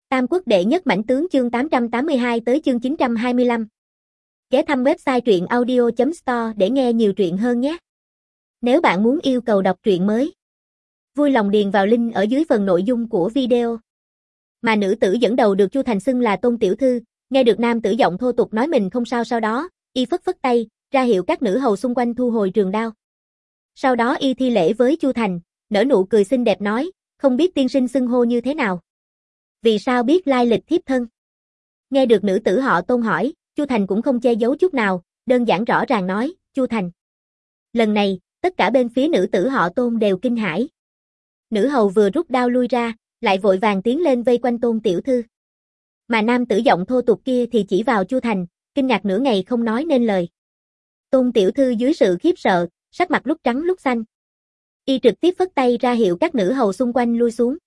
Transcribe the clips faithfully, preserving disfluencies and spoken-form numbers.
Tam quốc đệ nhất mãnh tướng chương tám trăm tám mươi hai tới chương chín trăm hai mươi lăm. Ghé thăm website truyện audio chấm store để nghe nhiều truyện hơn nhé. Nếu bạn muốn yêu cầu đọc truyện mới, vui lòng điền vào link ở dưới phần nội dung của video. Mà nữ tử dẫn đầu được Chu Thành xưng là Tôn tiểu thư, nghe được nam tử giọng thô tục nói mình không sao sau đó, y phất phất tay, ra hiệu các nữ hầu xung quanh thu hồi trường đao. Sau đó y thi lễ với Chu Thành, nở nụ cười xinh đẹp nói, không biết tiên sinh xưng hô như thế nào? Vì sao biết lai lịch thiếp thân? Nghe được nữ tử họ Tôn hỏi, Chu Thành cũng không che giấu chút nào, đơn giản rõ ràng nói, Chu Thành. Lần này, tất cả bên phía nữ tử họ Tôn đều kinh hãi. Nữ hầu vừa rút đao lui ra, lại vội vàng tiến lên vây quanh Tôn tiểu thư. Mà nam tử giọng thô tục kia thì chỉ vào Chu Thành, kinh ngạc nửa ngày không nói nên lời. Tôn tiểu thư dưới sự khiếp sợ, sắc mặt lúc trắng lúc xanh. Y trực tiếp phất tay ra hiệu các nữ hầu xung quanh lui xuống.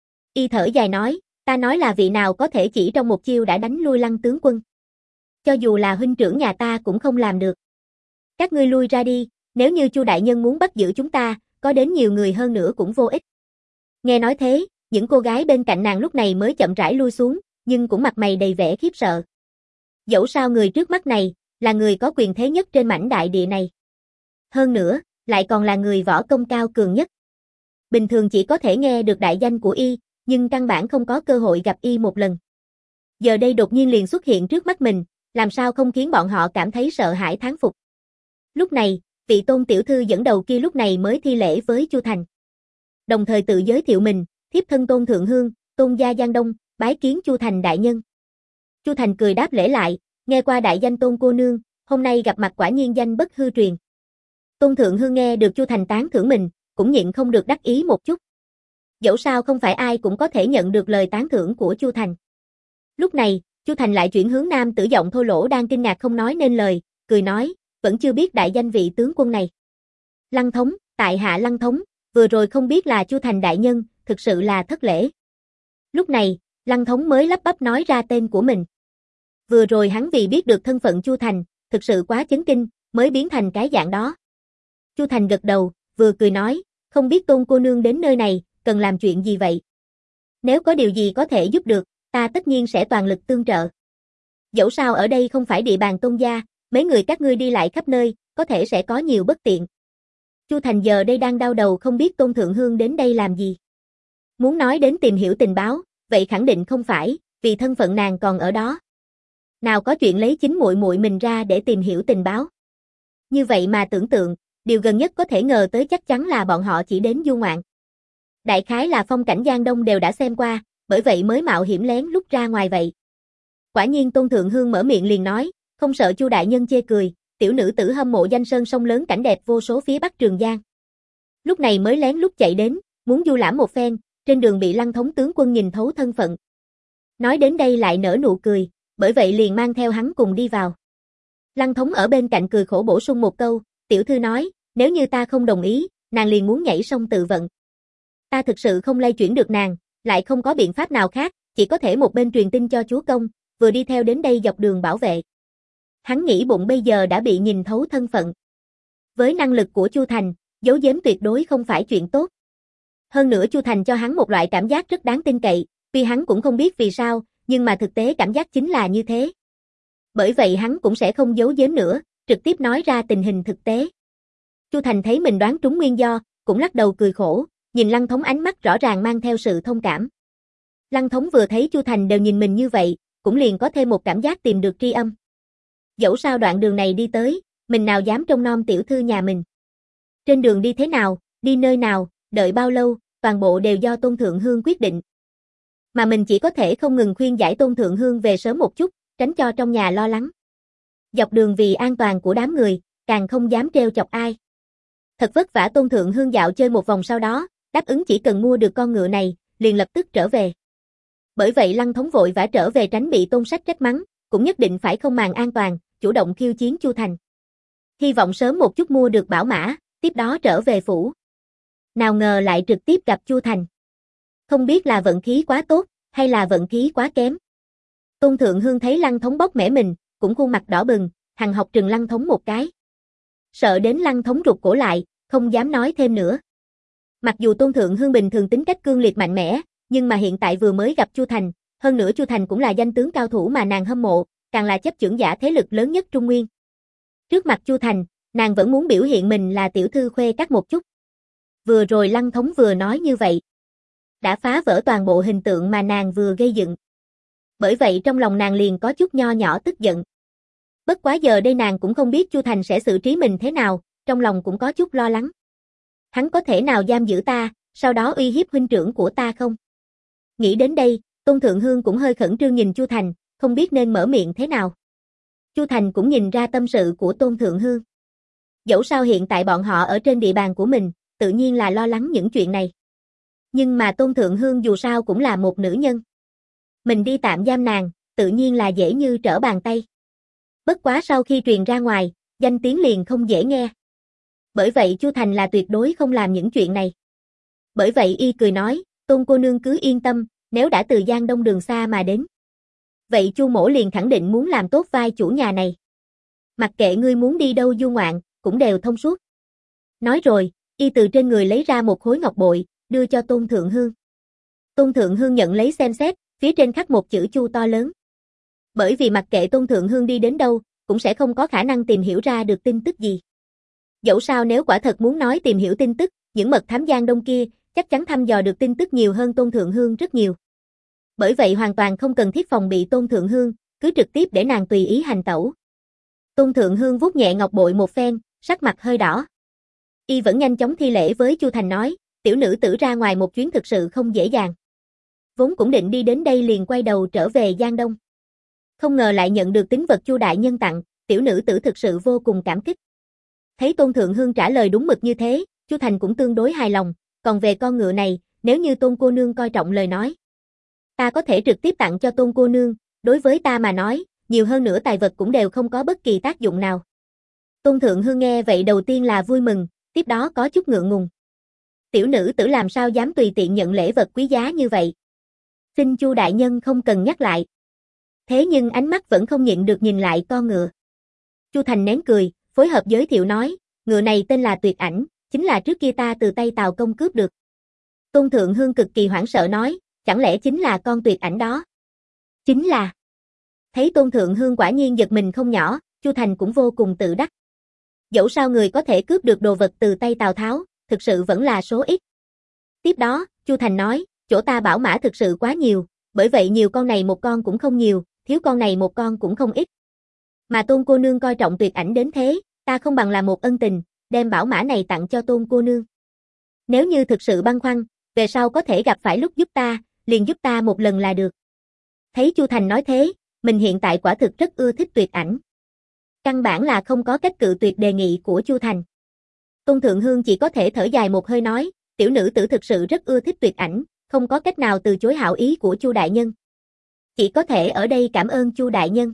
Y thở dài nói, ta nói là vị nào có thể chỉ trong một chiêu đã đánh lui Lăng tướng quân. Cho dù là huynh trưởng nhà ta cũng không làm được. Các ngươi lui ra đi, nếu như Chu đại nhân muốn bắt giữ chúng ta, có đến nhiều người hơn nữa cũng vô ích. Nghe nói thế, những cô gái bên cạnh nàng lúc này mới chậm rãi lui xuống, nhưng cũng mặt mày đầy vẻ khiếp sợ. Dẫu sao người trước mắt này, là người có quyền thế nhất trên mảnh đại địa này. Hơn nữa, lại còn là người võ công cao cường nhất. Bình thường chỉ có thể nghe được đại danh của y, nhưng căn bản không có cơ hội gặp y một lần. Giờ đây đột nhiên liền xuất hiện trước mắt mình, làm sao không khiến bọn họ cảm thấy sợ hãi thán phục. Lúc này, vị Tôn tiểu thư dẫn đầu kia lúc này mới thi lễ với Chu Thành. Đồng thời tự giới thiệu mình, thiếp thân Tôn Thượng Hương, Tôn gia Giang Đông, bái kiến Chu Thành đại nhân. Chu Thành cười đáp lễ lại, nghe qua đại danh Tôn cô nương, hôm nay gặp mặt quả nhiên danh bất hư truyền. Tôn Thượng Hương nghe được Chu Thành tán thưởng mình, cũng nhịn không được đắc ý một chút. Dẫu sao không phải ai cũng có thể nhận được lời tán thưởng của Chu Thành. Lúc này, Chu Thành lại chuyển hướng nam tử giọng thô lỗ đang kinh ngạc không nói nên lời, cười nói, vẫn chưa biết đại danh vị tướng quân này. Lăng thống, tại hạ Lăng thống, vừa rồi không biết là Chu Thành đại nhân, thực sự là thất lễ. Lúc này, Lăng thống mới lắp bắp nói ra tên của mình. Vừa rồi hắn vì biết được thân phận Chu Thành, thực sự quá chấn kinh, mới biến thành cái dạng đó. Chu Thành gật đầu, vừa cười nói, không biết Tôn cô nương đến nơi này, cần làm chuyện gì vậy? Nếu có điều gì có thể giúp được, ta tất nhiên sẽ toàn lực tương trợ. Dẫu sao ở đây không phải địa bàn Tôn gia, mấy người các ngươi đi lại khắp nơi, có thể sẽ có nhiều bất tiện. Chu Thành giờ đây đang đau đầu không biết Tôn Thượng Hương đến đây làm gì. Muốn nói đến tìm hiểu tình báo, vậy khẳng định không phải, vì thân phận nàng còn ở đó. Nào có chuyện lấy chính muội muội mình ra để tìm hiểu tình báo. Như vậy mà tưởng tượng, điều gần nhất có thể ngờ tới chắc chắn là bọn họ chỉ đến du ngoạn. Đại khái là phong cảnh Giang Đông đều đã xem qua, bởi vậy mới mạo hiểm lén lút ra ngoài vậy. Quả nhiên Tôn Thượng Hương mở miệng liền nói, không sợ Chu đại nhân chê cười, tiểu nữ tử hâm mộ danh sơn sông lớn cảnh đẹp vô số phía Bắc Trường Giang. Lúc này mới lén lút chạy đến, muốn du lãm một phen, trên đường bị Lăng thống tướng quân nhìn thấu thân phận. Nói đến đây lại nở nụ cười, bởi vậy liền mang theo hắn cùng đi vào. Lăng thống ở bên cạnh cười khổ bổ sung một câu, tiểu thư nói, nếu như ta không đồng ý, nàng liền muốn nhảy sông tự vận. Ta thực sự không lay chuyển được nàng, lại không có biện pháp nào khác, chỉ có thể một bên truyền tin cho chúa công, vừa đi theo đến đây dọc đường bảo vệ. Hắn nghĩ bụng bây giờ đã bị nhìn thấu thân phận. Với năng lực của Chu Thành, giấu giếm tuyệt đối không phải chuyện tốt. Hơn nữa Chu Thành cho hắn một loại cảm giác rất đáng tin cậy, vì hắn cũng không biết vì sao, nhưng mà thực tế cảm giác chính là như thế. Bởi vậy hắn cũng sẽ không giấu giếm nữa, trực tiếp nói ra tình hình thực tế. Chu Thành thấy mình đoán trúng nguyên do, cũng lắc đầu cười khổ, nhìn Lăng thống ánh mắt rõ ràng mang theo sự thông cảm. Lăng thống vừa thấy Chu Thành đều nhìn mình như vậy, cũng liền có thêm một cảm giác tìm được tri âm. Dẫu sao đoạn đường này đi tới, mình nào dám trông nom tiểu thư nhà mình. Trên đường đi thế nào, đi nơi nào, đợi bao lâu, toàn bộ đều do Tôn Thượng Hương quyết định. Mà mình chỉ có thể không ngừng khuyên giải Tôn Thượng Hương về sớm một chút, tránh cho trong nhà lo lắng. Dọc đường vì an toàn của đám người, càng không dám trêu chọc ai. Thật vất vả Tôn Thượng Hương dạo chơi một vòng sau đó, đáp ứng chỉ cần mua được con ngựa này, liền lập tức trở về. Bởi vậy Lăng thống vội vã trở về tránh bị Tôn sách trách mắng, cũng nhất định phải không màng an toàn, chủ động khiêu chiến Chu Thành. Hy vọng sớm một chút mua được bảo mã, tiếp đó trở về phủ. Nào ngờ lại trực tiếp gặp Chu Thành. Không biết là vận khí quá tốt, hay là vận khí quá kém. Tôn Thượng Hương thấy Lăng thống bóc mẽ mình, cũng khuôn mặt đỏ bừng, hằn học trừng Lăng thống một cái. Sợ đến Lăng thống rụt cổ lại, không dám nói thêm nữa. Mặc dù Tôn Thượng Hương bình thường tính cách cương liệt mạnh mẽ, nhưng mà hiện tại vừa mới gặp Chu Thành, Hơn nữa Chu Thành cũng là danh tướng cao thủ mà nàng hâm mộ, càng là chấp chưởng giả thế lực lớn nhất Trung Nguyên. Trước mặt Chu Thành, nàng vẫn muốn biểu hiện mình là tiểu thư khuê các một chút. Vừa rồi Lăng Thống vừa nói như vậy, đã phá vỡ toàn bộ hình tượng mà nàng vừa gây dựng. Bởi vậy trong lòng nàng liền có chút nho nhỏ tức giận. Bất quá giờ đây nàng cũng không biết Chu Thành sẽ xử trí mình thế nào, trong lòng cũng có chút lo lắng. Hắn có thể nào giam giữ ta, sau đó uy hiếp huynh trưởng của ta không? Nghĩ đến đây, Tôn Thượng Hương cũng hơi khẩn trương nhìn Chu Thành, không biết nên mở miệng thế nào. Chu Thành cũng nhìn ra tâm sự của Tôn Thượng Hương. Dẫu sao hiện tại bọn họ ở trên địa bàn của mình, tự nhiên là lo lắng những chuyện này. Nhưng mà Tôn Thượng Hương dù sao cũng là một nữ nhân. Mình đi tạm giam nàng, tự nhiên là dễ như trở bàn tay. Bất quá sau khi truyền ra ngoài, danh tiếng liền không dễ nghe. Bởi vậy Chu Thành là tuyệt đối không làm những chuyện này. Bởi vậy y cười nói, Tôn cô nương cứ yên tâm, nếu đã từ Giang Đông đường xa mà đến. Vậy Chu mỗ liền khẳng định muốn làm tốt vai chủ nhà này. Mặc kệ ngươi muốn đi đâu du ngoạn, cũng đều thông suốt. Nói rồi, y từ trên người lấy ra một khối ngọc bội, đưa cho Tôn Thượng Hương. Tôn Thượng Hương nhận lấy xem xét, phía trên khắc một chữ Chu to lớn. Bởi vì mặc kệ Tôn Thượng Hương đi đến đâu, cũng sẽ không có khả năng tìm hiểu ra được tin tức gì. Dẫu sao nếu quả thật muốn nói tìm hiểu tin tức, những mật thám Giang Đông kia, chắc chắn thăm dò được tin tức nhiều hơn Tôn Thượng Hương rất nhiều. Bởi vậy hoàn toàn không cần thiết phòng bị Tôn Thượng Hương, cứ trực tiếp để nàng tùy ý hành tẩu. Tôn Thượng Hương vuốt nhẹ ngọc bội một phen, sắc mặt hơi đỏ. Y vẫn nhanh chóng thi lễ với Chu Thành nói, tiểu nữ tử ra ngoài một chuyến thực sự không dễ dàng. Vốn cũng định đi đến đây liền quay đầu trở về Giang Đông. Không ngờ lại nhận được tín vật Chu đại nhân tặng, tiểu nữ tử thực sự vô cùng cảm kích. Thấy Tôn Thượng Hương trả lời đúng mực như thế, Chu Thành cũng tương đối hài lòng, còn về con ngựa này, nếu như Tôn cô nương coi trọng lời nói, ta có thể trực tiếp tặng cho Tôn cô nương, đối với ta mà nói, nhiều hơn nữa tài vật cũng đều không có bất kỳ tác dụng nào. Tôn Thượng Hương nghe vậy đầu tiên là vui mừng, tiếp đó có chút ngượng ngùng. Tiểu nữ tử làm sao dám tùy tiện nhận lễ vật quý giá như vậy? Xin Chu đại nhân không cần nhắc lại. Thế nhưng ánh mắt vẫn không nhịn được nhìn lại con ngựa. Chu Thành nén cười, phối hợp giới thiệu nói, ngựa này tên là Tuyệt Ảnh, chính là trước kia ta từ tay Tào Công cướp được. Tôn Thượng Hương cực kỳ hoảng sợ nói, chẳng lẽ chính là con Tuyệt Ảnh đó? Chính là. Thấy Tôn Thượng Hương quả nhiên giật mình không nhỏ, Chu Thành cũng vô cùng tự đắc. Dẫu sao người có thể cướp được đồ vật từ tay Tào Tháo, thực sự vẫn là số ít. Tiếp đó, Chu Thành nói, chỗ ta bảo mã thực sự quá nhiều, bởi vậy nhiều con này một con cũng không nhiều, thiếu con này một con cũng không ít. Mà Tôn cô nương coi trọng Tuyệt Ảnh đến thế, ta không bằng làm một ân tình, đem bảo mã này tặng cho Tôn cô nương. Nếu như thực sự băn khoăn, về sau có thể gặp phải lúc giúp ta, liền giúp ta một lần là được. Thấy Chu Thành nói thế, mình hiện tại quả thực rất ưa thích Tuyệt Ảnh. Căn bản là không có cách cự tuyệt đề nghị của Chu Thành. Tôn Thượng Hương chỉ có thể thở dài một hơi nói, tiểu nữ tử thực sự rất ưa thích Tuyệt Ảnh, không có cách nào từ chối hảo ý của Chu đại nhân. Chỉ có thể ở đây cảm ơn Chu đại nhân.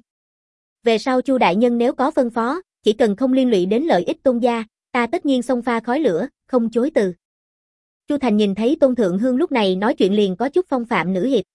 Về sau Chu đại nhân nếu có phân phó, chỉ cần không liên lụy đến lợi ích Tôn gia, ta tất nhiên xông pha khói lửa, không chối từ. Chu Thành nhìn thấy Tôn Thượng Hương lúc này nói chuyện liền có chút phong phạm nữ hiệp.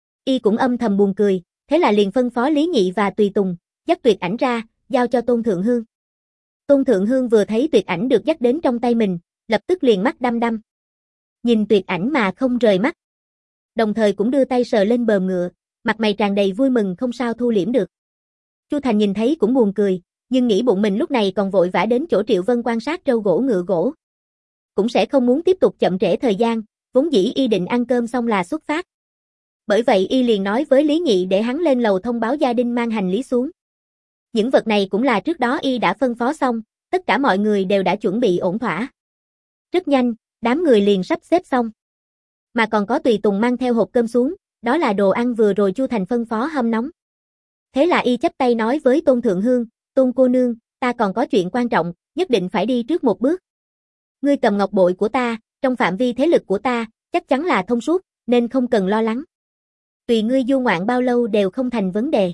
Y cũng âm thầm buồn cười, thế là liền phân phó Lý Nhị và Tùy Tùng, dắt Tuyệt Ảnh ra, giao cho Tôn Thượng Hương. Tôn Thượng Hương vừa thấy Tuyệt Ảnh được dắt đến trong tay mình, lập tức liền mắt đăm đăm. Nhìn Tuyệt Ảnh mà không rời mắt. Đồng thời cũng đưa tay sờ lên bờm ngựa, mặt mày tràn đầy vui mừng không sao thu liễm được. Chu Thành nhìn thấy cũng buồn cười, nhưng nghĩ bụng mình lúc này còn vội vã đến chỗ Triệu Vân quan sát trâu gỗ ngựa gỗ. Cũng sẽ không muốn tiếp tục chậm trễ thời gian, vốn dĩ y định ăn cơm xong là xuất phát. Bởi vậy y liền nói với Lý Nhị để hắn lên lầu thông báo gia đình mang hành lý xuống. Những vật này cũng là trước đó y đã phân phó xong, tất cả mọi người đều đã chuẩn bị ổn thỏa. Rất nhanh, đám người liền sắp xếp xong. Mà còn có Tùy Tùng mang theo hộp cơm xuống, đó là đồ ăn vừa rồi Chu Thành phân phó hâm nóng. Thế là y chắp tay nói với Tôn Thượng Hương, Tôn cô nương, ta còn có chuyện quan trọng, nhất định phải đi trước một bước. Ngươi cầm ngọc bội của ta, trong phạm vi thế lực của ta, chắc chắn là thông suốt, nên không cần lo lắng. Tùy ngươi du ngoạn bao lâu đều không thành vấn đề.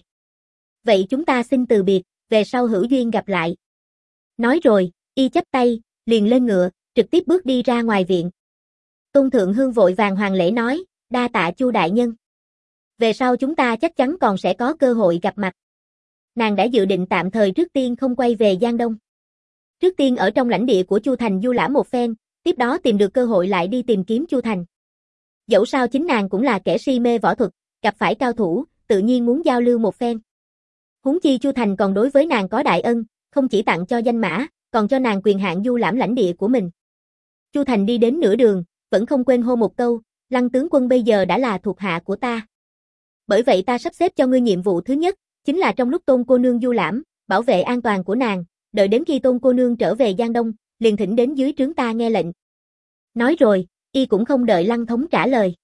Vậy chúng ta xin từ biệt, về sau hữu duyên gặp lại. Nói rồi, y chắp tay, liền lên ngựa, trực tiếp bước đi ra ngoài viện. Tôn Thượng Hương vội vàng hoàn lễ nói, đa tạ Chu đại nhân. Về sau chúng ta chắc chắn còn sẽ có cơ hội gặp mặt. Nàng đã dự định tạm thời trước tiên không quay về Giang Đông. Trước tiên ở trong lãnh địa của Chu Thành du lãm một phen, tiếp đó tìm được cơ hội lại đi tìm kiếm Chu Thành. Dẫu sao chính nàng cũng là kẻ si mê võ thuật, gặp phải cao thủ, tự nhiên muốn giao lưu một phen. Huống chi Chu Thành còn đối với nàng có đại ân, không chỉ tặng cho danh mã, còn cho nàng quyền hạn du lãm lãnh địa của mình. Chu Thành đi đến nửa đường, vẫn không quên hô một câu, Lăng tướng quân bây giờ đã là thuộc hạ của ta. Bởi vậy ta sắp xếp cho ngươi nhiệm vụ thứ nhất, chính là trong lúc Tôn cô nương du lãm, bảo vệ an toàn của nàng, đợi đến khi Tôn cô nương trở về Giang Đông, liền thỉnh đến dưới trướng ta nghe lệnh. Nói rồi, y cũng không đợi Lăng thống trả lời.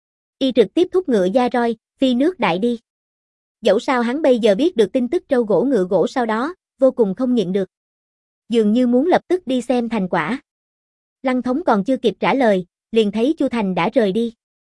Y trực tiếp thúc ngựa da roi, phi nước đại đi. Dẫu sao hắn bây giờ biết được tin tức trâu gỗ ngựa gỗ sau đó, vô cùng không nhịn được. Dường như muốn lập tức đi xem thành quả. Lăng thống còn chưa kịp trả lời, liền thấy Chu Thành đã rời đi.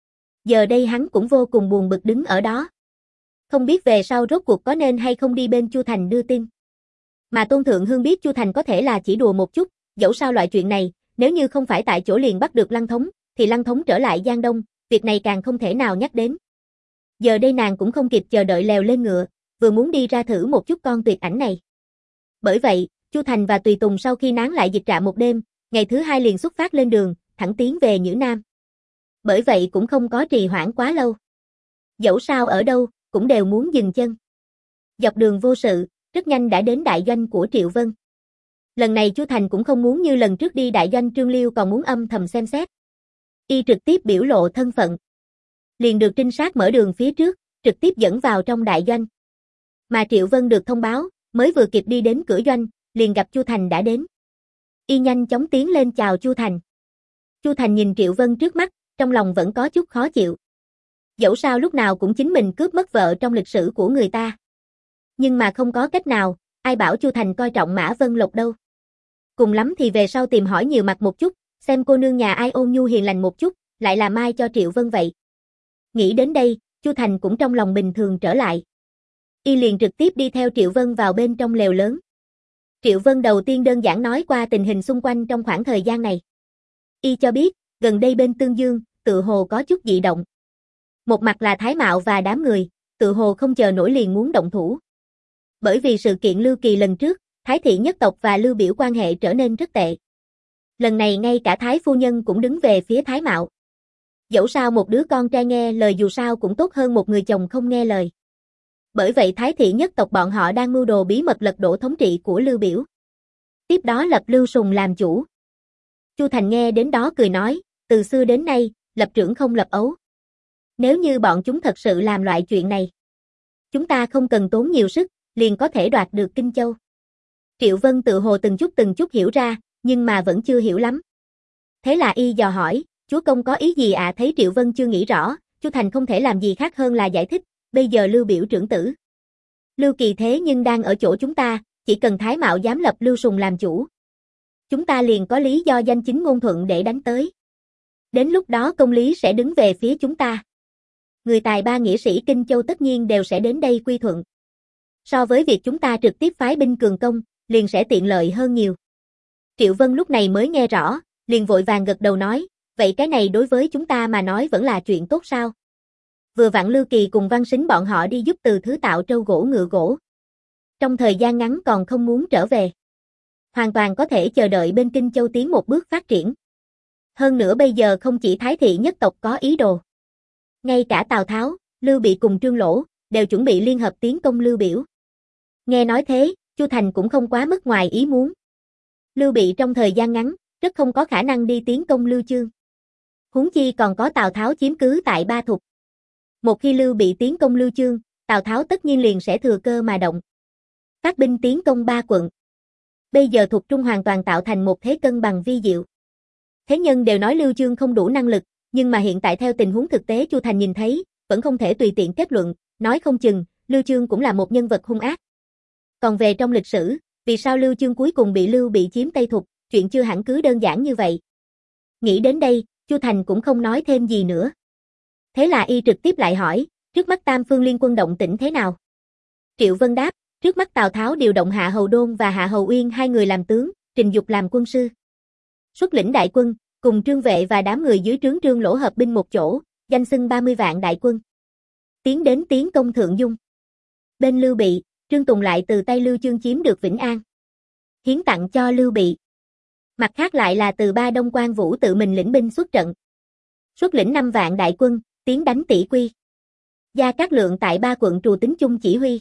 Giờ đây hắn cũng vô cùng buồn bực đứng ở đó. Không biết về sau rốt cuộc có nên hay không đi bên Chu Thành đưa tin. Mà Tôn Thượng Hương biết Chu Thành có thể là chỉ đùa một chút, dẫu sao loại chuyện này, nếu như không phải tại chỗ liền bắt được Lăng thống, thì Lăng thống trở lại Giang Đông, việc này càng không thể nào nhắc đến. Giờ đây nàng cũng không kịp chờ đợi leo lên ngựa, vừa muốn đi ra thử một chút con tuyệt ảnh này. Bởi vậy, Chu Thành và tùy tùng sau khi nán lại dịch trạm một đêm, ngày thứ hai liền xuất phát lên đường, thẳng tiến về Nhữ Nam. Bởi vậy cũng không có trì hoãn quá lâu. Dẫu sao ở đâu, cũng đều muốn dừng chân. Dọc đường vô sự, rất nhanh đã đến đại doanh của Triệu Vân. Lần này Chu Thành cũng không muốn như lần trước đi đại doanh Trương Liêu còn muốn âm thầm xem xét. Y trực tiếp biểu lộ thân phận. Liền được trinh sát mở đường phía trước, trực tiếp dẫn vào trong đại doanh. Mà Triệu Vân được thông báo, mới vừa kịp đi đến cửa doanh, liền gặp Chu Thành đã đến. Y nhanh chóng tiến lên chào Chu Thành. Chu Thành nhìn Triệu Vân trước mắt, trong lòng vẫn có chút khó chịu. Dẫu sao lúc nào cũng chính mình cướp mất vợ trong lịch sử của người ta. Nhưng mà không có cách nào, ai bảo Chu Thành coi trọng Mã Vân Lộc đâu. Cùng lắm thì về sau tìm hỏi nhiều mặt một chút, xem cô nương nhà ai ôn nhu hiền lành một chút, lại làm ai cho Triệu Vân vậy. Nghĩ đến đây, Chu Thành cũng trong lòng bình thường trở lại. Y liền trực tiếp đi theo Triệu Vân vào bên trong lều lớn. Triệu Vân đầu tiên đơn giản nói qua tình hình xung quanh trong khoảng thời gian này. Y cho biết, gần đây bên Tương Dương, tự hồ có chút dị động. Một mặt là Thái Mạo và đám người, tự hồ không chờ nổi liền muốn động thủ. Bởi vì sự kiện Lưu Kỳ lần trước, Thái thị nhất tộc và Lưu Biểu quan hệ trở nên rất tệ. Lần này ngay cả Thái phu nhân cũng đứng về phía Thái Mạo. Dẫu sao một đứa con trai nghe lời dù sao cũng tốt hơn một người chồng không nghe lời. Bởi vậy Thái thị nhất tộc bọn họ đang mưu đồ bí mật lật đổ thống trị của Lưu Biểu. Tiếp đó lập Lưu Sùng làm chủ. Chu Thành nghe đến đó cười nói, từ xưa đến nay, lập trưởng không lập ấu. Nếu như bọn chúng thật sự làm loại chuyện này, chúng ta không cần tốn nhiều sức, liền có thể đoạt được Kinh Châu. Triệu Vân tự hồ từng chút từng chút hiểu ra, nhưng mà vẫn chưa hiểu lắm. Thế là y dò hỏi, chúa công có ý gì ạ? À? Thấy Triệu Vân chưa nghĩ rõ, Chu Thành không thể làm gì khác hơn là giải thích, bây giờ Lưu Biểu trưởng tử. Lưu Kỳ thế nhưng đang ở chỗ chúng ta, chỉ cần Thái Mạo dám lập Lưu Sùng làm chủ. Chúng ta liền có lý do danh chính ngôn thuận để đánh tới. Đến lúc đó công lý sẽ đứng về phía chúng ta. Người tài ba nghĩa sĩ Kinh Châu tất nhiên đều sẽ đến đây quy thuận. So với việc chúng ta trực tiếp phái binh cường công, liền sẽ tiện lợi hơn nhiều. Triệu Vân lúc này mới nghe rõ, liền vội vàng gật đầu nói, vậy cái này đối với chúng ta mà nói vẫn là chuyện tốt sao? Vừa vặn Lưu Kỳ cùng Văn Sính bọn họ đi giúp Từ Thứ tạo trâu gỗ ngựa gỗ. Trong thời gian ngắn còn không muốn trở về. Hoàn toàn có thể chờ đợi bên Kinh Châu tiến một bước phát triển. Hơn nữa bây giờ không chỉ Thái thị nhất tộc có ý đồ. Ngay cả Tào Tháo, Lưu Bị cùng Trương Lỗ, đều chuẩn bị liên hợp tiến công Lưu Biểu. Nghe nói thế, Chu Thành cũng không quá mức ngoài ý muốn. Lưu Bị trong thời gian ngắn, rất không có khả năng đi tiến công Lưu Chương. Huống chi còn có Tào Tháo chiếm cứ tại Ba Thục. Một khi Lưu Bị tiến công Lưu Chương, Tào Tháo tất nhiên liền sẽ thừa cơ mà động. Phát binh tiến công ba quận. Bây giờ Thục Trung hoàn toàn tạo thành một thế cân bằng vi diệu. Thế nhân đều nói Lưu Chương không đủ năng lực, nhưng mà hiện tại theo tình huống thực tế Chu Thành nhìn thấy, vẫn không thể tùy tiện kết luận, nói không chừng, Lưu Chương cũng là một nhân vật hung ác. Còn về trong lịch sử, vì sao Lưu Chương cuối cùng bị Lưu Bị chiếm Tây Thục, chuyện chưa hẳn cứ đơn giản như vậy. Nghĩ đến đây, Chu Thành cũng không nói thêm gì nữa. Thế là y trực tiếp lại hỏi, trước mắt Tam Phương Liên quân động tĩnh thế nào? Triệu Vân đáp, trước mắt Tào Tháo điều động Hạ Hầu Đôn và Hạ Hầu Uyên hai người làm tướng, Trình Dục làm quân sư. Xuất lĩnh đại quân, cùng Trương Vệ và đám người dưới trướng Trương Lỗ hợp binh một chỗ, danh xưng ba mươi vạn đại quân. Tiến đến tiến công Thượng Dung. Bên Lưu Bị, Trương Tùng lại từ tay Lưu Chương chiếm được Vĩnh An. Hiến tặng cho Lưu Bị. Mặt khác lại là từ Ba Đông Quan Vũ tự mình lĩnh binh xuất trận. Xuất lĩnh năm vạn đại quân, tiến đánh Tỷ Quy. Gia Cát Lượng tại ba quận trù tính chung chỉ huy,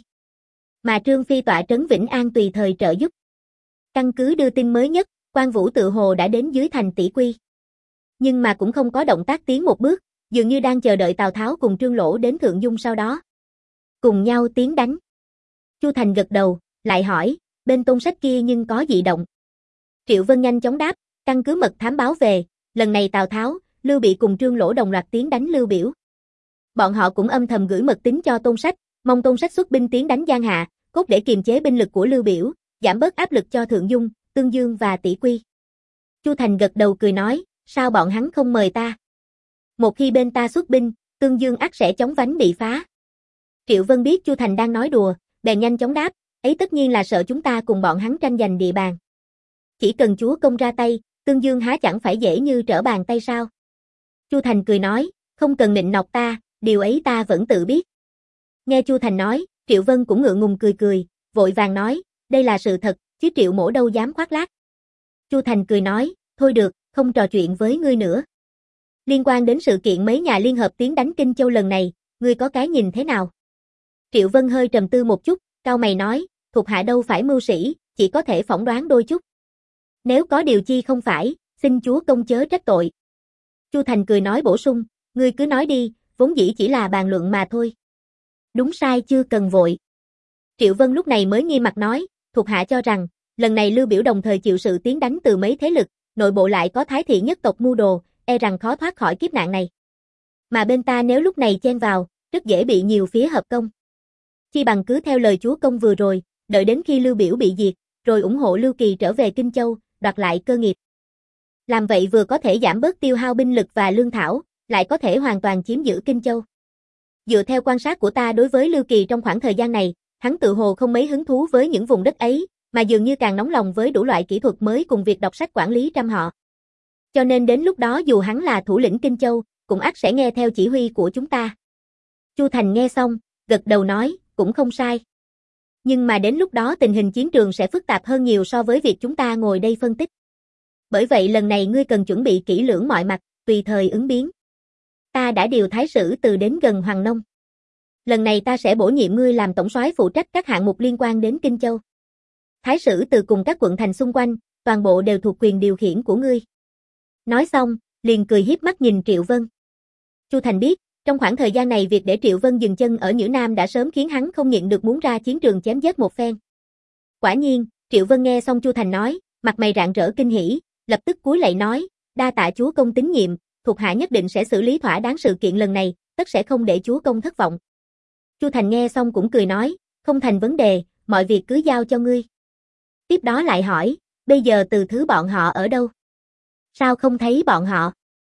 mà Trương Phi tọa trấn Vĩnh An tùy thời trợ giúp. Căn cứ đưa tin mới nhất, Quan Vũ tự hồ đã đến dưới thành Tỷ Quy. Nhưng mà cũng không có động tác tiến một bước, dường như đang chờ đợi Tào Tháo cùng Trương Lỗ đến Thượng Dung sau đó. Cùng nhau tiến đánh. Chu Thành gật đầu, lại hỏi, bên Tôn Sách kia nhưng có dị động. Triệu Vân nhanh chóng đáp, căn cứ mật thám báo về, lần này Tào Tháo, Lưu Bị cùng Trương Lỗ đồng loạt tiến đánh Lưu Biểu. Bọn họ cũng âm thầm gửi mật tín cho Tôn Sách, mong Tôn Sách xuất binh tiến đánh Giang Hạ, cốt để kiềm chế binh lực của Lưu Biểu, giảm bớt áp lực cho Thượng Dung, Tương Dương và Tỷ Quy. Chu Thành gật đầu cười nói, sao bọn hắn không mời ta? Một khi bên ta xuất binh, Tương Dương ắt sẽ chóng vánh bị phá. Triệu Vân biết Chu Thành đang nói đùa, bèn nhanh chóng đáp, ấy tất nhiên là sợ chúng ta cùng bọn hắn tranh giành địa bàn. Chỉ cần chúa công ra tay, Tương Dương há chẳng phải dễ như trở bàn tay sao? Chu Thành cười nói, không cần nịnh nọt ta, điều ấy ta vẫn tự biết. Nghe Chu Thành nói, Triệu Vân cũng ngượng ngùng cười cười, vội vàng nói, đây là sự thật, chứ Triệu mỗ đâu dám khoác lác. Chu Thành cười nói, thôi được, không trò chuyện với ngươi nữa. Liên quan đến sự kiện mấy nhà liên hợp tiến đánh Kinh Châu lần này, ngươi có cái nhìn thế nào? Triệu Vân hơi trầm tư một chút, cau mày nói, thuộc hạ đâu phải mưu sĩ, chỉ có thể phỏng đoán đôi chút. Nếu có điều chi không phải, xin chúa công chớ trách tội. Chu Thành cười nói bổ sung, ngươi cứ nói đi, vốn dĩ chỉ là bàn luận mà thôi. Đúng sai chưa cần vội. Triệu Vân lúc này mới nghiêm mặt nói, thuộc hạ cho rằng, lần này Lưu Biểu đồng thời chịu sự tiến đánh từ mấy thế lực, nội bộ lại có Thái thị nhất tộc mưu đồ, e rằng khó thoát khỏi kiếp nạn này. Mà bên ta nếu lúc này chen vào, rất dễ bị nhiều phía hợp công. Chi bằng cứ theo lời chúa công vừa rồi, đợi đến khi Lưu Biểu bị diệt, rồi ủng hộ Lưu Kỳ trở về Kinh Châu, đoạt lại cơ nghiệp. Làm vậy vừa có thể giảm bớt tiêu hao binh lực và lương thảo, lại có thể hoàn toàn chiếm giữ Kinh Châu. Dựa theo quan sát của ta đối với Lưu Kỳ trong khoảng thời gian này, hắn tự hồ không mấy hứng thú với những vùng đất ấy, mà dường như càng nóng lòng với đủ loại kỹ thuật mới cùng việc đọc sách quản lý trăm họ. Cho nên đến lúc đó dù hắn là thủ lĩnh Kinh Châu, cũng ắt sẽ nghe theo chỉ huy của chúng ta. Chu Thành nghe xong, gật đầu nói, cũng không sai. Nhưng mà đến lúc đó tình hình chiến trường sẽ phức tạp hơn nhiều so với việc chúng ta ngồi đây phân tích. Bởi vậy lần này ngươi cần chuẩn bị kỹ lưỡng mọi mặt, tùy thời ứng biến. Ta đã điều Thái Sử Từ đến gần Hoàng Nông. Lần này ta sẽ bổ nhiệm ngươi làm tổng soái phụ trách các hạng mục liên quan đến Kinh Châu. Thái Sử Từ cùng các quận thành xung quanh, toàn bộ đều thuộc quyền điều khiển của ngươi. Nói xong, liền cười hiếp mắt nhìn Triệu Vân. Chu Thành biết, trong khoảng thời gian này việc để Triệu Vân dừng chân ở Nhữ Nam đã sớm khiến hắn không nhịn được muốn ra chiến trường chém giết một phen. Quả nhiên, Triệu Vân nghe xong Chu Thành nói, mặt mày rạng rỡ kinh hỉ, lập tức cúi lạy nói, đa tạ chúa công tín nhiệm, thuộc hạ nhất định sẽ xử lý thỏa đáng sự kiện lần này, tất sẽ không để chúa công thất vọng. Chu Thành nghe xong cũng cười nói, không thành vấn đề, mọi việc cứ giao cho ngươi. Tiếp đó lại hỏi, bây giờ Từ Thứ bọn họ ở đâu? Sao không thấy bọn họ?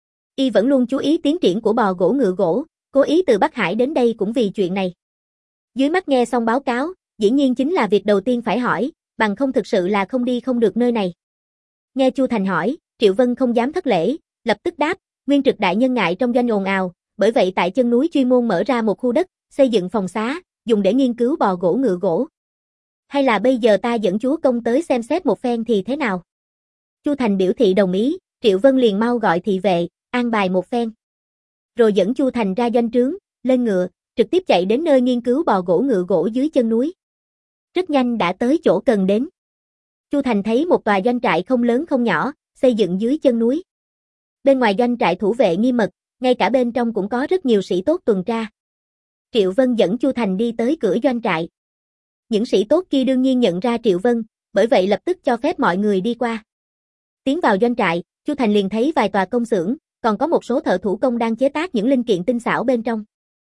Y vẫn luôn chú ý tiến triển của bò gỗ ngựa gỗ, cố ý từ Bắc Hải đến đây cũng vì chuyện này. Dưới mắt nghe xong báo cáo, dĩ nhiên chính là việc đầu tiên phải hỏi, bằng không thực sự là không đi không được nơi này. Nghe Chu Thành hỏi, Triệu Vân không dám thất lễ, lập tức đáp, Nguyên Trực đại nhân ngại trong doanh ồn ào, bởi vậy tại chân núi chuyên môn mở ra một khu đất, xây dựng phòng xá, dùng để nghiên cứu bò gỗ ngựa gỗ. Hay là bây giờ ta dẫn chúa công tới xem xét một phen thì thế nào? Chu Thành biểu thị đồng ý, Triệu Vân liền mau gọi thị vệ, an bài một phen. Rồi dẫn Chu Thành ra doanh trướng, lên ngựa, trực tiếp chạy đến nơi nghiên cứu bò gỗ ngựa gỗ dưới chân núi. Rất nhanh đã tới chỗ cần đến. Chu Thành thấy một tòa doanh trại không lớn không nhỏ, xây dựng dưới chân núi. Bên ngoài doanh trại thủ vệ nghiêm mật, ngay cả bên trong cũng có rất nhiều sĩ tốt tuần tra. Triệu Vân dẫn Chu Thành đi tới cửa doanh trại. Những sĩ tốt kia đương nhiên nhận ra Triệu Vân, bởi vậy lập tức cho phép mọi người đi qua. Tiến vào doanh trại, Chu Thành liền thấy vài tòa công xưởng, còn có một số thợ thủ công đang chế tác những linh kiện tinh xảo bên trong.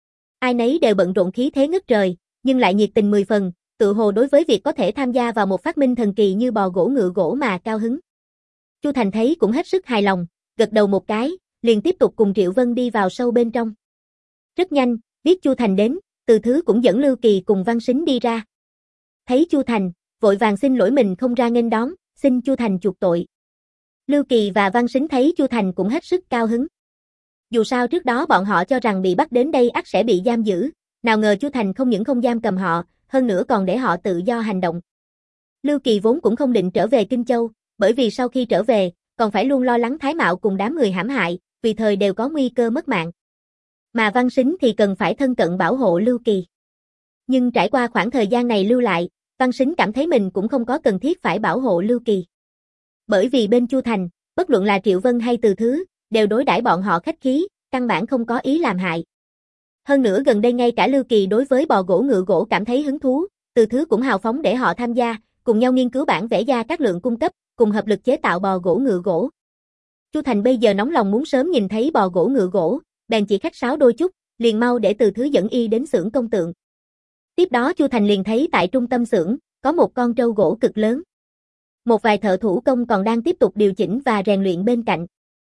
Ai nấy đều bận rộn khí thế ngất trời, nhưng lại nhiệt tình mười phần, tự hồ đối với việc có thể tham gia vào một phát minh thần kỳ như bò gỗ ngựa gỗ mà cao hứng. Chu Thành thấy cũng hết sức hài lòng, gật đầu một cái, liền tiếp tục cùng Triệu Vân đi vào sâu bên trong. Rất nhanh, biết Chu Thành đến, Từ Thứ cũng dẫn Lưu Kỳ cùng Văn Sính đi ra. Thấy Chu Thành, vội vàng xin lỗi mình không ra nghênh đón, xin Chu Thành chuộc tội. Lưu Kỳ và Văn Sính thấy Chu Thành cũng hết sức cao hứng. Dù sao trước đó bọn họ cho rằng bị bắt đến đây ắt sẽ bị giam giữ, nào ngờ Chu Thành không những không giam cầm họ, hơn nữa còn để họ tự do hành động. Lưu Kỳ vốn cũng không định trở về Kinh Châu, bởi vì sau khi trở về, còn phải luôn lo lắng Thái Mạo cùng đám người hãm hại, vì thời đều có nguy cơ mất mạng. Mà Văn Sính thì cần phải thân cận bảo hộ Lưu Kỳ. Nhưng trải qua khoảng thời gian này lưu lại, Văn Sính cảm thấy mình cũng không có cần thiết phải bảo hộ Lưu Kỳ. Bởi vì bên Chu Thành, bất luận là Triệu Vân hay Từ Thứ, đều đối đãi bọn họ khách khí, căn bản không có ý làm hại. Hơn nữa gần đây ngay cả Lưu Kỳ đối với bò gỗ ngựa gỗ cảm thấy hứng thú, Từ Thứ cũng hào phóng để họ tham gia, cùng nhau nghiên cứu bản vẽ gia các lượng cung cấp, cùng hợp lực chế tạo bò gỗ ngựa gỗ. Chu Thành bây giờ nóng lòng muốn sớm nhìn thấy bò gỗ ngựa gỗ, bèn chỉ khách sáo đôi chút, liền mau để Từ Thứ dẫn y đến xưởng công tượng. Tiếp đó Chu Thành liền thấy tại trung tâm xưởng, có một con trâu gỗ cực lớn. Một vài thợ thủ công còn đang tiếp tục điều chỉnh và rèn luyện bên cạnh.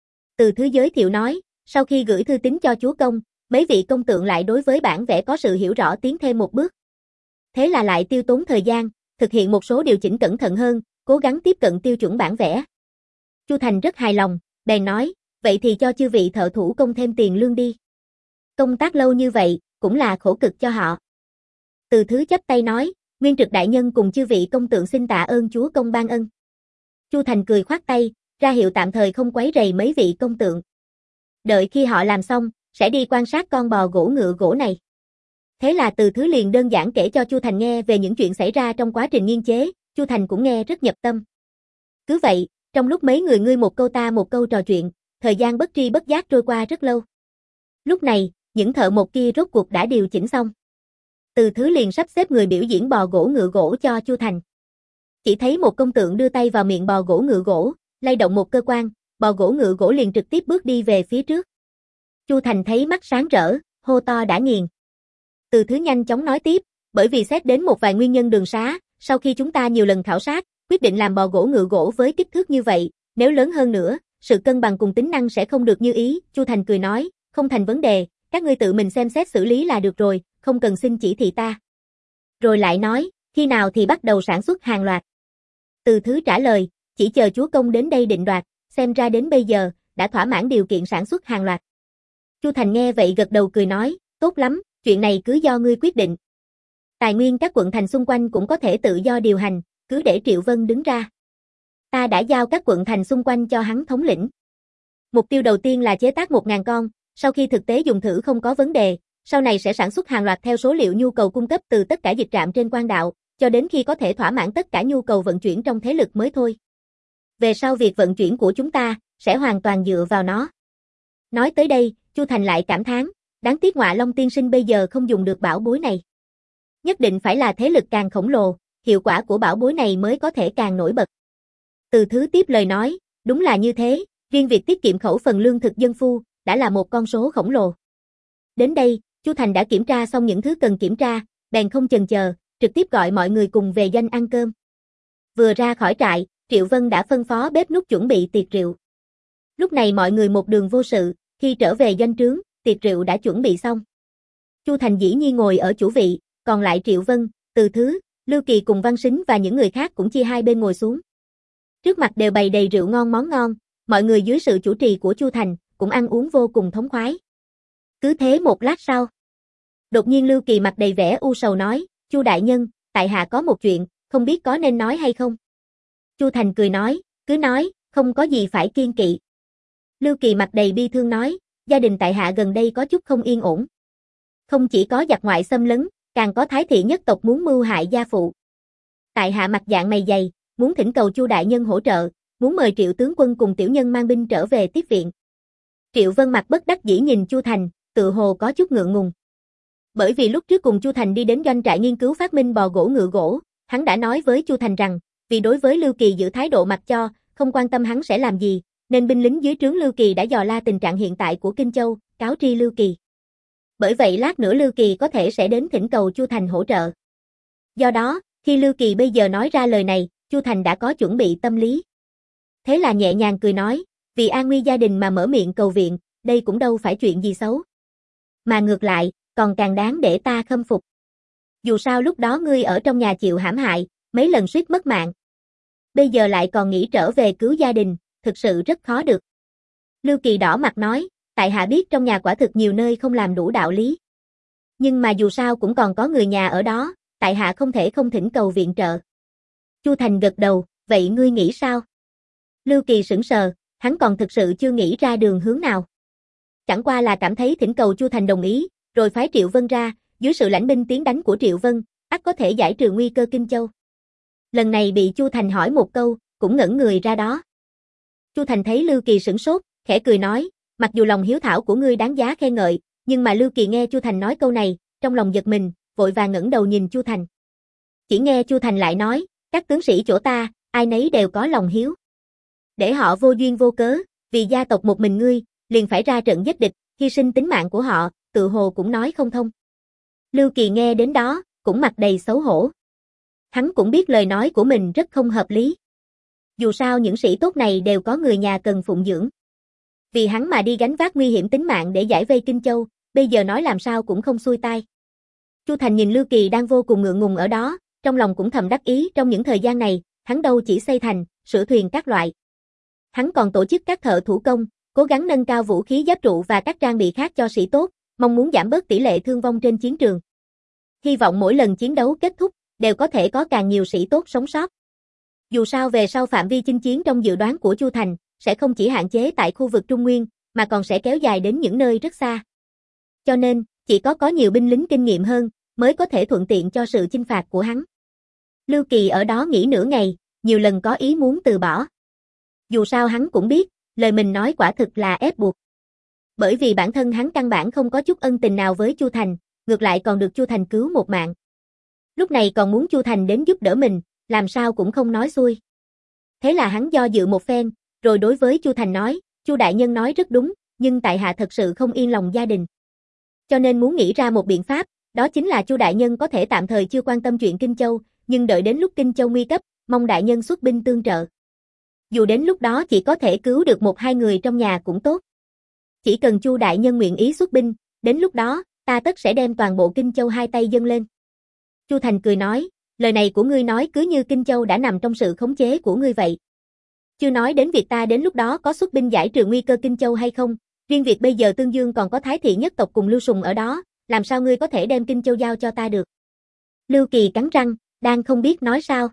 Từ Thứ giới thiệu nói, sau khi gửi thư tín cho chúa công, mấy vị công tượng lại đối với bản vẽ có sự hiểu rõ tiến thêm một bước. Thế là lại tiêu tốn thời gian, thực hiện một số điều chỉnh cẩn thận hơn, cố gắng tiếp cận tiêu chuẩn bản vẽ. Chu Thành rất hài lòng, bèn nói, vậy thì cho chư vị thợ thủ công thêm tiền lương đi. Công tác lâu như vậy, cũng là khổ cực cho họ. Từ Thứ chắp tay nói, Nguyên Trực đại nhân cùng chư vị công tượng xin tạ ơn chúa công ban ân. Chu Thành cười khoát tay, ra hiệu tạm thời không quấy rầy mấy vị công tượng. Đợi khi họ làm xong, sẽ đi quan sát con bò gỗ ngựa gỗ này. Thế là Từ Thứ liền đơn giản kể cho Chu Thành nghe về những chuyện xảy ra trong quá trình nghiên chế, Chu Thành cũng nghe rất nhập tâm. Cứ vậy, trong lúc mấy người ngươi một câu ta một câu trò chuyện, thời gian bất tri bất giác trôi qua rất lâu. Lúc này, những thợ mộc kia rốt cuộc đã điều chỉnh xong. Từ Thứ liền sắp xếp người biểu diễn bò gỗ ngựa gỗ cho Chu Thành. Chỉ thấy một công tượng đưa tay vào miệng bò gỗ ngựa gỗ, lay động một cơ quan, bò gỗ ngựa gỗ liền trực tiếp bước đi về phía trước. Chu Thành thấy mắt sáng rỡ, hô to đã nghiền. Từ Thứ nhanh chóng nói tiếp, bởi vì xét đến một vài nguyên nhân đường xá, sau khi chúng ta nhiều lần khảo sát, quyết định làm bò gỗ ngựa gỗ với kích thước như vậy, nếu lớn hơn nữa, sự cân bằng cùng tính năng sẽ không được như ý. Chu Thành cười nói, không thành vấn đề, các ngươi tự mình xem xét xử lý là được rồi, không cần xin chỉ thị ta. Rồi lại nói, khi nào thì bắt đầu sản xuất hàng loạt. Từ Thứ trả lời, chỉ chờ chúa công đến đây định đoạt, xem ra đến bây giờ, đã thỏa mãn điều kiện sản xuất hàng loạt. Chu Thành nghe vậy gật đầu cười nói, tốt lắm, chuyện này cứ do ngươi quyết định. Tài nguyên các quận thành xung quanh cũng có thể tự do điều hành, cứ để Triệu Vân đứng ra. Ta đã giao các quận thành xung quanh cho hắn thống lĩnh. Mục tiêu đầu tiên là chế tác một nghìn con, sau khi thực tế dùng thử không có vấn đề, sau này sẽ sản xuất hàng loạt theo số liệu nhu cầu cung cấp từ tất cả dịch trạm trên quan đạo, cho đến khi có thể thỏa mãn tất cả nhu cầu vận chuyển trong thế lực mới thôi. Về sau việc vận chuyển của chúng ta, sẽ hoàn toàn dựa vào nó. Nói tới đây, Chu Thành lại cảm thán, đáng tiếc Ngọa Long tiên sinh bây giờ không dùng được bảo bối này. Nhất định phải là thế lực càng khổng lồ, hiệu quả của bảo bối này mới có thể càng nổi bật. Từ Thứ tiếp lời nói, đúng là như thế, riêng việc tiết kiệm khẩu phần lương thực dân phu, đã là một con số khổng lồ. Đến đây, Chu Thành đã kiểm tra xong những thứ cần kiểm tra, bèn không chần chờ, trực tiếp gọi mọi người cùng về doanh ăn cơm. Vừa ra khỏi trại, Triệu Vân đã phân phó bếp núc chuẩn bị tiệc rượu. Lúc này mọi người một đường vô sự, khi trở về doanh trướng, tiệc rượu đã chuẩn bị xong. Chu Thành dĩ nhiên ngồi ở chủ vị, còn lại Triệu Vân, Từ Thứ, Lưu Kỳ cùng Văn Sính và những người khác cũng chia hai bên ngồi xuống. Trước mặt đều bày đầy rượu ngon món ngon, mọi người dưới sự chủ trì của Chu Thành, cũng ăn uống vô cùng thống khoái. Cứ thế một lát sau, đột nhiên Lưu Kỳ mặt đầy vẻ u sầu nói, Chu đại nhân, tại hạ có một chuyện, không biết có nên nói hay không. Chu Thành cười nói, cứ nói, không có gì phải kiêng kỵ. Lưu Kỳ mặt đầy bi thương nói, gia đình tại hạ gần đây có chút không yên ổn. Không chỉ có giặc ngoại xâm lấn, càng có thái thị nhất tộc muốn mưu hại gia phụ. Tại hạ mặt dạng mày dày, muốn thỉnh cầu Chu đại nhân hỗ trợ, muốn mời Triệu tướng quân cùng tiểu nhân mang binh trở về tiếp viện. Triệu Vân mặt bất đắc dĩ nhìn Chu Thành, tự hồ có chút ngượng ngùng. Bởi vì lúc trước cùng Chu Thành đi đến doanh trại nghiên cứu phát minh bò gỗ ngựa gỗ, hắn đã nói với Chu Thành rằng, vì đối với Lưu Kỳ giữ thái độ mặc cho, không quan tâm hắn sẽ làm gì, nên binh lính dưới trướng Lưu Kỳ đã dò la tình trạng hiện tại của Kinh Châu, cáo tri Lưu Kỳ. Bởi vậy lát nữa Lưu Kỳ có thể sẽ đến thỉnh cầu Chu Thành hỗ trợ. Do đó, khi Lưu Kỳ bây giờ nói ra lời này, Chu Thành đã có chuẩn bị tâm lý. Thế là nhẹ nhàng cười nói, vì an nguy gia đình mà mở miệng cầu viện, đây cũng đâu phải chuyện gì xấu. Mà ngược lại, còn càng đáng để ta khâm phục. Dù sao lúc đó ngươi ở trong nhà chịu hãm hại, mấy lần suýt mất mạng. Bây giờ lại còn nghĩ trở về cứu gia đình, thực sự rất khó được. Lưu Kỳ đỏ mặt nói, tại hạ biết trong nhà quả thực nhiều nơi không làm đủ đạo lý. Nhưng mà dù sao cũng còn có người nhà ở đó, tại hạ không thể không thỉnh cầu viện trợ. Chu Thành gật đầu, vậy ngươi nghĩ sao? Lưu Kỳ sững sờ, hắn còn thực sự chưa nghĩ ra đường hướng nào. chẳng qua là cảm thấy thỉnh cầu Chu Thành đồng ý, rồi phái Triệu Vân ra, dưới sự lãnh binh tiến đánh của Triệu Vân, ắt có thể giải trừ nguy cơ Kinh Châu. Lần này bị Chu Thành hỏi một câu, cũng ngẩn người ra đó. Chu Thành thấy Lưu Kỳ sửng sốt, khẽ cười nói, mặc dù lòng hiếu thảo của ngươi đáng giá khen ngợi, nhưng mà Lưu Kỳ nghe Chu Thành nói câu này, trong lòng giật mình, vội vàng ngẩng đầu nhìn Chu Thành. Chỉ nghe Chu Thành lại nói, các tướng sĩ chỗ ta, ai nấy đều có lòng hiếu. Để họ vô duyên vô cớ, vì gia tộc một mình ngươi, liền phải ra trận giết địch, hy sinh tính mạng của họ, tự hồ cũng nói không thông. Lưu Kỳ nghe đến đó, cũng mặt đầy xấu hổ. Hắn cũng biết lời nói của mình rất không hợp lý. Dù sao những sĩ tốt này đều có người nhà cần phụng dưỡng. Vì hắn mà đi gánh vác nguy hiểm tính mạng để giải vây Kinh Châu, bây giờ nói làm sao cũng không xuôi tai. Chu Thành nhìn Lưu Kỳ đang vô cùng ngượng ngùng ở đó, trong lòng cũng thầm đắc ý trong những thời gian này, hắn đâu chỉ xây thành, sửa thuyền các loại. Hắn còn tổ chức các thợ thủ công, cố gắng nâng cao vũ khí giáp trụ và các trang bị khác cho sĩ tốt, mong muốn giảm bớt tỷ lệ thương vong trên chiến trường. Hy vọng mỗi lần chiến đấu kết thúc, đều có thể có càng nhiều sĩ tốt sống sót. Dù sao về sau phạm vi chinh chiến trong dự đoán của Chu Thành, sẽ không chỉ hạn chế tại khu vực Trung Nguyên, mà còn sẽ kéo dài đến những nơi rất xa. Cho nên, chỉ có có nhiều binh lính kinh nghiệm hơn, mới có thể thuận tiện cho sự chinh phạt của hắn. Lưu Kỳ ở đó nghỉ nửa ngày, nhiều lần có ý muốn từ bỏ. Dù sao hắn cũng biết, lời mình nói quả thực là ép buộc. Bởi vì bản thân hắn căn bản không có chút ân tình nào với Chu Thành, ngược lại còn được Chu Thành cứu một mạng. Lúc này còn muốn Chu Thành đến giúp đỡ mình, làm sao cũng không nói xuôi. Thế là hắn do dự một phen, rồi đối với Chu Thành nói, Chu đại nhân nói rất đúng, nhưng tại hạ thật sự không yên lòng gia đình. Cho nên muốn nghĩ ra một biện pháp, đó chính là Chu đại nhân có thể tạm thời chưa quan tâm chuyện Kinh Châu, nhưng đợi đến lúc Kinh Châu nguy cấp, mong đại nhân xuất binh tương trợ. Dù đến lúc đó chỉ có thể cứu được một hai người trong nhà cũng tốt. Chỉ cần Chu đại nhân nguyện ý xuất binh, đến lúc đó, ta tất sẽ đem toàn bộ Kinh Châu hai tay dâng lên. Chu Thành cười nói, lời này của ngươi nói cứ như Kinh Châu đã nằm trong sự khống chế của ngươi vậy. Chưa nói đến việc ta đến lúc đó có xuất binh giải trừ nguy cơ Kinh Châu hay không, riêng việc bây giờ Tương Dương còn có Thái thị nhất tộc cùng Lưu Sùng ở đó, làm sao ngươi có thể đem Kinh Châu giao cho ta được. Lưu Kỳ cắn răng, đang không biết nói sao.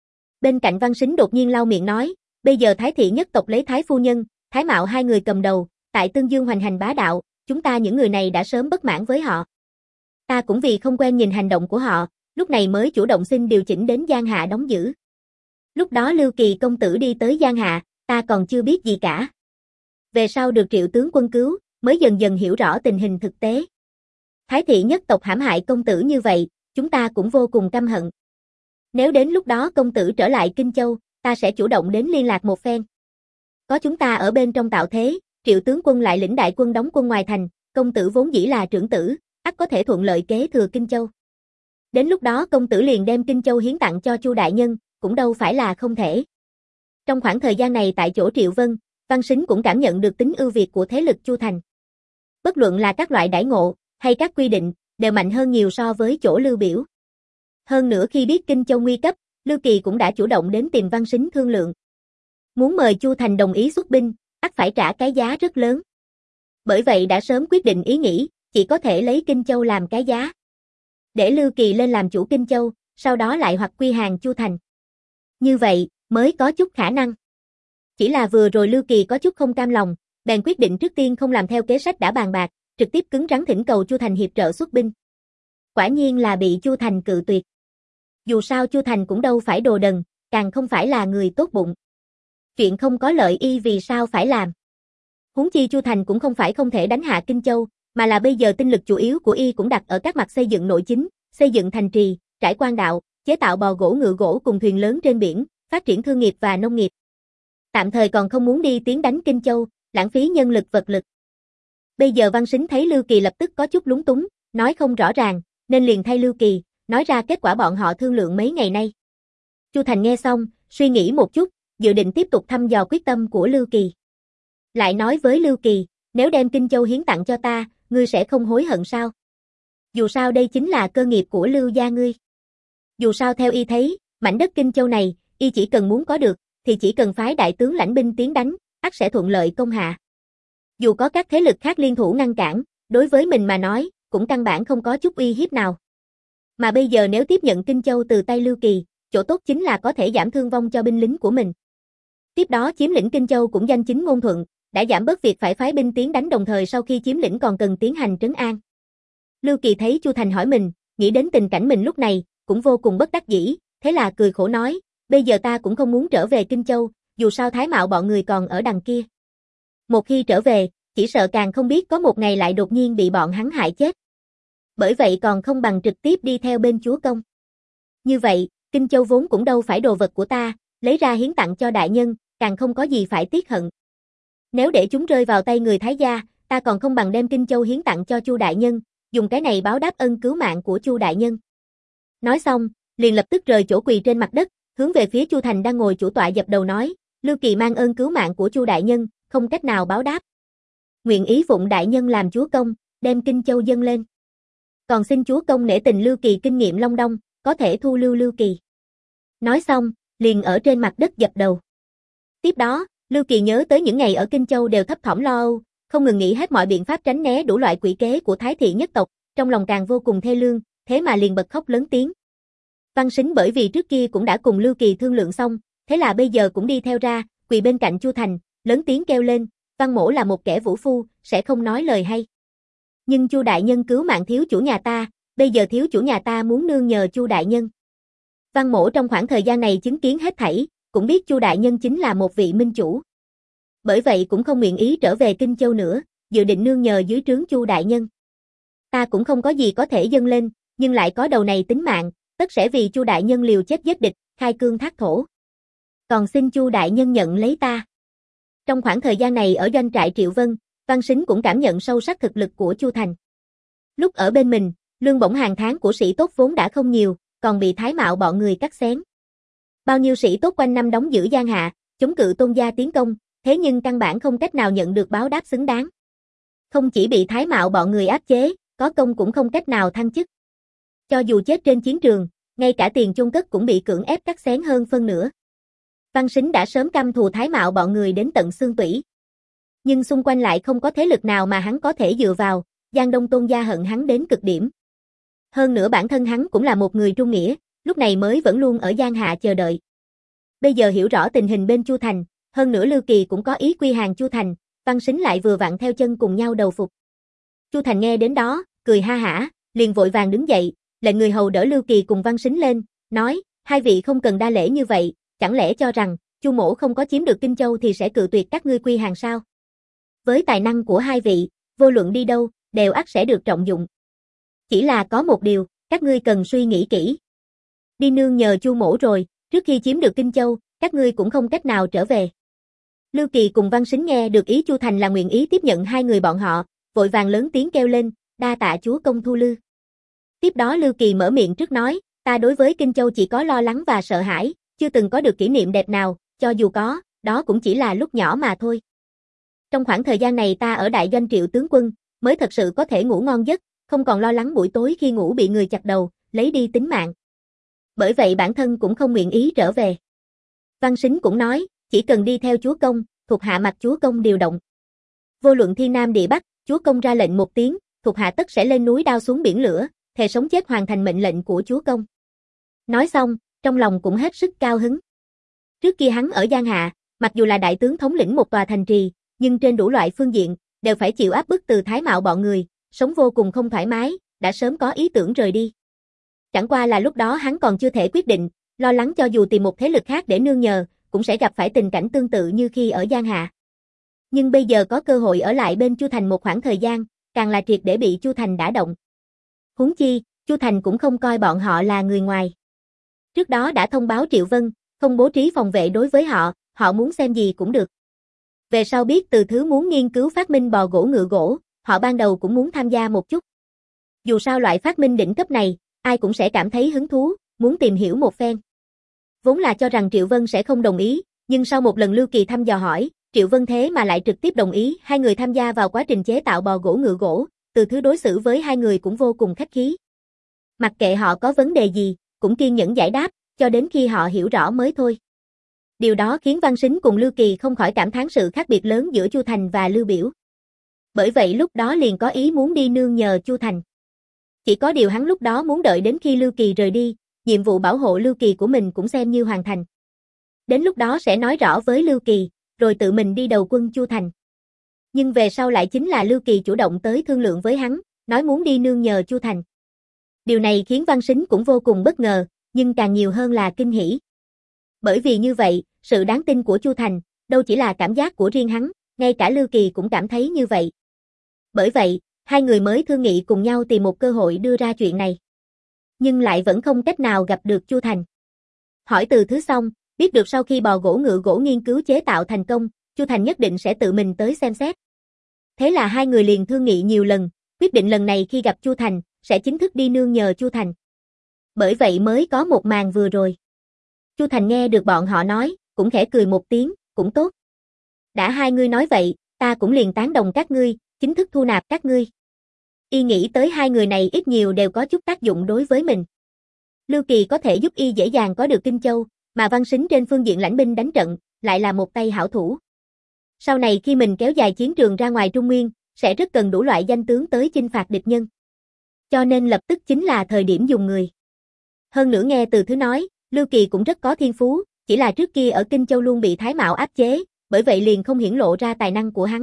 Bên cạnh Văn Sính đột nhiên lau miệng nói, bây giờ Thái thị nhất tộc lấy Thái phu nhân, Thái Mạo hai người cầm đầu, tại Tương Dương hoành hành bá đạo, chúng ta những người này đã sớm bất mãn với họ. Ta cũng vì không quen nhìn hành động của họ, lúc này mới chủ động xin điều chỉnh đến Giang Hạ đóng giữ. Lúc đó Lưu Kỳ công tử đi tới Giang Hạ, ta còn chưa biết gì cả. Về sau được Triệu tướng quân cứu, mới dần dần hiểu rõ tình hình thực tế. Thái thị nhất tộc hãm hại công tử như vậy, chúng ta cũng vô cùng căm hận. Nếu đến lúc đó công tử trở lại Kinh Châu, ta sẽ chủ động đến liên lạc một phen. Có chúng ta ở bên trong tạo thế, Triệu tướng quân lại lĩnh đại quân đóng quân ngoài thành, công tử vốn dĩ là trưởng tử, ắt có thể thuận lợi kế thừa Kinh Châu. Đến lúc đó công tử liền đem Kinh Châu hiến tặng cho Chu đại nhân, cũng đâu phải là không thể. Trong khoảng thời gian này tại chỗ Triệu Vân, Văn Sính cũng cảm nhận được tính ưu việt của thế lực Chu Thành. Bất luận là các loại đãi ngộ, hay các quy định, đều mạnh hơn nhiều so với chỗ Lưu Biểu. Hơn nữa khi biết Kinh Châu nguy cấp, Lưu Kỳ cũng đã chủ động đến tìm Văn Sính thương lượng. Muốn mời Chu Thành đồng ý xuất binh, ắt phải trả cái giá rất lớn. Bởi vậy đã sớm quyết định ý nghĩ, chỉ có thể lấy Kinh Châu làm cái giá. Để Lưu Kỳ lên làm chủ Kinh Châu, sau đó lại hoặc quy hàng Chu Thành. Như vậy, mới có chút khả năng. Chỉ là vừa rồi Lưu Kỳ có chút không cam lòng, bèn quyết định trước tiên không làm theo kế sách đã bàn bạc, trực tiếp cứng rắn thỉnh cầu Chu Thành hiệp trợ xuất binh. Quả nhiên là bị Chu Thành cự tuyệt. Dù sao Chu Thành cũng đâu phải đồ đần, càng không phải là người tốt bụng. Chuyện không có lợi y vì sao phải làm. Huống chi Chu Thành cũng không phải không thể đánh hạ Kinh Châu, mà là bây giờ tinh lực chủ yếu của y cũng đặt ở các mặt xây dựng nội chính, xây dựng thành trì, trải quan đạo, chế tạo bò gỗ ngựa gỗ cùng thuyền lớn trên biển, phát triển thương nghiệp và nông nghiệp. Tạm thời còn không muốn đi tiến đánh Kinh Châu, lãng phí nhân lực vật lực. Bây giờ Văn Sính thấy Lưu Kỳ lập tức có chút lúng túng, nói không rõ ràng, nên liền thay Lưu Kỳ, nói ra kết quả bọn họ thương lượng mấy ngày nay. Chu Thành nghe xong, suy nghĩ một chút, dự định tiếp tục thăm dò quyết tâm của Lưu Kỳ. Lại nói với Lưu Kỳ, nếu đem Kinh Châu hiến tặng cho ta, ngươi sẽ không hối hận sao? Dù sao đây chính là cơ nghiệp của Lưu gia ngươi. Dù sao theo y thấy, mảnh đất Kinh Châu này, y chỉ cần muốn có được, thì chỉ cần phái đại tướng lãnh binh tiến đánh, ắt sẽ thuận lợi công hạ. Dù có các thế lực khác liên thủ ngăn cản, đối với mình mà nói, cũng căn bản không có chút uy hiếp nào. Mà bây giờ nếu tiếp nhận Kinh Châu từ tay Lưu Kỳ, chỗ tốt chính là có thể giảm thương vong cho binh lính của mình. Tiếp đó chiếm lĩnh Kinh Châu cũng danh chính ngôn thuận, đã giảm bớt việc phải phái binh tiến đánh, đồng thời sau khi chiếm lĩnh còn cần tiến hành trấn an. Lưu Kỳ thấy Chu Thành hỏi mình, nghĩ đến tình cảnh mình lúc này, cũng vô cùng bất đắc dĩ, thế là cười khổ nói, bây giờ ta cũng không muốn trở về Kinh Châu, dù sao Thái Mạo bọn người còn ở đằng kia. Một khi trở về, chỉ sợ càng không biết có một ngày lại đột nhiên bị bọn hắn hại chết. Bởi vậy còn không bằng trực tiếp đi theo bên chúa công. Như vậy, Kinh Châu vốn cũng đâu phải đồ vật của ta, lấy ra hiến tặng cho đại nhân, càng không có gì phải tiếc hận. Nếu để chúng rơi vào tay người Thái gia, ta còn không bằng đem Kinh Châu hiến tặng cho Chu đại nhân, dùng cái này báo đáp ân cứu mạng của Chu đại nhân. Nói xong, liền lập tức rời chỗ quỳ trên mặt đất, hướng về phía Chu Thành đang ngồi chủ tọa dập đầu nói, Lưu Kỳ mang ơn cứu mạng của Chu đại nhân, không cách nào báo đáp. Nguyện ý phụng đại nhân làm chúa công, đem Kinh Châu dâng lên. Còn xin chúa công nể tình Lưu Kỳ kinh nghiệm Long Đong, có thể thu lưu Lưu Kỳ. Nói xong, liền ở trên mặt đất dập đầu. Tiếp đó, Lưu Kỳ nhớ tới những ngày ở Kinh Châu đều thấp thỏm lo âu, không ngừng nghĩ hết mọi biện pháp tránh né đủ loại quỷ kế của Thái thị nhất tộc, trong lòng càng vô cùng thê lương, thế mà liền bật khóc lớn tiếng. Văn Sính bởi vì trước kia cũng đã cùng Lưu Kỳ thương lượng xong, thế là bây giờ cũng đi theo ra, quỳ bên cạnh Chu Thành, lớn tiếng kêu lên, Văn Mỗ là một kẻ vũ phu, sẽ không nói lời hay. Nhưng Chu đại nhân cứu mạng thiếu chủ nhà ta, bây giờ thiếu chủ nhà ta muốn nương nhờ Chu đại nhân. Văn Mỗ trong khoảng thời gian này chứng kiến hết thảy, cũng biết Chu đại nhân chính là một vị minh chủ. Bởi vậy cũng không nguyện ý trở về Kinh Châu nữa, dự định nương nhờ dưới trướng Chu đại nhân. Ta cũng không có gì có thể dâng lên, nhưng lại có đầu này tính mạng, tất sẽ vì Chu đại nhân liều chết giết địch, khai cương thác thổ. Còn xin Chu đại nhân nhận lấy ta. Trong khoảng thời gian này ở doanh trại Triệu Vân, Văn Sính cũng cảm nhận sâu sắc thực lực của Chu Thành. Lúc ở bên mình, lương bổng hàng tháng của sĩ tốt vốn đã không nhiều, còn bị Thái Mạo bọn người cắt xén. Bao nhiêu sĩ tốt quanh năm đóng giữ Giang Hạ, chống cự Tôn gia tiến công, thế nhưng căn bản không cách nào nhận được báo đáp xứng đáng. Không chỉ bị Thái Mạo bọn người áp chế, có công cũng không cách nào thăng chức. Cho dù chết trên chiến trường, ngay cả tiền chôn cất cũng bị cưỡng ép cắt xén hơn phân nửa. Văn Sính đã sớm căm thù Thái Mạo bọn người đến tận xương tủy. Nhưng xung quanh lại không có thế lực nào mà hắn có thể dựa vào, Giang Đông Tôn gia hận hắn đến cực điểm. Hơn nữa bản thân hắn cũng là một người trung nghĩa, lúc này mới vẫn luôn ở Giang Hạ chờ đợi. Bây giờ hiểu rõ tình hình bên Chu Thành, hơn nữa Lưu Kỳ cũng có ý quy hàng Chu Thành, Văn Sính lại vừa vặn theo chân cùng nhau đầu phục. Chu Thành nghe đến đó, cười ha hả, liền vội vàng đứng dậy, lệnh người hầu đỡ Lưu Kỳ cùng Văn Sính lên, nói, hai vị không cần đa lễ như vậy, chẳng lẽ cho rằng, Chu mỗ không có chiếm được Kinh Châu thì sẽ cự tuyệt các ngươi quy hàng sao? Với tài năng của hai vị, vô luận đi đâu, đều ắt sẽ được trọng dụng. Chỉ là có một điều, các ngươi cần suy nghĩ kỹ. Đi nương nhờ Chu mỗ rồi, trước khi chiếm được Kinh Châu, các ngươi cũng không cách nào trở về. Lưu Kỳ cùng Văn Sính nghe được ý Chu Thành là nguyện ý tiếp nhận hai người bọn họ, vội vàng lớn tiếng kêu lên, đa tạ chúa công thu lưu. Tiếp đó Lưu Kỳ mở miệng trước nói, ta đối với Kinh Châu chỉ có lo lắng và sợ hãi, chưa từng có được kỷ niệm đẹp nào, cho dù có, đó cũng chỉ là lúc nhỏ mà thôi. Trong khoảng thời gian này ta ở đại doanh Triệu tướng quân, mới thật sự có thể ngủ ngon giấc, không còn lo lắng buổi tối khi ngủ bị người chặt đầu, lấy đi tính mạng. Bởi vậy bản thân cũng không nguyện ý trở về. Văn Sính cũng nói, chỉ cần đi theo chúa công, thuộc hạ mặc chúa công điều động. Vô luận thiên nam địa bắc, chúa công ra lệnh một tiếng, thuộc hạ tất sẽ lên núi đao xuống biển lửa, thề sống chết hoàn thành mệnh lệnh của chúa công. Nói xong, trong lòng cũng hết sức cao hứng. Trước kia hắn ở Giang Hạ, mặc dù là đại tướng thống lĩnh một tòa thành trì, nhưng trên đủ loại phương diện, đều phải chịu áp bức từ Thái Mạo bọn người, sống vô cùng không thoải mái, đã sớm có ý tưởng rời đi. Chẳng qua là lúc đó hắn còn chưa thể quyết định, lo lắng cho dù tìm một thế lực khác để nương nhờ, cũng sẽ gặp phải tình cảnh tương tự như khi ở Giang Hạ. Nhưng bây giờ có cơ hội ở lại bên Chu Thành một khoảng thời gian, càng là triệt để bị Chu Thành đả động. Huống chi, Chu Thành cũng không coi bọn họ là người ngoài. Trước đó đã thông báo Triệu Vân, không bố trí phòng vệ đối với họ, họ muốn xem gì cũng được. Về sau biết từ thứ muốn nghiên cứu phát minh bò gỗ ngựa gỗ, họ ban đầu cũng muốn tham gia một chút. Dù sao loại phát minh đỉnh cấp này, ai cũng sẽ cảm thấy hứng thú, muốn tìm hiểu một phen. Vốn là cho rằng Triệu Vân sẽ không đồng ý, nhưng sau một lần Lưu Kỳ thăm dò hỏi, Triệu Vân thế mà lại trực tiếp đồng ý, hai người tham gia vào quá trình chế tạo bò gỗ ngựa gỗ, từ thứ đối xử với hai người cũng vô cùng khách khí. Mặc kệ họ có vấn đề gì, cũng kiên nhẫn giải đáp, cho đến khi họ hiểu rõ mới thôi. Điều đó khiến Văn Sính cùng Lưu Kỳ không khỏi cảm thán sự khác biệt lớn giữa Chu Thành và Lưu Biểu. Bởi vậy lúc đó liền có ý muốn đi nương nhờ Chu Thành. Chỉ có điều hắn lúc đó muốn đợi đến khi Lưu Kỳ rời đi, nhiệm vụ bảo hộ Lưu Kỳ của mình cũng xem như hoàn thành. Đến lúc đó sẽ nói rõ với Lưu Kỳ, rồi tự mình đi đầu quân Chu Thành. Nhưng về sau lại chính là Lưu Kỳ chủ động tới thương lượng với hắn, nói muốn đi nương nhờ Chu Thành. Điều này khiến Văn Sính cũng vô cùng bất ngờ, nhưng càng nhiều hơn là kinh hỉ. Bởi vì như vậy, sự đáng tin của Chu Thành, đâu chỉ là cảm giác của riêng hắn, ngay cả Lưu Kỳ cũng cảm thấy như vậy. Bởi vậy, hai người mới thương nghị cùng nhau tìm một cơ hội đưa ra chuyện này. Nhưng lại vẫn không cách nào gặp được Chu Thành. Hỏi Từ Thứ xong, biết được sau khi bò gỗ ngựa gỗ nghiên cứu chế tạo thành công, Chu Thành nhất định sẽ tự mình tới xem xét. Thế là hai người liền thương nghị nhiều lần, quyết định lần này khi gặp Chu Thành, sẽ chính thức đi nương nhờ Chu Thành. Bởi vậy mới có một màn vừa rồi. Chu Thành nghe được bọn họ nói, cũng khẽ cười một tiếng, cũng tốt. Đã hai ngươi nói vậy, ta cũng liền tán đồng các ngươi, chính thức thu nạp các ngươi. Y nghĩ tới hai người này ít nhiều đều có chút tác dụng đối với mình. Lưu Kỳ có thể giúp y dễ dàng có được Kinh Châu, mà Văn Sính trên phương diện lãnh binh đánh trận, lại là một tay hảo thủ. Sau này khi mình kéo dài chiến trường ra ngoài Trung Nguyên, sẽ rất cần đủ loại danh tướng tới chinh phạt địch nhân. Cho nên lập tức chính là thời điểm dùng người. Hơn nữa nghe Từ Thứ nói, Lưu Kỳ cũng rất có thiên phú, chỉ là trước kia ở Kinh Châu luôn bị Thái Mạo áp chế, bởi vậy liền không hiển lộ ra tài năng của hắn.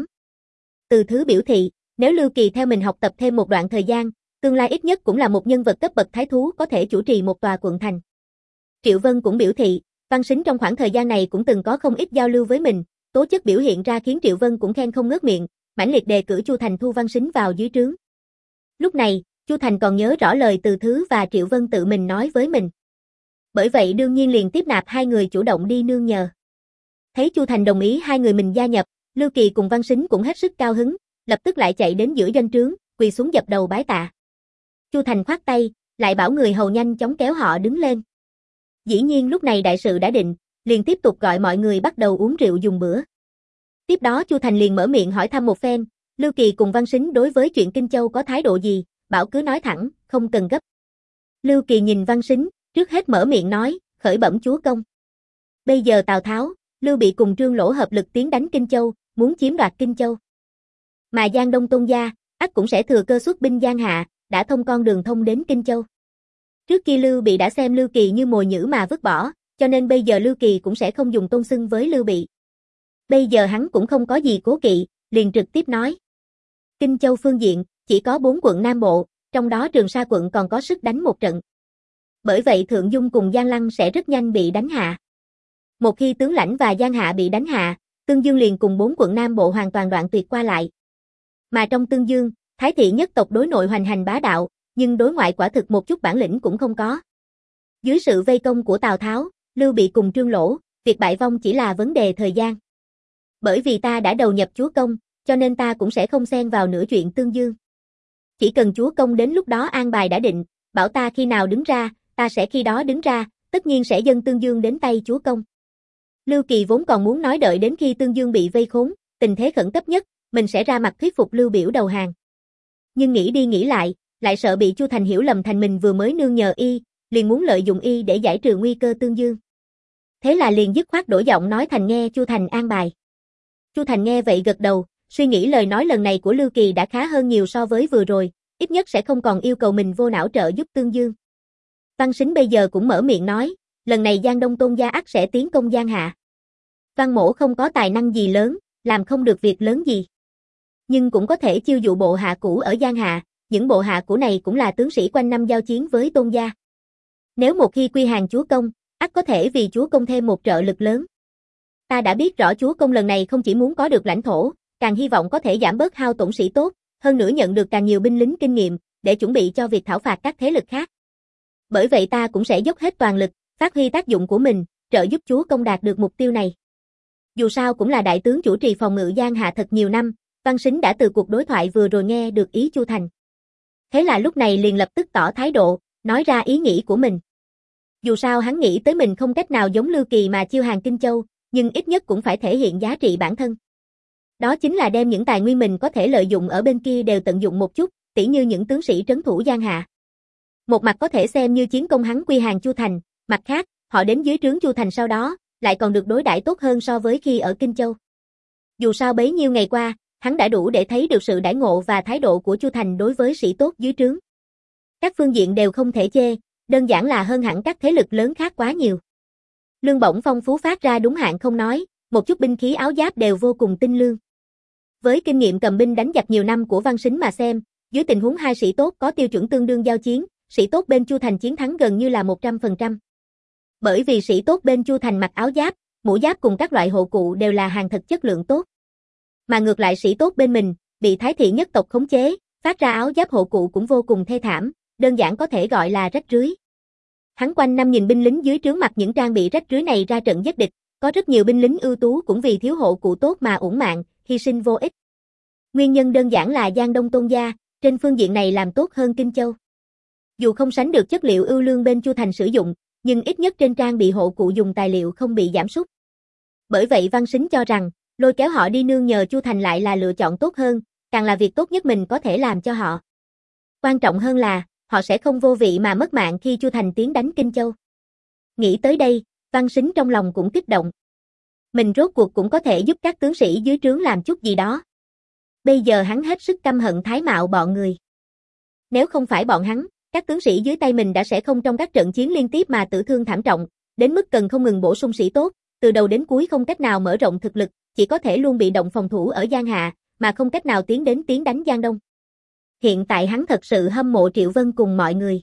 Từ Thứ biểu thị, nếu Lưu Kỳ theo mình học tập thêm một đoạn thời gian, tương lai ít nhất cũng là một nhân vật cấp bậc thái thú có thể chủ trì một tòa quận thành. Triệu Vân cũng biểu thị, Văn Sính trong khoảng thời gian này cũng từng có không ít giao lưu với mình, tố chất biểu hiện ra khiến Triệu Vân cũng khen không ngớt miệng, mãnh liệt đề cử Chu Thành thu Văn Sính vào dưới trướng. Lúc này, Chu Thành còn nhớ rõ lời Từ Thứ và Triệu Vân tự mình nói với mình. Bởi vậy đương nhiên liền tiếp nạp hai người chủ động đi nương nhờ. Thấy Chu Thành đồng ý hai người mình gia nhập, Lưu Kỳ cùng Văn Sính cũng hết sức cao hứng, lập tức lại chạy đến giữa doanh trướng, quỳ xuống dập đầu bái tạ. Chu Thành khoát tay, lại bảo người hầu nhanh chóng kéo họ đứng lên. Dĩ nhiên lúc này đại sự đã định, liền tiếp tục gọi mọi người bắt đầu uống rượu dùng bữa. Tiếp đó Chu Thành liền mở miệng hỏi thăm một phen, Lưu Kỳ cùng Văn Sính đối với chuyện Kinh Châu có thái độ gì, bảo cứ nói thẳng, không cần gấp. Lưu Kỳ nhìn Văn Sính, trước hết mở miệng nói, khởi bẩm chúa công. Bây giờ Tào Tháo, Lưu Bị cùng Trương Lỗ hợp lực tiến đánh Kinh Châu, muốn chiếm đoạt Kinh Châu. Mà Giang Đông Tôn gia, ắt cũng sẽ thừa cơ xuất binh Giang Hạ, đã thông con đường thông đến Kinh Châu. Trước kia Lưu Bị đã xem Lưu Kỳ như mồi nhử mà vứt bỏ, cho nên bây giờ Lưu Kỳ cũng sẽ không dùng tôn xưng với Lưu Bị. Bây giờ hắn cũng không có gì cố kỵ, liền trực tiếp nói. Kinh Châu phương diện, chỉ có bốn quận Nam Bộ, trong đó Trường Sa quận còn có sức đánh một trận. Bởi vậy Thượng Dung cùng Giang Lăng sẽ rất nhanh bị đánh hạ. Một khi tướng lãnh và Giang Hạ bị đánh hạ, Tương Dương liền cùng bốn quận Nam Bộ hoàn toàn đoạn tuyệt qua lại. Mà trong Tương Dương, Thái thị nhất tộc đối nội hoành hành bá đạo, nhưng đối ngoại quả thực một chút bản lĩnh cũng không có. Dưới sự vây công của Tào Tháo, Lưu Bị cùng Trương Lỗ, việc bại vong chỉ là vấn đề thời gian. Bởi vì ta đã đầu nhập chúa công, cho nên ta cũng sẽ không xen vào nửa chuyện Tương Dương. Chỉ cần chúa công đến lúc đó an bài đã định, bảo ta khi nào đứng ra, ta sẽ khi đó đứng ra, tất nhiên sẽ dâng Tương Dương đến tay chúa công. Lưu Kỳ vốn còn muốn nói đợi đến khi Tương Dương bị vây khốn, tình thế khẩn cấp nhất, mình sẽ ra mặt thuyết phục Lưu Biểu đầu hàng. Nhưng nghĩ đi nghĩ lại, lại sợ bị Chu Thành hiểu lầm thành mình vừa mới nương nhờ y, liền muốn lợi dụng y để giải trừ nguy cơ Tương Dương. Thế là liền dứt khoát đổi giọng nói thành nghe Chu Thành an bài. Chu Thành nghe vậy gật đầu, suy nghĩ lời nói lần này của Lưu Kỳ đã khá hơn nhiều so với vừa rồi, ít nhất sẽ không còn yêu cầu mình vô não trợ giúp Tương Dương. Văn Sính bây giờ cũng mở miệng nói, lần này Giang Đông Tôn gia ắt sẽ tiến công Giang Hạ. Văn Mỗ không có tài năng gì lớn, làm không được việc lớn gì. Nhưng cũng có thể chiêu dụ bộ hạ cũ ở Giang Hạ, những bộ hạ cũ này cũng là tướng sĩ quanh năm giao chiến với Tôn gia. Nếu một khi quy hàng chúa công, ắt có thể vì chúa công thêm một trợ lực lớn. Ta đã biết rõ chúa công lần này không chỉ muốn có được lãnh thổ, càng hy vọng có thể giảm bớt hao tổn sĩ tốt, hơn nữa nhận được càng nhiều binh lính kinh nghiệm, để chuẩn bị cho việc thảo phạt các thế lực khác. Bởi vậy ta cũng sẽ dốc hết toàn lực, phát huy tác dụng của mình, trợ giúp chúa công đạt được mục tiêu này. Dù sao cũng là đại tướng chủ trì phòng ngự Giang Hạ thật nhiều năm, Văn Sính đã từ cuộc đối thoại vừa rồi nghe được ý Chu Thành. Thế là lúc này liền lập tức tỏ thái độ, nói ra ý nghĩ của mình. Dù sao hắn nghĩ tới mình không cách nào giống Lưu Kỳ mà chiêu hàng Kinh Châu, nhưng ít nhất cũng phải thể hiện giá trị bản thân. Đó chính là đem những tài nguyên mình có thể lợi dụng ở bên kia đều tận dụng một chút, tỉ như những tướng sĩ trấn thủ Giang Hạ. Một mặt có thể xem như chiến công hắn quy hàng Chu Thành, mặt khác, họ đến dưới trướng Chu Thành sau đó, lại còn được đối đãi tốt hơn so với khi ở Kinh Châu. Dù sao bấy nhiêu ngày qua, hắn đã đủ để thấy được sự đãi ngộ và thái độ của Chu Thành đối với sĩ tốt dưới trướng. Các phương diện đều không thể chê, đơn giản là hơn hẳn các thế lực lớn khác quá nhiều. Lương bổng phong phú phát ra đúng hạn không nói, một chút binh khí áo giáp đều vô cùng tinh lương. Với kinh nghiệm cầm binh đánh giặc nhiều năm của Văn Sính mà xem, dưới tình huống hai sĩ tốt có tiêu chuẩn tương đương giao chiến, sĩ tốt bên Chu Thành chiến thắng gần như là một trăm phần trăm. Bởi vì sĩ tốt bên Chu Thành mặc áo giáp, mũ giáp cùng các loại hộ cụ đều là hàng thật chất lượng tốt. Mà ngược lại sĩ tốt bên mình, bị Thái thị nhất tộc khống chế, phát ra áo giáp hộ cụ cũng vô cùng thê thảm, đơn giản có thể gọi là rách rưới. Hắn quanh năm nhìn binh lính dưới trướng mặc những trang bị rách rưới này ra trận giết địch, có rất nhiều binh lính ưu tú cũng vì thiếu hộ cụ tốt mà uổng mạng, hy sinh vô ích. Nguyên nhân đơn giản là Giang Đông Tôn gia, trên phương diện này làm tốt hơn Kinh Châu. Dù không sánh được chất liệu ưu lương bên Chu Thành sử dụng, nhưng ít nhất trên trang bị hộ cụ dùng tài liệu không bị giảm sút. Bởi vậy Văn Sính cho rằng, lôi kéo họ đi nương nhờ Chu Thành lại là lựa chọn tốt hơn, càng là việc tốt nhất mình có thể làm cho họ. Quan trọng hơn là, họ sẽ không vô vị mà mất mạng khi Chu Thành tiến đánh Kinh Châu. Nghĩ tới đây, Văn Sính trong lòng cũng kích động. Mình rốt cuộc cũng có thể giúp các tướng sĩ dưới trướng làm chút gì đó. Bây giờ hắn hết sức căm hận Thái Mạo bọn người. Nếu không phải bọn hắn, các tướng sĩ dưới tay mình đã sẽ không trong các trận chiến liên tiếp mà tử thương thảm trọng, đến mức cần không ngừng bổ sung sĩ tốt, từ đầu đến cuối không cách nào mở rộng thực lực, chỉ có thể luôn bị động phòng thủ ở Giang Hạ, mà không cách nào tiến đến tiến đánh Giang Đông. Hiện tại hắn thật sự hâm mộ Triệu Vân cùng mọi người.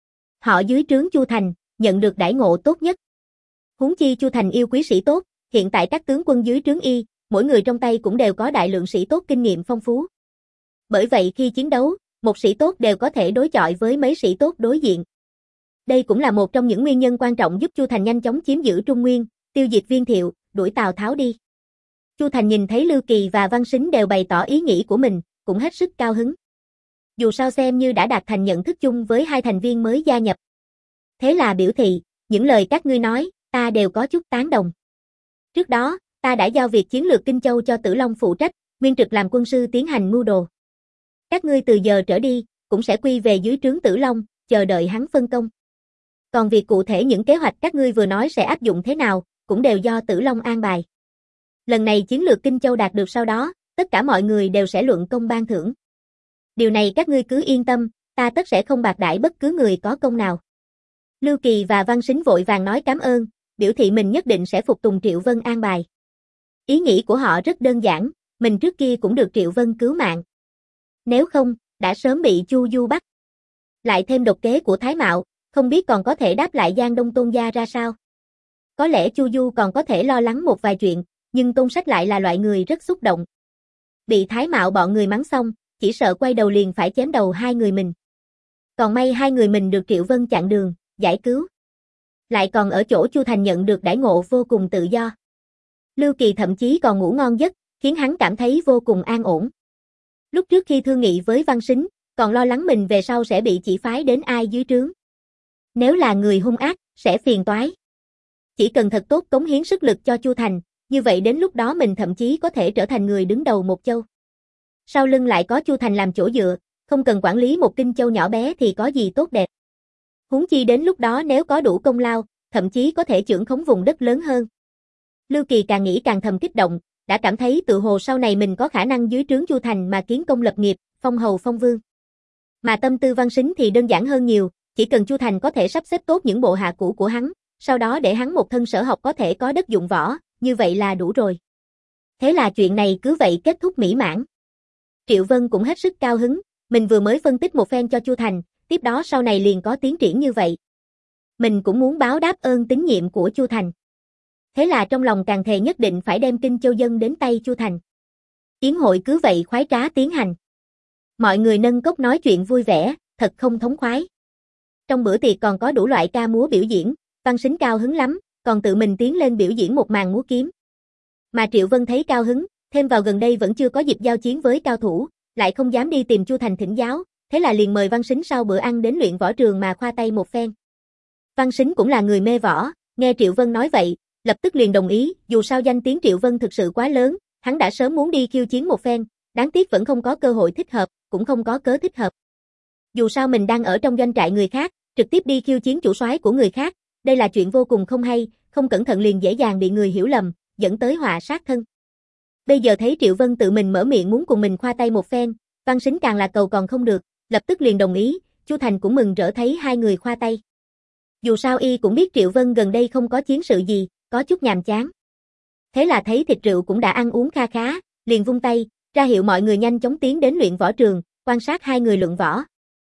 Họ dưới trướng Chu Thành, nhận được đãi ngộ tốt nhất. Huống chi Chu Thành yêu quý sĩ tốt, hiện tại các tướng quân dưới trướng y, mỗi người trong tay cũng đều có đại lượng sĩ tốt kinh nghiệm phong phú. Bởi vậy khi chiến đấu, một sĩ tốt đều có thể đối chọi với mấy sĩ tốt đối diện. Đây cũng là một trong những nguyên nhân quan trọng giúp Chu Thành nhanh chóng chiếm giữ Trung Nguyên, tiêu diệt Viên Thiệu, đuổi Tào Tháo đi. Chu Thành nhìn thấy Lưu Kỳ và Văn Sính đều bày tỏ ý nghĩ của mình, cũng hết sức cao hứng. Dù sao xem như đã đạt thành nhận thức chung với hai thành viên mới gia nhập. Thế là biểu thị, những lời các ngươi nói, ta đều có chút tán đồng. Trước đó, ta đã giao việc chiến lược Kinh Châu cho Tử Long phụ trách, Nguyên Trực làm quân sư tiến hành mưu đồ. Các ngươi từ giờ trở đi, cũng sẽ quy về dưới trướng Tử Long, chờ đợi hắn phân công. Còn việc cụ thể những kế hoạch các ngươi vừa nói sẽ áp dụng thế nào, cũng đều do Tử Long an bài. Lần này chiến lược Kinh Châu đạt được sau đó, tất cả mọi người đều sẽ luận công ban thưởng. Điều này các ngươi cứ yên tâm, ta tất sẽ không bạc đãi bất cứ người có công nào. Lưu Kỳ và Văn Sính vội vàng nói cảm ơn, biểu thị mình nhất định sẽ phục tùng Triệu Vân an bài. Ý nghĩ của họ rất đơn giản, mình trước kia cũng được Triệu Vân cứu mạng. Nếu không, đã sớm bị Chu Du bắt. Lại thêm độc kế của Thái Mạo, không biết còn có thể đáp lại Giang Đông Tôn gia ra sao. Có lẽ Chu Du còn có thể lo lắng một vài chuyện, nhưng Tôn Sách lại là loại người rất xúc động. Bị Thái Mạo bọn người mắng xong, chỉ sợ quay đầu liền phải chém đầu hai người mình. Còn may hai người mình được Triệu Vân chặn đường, giải cứu. Lại còn ở chỗ Chu Thành nhận được đãi ngộ vô cùng tự do. Lưu Kỳ thậm chí còn ngủ ngon giấc, khiến hắn cảm thấy vô cùng an ổn. Lúc trước khi thương nghị với Văn Sính, còn lo lắng mình về sau sẽ bị chỉ phái đến ai dưới trướng. Nếu là người hung ác, sẽ phiền toái. Chỉ cần thật tốt cống hiến sức lực cho Chu Thành, như vậy đến lúc đó mình thậm chí có thể trở thành người đứng đầu một châu. Sau lưng lại có Chu Thành làm chỗ dựa, không cần quản lý một Kinh Châu nhỏ bé thì có gì tốt đẹp. Huống chi đến lúc đó nếu có đủ công lao, thậm chí có thể trưởng khống vùng đất lớn hơn. Lưu Kỳ càng nghĩ càng thầm kích động, đã cảm thấy tự hồ sau này mình có khả năng dưới trướng Chu Thành mà kiến công lập nghiệp, phong hầu phong vương. Mà tâm tư Văn Sính thì đơn giản hơn nhiều, chỉ cần Chu Thành có thể sắp xếp tốt những bộ hạ cũ của hắn, sau đó để hắn một thân sở học có thể có đất dụng võ, như vậy là đủ rồi. Thế là chuyện này cứ vậy kết thúc mỹ mãn. Triệu Vân cũng hết sức cao hứng, mình vừa mới phân tích một phen cho Chu Thành, tiếp đó sau này liền có tiến triển như vậy. Mình cũng muốn báo đáp ơn tín nhiệm của Chu Thành. Thế là trong lòng càng thề nhất định phải đem Kinh Châu dân đến tay Chu Thành. Yến hội cứ vậy khoái trá tiến hành. Mọi người nâng cốc nói chuyện vui vẻ, thật không thống khoái. Trong bữa tiệc còn có đủ loại ca múa biểu diễn, Văn Sính cao hứng lắm, còn tự mình tiến lên biểu diễn một màn múa kiếm. Mà Triệu Vân thấy cao hứng, thêm vào gần đây vẫn chưa có dịp giao chiến với cao thủ, lại không dám đi tìm Chu Thành thỉnh giáo, thế là liền mời Văn Sính sau bữa ăn đến luyện võ trường mà khoa tay một phen. Văn Sính cũng là người mê võ, nghe Triệu Vân nói vậy, lập tức liền đồng ý, dù sao danh tiếng Triệu Vân thực sự quá lớn, hắn đã sớm muốn đi khiêu chiến một phen, đáng tiếc vẫn không có cơ hội thích hợp, cũng không có cớ thích hợp. Dù sao mình đang ở trong doanh trại người khác, trực tiếp đi khiêu chiến chủ soái của người khác, đây là chuyện vô cùng không hay, không cẩn thận liền dễ dàng bị người hiểu lầm, dẫn tới họa sát thân. Bây giờ thấy Triệu Vân tự mình mở miệng muốn cùng mình khoa tay một phen, Văn Sính càng là cầu còn không được, lập tức liền đồng ý, Chu Thành cũng mừng rỡ thấy hai người khoa tay. Dù sao y cũng biết Triệu Vân gần đây không có chiến sự gì, có chút nhàm chán. Thế là thấy thịt rượu cũng đã ăn uống kha khá, liền vung tay, Ra hiệu mọi người nhanh chóng tiến đến luyện võ trường, quan sát hai người luận võ.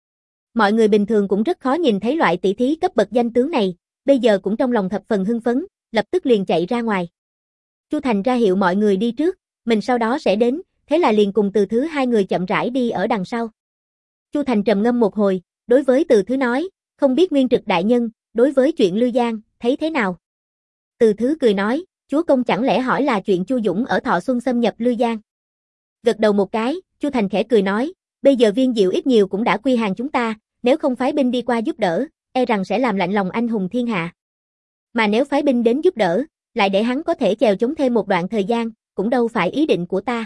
Mọi người bình thường cũng rất khó nhìn thấy loại tỷ thí cấp bậc danh tướng này, bây giờ cũng trong lòng thập phần hưng phấn, lập tức liền chạy ra ngoài. Chu Thành ra hiệu mọi người đi trước, mình sau đó sẽ đến, thế là liền cùng Từ Thứ hai người chậm rãi đi ở đằng sau. Chu Thành trầm ngâm một hồi, đối với Từ Thứ nói, không biết Nguyên Trực đại nhân, đối với chuyện Lư Giang, thấy thế nào? Từ Thứ cười nói, chúa công chẳng lẽ hỏi là chuyện Chu Dũng ở Thọ Xuân xâm nhập Lư Giang? Gật đầu một cái, Chu Thành khẽ cười nói, bây giờ Viên Diệu ít nhiều cũng đã quy hàng chúng ta, nếu không phái binh đi qua giúp đỡ, e rằng sẽ làm lạnh lòng anh hùng thiên hạ. Mà nếu phái binh đến giúp đỡ, lại để hắn có thể chèo chống thêm một đoạn thời gian, cũng đâu phải ý định của ta.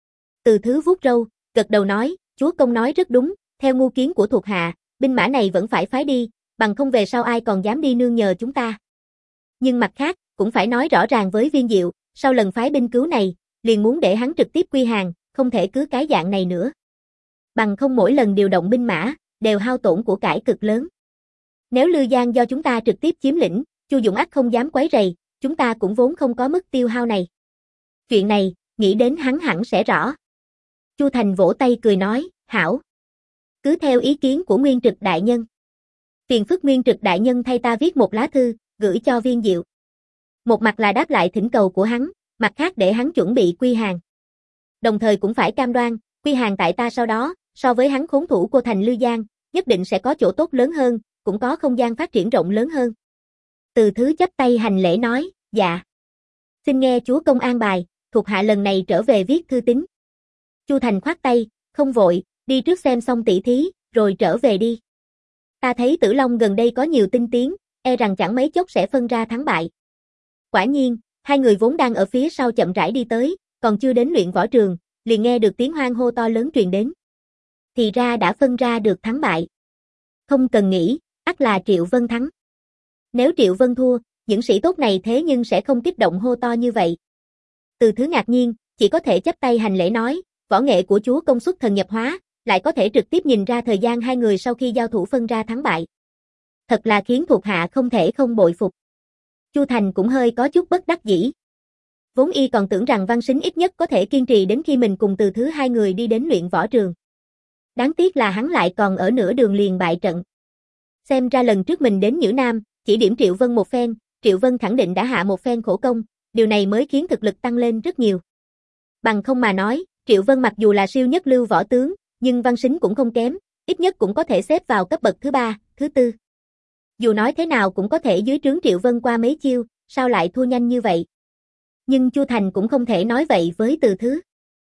Từ Thứ vuốt râu, gật đầu nói, chúa công nói rất đúng, theo ngu kiến của thuộc hạ, binh mã này vẫn phải phái đi, bằng không về sau ai còn dám đi nương nhờ chúng ta. Nhưng mặt khác, cũng phải nói rõ ràng với Viên Diệu, sau lần phái binh cứu này, liền muốn để hắn trực tiếp quy hàng, không thể cứ cái dạng này nữa. Bằng không mỗi lần điều động binh mã, đều hao tổn của cải cực lớn. Nếu Lư Giang do chúng ta trực tiếp chiếm lĩnh, Chu Dũng ắt không dám quấy rầy, chúng ta cũng vốn không có mức tiêu hao này. Chuyện này, nghĩ đến hắn hẳn sẽ rõ. Chu Thành vỗ tay cười nói, hảo. Cứ theo ý kiến của Nguyên Trực đại nhân. Phiền phức Nguyên Trực đại nhân thay ta viết một lá thư, gửi cho Viên Diệu. Một mặt là đáp lại thỉnh cầu của hắn, mặt khác để hắn chuẩn bị quy hàng. Đồng thời cũng phải cam đoan, quy hàng tại ta sau đó, so với hắn khốn thủ của thành Lư Giang, nhất định sẽ có chỗ tốt lớn hơn, cũng có không gian phát triển rộng lớn hơn. Từ Thứ chắp tay hành lễ nói, dạ. Xin nghe chúa công an bài, thuộc hạ lần này trở về viết thư tín. Chu Thành khoát tay, không vội, đi trước xem xong tỷ thí, rồi trở về đi. Ta thấy Tử Long gần đây có nhiều tinh tiến, e rằng chẳng mấy chốc sẽ phân ra thắng bại. Quả nhiên, hai người vốn đang ở phía sau chậm rãi đi tới, còn chưa đến luyện võ trường, liền nghe được tiếng hoan hô to lớn truyền đến. Thì ra đã phân ra được thắng bại. Không cần nghĩ, ắt là Triệu Vân thắng. Nếu Triệu Vân thua, những sĩ tốt này thế nhưng sẽ không kích động hô to như vậy. Từ Thứ ngạc nhiên, chỉ có thể chắp tay hành lễ nói, võ nghệ của chúa công suất thần nhập hóa, lại có thể trực tiếp nhìn ra thời gian hai người sau khi giao thủ phân ra thắng bại. Thật là khiến thuộc hạ không thể không bội phục. Chu Thành cũng hơi có chút bất đắc dĩ. Vốn y còn tưởng rằng Văn Sính ít nhất có thể kiên trì đến khi mình cùng Từ Thứ hai người đi đến luyện võ trường. Đáng tiếc là hắn lại còn ở nửa đường liền bại trận. Xem ra lần trước mình đến Nhữ Nam, chỉ điểm Triệu Vân một phen, Triệu Vân khẳng định đã hạ một phen khổ công, điều này mới khiến thực lực tăng lên rất nhiều. Bằng không mà nói, Triệu Vân mặc dù là siêu nhất lưu võ tướng, nhưng Văn Sính cũng không kém, ít nhất cũng có thể xếp vào cấp bậc thứ ba, thứ tư. Dù nói thế nào cũng có thể dưới trướng Triệu Vân qua mấy chiêu, sao lại thua nhanh như vậy? Nhưng Chu Thành cũng không thể nói vậy với Từ Thứ.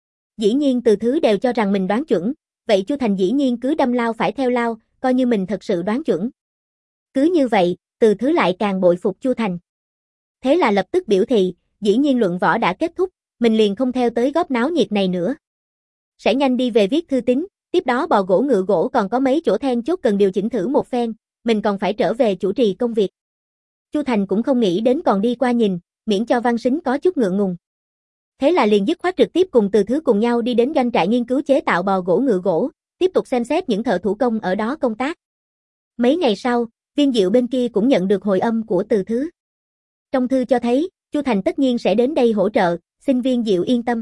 Dĩ nhiên Từ Thứ đều cho rằng mình đoán chuẩn, vậy Chu Thành dĩ nhiên cứ đâm lao phải theo lao, coi như mình thật sự đoán chuẩn. Cứ như vậy, Từ Thứ lại càng bội phục Chu Thành. Thế là lập tức biểu thị, dĩ nhiên luận võ đã kết thúc, mình liền không theo tới góp náo nhiệt này nữa. Sẽ nhanh đi về viết thư tín, tiếp đó bò gỗ ngựa gỗ còn có mấy chỗ then chốt cần điều chỉnh thử một phen, mình còn phải trở về chủ trì công việc. Chu Thành cũng không nghĩ đến còn đi qua nhìn, miễn cho Văn Sính có chút ngượng ngùng. Thế là liền dứt khoát trực tiếp cùng Từ Thứ cùng nhau đi đến doanh trại nghiên cứu chế tạo bò gỗ ngựa gỗ, tiếp tục xem xét những thợ thủ công ở đó công tác. Mấy ngày sau, Viên Diệu bên kia cũng nhận được hồi âm của Từ Thứ. Trong thư cho thấy, Chu Thành tất nhiên sẽ đến đây hỗ trợ, xin Viên Diệu yên tâm.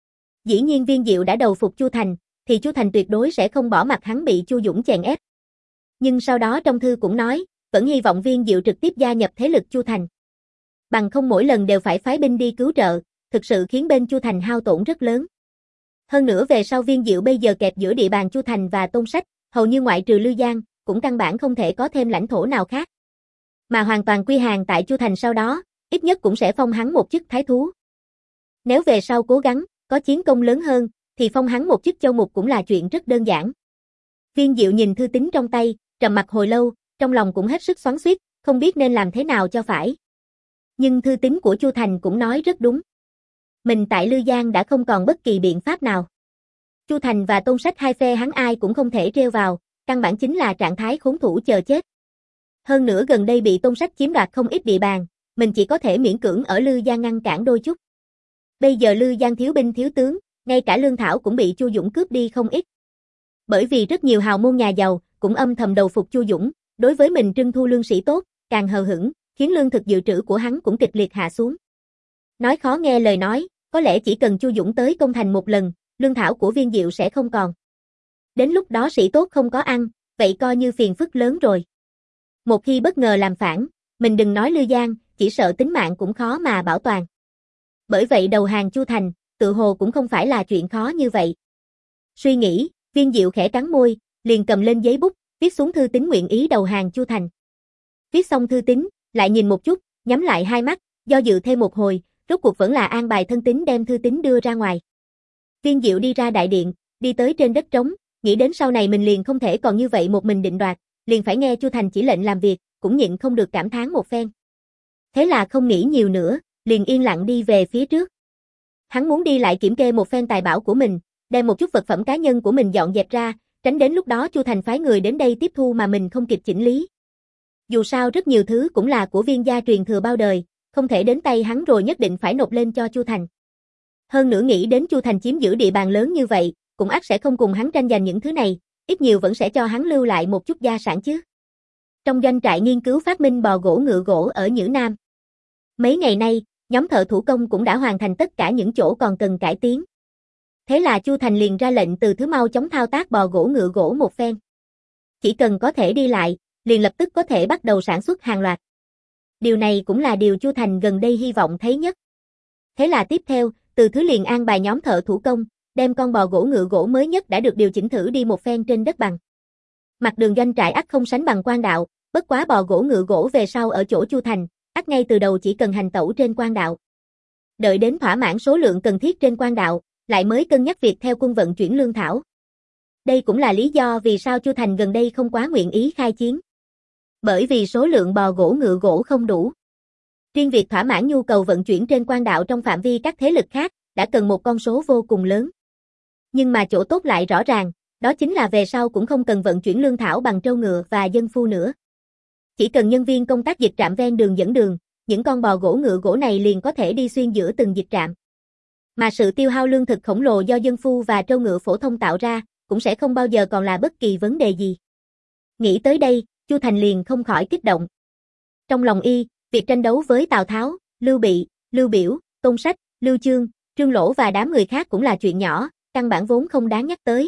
Dĩ nhiên Viên Diệu đã đầu phục Chu Thành, thì Chu Thành tuyệt đối sẽ không bỏ mặc hắn bị Chu Dũng chèn ép. Nhưng sau đó trong thư cũng nói, vẫn hy vọng Viên Diệu trực tiếp gia nhập thế lực Chu Thành. Bằng không mỗi lần đều phải phái binh đi cứu trợ, thực sự khiến bên Chu Thành hao tổn rất lớn. Hơn nữa về sau Viên Diệu bây giờ kẹp giữa địa bàn Chu Thành và Tôn Sách, hầu như ngoại trừ Lư Giang, cũng căn bản không thể có thêm lãnh thổ nào khác. Mà hoàn toàn quy hàng tại Chu Thành sau đó, ít nhất cũng sẽ phong hắn một chức thái thú. Nếu về sau cố gắng, có chiến công lớn hơn, thì phong hắn một chức châu mục cũng là chuyện rất đơn giản. Viên Diệu nhìn thư tín trong tay, trầm mặc hồi lâu, trong lòng cũng hết sức xoắn xuýt, không biết nên làm thế nào cho phải. Nhưng thư tín của Chu Thành cũng nói rất đúng. Mình tại Lư Giang đã không còn bất kỳ biện pháp nào. Chu Thành và Tôn Sách hai phe hắn ai cũng không thể treo vào, căn bản chính là trạng thái khốn thủ chờ chết. Hơn nữa gần đây bị Tôn Sách chiếm đoạt không ít địa bàn, mình chỉ có thể miễn cưỡng ở Lư Giang ngăn cản đôi chút. Bây giờ Lư Giang thiếu binh thiếu tướng, ngay cả lương thảo cũng bị Chu Dũng cướp đi không ít. Bởi vì rất nhiều hào môn nhà giàu cũng âm thầm đầu phục Chu Dũng, đối với mình trưng thu lương sĩ tốt, càng hờ hững, khiến lương thực dự trữ của hắn cũng kịch liệt hạ xuống. Nói khó nghe lời nói, có lẽ chỉ cần Chu Dũng tới công thành một lần, lương thảo của Viên Diệu sẽ không còn. Đến lúc đó sĩ tốt không có ăn, vậy coi như phiền phức lớn rồi. Một khi bất ngờ làm phản, mình đừng nói Lư Giang, chỉ sợ tính mạng cũng khó mà bảo toàn. Bởi vậy đầu hàng Chu Thành, tự hồ cũng không phải là chuyện khó như vậy. Suy nghĩ, Viên Diệu khẽ cắn môi, liền cầm lên giấy bút, viết xuống thư tín nguyện ý đầu hàng Chu Thành. Viết xong thư tín, lại nhìn một chút, nhắm lại hai mắt, do dự thêm một hồi, rốt cuộc vẫn là an bài thân tín đem thư tín đưa ra ngoài. Viên Diệu đi ra đại điện, đi tới trên đất trống, nghĩ đến sau này mình liền không thể còn như vậy một mình định đoạt, liền phải nghe Chu Thành chỉ lệnh làm việc, cũng nhịn không được cảm thán một phen. Thế là không nghĩ nhiều nữa, liền yên lặng đi về phía trước. Hắn muốn đi lại kiểm kê một phen tài bảo của mình, đem một chút vật phẩm cá nhân của mình dọn dẹp ra, tránh đến lúc đó Chu Thành phái người đến đây tiếp thu mà mình không kịp chỉnh lý. Dù sao rất nhiều thứ cũng là của Viên gia truyền thừa bao đời, không thể đến tay hắn rồi nhất định phải nộp lên cho Chu Thành. Hơn nữa nghĩ đến Chu Thành chiếm giữ địa bàn lớn như vậy, cũng ắt sẽ không cùng hắn tranh giành những thứ này, ít nhiều vẫn sẽ cho hắn lưu lại một chút gia sản chứ. Trong doanh trại nghiên cứu phát minh bò gỗ ngựa gỗ ở Nhữ Nam. Mấy ngày nay, nhóm thợ thủ công cũng đã hoàn thành tất cả những chỗ còn cần cải tiến. Thế là Chu Thành liền ra lệnh Từ Thứ mau chóng thao tác bò gỗ ngựa gỗ một phen. Chỉ cần có thể đi lại, liền lập tức có thể bắt đầu sản xuất hàng loạt. Điều này cũng là điều Chu Thành gần đây hy vọng thấy nhất. Thế là tiếp theo, Từ Thứ liền an bài nhóm thợ thủ công, đem con bò gỗ ngựa gỗ mới nhất đã được điều chỉnh thử đi một phen trên đất bằng. Mặt đường doanh trại ắt không sánh bằng quan đạo, bất quá bò gỗ ngựa gỗ về sau ở chỗ Chu Thành, ắt ngay từ đầu chỉ cần hành tẩu trên quan đạo. Đợi đến thỏa mãn số lượng cần thiết trên quan đạo, lại mới cân nhắc việc theo quân vận chuyển lương thảo. Đây cũng là lý do vì sao Chu Thành gần đây không quá nguyện ý khai chiến. Bởi vì số lượng bò gỗ ngựa gỗ không đủ. Riêng việc thỏa mãn nhu cầu vận chuyển trên quan đạo trong phạm vi các thế lực khác, đã cần một con số vô cùng lớn. Nhưng mà chỗ tốt lại rõ ràng, đó chính là về sau cũng không cần vận chuyển lương thảo bằng trâu ngựa và dân phu nữa. Chỉ cần nhân viên công tác dịch trạm ven đường dẫn đường, những con bò gỗ ngựa gỗ này liền có thể đi xuyên giữa từng dịch trạm. Mà sự tiêu hao lương thực khổng lồ do dân phu và trâu ngựa phổ thông tạo ra, cũng sẽ không bao giờ còn là bất kỳ vấn đề gì. Nghĩ tới đây, Chu Thành liền không khỏi kích động. Trong lòng y, việc tranh đấu với Tào Tháo, Lưu Bị, Lưu Biểu, Tôn Sách, Lưu Chương, Trương Lỗ và đám người khác cũng là chuyện nhỏ, căn bản vốn không đáng nhắc tới.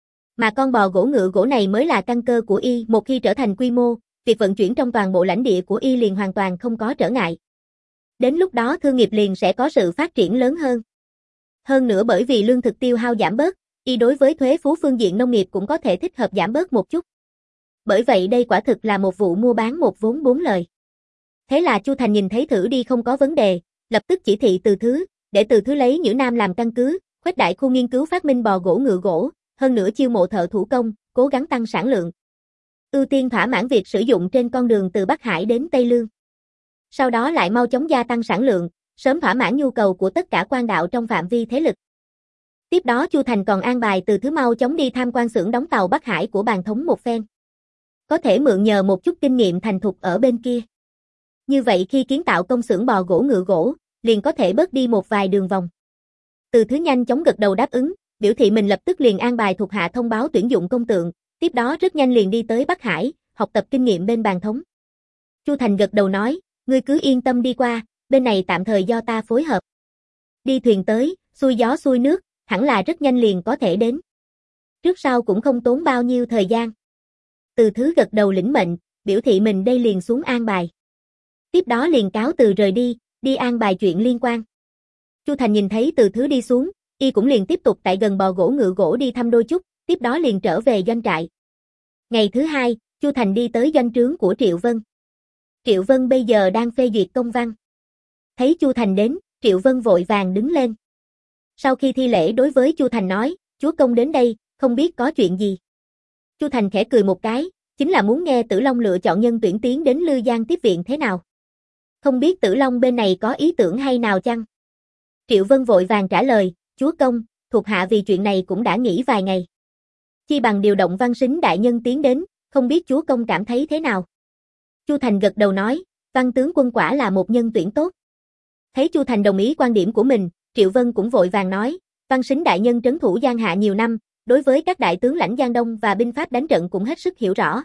Mà con bò gỗ ngựa gỗ này mới là căn cơ của y, một khi trở thành quy mô, việc vận chuyển trong toàn bộ lãnh địa của y liền hoàn toàn không có trở ngại. Đến lúc đó thương nghiệp liền sẽ có sự phát triển lớn hơn. Hơn nữa bởi vì lương thực tiêu hao giảm bớt, y đối với thuế phú phương diện nông nghiệp cũng có thể thích hợp giảm bớt một chút. Bởi vậy đây quả thực là một vụ mua bán một vốn bốn lời. Thế là Chu Thành nhìn thấy thử đi không có vấn đề, lập tức chỉ thị Từ Thứ, để Từ Thứ lấy Nhữ Nam làm căn cứ, khuếch đại khu nghiên cứu phát minh bò gỗ ngựa gỗ, hơn nữa chiêu mộ thợ thủ công, cố gắng tăng sản lượng. Ưu tiên thỏa mãn việc sử dụng trên con đường từ Bắc Hải đến Tây Lương. Sau đó lại mau chóng gia tăng sản lượng, sớm thỏa mãn nhu cầu của tất cả quan đạo trong phạm vi thế lực. Tiếp đó Chu Thành còn an bài Từ Thứ mau chóng đi tham quan xưởng đóng tàu Bắc Hải của Bàn Thống một phen. Có thể mượn nhờ một chút kinh nghiệm thành thục ở bên kia. Như vậy khi kiến tạo công xưởng bò gỗ ngựa gỗ, liền có thể bớt đi một vài đường vòng. Từ Thứ nhanh chóng gật đầu đáp ứng, biểu thị mình lập tức liền an bài thuộc hạ thông báo tuyển dụng công tượng, tiếp đó rất nhanh liền đi tới Bắc Hải, học tập kinh nghiệm bên Bàn Thống. Chu Thành gật đầu nói, ngươi cứ yên tâm đi qua, bên này tạm thời do ta phối hợp. Đi thuyền tới, xuôi gió xuôi nước, hẳn là rất nhanh liền có thể đến. Trước sau cũng không tốn bao nhiêu thời gian. Từ Thứ gật đầu lĩnh mệnh, biểu thị mình đây liền xuống an bài. Tiếp đó liền cáo từ rời đi, đi an bài chuyện liên quan. Chu Thành nhìn thấy Từ Thứ đi xuống, y cũng liền tiếp tục tại gần bò gỗ ngựa gỗ đi thăm đôi chút, tiếp đó liền trở về doanh trại. Ngày thứ hai, Chu Thành đi tới doanh trướng của Triệu Vân. Triệu Vân bây giờ đang phê duyệt công văn. Thấy Chu Thành đến, Triệu Vân vội vàng đứng lên. Sau khi thi lễ đối với Chu Thành nói, chúa công đến đây, không biết có chuyện gì. Chu Thành khẽ cười một cái, chính là muốn nghe Tử Long lựa chọn nhân tuyển tiến đến Lư Giang tiếp viện thế nào. Không biết Tử Long bên này có ý tưởng hay nào chăng? Triệu Vân vội vàng trả lời, chúa công, thuộc hạ vì chuyện này cũng đã nghĩ vài ngày. Chi bằng điều động Văn Sính đại nhân tiến đến, không biết chúa công cảm thấy thế nào? Chu Thành gật đầu nói, Văn tướng quân quả là một nhân tuyển tốt. Thấy Chu Thành đồng ý quan điểm của mình, Triệu Vân cũng vội vàng nói, Văn Sính đại nhân trấn thủ Giang Hạ nhiều năm, đối với các đại tướng lãnh Giang Đông và binh pháp đánh trận cũng hết sức hiểu rõ.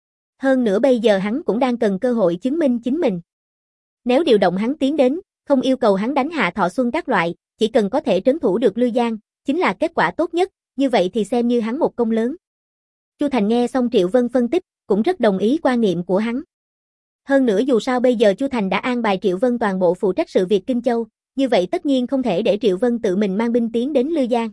Hơn nữa bây giờ hắn cũng đang cần cơ hội chứng minh chính mình. Nếu điều động hắn tiến đến, không yêu cầu hắn đánh hạ Thọ Xuân các loại, chỉ cần có thể trấn thủ được Lư Giang, chính là kết quả tốt nhất, như vậy thì xem như hắn một công lớn. Chu Thành nghe xong Triệu Vân phân tích, cũng rất đồng ý quan niệm của hắn. Hơn nữa dù sao bây giờ Chu Thành đã an bài Triệu Vân toàn bộ phụ trách sự việc Kinh Châu, như vậy tất nhiên không thể để Triệu Vân tự mình mang binh tiến đến Lư Giang.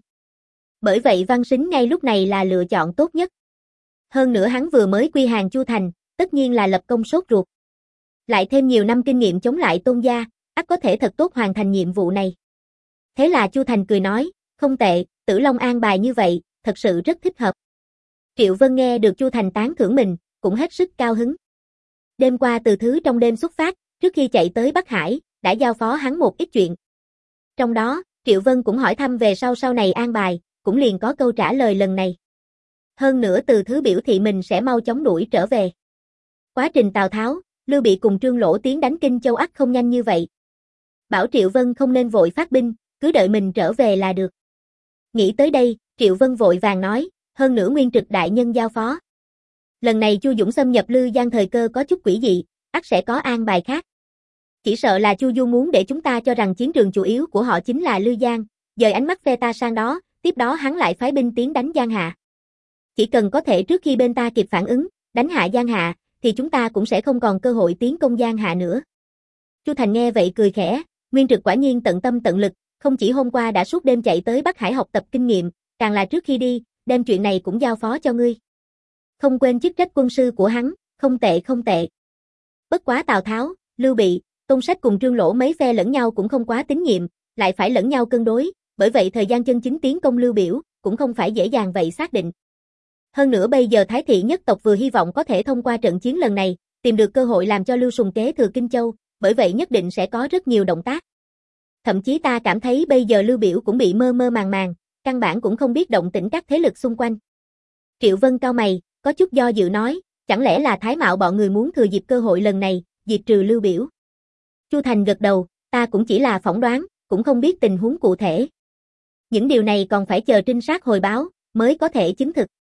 Bởi vậy Văn Sính ngay lúc này là lựa chọn tốt nhất. Hơn nữa hắn vừa mới quy hàng Chu Thành, tất nhiên là lập công sốt ruột. Lại thêm nhiều năm kinh nghiệm chống lại Tôn gia, ắt có thể thật tốt hoàn thành nhiệm vụ này. Thế là Chu Thành cười nói, không tệ, Tử Long an bài như vậy, thật sự rất thích hợp. Triệu Vân nghe được Chu Thành tán thưởng mình, cũng hết sức cao hứng. Đêm qua Từ Thứ trong đêm xuất phát, trước khi chạy tới Bắc Hải, đã giao phó hắn một ít chuyện. Trong đó, Triệu Vân cũng hỏi thăm về sau sau này an bài, cũng liền có câu trả lời lần này. Hơn nữa Từ Thứ biểu thị mình sẽ mau chóng đuổi trở về. Quá trình Tào Tháo, Lưu Bị cùng Trương Lỗ tiến đánh Kinh Châu ắt không nhanh như vậy. Bảo Triệu Vân không nên vội phát binh, cứ đợi mình trở về là được. Nghĩ tới đây, Triệu Vân vội vàng nói, hơn nữa Nguyên Trực đại nhân giao phó. Lần này Chu Dũng xâm nhập Lư Giang thời cơ có chút quỷ dị, ắt sẽ có an bài khác. Chỉ sợ là Chu Du muốn để chúng ta cho rằng chiến trường chủ yếu của họ chính là Lư Giang, dời ánh mắt phe ta sang đó, tiếp đó hắn lại phái binh tiến đánh Giang Hạ. Chỉ cần có thể trước khi bên ta kịp phản ứng, đánh hạ Giang Hạ, thì chúng ta cũng sẽ không còn cơ hội tiến công Giang Hạ nữa. Chu Thành nghe vậy cười khẽ, Nguyên Trực quả nhiên tận tâm tận lực, không chỉ hôm qua đã suốt đêm chạy tới Bắc Hải học tập kinh nghiệm, càng là trước khi đi, đem chuyện này cũng giao phó cho ngươi. Không quên chức trách quân sư của hắn, không tệ không tệ. Bất quá Tào Tháo, Lưu Bị, Tôn Sách cùng Trương Lỗ mấy phe lẫn nhau cũng không quá tín nhiệm, lại phải lẫn nhau cân đối, bởi vậy thời gian chân chính tiến công Lưu Biểu, cũng không phải dễ dàng vậy xác định. Hơn nữa bây giờ Thái Thị nhất tộc vừa hy vọng có thể thông qua trận chiến lần này, tìm được cơ hội làm cho Lưu Sùng kế thừa Kinh Châu, bởi vậy nhất định sẽ có rất nhiều động tác. Thậm chí ta cảm thấy bây giờ Lưu Biểu cũng bị mơ mơ màng màng, căn bản cũng không biết động tĩnh các thế lực xung quanh. Triệu Vân cau mày, có chút do dự nói, chẳng lẽ là Thái Mạo bọn người muốn thừa dịp cơ hội lần này, diệt trừ Lưu Biểu. Chu Thành gật đầu, ta cũng chỉ là phỏng đoán, cũng không biết tình huống cụ thể. Những điều này còn phải chờ trinh sát hồi báo, mới có thể chứng thực.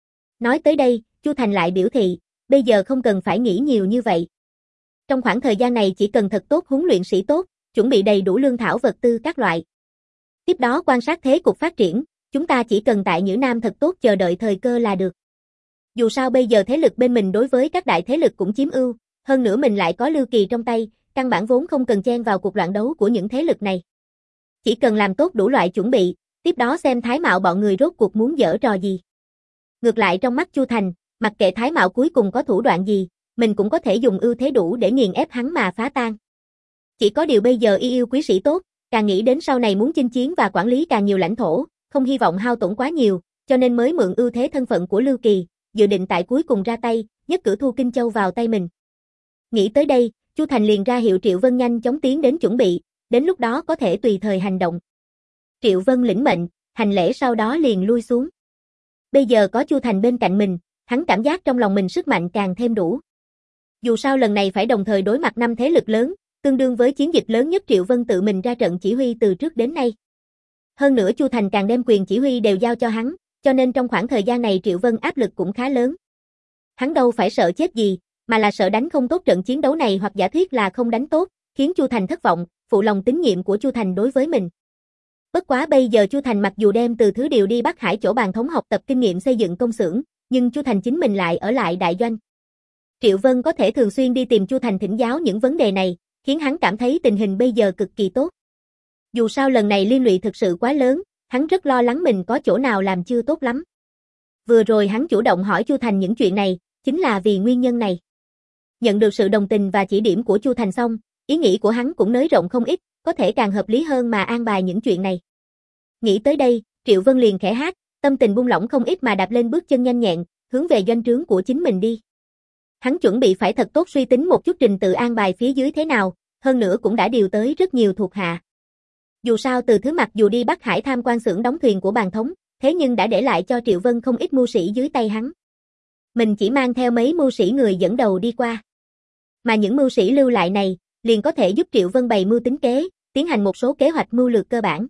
Nói tới đây, Chu Thành lại biểu thị, bây giờ không cần phải nghĩ nhiều như vậy. Trong khoảng thời gian này chỉ cần thật tốt huấn luyện sĩ tốt, chuẩn bị đầy đủ lương thảo vật tư các loại. Tiếp đó quan sát thế cục phát triển, chúng ta chỉ cần tại Nhữ Nam thật tốt chờ đợi thời cơ là được. Dù sao bây giờ thế lực bên mình đối với các đại thế lực cũng chiếm ưu, hơn nữa mình lại có Lưu Kỳ trong tay, căn bản vốn không cần chen vào cuộc loạn đấu của những thế lực này. Chỉ cần làm tốt đủ loại chuẩn bị, tiếp đó xem Thái Mạo bọn người rốt cuộc muốn giở trò gì. Ngược lại trong mắt Chu Thành, mặc kệ Thái Mạo cuối cùng có thủ đoạn gì, mình cũng có thể dùng ưu thế đủ để nghiền ép hắn mà phá tan. Chỉ có điều bây giờ y yêu quý sĩ tốt, càng nghĩ đến sau này muốn chinh chiến và quản lý càng nhiều lãnh thổ, không hy vọng hao tổn quá nhiều, cho nên mới mượn ưu thế thân phận của Lưu Kỳ, dự định tại cuối cùng ra tay, nhất cử thu Kinh Châu vào tay mình. Nghĩ tới đây, Chu Thành liền ra hiệu Triệu Vân nhanh chóng tiến đến chuẩn bị, đến lúc đó có thể tùy thời hành động. Triệu Vân lĩnh mệnh, hành lễ sau đó liền lui xuống. Bây giờ có Chu Thành bên cạnh mình, hắn cảm giác trong lòng mình sức mạnh càng thêm đủ. Dù sao lần này phải đồng thời đối mặt năm thế lực lớn, tương đương với chiến dịch lớn nhất Triệu Vân tự mình ra trận chỉ huy từ trước đến nay. Hơn nữa Chu Thành càng đem quyền chỉ huy đều giao cho hắn, cho nên trong khoảng thời gian này Triệu Vân áp lực cũng khá lớn. Hắn đâu phải sợ chết gì, mà là sợ đánh không tốt trận chiến đấu này hoặc giả thuyết là không đánh tốt, khiến Chu Thành thất vọng, phụ lòng tín nhiệm của Chu Thành đối với mình. Bất quá bây giờ Chu Thành mặc dù đem Từ Thứ điều đi Bắc Hải chỗ Bàn Thống học tập kinh nghiệm xây dựng công xưởng, nhưng Chu Thành chính mình lại ở lại đại doanh. Triệu Vân có thể thường xuyên đi tìm Chu Thành thỉnh giáo những vấn đề này, khiến hắn cảm thấy tình hình bây giờ cực kỳ tốt. Dù sao lần này liên lụy thực sự quá lớn, hắn rất lo lắng mình có chỗ nào làm chưa tốt lắm. Vừa rồi hắn chủ động hỏi Chu Thành những chuyện này, chính là vì nguyên nhân này. Nhận được sự đồng tình và chỉ điểm của Chu Thành xong, ý nghĩ của hắn cũng nới rộng không ít, có thể càng hợp lý hơn mà an bài những chuyện này. Nghĩ tới đây, Triệu Vân liền khẽ hát, tâm tình buông lỏng không ít mà đạp lên bước chân nhanh nhẹn, hướng về doanh trướng của chính mình đi. Hắn chuẩn bị phải thật tốt suy tính một chút trình tự an bài phía dưới thế nào, hơn nữa cũng đã điều tới rất nhiều thuộc hạ. Dù sao Từ Thứ mặc dù đi Bắc Hải tham quan xưởng đóng thuyền của Bàn Thống, thế nhưng đã để lại cho Triệu Vân không ít mưu sĩ dưới tay hắn. Mình chỉ mang theo mấy mưu sĩ người dẫn đầu đi qua. Mà những mưu sĩ lưu lại này, liền có thể giúp Triệu Vân bày mưu tính kế, tiến hành một số kế hoạch mưu lược cơ bản.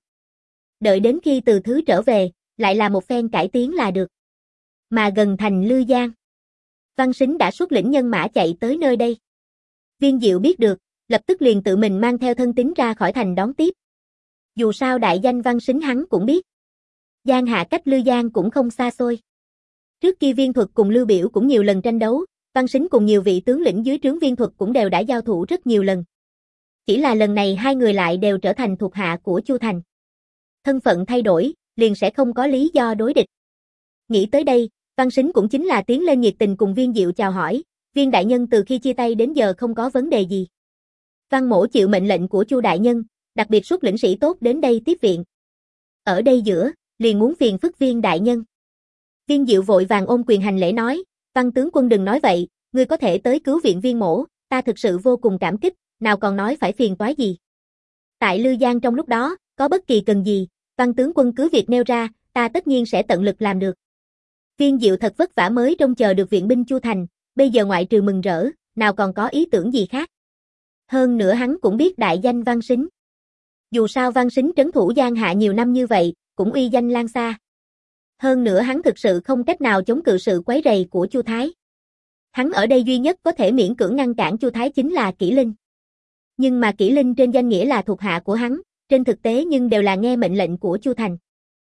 Đợi đến khi Từ Thứ trở về, lại là một phen cải tiến là được. Mà gần thành Lư Giang, Văn Sính đã xuất lĩnh nhân mã chạy tới nơi đây. Viên Diệu biết được, lập tức liền tự mình mang theo thân tín ra khỏi thành đón tiếp. Dù sao đại danh Văn Sính hắn cũng biết. Giang Hạ cách Lư Giang cũng không xa xôi. Trước kia Viên Thuật cùng Lưu Biểu cũng nhiều lần tranh đấu, Văn Sính cùng nhiều vị tướng lĩnh dưới trướng Viên Thuật cũng đều đã giao thủ rất nhiều lần. Chỉ là lần này hai người lại đều trở thành thuộc hạ của Chu Thành. Thân phận thay đổi, liền sẽ không có lý do đối địch. Nghĩ tới đây, Văn Sính cũng chính là tiến lên nhiệt tình cùng Viên Diệu chào hỏi, Viên đại nhân từ khi chia tay đến giờ không có vấn đề gì. Văn Mỗ chịu mệnh lệnh của Chu đại nhân, đặc biệt xuất lĩnh sĩ tốt đến đây tiếp viện. Ở đây giữa, liền muốn phiền phức Viên đại nhân. Viên Diệu vội vàng ôm quyền hành lễ nói, Văn tướng quân đừng nói vậy, ngươi có thể tới cứu viện Viên Mỗ, ta thực sự vô cùng cảm kích, nào còn nói phải phiền toái gì. Tại Lư Giang trong lúc đó, có bất kỳ cần gì, Văn tướng quân cứ việc nêu ra, ta tất nhiên sẽ tận lực làm được. Viên Diệu thật vất vả mới trông chờ được viện binh Chu Thành, bây giờ ngoại trừ mừng rỡ, nào còn có ý tưởng gì khác. Hơn nữa hắn cũng biết đại danh Văn Sính. Dù sao Văn Sính trấn thủ Giang Hạ nhiều năm như vậy, cũng uy danh lan xa. Hơn nữa hắn thực sự không cách nào chống cự sự quấy rầy của Chu Thái. Hắn ở đây duy nhất có thể miễn cưỡng ngăn cản Chu Thái chính là Kỷ Linh. Nhưng mà Kỷ Linh trên danh nghĩa là thuộc hạ của hắn, trên thực tế nhưng đều là nghe mệnh lệnh của Chu Thành.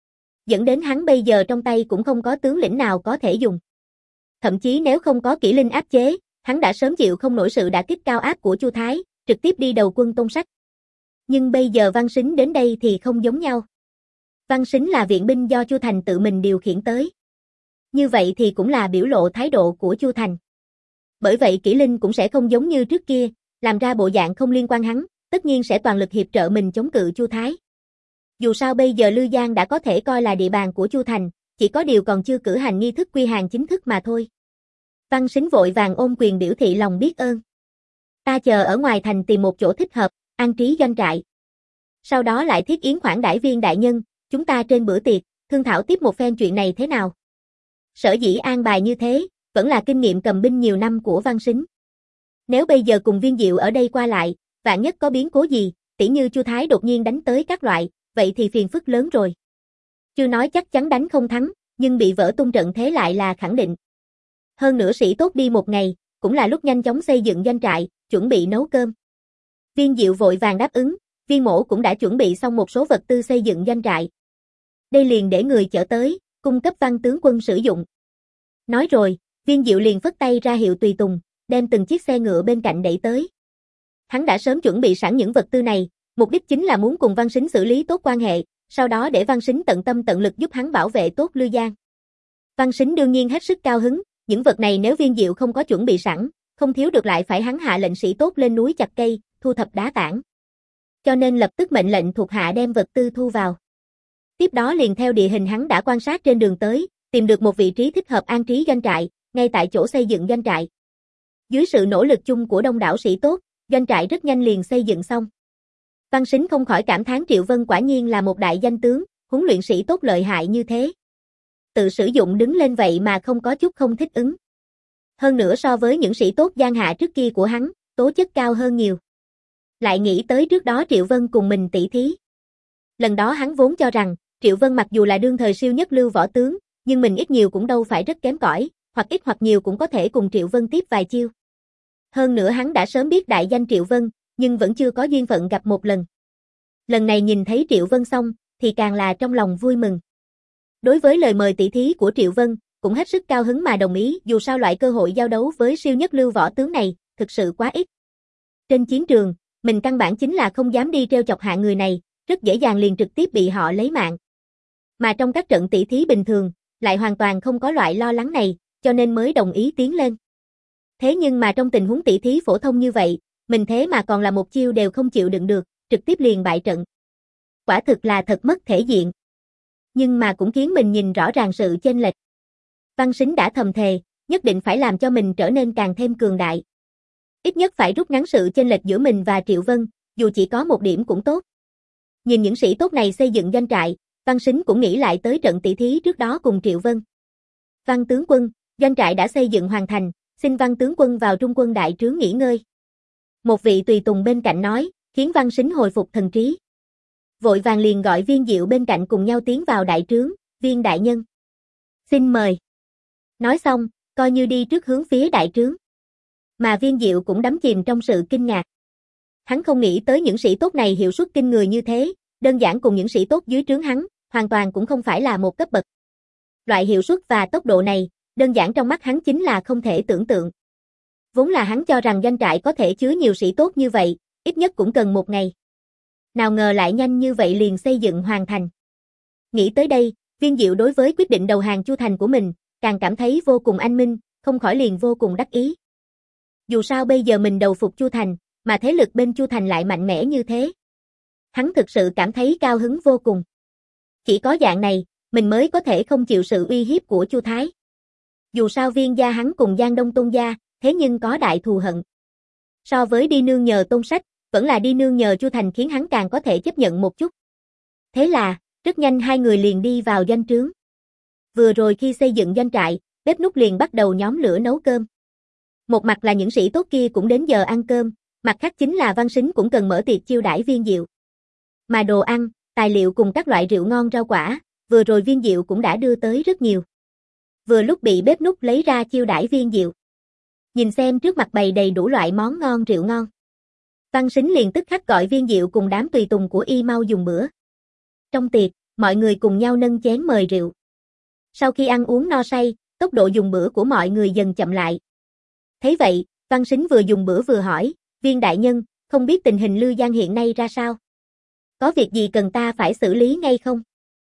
Dẫn đến hắn bây giờ trong tay cũng không có tướng lĩnh nào có thể dùng. Thậm chí nếu không có Kỷ Linh áp chế, hắn đã sớm chịu không nổi sự đả kích cao áp của Chu Thái, trực tiếp đi đầu quân Tôn Sách. Nhưng bây giờ Văn Sính đến đây thì không giống nhau. Văn Sính là viện binh do Chu Thành tự mình điều khiển tới. Như vậy thì cũng là biểu lộ thái độ của Chu Thành. Bởi vậy Kỷ Linh cũng sẽ không giống như trước kia, làm ra bộ dạng không liên quan hắn, tất nhiên sẽ toàn lực hiệp trợ mình chống cự Chu Thái. Dù sao bây giờ Lư Giang đã có thể coi là địa bàn của Chu Thành, chỉ có điều còn chưa cử hành nghi thức quy hàng chính thức mà thôi. Văn Sính vội vàng ôm quyền biểu thị lòng biết ơn. Ta chờ ở ngoài thành tìm một chỗ thích hợp, an trí doanh trại. Sau đó lại thiết yến khoản đãi Viên đại nhân, chúng ta trên bữa tiệc, thương thảo tiếp một phen chuyện này thế nào. Sở dĩ an bài như thế, vẫn là kinh nghiệm cầm binh nhiều năm của Văn Sính. Nếu bây giờ cùng Viên Diệu ở đây qua lại, vạn nhất có biến cố gì, tỉ như Chu Thái đột nhiên đánh tới các loại, vậy thì phiền phức lớn rồi. Chưa nói chắc chắn đánh không thắng, nhưng bị vỡ tung trận thế lại là khẳng định. Hơn nữa sĩ tốt đi một ngày, cũng là lúc nhanh chóng xây dựng doanh trại, chuẩn bị nấu cơm. Viên Diệu vội vàng đáp ứng, Viên Mỗ cũng đã chuẩn bị xong một số vật tư xây dựng doanh trại. Đây liền để người chở tới, cung cấp Văn tướng quân sử dụng. Nói rồi, Viên Diệu liền phất tay ra hiệu tùy tùng, đem từng chiếc xe ngựa bên cạnh đẩy tới. Hắn đã sớm chuẩn bị sẵn những vật tư này, mục đích chính là muốn cùng Văn Sính xử lý tốt quan hệ, sau đó để Văn Sính tận tâm tận lực giúp hắn bảo vệ tốt Lư Giang. Văn Sính đương nhiên hết sức cao hứng, những vật này nếu Viên Diệu không có chuẩn bị sẵn, không thiếu được lại phải hắn hạ lệnh sĩ tốt lên núi chặt cây, thu thập đá tảng. Cho nên lập tức mệnh lệnh thuộc hạ đem vật tư thu vào. Tiếp đó liền theo địa hình hắn đã quan sát trên đường tới, tìm được một vị trí thích hợp an trí doanh trại, ngay tại chỗ xây dựng doanh trại. Dưới sự nỗ lực chung của đông đảo sĩ tốt, doanh trại rất nhanh liền xây dựng xong. Văn Sính không khỏi cảm thán Triệu Vân quả nhiên là một đại danh tướng, huấn luyện sĩ tốt lợi hại như thế. Tự sử dụng đứng lên vậy mà không có chút không thích ứng. Hơn nữa so với những sĩ tốt Giang Hạ trước kia của hắn, tố chất cao hơn nhiều. Lại nghĩ tới trước đó Triệu Vân cùng mình tỷ thí. Lần đó hắn vốn cho rằng, Triệu Vân mặc dù là đương thời siêu nhất lưu võ tướng, nhưng mình ít nhiều cũng đâu phải rất kém cỏi, hoặc ít hoặc nhiều cũng có thể cùng Triệu Vân tiếp vài chiêu. Hơn nữa hắn đã sớm biết đại danh Triệu Vân, nhưng vẫn chưa có duyên phận gặp một lần. Lần này nhìn thấy Triệu Vân xong, thì càng là trong lòng vui mừng. Đối với lời mời tỷ thí của Triệu Vân, cũng hết sức cao hứng mà đồng ý, dù sao loại cơ hội giao đấu với siêu nhất lưu võ tướng này, thực sự quá ít. Trên chiến trường, mình căn bản chính là không dám đi trêu chọc hạng người này, rất dễ dàng liền trực tiếp bị họ lấy mạng. Mà trong các trận tỷ thí bình thường, lại hoàn toàn không có loại lo lắng này, cho nên mới đồng ý tiến lên. Thế nhưng mà trong tình huống tỷ thí phổ thông như vậy, mình thế mà còn là một chiêu đều không chịu đựng được, trực tiếp liền bại trận. Quả thực là thật mất thể diện. Nhưng mà cũng khiến mình nhìn rõ ràng sự chênh lệch. Văn Sính đã thầm thề, nhất định phải làm cho mình trở nên càng thêm cường đại. Ít nhất phải rút ngắn sự chênh lệch giữa mình và Triệu Vân, dù chỉ có một điểm cũng tốt. Nhìn những sĩ tốt này xây dựng doanh trại, Văn Sính cũng nghĩ lại tới trận tỷ thí trước đó cùng Triệu Vân. Văn tướng quân, doanh trại đã xây dựng hoàn thành, xin Văn tướng quân vào trung quân đại trướng nghỉ ngơi. Một vị tùy tùng bên cạnh nói, khiến Văn Sính hồi phục thần trí. Vội vàng liền gọi Viên Diệu bên cạnh cùng nhau tiến vào đại trướng, Viên đại nhân. Xin mời. Nói xong, coi như đi trước hướng phía đại trướng. Mà Viên Diệu cũng đắm chìm trong sự kinh ngạc. Hắn không nghĩ tới những sĩ tốt này hiệu suất kinh người như thế, đơn giản cùng những sĩ tốt dưới trướng hắn, hoàn toàn cũng không phải là một cấp bậc. Loại hiệu suất và tốc độ này, đơn giản trong mắt hắn chính là không thể tưởng tượng. Vốn là hắn cho rằng doanh trại có thể chứa nhiều sĩ tốt như vậy, ít nhất cũng cần một ngày. Nào ngờ lại nhanh như vậy liền xây dựng hoàn thành. Nghĩ tới đây, Viên Diệu đối với quyết định đầu hàng Chu Thành của mình, càng cảm thấy vô cùng anh minh, không khỏi liền vô cùng đắc ý. Dù sao bây giờ mình đầu phục Chu Thành, mà thế lực bên Chu Thành lại mạnh mẽ như thế. Hắn thực sự cảm thấy cao hứng vô cùng. Chỉ có dạng này, mình mới có thể không chịu sự uy hiếp của Chu Thái. Dù sao Viên gia hắn cùng Giang Đông Tôn gia, thế nhưng có đại thù hận. So với đi nương nhờ Tôn Sách, vẫn là đi nương nhờ Chu Thành khiến hắn càng có thể chấp nhận một chút. Thế là, rất nhanh hai người liền đi vào doanh trướng. Vừa rồi khi xây dựng doanh trại, bếp núc liền bắt đầu nhóm lửa nấu cơm. Một mặt là những sĩ tốt kia cũng đến giờ ăn cơm, mặt khác chính là Văn Sính cũng cần mở tiệc chiêu đãi Viên Diệu. Mà đồ ăn, tài liệu cùng các loại rượu ngon rau quả, vừa rồi Viên Diệu cũng đã đưa tới rất nhiều. Vừa lúc bị bếp núc lấy ra chiêu đãi Viên Diệu. Nhìn xem trước mặt bày đầy đủ loại món ngon rượu ngon. Văn Sính liền tức khắc gọi Viên Diệu cùng đám tùy tùng của y mau dùng bữa. Trong tiệc, mọi người cùng nhau nâng chén mời rượu. Sau khi ăn uống no say, tốc độ dùng bữa của mọi người dần chậm lại. Thấy vậy, Văn Sính vừa dùng bữa vừa hỏi, Viên đại nhân, không biết tình hình Lư Giang hiện nay ra sao? Có việc gì cần ta phải xử lý ngay không?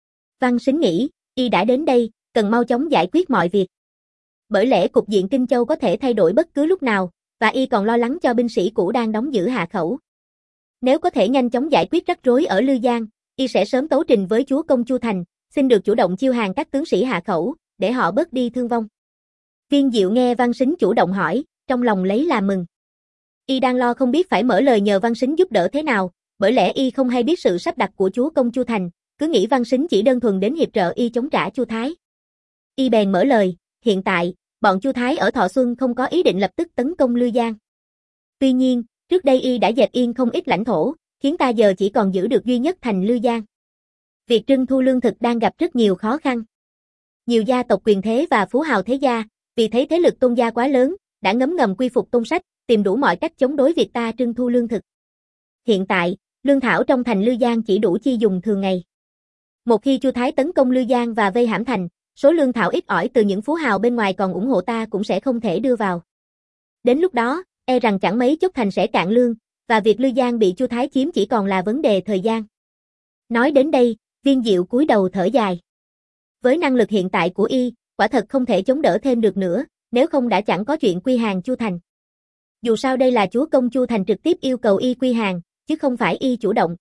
Văn Sính nghĩ, y đã đến đây, cần mau chóng giải quyết mọi việc. Bởi lẽ cục diện Kinh Châu có thể thay đổi bất cứ lúc nào, và y còn lo lắng cho binh sĩ cũ đang đóng giữ Hạ Khẩu. Nếu có thể nhanh chóng giải quyết rắc rối ở Lư Giang, y sẽ sớm tấu trình với chúa công Chu Thành, xin được chủ động chiêu hàng các tướng sĩ Hạ Khẩu, để họ bớt đi thương vong. Viên Diệu nghe Văn Sính chủ động hỏi, trong lòng lấy làm mừng. Y đang lo không biết phải mở lời nhờ Văn Sính giúp đỡ thế nào, bởi lẽ y không hay biết sự sắp đặt của chúa công Chu Thành, cứ nghĩ Văn Sính chỉ đơn thuần đến hiệp trợ y chống trả Chu Thái. Y bèn mở lời, hiện tại, bọn Chu Thái ở Thọ Xuân không có ý định lập tức tấn công Lư Giang. Tuy nhiên, trước đây y đã dẹp yên không ít lãnh thổ, khiến ta giờ chỉ còn giữ được duy nhất thành Lư Giang. Việc trưng thu lương thực đang gặp rất nhiều khó khăn. Nhiều gia tộc quyền thế và phú hào thế gia, vì thấy thế lực Tôn gia quá lớn, đã ngấm ngầm quy phục Tôn Sách, tìm đủ mọi cách chống đối việc ta trưng thu lương thực. Hiện tại, lương thảo trong thành Lư Giang chỉ đủ chi dùng thường ngày. Một khi Chu Thái tấn công Lư Giang và vây hãm thành, số lương thảo ít ỏi từ những phú hào bên ngoài còn ủng hộ ta cũng sẽ không thể đưa vào. Đến lúc đó, e rằng chẳng mấy chốc thành sẽ cạn lương, và việc Lư Giang bị Chu Thái chiếm chỉ còn là vấn đề thời gian. Nói đến đây, Viên Diệu cúi đầu thở dài. Với năng lực hiện tại của y, quả thật không thể chống đỡ thêm được nữa, nếu không đã chẳng có chuyện quy hàng Chu Thành. Dù sao đây là chúa công Chu Thành trực tiếp yêu cầu y quy hàng, chứ không phải y chủ động.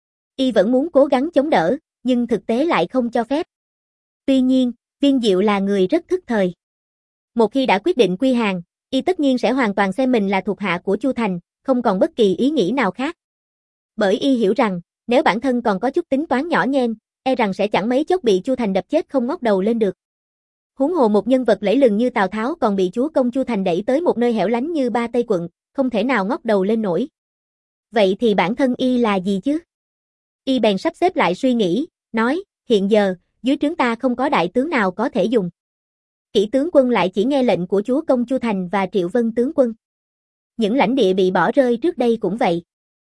Y vẫn muốn cố gắng chống đỡ, nhưng thực tế lại không cho phép. Tuy nhiên, Viên Diệu là người rất thức thời. Một khi đã quyết định quy hàng, y tất nhiên sẽ hoàn toàn xem mình là thuộc hạ của Chu Thành, không còn bất kỳ ý nghĩ nào khác. Bởi y hiểu rằng, nếu bản thân còn có chút tính toán nhỏ nhen, e rằng sẽ chẳng mấy chốc bị Chu Thành đập chết không ngóc đầu lên được. Huống hồ một nhân vật lẫy lừng như Tào Tháo còn bị chúa công Chu Thành đẩy tới một nơi hẻo lánh như Ba Tây quận, không thể nào ngóc đầu lên nổi. Vậy thì bản thân y là gì chứ? Y bèn sắp xếp lại suy nghĩ, nói, hiện giờ, dưới trướng ta không có đại tướng nào có thể dùng. Kỷ tướng quân lại chỉ nghe lệnh của chúa công Chu Thành và Triệu Vân tướng quân. Những lãnh địa bị bỏ rơi trước đây cũng vậy.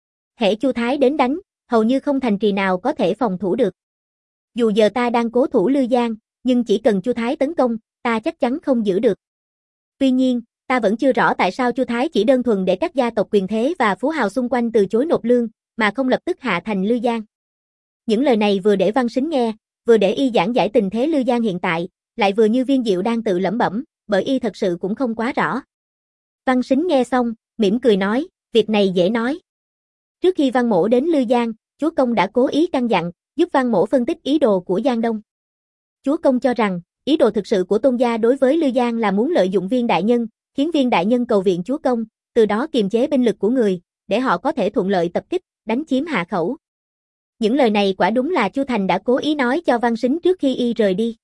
Hễ Chu Thái đến đánh, hầu như không thành trì nào có thể phòng thủ được. Dù giờ ta đang cố thủ Lư Giang, nhưng chỉ cần Chu Thái tấn công, ta chắc chắn không giữ được. Tuy nhiên, ta vẫn chưa rõ tại sao Chu Thái chỉ đơn thuần để các gia tộc quyền thế và phú hào xung quanh từ chối nộp lương, mà không lập tức hạ thành Lư Giang. Những lời này vừa để Văn Sính nghe, vừa để y giảng giải tình thế Lư Giang hiện tại, lại vừa như Viên Diệu đang tự lẩm bẩm, bởi y thật sự cũng không quá rõ. Văn Sính nghe xong, mỉm cười nói, việc này dễ nói. Trước khi Văn Mỗ đến Lư Giang, chúa công đã cố ý căn dặn, giúp Văn Mỗ phân tích ý đồ của Giang Đông. Chúa công cho rằng, ý đồ thực sự của Tôn gia đối với Lư Giang là muốn lợi dụng Viên đại nhân, khiến Viên đại nhân cầu viện chúa công, từ đó kiềm chế binh lực của người, để họ có thể thuận lợi tập kích, đánh chiếm Hạ Khẩu. Những lời này quả đúng là Chu Thành đã cố ý nói cho Văn Sính trước khi y rời đi.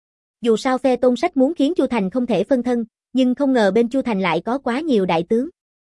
Dù sao phe Tôn Sách muốn khiến Chu Thành không thể phân thân, nhưng không ngờ bên Chu Thành lại có quá nhiều đại tướng.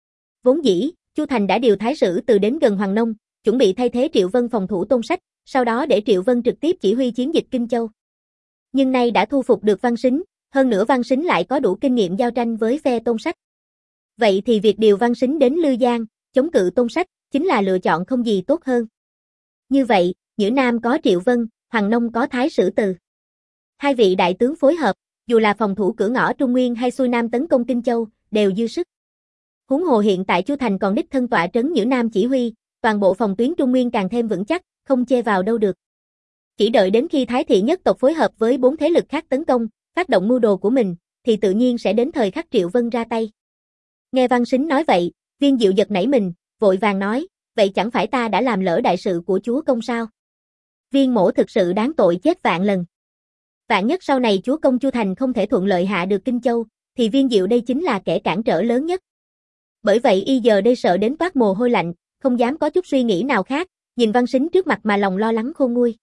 Vốn dĩ, Chu Thành đã điều thái sử từ đến gần Hoàng Nông, chuẩn bị thay thế Triệu Vân phòng thủ Tôn Sách, sau đó để Triệu Vân trực tiếp chỉ huy chiến dịch Kinh Châu. Nhưng nay đã thu phục được Văn Sính, hơn nữa Văn Sính lại có đủ kinh nghiệm giao tranh với phe Tôn Sách. Vậy thì việc điều Văn Sính đến Lư Giang, chống cự Tôn Sách, chính là lựa chọn không gì tốt hơn. Như vậy, Nhữ Nam có Triệu Vân, Hoàng Nông có Thái Sử Từ. Hai vị đại tướng phối hợp, dù là phòng thủ cửa ngõ Trung Nguyên hay xuôi Nam tấn công Kinh Châu, đều dư sức. Huống hồ hiện tại Chu Thành còn đích thân tọa trấn Nhữ Nam chỉ huy, toàn bộ phòng tuyến Trung Nguyên càng thêm vững chắc, không chê vào đâu được. Chỉ đợi đến khi Thái thị nhất tộc phối hợp với bốn thế lực khác tấn công, phát động mưu đồ của mình, thì tự nhiên sẽ đến thời khắc Triệu Vân ra tay. Nghe Văn Sính nói vậy, Viên Diệu giật nảy mình, vội vàng nói, vậy chẳng phải ta đã làm lỡ đại sự của chúa công sao? Viên mỗ thực sự đáng tội chết vạn lần. Vạn nhất sau này chúa công Chu Thành không thể thuận lợi hạ được Kinh Châu, thì Viên Diệu đây chính là kẻ cản trở lớn nhất. Bởi vậy y giờ đây sợ đến toát mồ hôi lạnh, không dám có chút suy nghĩ nào khác, nhìn Văn Sính trước mặt mà lòng lo lắng khôn nguôi.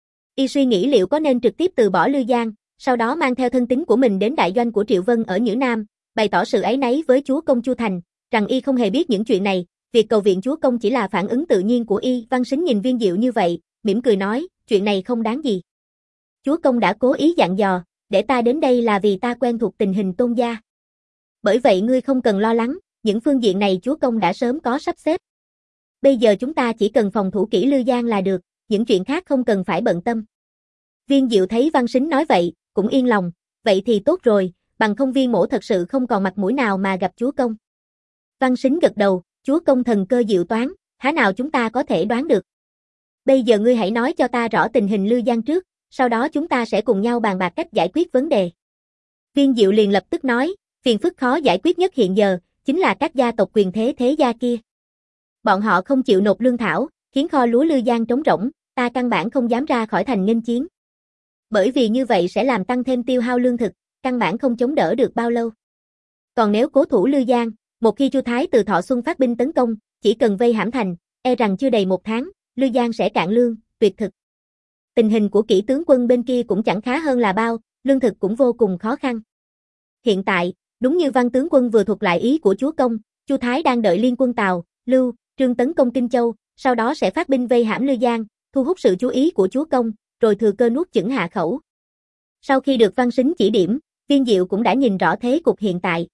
Y suy nghĩ liệu có nên trực tiếp từ bỏ Lư Giang, sau đó mang theo thân tín của mình đến đại doanh của Triệu Vân ở Nhữ Nam, bày tỏ sự áy náy với chúa công Chu Thành, rằng y không hề biết những chuyện này, việc cầu viện chúa công chỉ là phản ứng tự nhiên của y. Văn Sính nhìn Viên Diệu như vậy, mỉm cười nói, chuyện này không đáng gì. Chúa công đã cố ý dặn dò, để ta đến đây là vì ta quen thuộc tình hình Tôn gia. Bởi vậy ngươi không cần lo lắng, những phương diện này chúa công đã sớm có sắp xếp. Bây giờ chúng ta chỉ cần phòng thủ kỹ Lư Giang là được, những chuyện khác không cần phải bận tâm. Viên Diệu thấy Văn Sính nói vậy, cũng yên lòng, vậy thì tốt rồi, bằng không viên mỗ thật sự không còn mặt mũi nào mà gặp chúa công. Văn Sính gật đầu, chúa công thần cơ diệu toán, há nào chúng ta có thể đoán được. Bây giờ ngươi hãy nói cho ta rõ tình hình Lư Giang trước, sau đó chúng ta sẽ cùng nhau bàn bạc cách giải quyết vấn đề. Viên Diệu liền lập tức nói, phiền phức khó giải quyết nhất hiện giờ, chính là các gia tộc quyền thế thế gia kia. Bọn họ không chịu nộp lương thảo, khiến kho lúa Lư Giang trống rỗng, ta căn bản không dám ra khỏi thành nghênh chiến. Bởi vì như vậy sẽ làm tăng thêm tiêu hao lương thực, căn bản không chống đỡ được bao lâu. Còn nếu cố thủ Lư Giang, một khi Chu Thái từ Thọ Xuân phát binh tấn công, chỉ cần vây hãm thành, e rằng chưa đầy một tháng, Lư Giang sẽ cạn lương, tuyệt thực. Tình hình của kỹ tướng quân bên kia cũng chẳng khá hơn là bao, lương thực cũng vô cùng khó khăn. Hiện tại, đúng như Văn tướng quân vừa thuật lại ý của chúa công, Chu Thái đang đợi liên quân Tào, Lưu, Trương tấn công Kinh Châu, sau đó sẽ phát binh vây hãm Lư Giang, thu hút sự chú ý của chúa công, rồi thừa cơ nuốt chửng hạ khẩu. Sau khi được Văn Sính chỉ điểm, Viên Diệu cũng đã nhìn rõ thế cục hiện tại.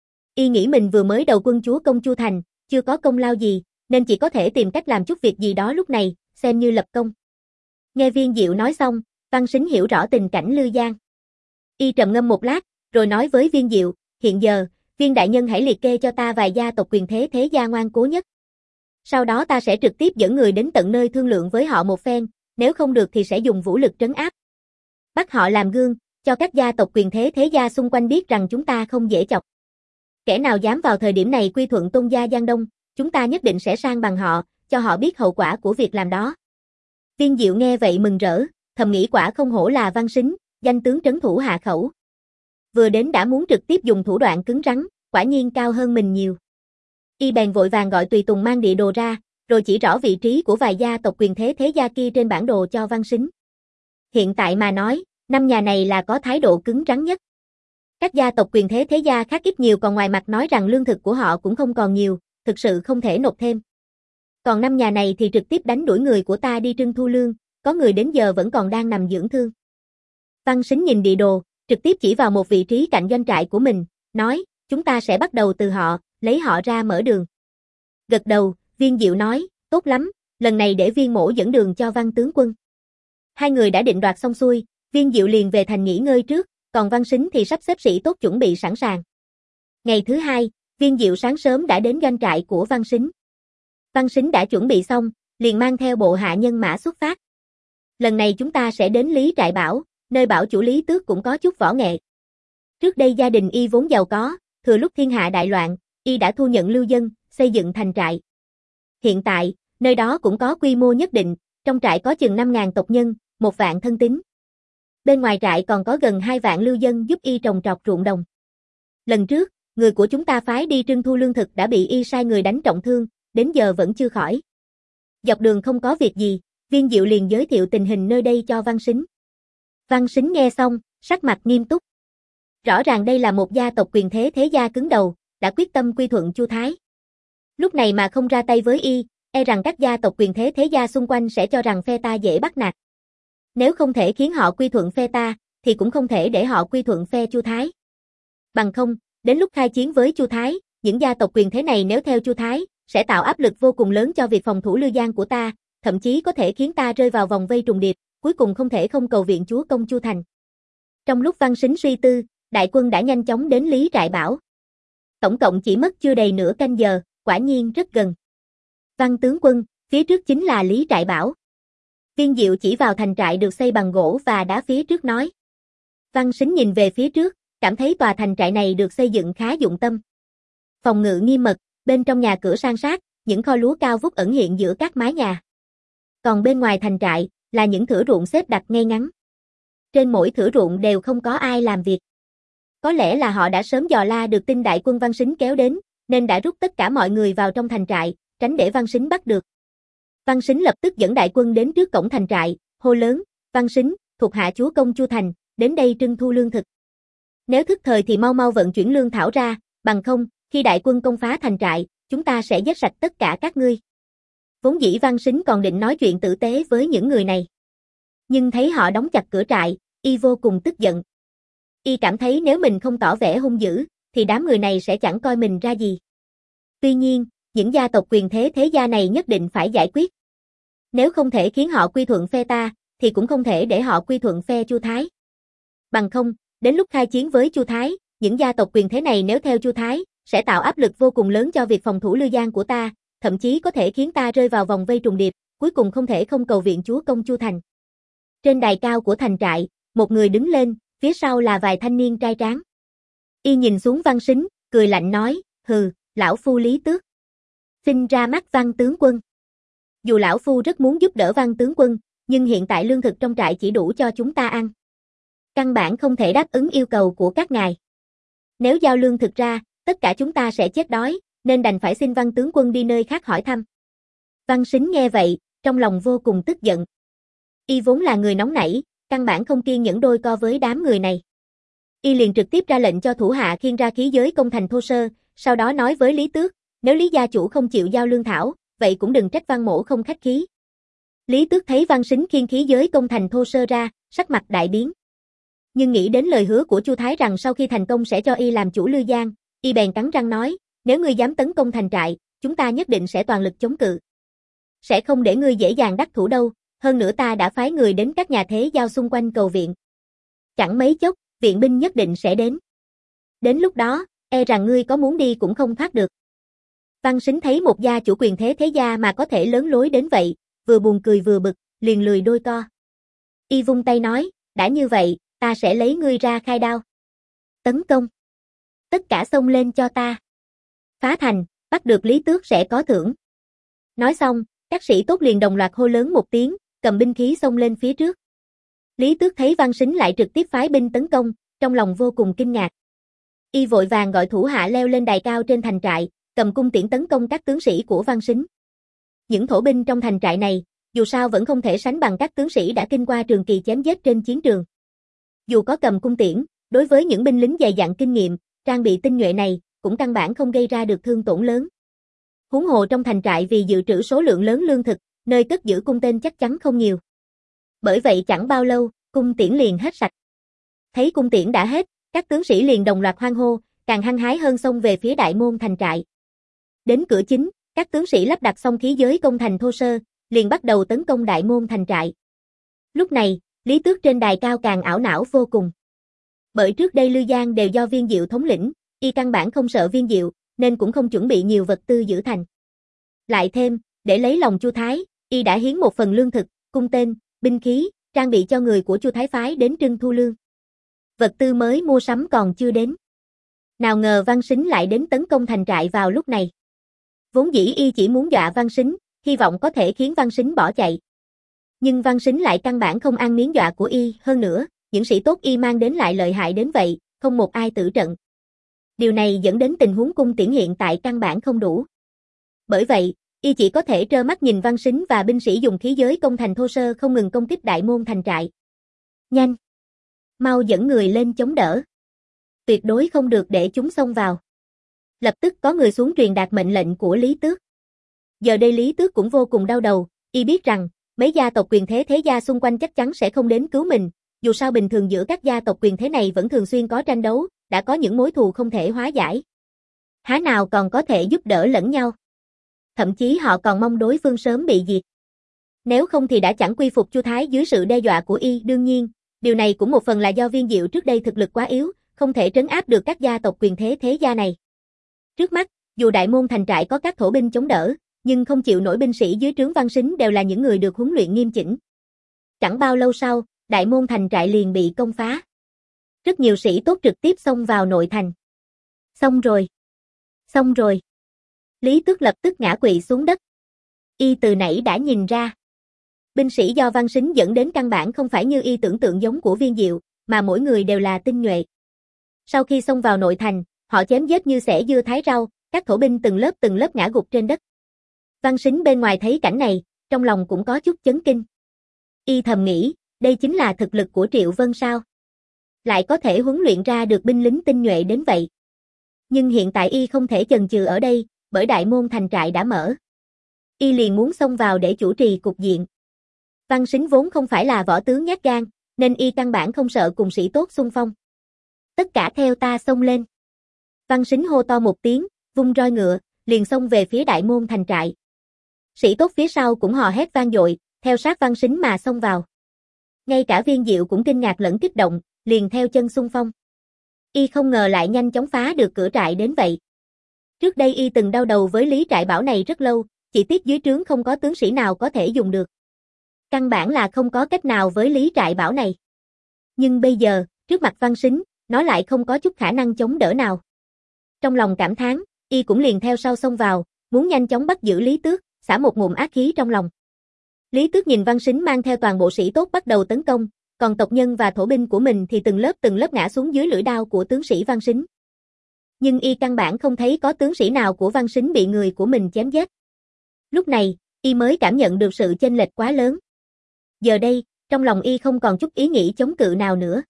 Y nghĩ mình vừa mới đầu quân chúa công Chu Thành, chưa có công lao gì, nên chỉ có thể tìm cách làm chút việc gì đó lúc này, xem như lập công. Nghe Viên Diệu nói xong, Văn Sính hiểu rõ tình cảnh Lư Giang. Y trầm ngâm một lát, rồi nói với Viên Diệu, hiện giờ, Viên đại nhân hãy liệt kê cho ta vài gia tộc quyền thế thế gia ngoan cố nhất. Sau đó ta sẽ trực tiếp dẫn người đến tận nơi thương lượng với họ một phen, nếu không được thì sẽ dùng vũ lực trấn áp. Bắt họ làm gương, cho các gia tộc quyền thế thế gia xung quanh biết rằng chúng ta không dễ chọc. Kẻ nào dám vào thời điểm này quy thuận Tôn gia Giang Đông, chúng ta nhất định sẽ sang bằng họ, cho họ biết hậu quả của việc làm đó. Viên Diệu nghe vậy mừng rỡ, thầm nghĩ quả không hổ là Văn Sính, danh tướng trấn thủ hạ khẩu. Vừa đến đã muốn trực tiếp dùng thủ đoạn cứng rắn, quả nhiên cao hơn mình nhiều. Y bèn vội vàng gọi tùy tùng mang địa đồ ra, rồi chỉ rõ vị trí của vài gia tộc quyền thế thế gia kia trên bản đồ cho Văn Sính. Hiện tại mà nói, năm nhà này là có thái độ cứng rắn nhất. Các gia tộc quyền thế thế gia khác ít nhiều còn ngoài mặt nói rằng lương thực của họ cũng không còn nhiều, thực sự không thể nộp thêm. Còn năm nhà này thì trực tiếp đánh đuổi người của ta đi trưng thu lương, có người đến giờ vẫn còn đang nằm dưỡng thương. Văn Sính nhìn địa đồ, trực tiếp chỉ vào một vị trí cạnh doanh trại của mình, nói, chúng ta sẽ bắt đầu từ họ, lấy họ ra mở đường. Gật đầu, Viên Diệu nói, tốt lắm, lần này để Viên mỗ dẫn đường cho Văn tướng quân. Hai người đã định đoạt xong xuôi, Viên Diệu liền về thành nghỉ ngơi trước, còn Văn Sính thì sắp xếp sĩ tốt chuẩn bị sẵn sàng. Ngày thứ hai, Viên Diệu sáng sớm đã đến doanh trại của Văn Sính. Văn Sính đã chuẩn bị xong, liền mang theo bộ hạ nhân mã xuất phát. Lần này chúng ta sẽ đến Lý Trại Bảo, nơi bảo chủ Lý Tước cũng có chút võ nghệ. Trước đây gia đình y vốn giàu có, thừa lúc thiên hạ đại loạn, y đã thu nhận lưu dân, xây dựng thành trại. Hiện tại, nơi đó cũng có quy mô nhất định, trong trại có chừng năm nghìn tộc nhân, một vạn thân tín. Bên ngoài trại còn có gần hai vạn lưu dân giúp y trồng trọt ruộng đồng. Lần trước, người của chúng ta phái đi trưng thu lương thực đã bị y sai người đánh trọng thương, đến giờ vẫn chưa khỏi. Dọc đường không có việc gì, Viên Diệu liền giới thiệu tình hình nơi đây cho Văn Sính. Văn Sính nghe xong, sắc mặt nghiêm túc. Rõ ràng đây là một gia tộc quyền thế thế gia cứng đầu, đã quyết tâm quy thuận Chu Thái. Lúc này mà không ra tay với y, e rằng các gia tộc quyền thế thế gia xung quanh sẽ cho rằng phe ta dễ bắt nạt. Nếu không thể khiến họ quy thuận phe ta, thì cũng không thể để họ quy thuận phe Chu Thái. Bằng không, đến lúc khai chiến với Chu Thái, những gia tộc quyền thế này nếu theo Chu Thái, sẽ tạo áp lực vô cùng lớn cho việc phòng thủ Lư Giang của ta, thậm chí có thể khiến ta rơi vào vòng vây trùng điệp, cuối cùng không thể không cầu viện chúa công Chu Thành. Trong lúc Văn Sính suy tư, đại quân đã nhanh chóng đến Lý Trại Bảo. Tổng cộng chỉ mất chưa đầy nửa canh giờ, quả nhiên rất gần. Văn tướng quân, phía trước chính là Lý Trại Bảo. Viên Diệu chỉ vào thành trại được xây bằng gỗ và đá phía trước nói. Văn Sính nhìn về phía trước, cảm thấy tòa thành trại này được xây dựng khá dụng tâm. Phòng ngự nghiêm mật, bên trong nhà cửa san sát, những kho lúa cao vút ẩn hiện giữa các mái nhà. Còn bên ngoài thành trại, là những thửa ruộng xếp đặt ngay ngắn. Trên mỗi thửa ruộng đều không có ai làm việc. Có lẽ là họ đã sớm dò la được tin đại quân Văn Sính kéo đến, nên đã rút tất cả mọi người vào trong thành trại, tránh để Văn Sính bắt được. Văn Sính lập tức dẫn đại quân đến trước cổng thành trại, hô lớn, Văn Sính, thuộc hạ chúa công Chu Thành, đến đây trưng thu lương thực. Nếu thức thời thì mau mau vận chuyển lương thảo ra, bằng không, khi đại quân công phá thành trại, chúng ta sẽ giết sạch tất cả các ngươi. Vốn dĩ Văn Sính còn định nói chuyện tử tế với những người này. Nhưng thấy họ đóng chặt cửa trại, y vô cùng tức giận. Y cảm thấy nếu mình không tỏ vẻ hung dữ, thì đám người này sẽ chẳng coi mình ra gì. Tuy nhiên, những gia tộc quyền thế thế gia này nhất định phải giải quyết. Nếu không thể khiến họ quy thuận phe ta, thì cũng không thể để họ quy thuận phe Chu Thái. Bằng không, đến lúc khai chiến với Chu Thái, những gia tộc quyền thế này nếu theo Chu Thái, sẽ tạo áp lực vô cùng lớn cho việc phòng thủ Lư Giang của ta, thậm chí có thể khiến ta rơi vào vòng vây trùng điệp, cuối cùng không thể không cầu viện chúa công Chu Thành. Trên đài cao của thành trại, một người đứng lên, phía sau là vài thanh niên trai tráng. Y nhìn xuống Văn Sính, cười lạnh nói, hừ, lão phu Lý Tước. Xin ra mắt Văn tướng quân. Dù lão phu rất muốn giúp đỡ Văn tướng quân, nhưng hiện tại lương thực trong trại chỉ đủ cho chúng ta ăn. Căn bản không thể đáp ứng yêu cầu của các ngài. Nếu giao lương thực ra, tất cả chúng ta sẽ chết đói, nên đành phải xin Văn tướng quân đi nơi khác hỏi thăm. Văn Sính nghe vậy, trong lòng vô cùng tức giận. Y vốn là người nóng nảy, căn bản không kiên nhẫn đôi co với đám người này. Y liền trực tiếp ra lệnh cho thủ hạ khiêng ra khí giới công thành thô sơ, sau đó nói với Lý Tước, nếu Lý gia chủ không chịu giao lương thảo, vậy cũng đừng trách Văn mỗ không khách khí. Lý Tước thấy Văn Sính khiêng khí giới công thành thô sơ ra, sắc mặt đại biến. Nhưng nghĩ đến lời hứa của Chu Thái rằng sau khi thành công sẽ cho y làm chủ Lư Giang, y bèn cắn răng nói, nếu ngươi dám tấn công thành trại, chúng ta nhất định sẽ toàn lực chống cự. Sẽ không để ngươi dễ dàng đắc thủ đâu, hơn nữa ta đã phái người đến các nhà thế giao xung quanh cầu viện. Chẳng mấy chốc, viện binh nhất định sẽ đến. Đến lúc đó, e rằng ngươi có muốn đi cũng không thoát được. Văn Sính thấy một gia chủ quyền thế thế gia mà có thể lớn lối đến vậy, vừa buồn cười vừa bực, liền lười đôi co. Y vung tay nói, đã như vậy, ta sẽ lấy ngươi ra khai đao. Tấn công. Tất cả xông lên cho ta. Phá thành, bắt được Lý Tước sẽ có thưởng. Nói xong, các sĩ tốt liền đồng loạt hô lớn một tiếng, cầm binh khí xông lên phía trước. Lý Tước thấy Văn Sính lại trực tiếp phái binh tấn công, trong lòng vô cùng kinh ngạc. Y vội vàng gọi thủ hạ leo lên đài cao trên thành trại, cầm cung tiễn tấn công các tướng sĩ của Văn Sính. Những thổ binh trong thành trại này, dù sao vẫn không thể sánh bằng các tướng sĩ đã kinh qua trường kỳ chém giết trên chiến trường. Dù có cầm cung tiễn, đối với những binh lính dày dặn kinh nghiệm, trang bị tinh nhuệ này, cũng căn bản không gây ra được thương tổn lớn. Huống hồ trong thành trại vì dự trữ số lượng lớn lương thực, nơi cất giữ cung tên chắc chắn không nhiều. Bởi vậy chẳng bao lâu, cung tiễn liền hết sạch. Thấy cung tiễn đã hết, các tướng sĩ liền đồng loạt hoan hô, càng hăng hái hơn xông về phía đại môn thành trại. Đến cửa chính, các tướng sĩ lắp đặt xong khí giới công thành thô sơ, liền bắt đầu tấn công đại môn thành trại. Lúc này, Lý Tước trên đài cao càng ảo não vô cùng. Bởi trước đây Lư Giang đều do Viên Diệu thống lĩnh, y căn bản không sợ Viên Diệu, nên cũng không chuẩn bị nhiều vật tư giữ thành. Lại thêm, để lấy lòng Chu Thái, y đã hiến một phần lương thực, cung tên, binh khí, trang bị cho người của Chu Thái phái đến trưng thu lương. Vật tư mới mua sắm còn chưa đến. Nào ngờ Văn Sính lại đến tấn công thành trại vào lúc này. Vốn dĩ y chỉ muốn dọa Văn Sính, hy vọng có thể khiến Văn Sính bỏ chạy. Nhưng Văn Sính lại căn bản không ăn miếng dọa của y, hơn nữa, những sĩ tốt y mang đến lại lợi hại đến vậy, không một ai tử trận. Điều này dẫn đến tình huống cung tiễn hiện tại căn bản không đủ. Bởi vậy, y chỉ có thể trơ mắt nhìn Văn Sính và binh sĩ dùng khí giới công thành thô sơ không ngừng công kích đại môn thành trại. Nhanh! Mau dẫn người lên chống đỡ. Tuyệt đối không được để chúng xông vào. Lập tức có người xuống truyền đạt mệnh lệnh của Lý Tước. Giờ đây Lý Tước cũng vô cùng đau đầu, y biết rằng, mấy gia tộc quyền thế thế gia xung quanh chắc chắn sẽ không đến cứu mình, dù sao bình thường giữa các gia tộc quyền thế này vẫn thường xuyên có tranh đấu, đã có những mối thù không thể hóa giải. Há nào còn có thể giúp đỡ lẫn nhau. Thậm chí họ còn mong đối phương sớm bị diệt. Nếu không thì đã chẳng quy phục Chu Thái dưới sự đe dọa của y. Đương nhiên, điều này cũng một phần là do Viên Diệu trước đây thực lực quá yếu, không thể trấn áp được các gia tộc quyền thế thế gia này. Trước mắt, dù đại môn thành trại có các thổ binh chống đỡ, nhưng không chịu nổi binh sĩ dưới trướng Văn Sính đều là những người được huấn luyện nghiêm chỉnh. Chẳng bao lâu sau, đại môn thành trại liền bị công phá. Rất nhiều sĩ tốt trực tiếp xông vào nội thành. Xong rồi. Xong rồi. Lý Tước lập tức ngã quỵ xuống đất. Y từ nãy đã nhìn ra. Binh sĩ do Văn Sính dẫn đến căn bản không phải như y tưởng tượng giống của Viên Diệu, mà mỗi người đều là tinh nhuệ. Sau khi xông vào nội thành, họ chém giết như xẻ dưa thái rau, các thổ binh từng lớp từng lớp ngã gục trên đất. Văn Sính bên ngoài thấy cảnh này, trong lòng cũng có chút chấn kinh. Y thầm nghĩ, đây chính là thực lực của Triệu Vân sao? Lại có thể huấn luyện ra được binh lính tinh nhuệ đến vậy. Nhưng hiện tại y không thể chần chừ ở đây, bởi đại môn thành trại đã mở. Y liền muốn xông vào để chủ trì cục diện. Văn Sính vốn không phải là võ tướng nhát gan, nên y căn bản không sợ cùng sĩ tốt xung phong. Tất cả theo ta xông lên. Văn Sính hô to một tiếng, vung roi ngựa, liền xông về phía đại môn thành trại. Sĩ tốt phía sau cũng hò hét vang dội, theo sát Văn Sính mà xông vào. Ngay cả Viên Diệu cũng kinh ngạc lẫn kích động, liền theo chân xung phong. Y không ngờ lại nhanh chóng phá được cửa trại đến vậy. Trước đây y từng đau đầu với Lý Trại Bảo này rất lâu, chỉ tiếc dưới trướng không có tướng sĩ nào có thể dùng được. Căn bản là không có cách nào với Lý Trại Bảo này. Nhưng bây giờ, trước mặt Văn Sính, nó lại không có chút khả năng chống đỡ nào. Trong lòng cảm thán, y cũng liền theo sau xông vào, muốn nhanh chóng bắt giữ Lý Tước, xả một ngụm ác khí trong lòng. Lý Tước nhìn Văn Sính mang theo toàn bộ sĩ tốt bắt đầu tấn công, còn tộc nhân và thổ binh của mình thì từng lớp từng lớp ngã xuống dưới lưỡi đao của tướng sĩ Văn Sính. Nhưng y căn bản không thấy có tướng sĩ nào của Văn Sính bị người của mình chém giết. Lúc này, y mới cảm nhận được sự chênh lệch quá lớn. Giờ đây, trong lòng y không còn chút ý nghĩ chống cự nào nữa.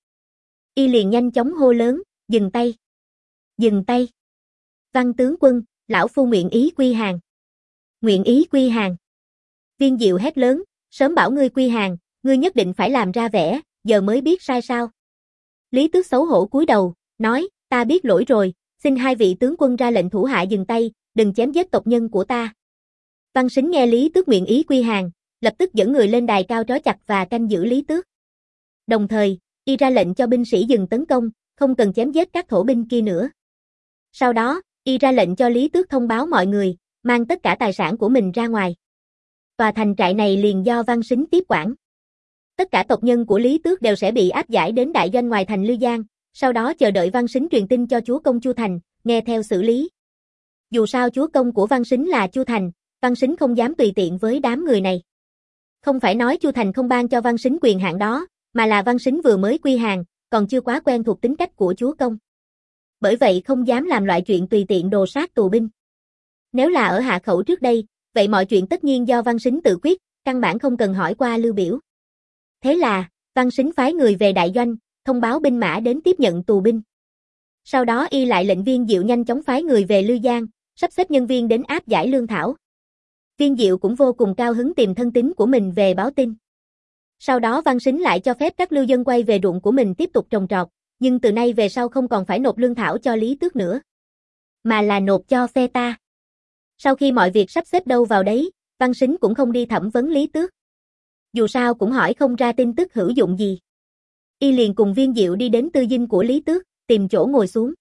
Y liền nhanh chóng hô lớn, dừng tay. Dừng tay. Văn tướng quân, lão phu nguyện ý quy hàng. Nguyện ý quy hàng. Viên Diệu hét lớn, sớm bảo ngươi quy hàng, ngươi nhất định phải làm ra vẻ, giờ mới biết sai sao. Lý Tước xấu hổ cúi đầu, nói, ta biết lỗi rồi, xin hai vị tướng quân ra lệnh thủ hạ dừng tay, đừng chém giết tộc nhân của ta. Văn Sính nghe Lý Tước nguyện ý quy hàng, lập tức dẫn người lên đài cao trói chặt và canh giữ Lý Tước. Đồng thời, y ra lệnh cho binh sĩ dừng tấn công, không cần chém giết các thổ binh kia nữa. Sau đó, y ra lệnh cho Lý Tước thông báo mọi người, mang tất cả tài sản của mình ra ngoài. Tòa thành trại này liền do Văn Sính tiếp quản. Tất cả tộc nhân của Lý Tước đều sẽ bị áp giải đến đại doanh ngoài thành Lư Giang, sau đó chờ đợi Văn Sính truyền tin cho chúa công Chu Thành, nghe theo xử lý. Dù sao chúa công của Văn Sính là Chu Thành, Văn Sính không dám tùy tiện với đám người này. Không phải nói Chu Thành không ban cho Văn Sính quyền hạn đó, mà là Văn Sính vừa mới quy hàng, còn chưa quá quen thuộc tính cách của chúa công. Bởi vậy không dám làm loại chuyện tùy tiện đồ sát tù binh. Nếu là ở Hạ Khẩu trước đây, vậy mọi chuyện tất nhiên do Văn Sính tự quyết, căn bản không cần hỏi qua Lưu Biểu. Thế là, Văn Sính phái người về đại doanh, thông báo binh mã đến tiếp nhận tù binh. Sau đó y lại lệnh Viên Diệu nhanh chóng phái người về Lư Giang, sắp xếp nhân viên đến áp giải lương thảo. Viên Diệu cũng vô cùng cao hứng tìm thân tín của mình về báo tin. Sau đó Văn Sính lại cho phép các lưu dân quay về ruộng của mình tiếp tục trồng trọt, nhưng từ nay về sau không còn phải nộp lương thảo cho Lý Tước nữa, mà là nộp cho phe ta. Sau khi mọi việc sắp xếp đâu vào đấy, Văn Sính cũng không đi thẩm vấn Lý Tước. Dù sao cũng hỏi không ra tin tức hữu dụng gì. Y liền cùng Viên Diệu đi đến tư dinh của Lý Tước, tìm chỗ ngồi xuống.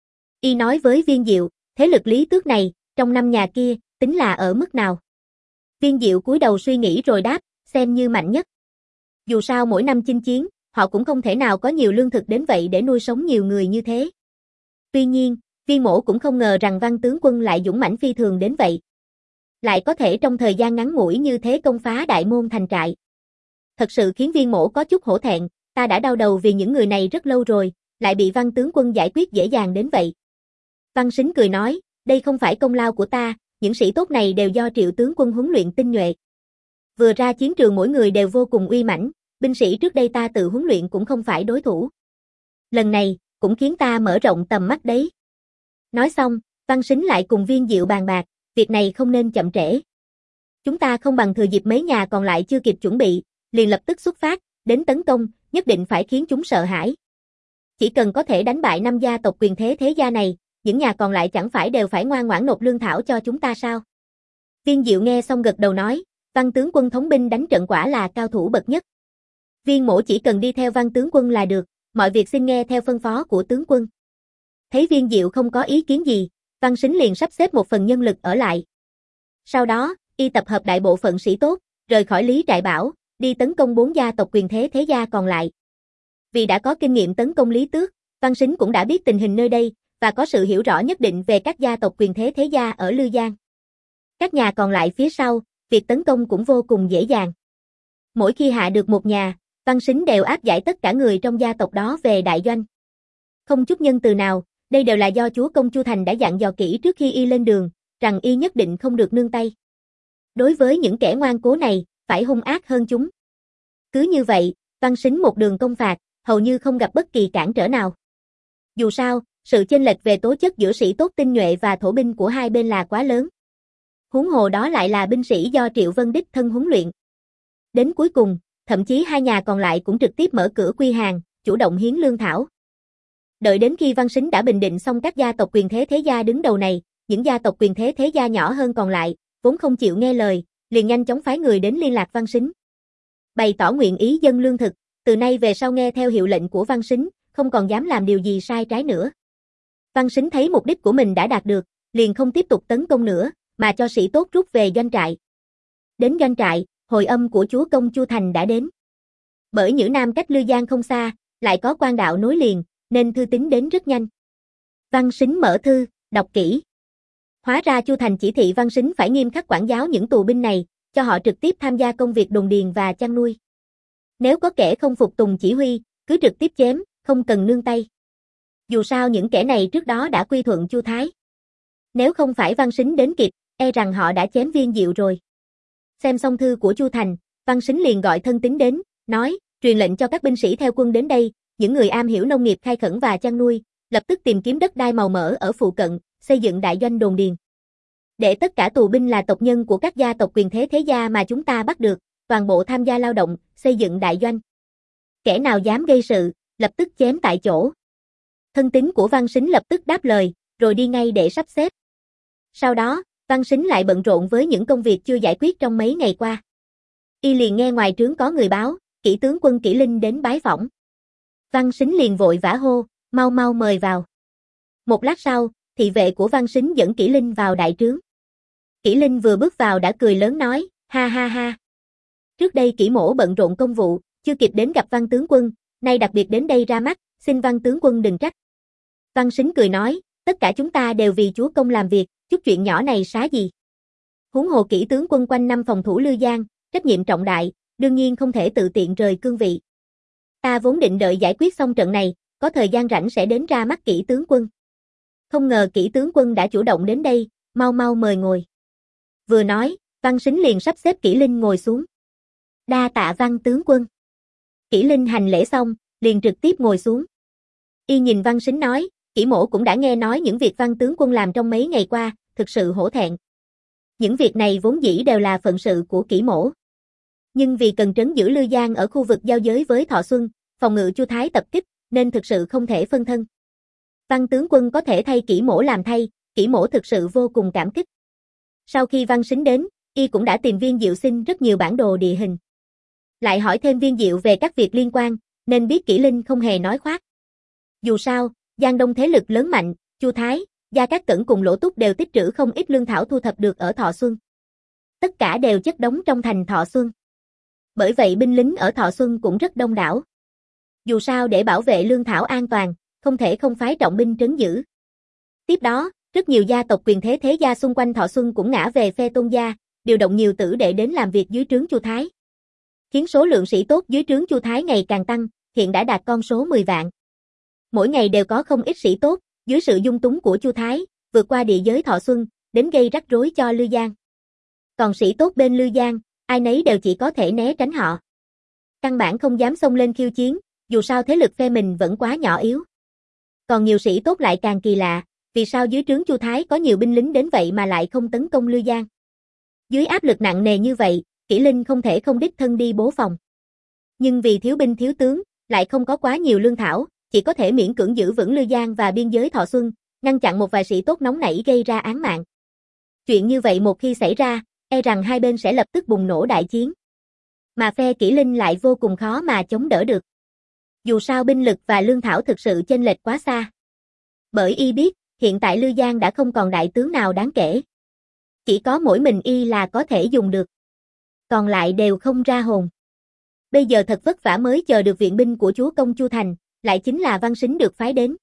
Y nói với Viên Diệu, thế lực Lý Tước này, trong năm nhà kia, tính là ở mức nào? Viên Diệu cúi đầu suy nghĩ rồi đáp, xem như mạnh nhất. Dù sao mỗi năm chinh chiến, họ cũng không thể nào có nhiều lương thực đến vậy để nuôi sống nhiều người như thế. Tuy nhiên, Viên Mỗ cũng không ngờ rằng Văn tướng quân lại dũng mãnh phi thường đến vậy. Lại có thể trong thời gian ngắn ngủi như thế công phá đại môn thành trại. Thật sự khiến Viên Mỗ có chút hổ thẹn, ta đã đau đầu vì những người này rất lâu rồi, lại bị Văn tướng quân giải quyết dễ dàng đến vậy. Văn Sính cười nói, đây không phải công lao của ta, những sĩ tốt này đều do Triệu tướng quân huấn luyện tinh nhuệ. Vừa ra chiến trường mỗi người đều vô cùng uy mãnh, binh sĩ trước đây ta tự huấn luyện cũng không phải đối thủ. Lần này, cũng khiến ta mở rộng tầm mắt đấy. Nói xong, Văn Sính lại cùng Viên Diệu bàn bạc, việc này không nên chậm trễ. Chúng ta không bằng thừa dịp mấy nhà còn lại chưa kịp chuẩn bị, liền lập tức xuất phát, đến tấn công, nhất định phải khiến chúng sợ hãi. Chỉ cần có thể đánh bại năm gia tộc quyền thế thế gia này, những nhà còn lại chẳng phải đều phải ngoan ngoãn nộp lương thảo cho chúng ta sao? Viên Diệu nghe xong gật đầu nói, Văn tướng quân thống binh đánh trận quả là cao thủ bậc nhất. Viên mỗ chỉ cần đi theo Văn tướng quân là được, mọi việc xin nghe theo phân phó của tướng quân. Thấy Viên Diệu không có ý kiến gì, Văn Sính liền sắp xếp một phần nhân lực ở lại. Sau đó, y tập hợp đại bộ phận sĩ tốt, rời khỏi Lý Trại Bảo, đi tấn công bốn gia tộc quyền thế thế gia còn lại. Vì đã có kinh nghiệm tấn công Lý Tước, Văn Sính cũng đã biết tình hình nơi đây, và có sự hiểu rõ nhất định về các gia tộc quyền thế thế gia ở Lư Giang. Các nhà còn lại phía sau, việc tấn công cũng vô cùng dễ dàng. Mỗi khi hạ được một nhà, Văn Sính đều áp giải tất cả người trong gia tộc đó về đại doanh. Không chút nhân từ nào, đây đều là do chúa công Chu Thành đã dặn dò kỹ trước khi y lên đường, rằng y nhất định không được nương tay. Đối với những kẻ ngoan cố này, phải hung ác hơn chúng. Cứ như vậy, Văn Sính một đường công phạt, hầu như không gặp bất kỳ cản trở nào. Dù sao, sự chênh lệch về tố chất giữa sĩ tốt tinh nhuệ và thổ binh của hai bên là quá lớn. Huống hồ đó lại là binh sĩ do Triệu Vân đích thân huấn luyện. Đến cuối cùng, thậm chí hai nhà còn lại cũng trực tiếp mở cửa quy hàng, chủ động hiến lương thảo. Đợi đến khi Văn Sính đã bình định xong các gia tộc quyền thế thế gia đứng đầu này, những gia tộc quyền thế thế gia nhỏ hơn còn lại, vốn không chịu nghe lời, liền nhanh chóng phái người đến liên lạc Văn Sính. Bày tỏ nguyện ý dâng lương thực, từ nay về sau nghe theo hiệu lệnh của Văn Sính, không còn dám làm điều gì sai trái nữa. Văn Sính thấy mục đích của mình đã đạt được, liền không tiếp tục tấn công nữa, mà cho sĩ tốt rút về doanh trại. Đến doanh trại, hồi âm của chúa công Chu Thành đã đến. Bởi Nhữ Nam cách Lư Giang không xa, lại có quan đạo nối liền, nên thư tín đến rất nhanh. Văn Sính mở thư, đọc kỹ. Hóa ra Chu Thành chỉ thị Văn Sính phải nghiêm khắc quản giáo những tù binh này, cho họ trực tiếp tham gia công việc đồn điền và chăn nuôi. Nếu có kẻ không phục tùng chỉ huy, cứ trực tiếp chém, không cần nương tay. Dù sao những kẻ này trước đó đã quy thuận Chu Thái. Nếu không phải Văn Sính đến kịp, e rằng họ đã chém Viên Diệu rồi. Xem xong thư của Chu Thành, Văn Sính liền gọi thân tín đến, nói, truyền lệnh cho các binh sĩ theo quân đến đây, những người am hiểu nông nghiệp khai khẩn và chăn nuôi, lập tức tìm kiếm đất đai màu mỡ ở phụ cận, xây dựng đại doanh đồn điền. Để tất cả tù binh là tộc nhân của các gia tộc quyền thế thế gia mà chúng ta bắt được, toàn bộ tham gia lao động, xây dựng đại doanh. Kẻ nào dám gây sự, lập tức chém tại chỗ. Thân tín của Văn Sính lập tức đáp lời, rồi đi ngay để sắp xếp. Sau đó, Văn Sính lại bận rộn với những công việc chưa giải quyết trong mấy ngày qua. Y liền nghe ngoài trướng có người báo, Kỷ tướng quân Kỷ Linh đến bái phỏng. Văn Sính liền vội vã hô, mau mau mời vào. Một lát sau, thị vệ của Văn Sính dẫn Kỷ Linh vào đại trướng. Kỷ Linh vừa bước vào đã cười lớn nói, ha ha ha. Trước đây Kỷ mỗ bận rộn công vụ, chưa kịp đến gặp Văn tướng quân, nay đặc biệt đến đây ra mắt, xin Văn tướng quân đừng trách. Văn Sính cười nói, tất cả chúng ta đều vì chúa công làm việc, chút chuyện nhỏ này xá gì. Huống hồ Kỷ tướng quân quanh năm phòng thủ Lư Giang, trách nhiệm trọng đại, đương nhiên không thể tự tiện rời cương vị. Ta vốn định đợi giải quyết xong trận này, có thời gian rảnh sẽ đến ra mắt Kỷ tướng quân. Không ngờ Kỷ tướng quân đã chủ động đến đây, mau mau mời ngồi. Vừa nói, Văn Sính liền sắp xếp Kỷ Linh ngồi xuống. Đa tạ Văn tướng quân. Kỷ Linh hành lễ xong, liền trực tiếp ngồi xuống. Y nhìn Văn Sính nói, Kỷ mỗ cũng đã nghe nói những việc Văn tướng quân làm trong mấy ngày qua, thực sự hổ thẹn. Những việc này vốn dĩ đều là phận sự của Kỷ mỗ. Nhưng vì cần trấn giữ Lư Giang ở khu vực giao giới với Thọ Xuân, phòng ngự Chu Thái tập kích, nên thực sự không thể phân thân. Văn tướng quân có thể thay Kỷ mỗ làm thay, Kỷ mỗ thực sự vô cùng cảm kích. Sau khi Văn Sính đến, y cũng đã tìm Viên Diệu xin rất nhiều bản đồ địa hình. Lại hỏi thêm Viên Diệu về các việc liên quan, nên biết Kỷ Linh không hề nói khoác. Dù sao, Giang Đông thế lực lớn mạnh, Chu Thái, Gia Cát Cẩn cùng Lỗ Túc đều tích trữ không ít lương thảo thu thập được ở Thọ Xuân. Tất cả đều chất đống trong thành Thọ Xuân. Bởi vậy binh lính ở Thọ Xuân cũng rất đông đảo. Dù sao để bảo vệ lương thảo an toàn, không thể không phái trọng binh trấn giữ. Tiếp đó, rất nhiều gia tộc quyền thế thế gia xung quanh Thọ Xuân cũng ngã về phe Tôn gia, điều động nhiều tử đệ đến làm việc dưới trướng Chu Thái. Khiến số lượng sĩ tốt dưới trướng Chu Thái ngày càng tăng, hiện đã đạt con số mười vạn. Mỗi ngày đều có không ít sĩ tốt, dưới sự dung túng của Chu Thái, vượt qua địa giới Thọ Xuân, đến gây rắc rối cho Lư Giang. Còn sĩ tốt bên Lư Giang, ai nấy đều chỉ có thể né tránh họ. Căn bản không dám xông lên khiêu chiến, dù sao thế lực phe mình vẫn quá nhỏ yếu. Còn nhiều sĩ tốt lại càng kỳ lạ, vì sao dưới trướng Chu Thái có nhiều binh lính đến vậy mà lại không tấn công Lư Giang. Dưới áp lực nặng nề như vậy, Kỷ Linh không thể không đích thân đi bố phòng. Nhưng vì thiếu binh thiếu tướng, lại không có quá nhiều lương thảo, chỉ có thể miễn cưỡng giữ vững Lư Giang và biên giới Thọ Xuân, ngăn chặn một vài sĩ tốt nóng nảy gây ra án mạng. Chuyện như vậy một khi xảy ra, e rằng hai bên sẽ lập tức bùng nổ đại chiến. Mà phe Kỷ Linh lại vô cùng khó mà chống đỡ được. Dù sao binh lực và lương thảo thực sự chênh lệch quá xa. Bởi y biết, hiện tại Lư Giang đã không còn đại tướng nào đáng kể. Chỉ có mỗi mình y là có thể dùng được. Còn lại đều không ra hồn. Bây giờ thật vất vả mới chờ được viện binh của chúa công Chu Thành, lại chính là Văn Sính được phái đến.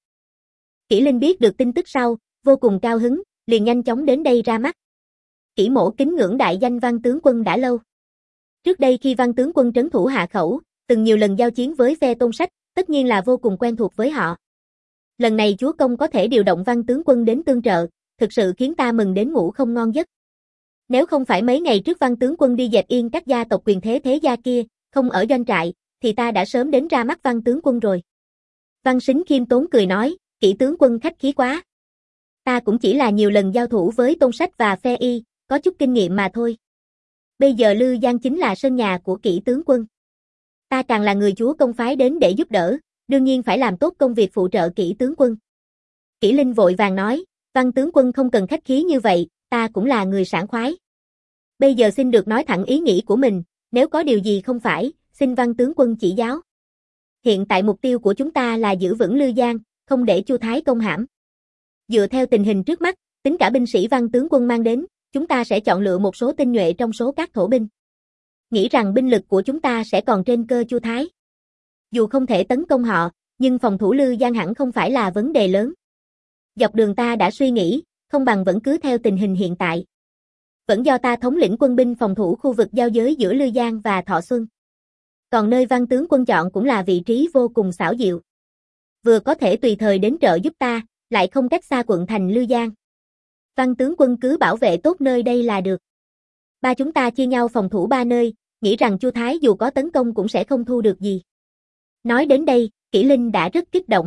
Kỷ Linh biết được tin tức sau, vô cùng cao hứng, liền nhanh chóng đến đây ra mắt. Kỷ Mỗ kính ngưỡng đại danh Văn tướng quân đã lâu. Trước đây khi Văn tướng quân trấn thủ Hạ Khẩu, từng nhiều lần giao chiến với phe Tôn Sách, tất nhiên là vô cùng quen thuộc với họ. Lần này chúa công có thể điều động Văn tướng quân đến tương trợ, thực sự khiến ta mừng đến ngủ không ngon giấc. Nếu không phải mấy ngày trước Văn tướng quân đi dẹp yên các gia tộc quyền thế thế gia kia, không ở doanh trại, thì ta đã sớm đến ra mắt Văn tướng quân rồi. Văn Sính khiêm tốn cười nói, Kỷ tướng quân khách khí quá. Ta cũng chỉ là nhiều lần giao thủ với Tôn Sách và phe y, có chút kinh nghiệm mà thôi. Bây giờ Lư Giang chính là sân nhà của Kỷ tướng quân. Ta càng là người chúa công phái đến để giúp đỡ, đương nhiên phải làm tốt công việc phụ trợ Kỷ tướng quân. Kỷ Linh vội vàng nói, Văn tướng quân không cần khách khí như vậy, ta cũng là người sảng khoái. Bây giờ xin được nói thẳng ý nghĩ của mình, nếu có điều gì không phải, xin Văn tướng quân chỉ giáo. Hiện tại mục tiêu của chúng ta là giữ vững Lư Giang, không để Chu Thái công hãm. Dựa theo tình hình trước mắt, tính cả binh sĩ Văn tướng quân mang đến, chúng ta sẽ chọn lựa một số tinh nhuệ trong số các thổ binh. Nghĩ rằng binh lực của chúng ta sẽ còn trên cơ Chu Thái. Dù không thể tấn công họ, nhưng phòng thủ Lư Giang hẳn không phải là vấn đề lớn. Dọc đường ta đã suy nghĩ, không bằng vẫn cứ theo tình hình hiện tại. Vẫn do ta thống lĩnh quân binh phòng thủ khu vực giao giới giữa Lư Giang và Thọ Xuân. Còn nơi Văn tướng quân chọn cũng là vị trí vô cùng xảo diệu. Vừa có thể tùy thời đến trợ giúp ta, lại không cách xa quận thành Lư Giang. Văn tướng quân cứ bảo vệ tốt nơi đây là được. Ba chúng ta chia nhau phòng thủ ba nơi, nghĩ rằng Chu Thái dù có tấn công cũng sẽ không thu được gì. Nói đến đây, Kỷ Linh đã rất kích động.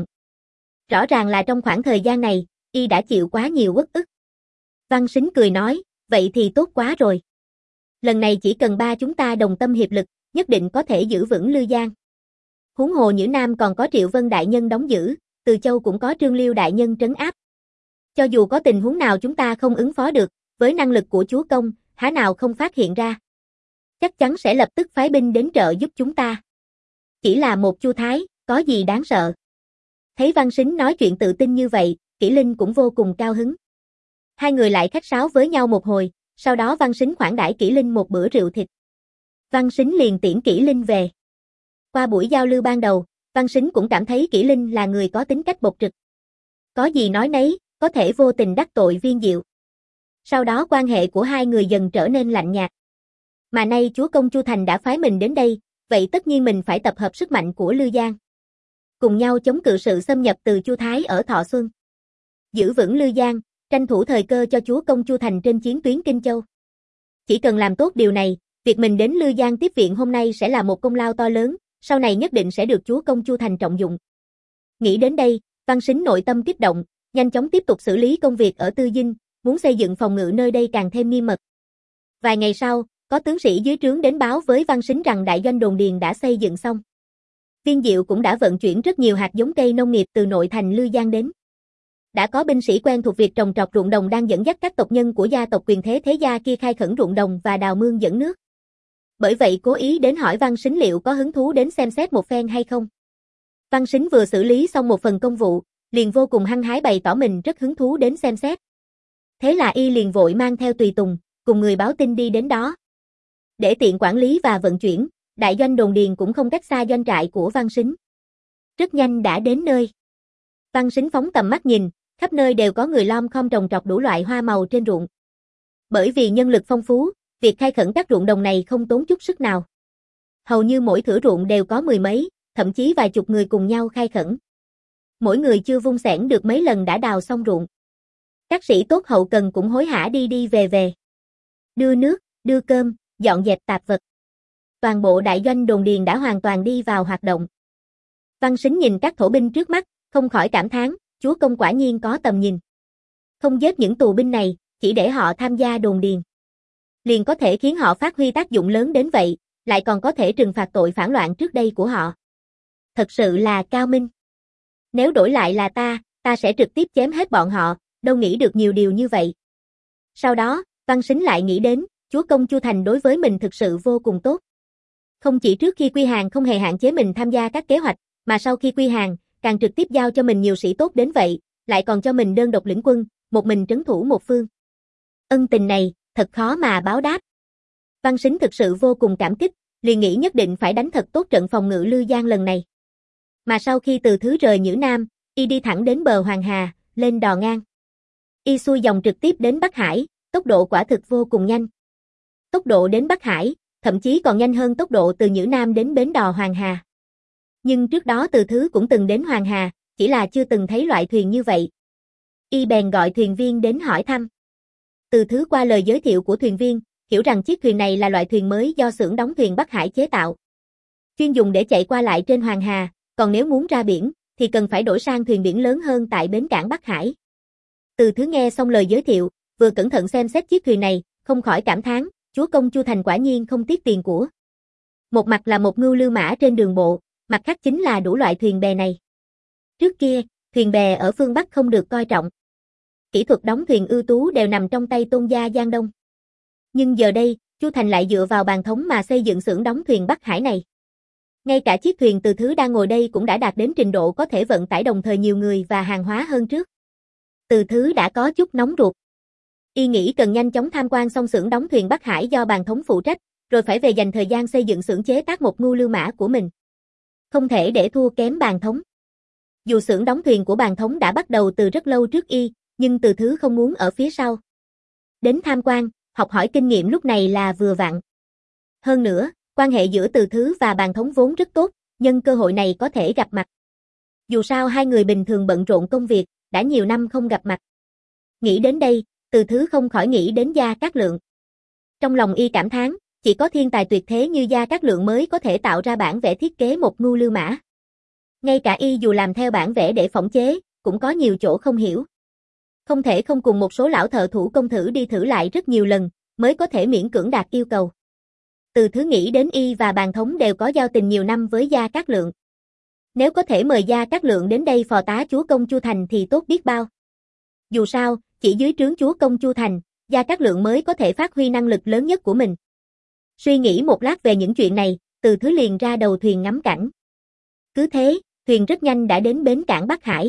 Rõ ràng là trong khoảng thời gian này, y đã chịu quá nhiều uất ức. Văn Sính cười nói, vậy thì tốt quá rồi. Lần này chỉ cần ba chúng ta đồng tâm hiệp lực, nhất định có thể giữ vững Lư Giang. Huống hồ Nhữ Nam còn có Triệu Vân đại nhân đóng giữ, Từ Châu cũng có Trương Liêu đại nhân trấn áp. Cho dù có tình huống nào chúng ta không ứng phó được, với năng lực của chúa công, há nào không phát hiện ra. Chắc chắn sẽ lập tức phái binh đến trợ giúp chúng ta. Chỉ là một Chu Thái, có gì đáng sợ. Thấy Văn Sính nói chuyện tự tin như vậy, Kỷ Linh cũng vô cùng cao hứng. Hai người lại khách sáo với nhau một hồi, sau đó Văn Sính khoản đãi Kỷ Linh một bữa rượu thịt. Văn Sính liền tiễn Kỷ Linh về. Qua buổi giao lưu ban đầu, Văn Sính cũng cảm thấy Kỷ Linh là người có tính cách bộc trực. Có gì nói nấy, có thể vô tình đắc tội Viên Diệu. Sau đó quan hệ của hai người dần trở nên lạnh nhạt. Mà nay chúa công Chu Thành đã phái mình đến đây, vậy tất nhiên mình phải tập hợp sức mạnh của Lư Giang. Cùng nhau chống cự sự xâm nhập từ Chu Thái ở Thọ Xuân. Giữ vững Lư Giang, tranh thủ thời cơ cho chúa công Chu Thành trên chiến tuyến Kinh Châu. Chỉ cần làm tốt điều này, việc mình đến Lư Giang tiếp viện hôm nay sẽ là một công lao to lớn, sau này nhất định sẽ được chúa công Chu Thành trọng dụng. Nghĩ đến đây, Văn Sính nội tâm kích động, nhanh chóng tiếp tục xử lý công việc ở Tư Dinh, muốn xây dựng phòng ngự nơi đây càng thêm nghiêm mật. Vài ngày sau, có tướng sĩ dưới trướng đến báo với Văn Sính rằng đại doanh đồn điền đã xây dựng xong. Viên Diệu cũng đã vận chuyển rất nhiều hạt giống cây nông nghiệp từ nội thành Lư Giang đến. Đã có binh sĩ quen thuộc việc trồng trọt ruộng đồng đang dẫn dắt các tộc nhân của gia tộc quyền thế thế gia kia khai khẩn ruộng đồng và đào mương dẫn nước. Bởi vậy cố ý đến hỏi Văn Sính liệu có hứng thú đến xem xét một phen hay không. Văn Sính vừa xử lý xong một phần công vụ, liền vô cùng hăng hái bày tỏ mình rất hứng thú đến xem xét. Thế là y liền vội mang theo tùy tùng, cùng người báo tin đi đến đó. Để tiện quản lý và vận chuyển, đại doanh đồn điền cũng không cách xa doanh trại của Văn Sính. Rất nhanh đã đến nơi. Văn Sính phóng tầm mắt nhìn, khắp nơi đều có người lom khom trồng trọt đủ loại hoa màu trên ruộng. Bởi vì nhân lực phong phú, việc khai khẩn các ruộng đồng này không tốn chút sức nào. Hầu như mỗi thửa ruộng đều có mười mấy, thậm chí vài chục người cùng nhau khai khẩn. Mỗi người chưa vung xẻng được mấy lần đã đào xong ruộng. Các sĩ tốt hậu cần cũng hối hả đi đi về về. Đưa nước, đưa cơm, dọn dẹp tạp vật. Toàn bộ đại doanh đồn điền đã hoàn toàn đi vào hoạt động. Văn Sính nhìn các thổ binh trước mắt, không khỏi cảm thán, chúa công quả nhiên có tầm nhìn. Không giết những tù binh này, chỉ để họ tham gia đồn điền. Liền có thể khiến họ phát huy tác dụng lớn đến vậy, lại còn có thể trừng phạt tội phản loạn trước đây của họ. Thật sự là cao minh. Nếu đổi lại là ta, ta sẽ trực tiếp chém hết bọn họ, đâu nghĩ được nhiều điều như vậy. Sau đó, Văn Sính lại nghĩ đến, chúa công Chu Thành đối với mình thực sự vô cùng tốt. Không chỉ trước khi quy hàng không hề hạn chế mình tham gia các kế hoạch, mà sau khi quy hàng, càng trực tiếp giao cho mình nhiều sĩ tốt đến vậy, lại còn cho mình đơn độc lĩnh quân, một mình trấn thủ một phương. Ân tình này, thật khó mà báo đáp. Văn Sính thực sự vô cùng cảm kích, liền nghĩ nhất định phải đánh thật tốt trận phòng ngự Lư Giang lần này. Mà sau khi Từ Thứ rời Nhữ Nam, y đi thẳng đến bờ Hoàng Hà, lên đò ngang. Y xuôi dòng trực tiếp đến Bắc Hải, tốc độ quả thực vô cùng nhanh. Tốc độ đến Bắc Hải, thậm chí còn nhanh hơn tốc độ từ Nhữ Nam đến bến đò Hoàng Hà. Nhưng trước đó Từ Thứ cũng từng đến Hoàng Hà, chỉ là chưa từng thấy loại thuyền như vậy. Y bèn gọi thuyền viên đến hỏi thăm. Từ Thứ qua lời giới thiệu của thuyền viên, hiểu rằng chiếc thuyền này là loại thuyền mới do xưởng đóng thuyền Bắc Hải chế tạo. Chuyên dùng để chạy qua lại trên Hoàng Hà, còn nếu muốn ra biển, thì cần phải đổi sang thuyền biển lớn hơn tại bến cảng Bắc Hải. Từ Thứ nghe xong lời giới thiệu, vừa cẩn thận xem xét chiếc thuyền này, không khỏi cảm thán, chúa công Chu Thành quả nhiên không tiếc tiền của. Một mặt là một ngưu lưu mã trên đường bộ, mặt khác chính là đủ loại thuyền bè này. Trước kia, thuyền bè ở phương Bắc không được coi trọng. Kỹ thuật đóng thuyền ưu tú đều nằm trong tay tôn gia Giang Đông. Nhưng giờ đây, Chu Thành lại dựa vào bàn thống mà xây dựng xưởng đóng thuyền Bắc Hải này. Ngay cả chiếc thuyền Từ Thứ đang ngồi đây cũng đã đạt đến trình độ có thể vận tải đồng thời nhiều người và hàng hóa hơn trước. Từ Thứ đã có chút nóng ruột. Y nghĩ cần nhanh chóng tham quan xong xưởng đóng thuyền Bắc Hải do bàn thống phụ trách, rồi phải về dành thời gian xây dựng xưởng chế tác một ngưu lưu mã của mình. Không thể để thua kém bàn thống. Dù xưởng đóng thuyền của bàn thống đã bắt đầu từ rất lâu trước y, nhưng Từ Thứ không muốn ở phía sau. Đến tham quan, học hỏi kinh nghiệm lúc này là vừa vặn. Hơn nữa, quan hệ giữa Từ Thứ và bàn thống vốn rất tốt, nhân cơ hội này có thể gặp mặt. Dù sao hai người bình thường bận rộn công việc, đã nhiều năm không gặp mặt. Nghĩ đến đây, Từ Thứ không khỏi nghĩ đến Gia Cát Lượng. Trong lòng y cảm thán, chỉ có thiên tài tuyệt thế như Gia Cát Lượng mới có thể tạo ra bản vẽ thiết kế một ngưu lưu mã. Ngay cả y dù làm theo bản vẽ để phỏng chế, cũng có nhiều chỗ không hiểu. Không thể không cùng một số lão thợ thủ công thử đi thử lại rất nhiều lần, mới có thể miễn cưỡng đạt yêu cầu. Từ Thứ nghĩ đến y và bàn thống đều có giao tình nhiều năm với Gia Cát Lượng. Nếu có thể mời Gia Cát Lượng đến đây phò tá chúa công Chu Thành thì tốt biết bao. Dù sao, chỉ dưới trướng chúa công Chu Thành, Gia Cát Lượng mới có thể phát huy năng lực lớn nhất của mình. Suy nghĩ một lát về những chuyện này, Từ Thứ liền ra đầu thuyền ngắm cảnh. Cứ thế, thuyền rất nhanh đã đến bến cảng Bắc Hải.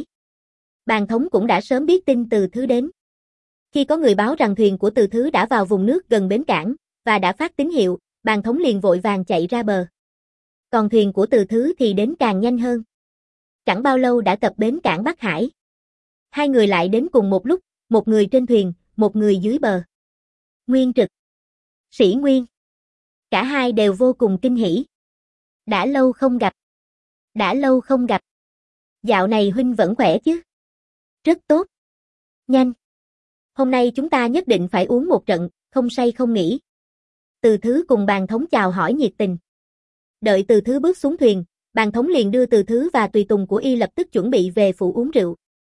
Bàn thống cũng đã sớm biết tin Từ Thứ đến. Khi có người báo rằng thuyền của Từ Thứ đã vào vùng nước gần bến cảng, và đã phát tín hiệu, bàn thống liền vội vàng chạy ra bờ. Còn thuyền của Từ Thứ thì đến càng nhanh hơn. Chẳng bao lâu đã cập bến cảng Bắc Hải. Hai người lại đến cùng một lúc, một người trên thuyền, một người dưới bờ. Nguyên Trực, Sĩ Nguyên. Cả hai đều vô cùng kinh hỉ. Đã lâu không gặp. Đã lâu không gặp. Dạo này huynh vẫn khỏe chứ? Rất tốt. Nhanh. Hôm nay chúng ta nhất định phải uống một trận, không say không nghỉ. Từ Thứ cùng bàn thống chào hỏi nhiệt tình. Đợi Từ Thứ bước xuống thuyền, bàn thống liền đưa Từ Thứ và tùy tùng của y lập tức chuẩn bị về phủ uống rượu.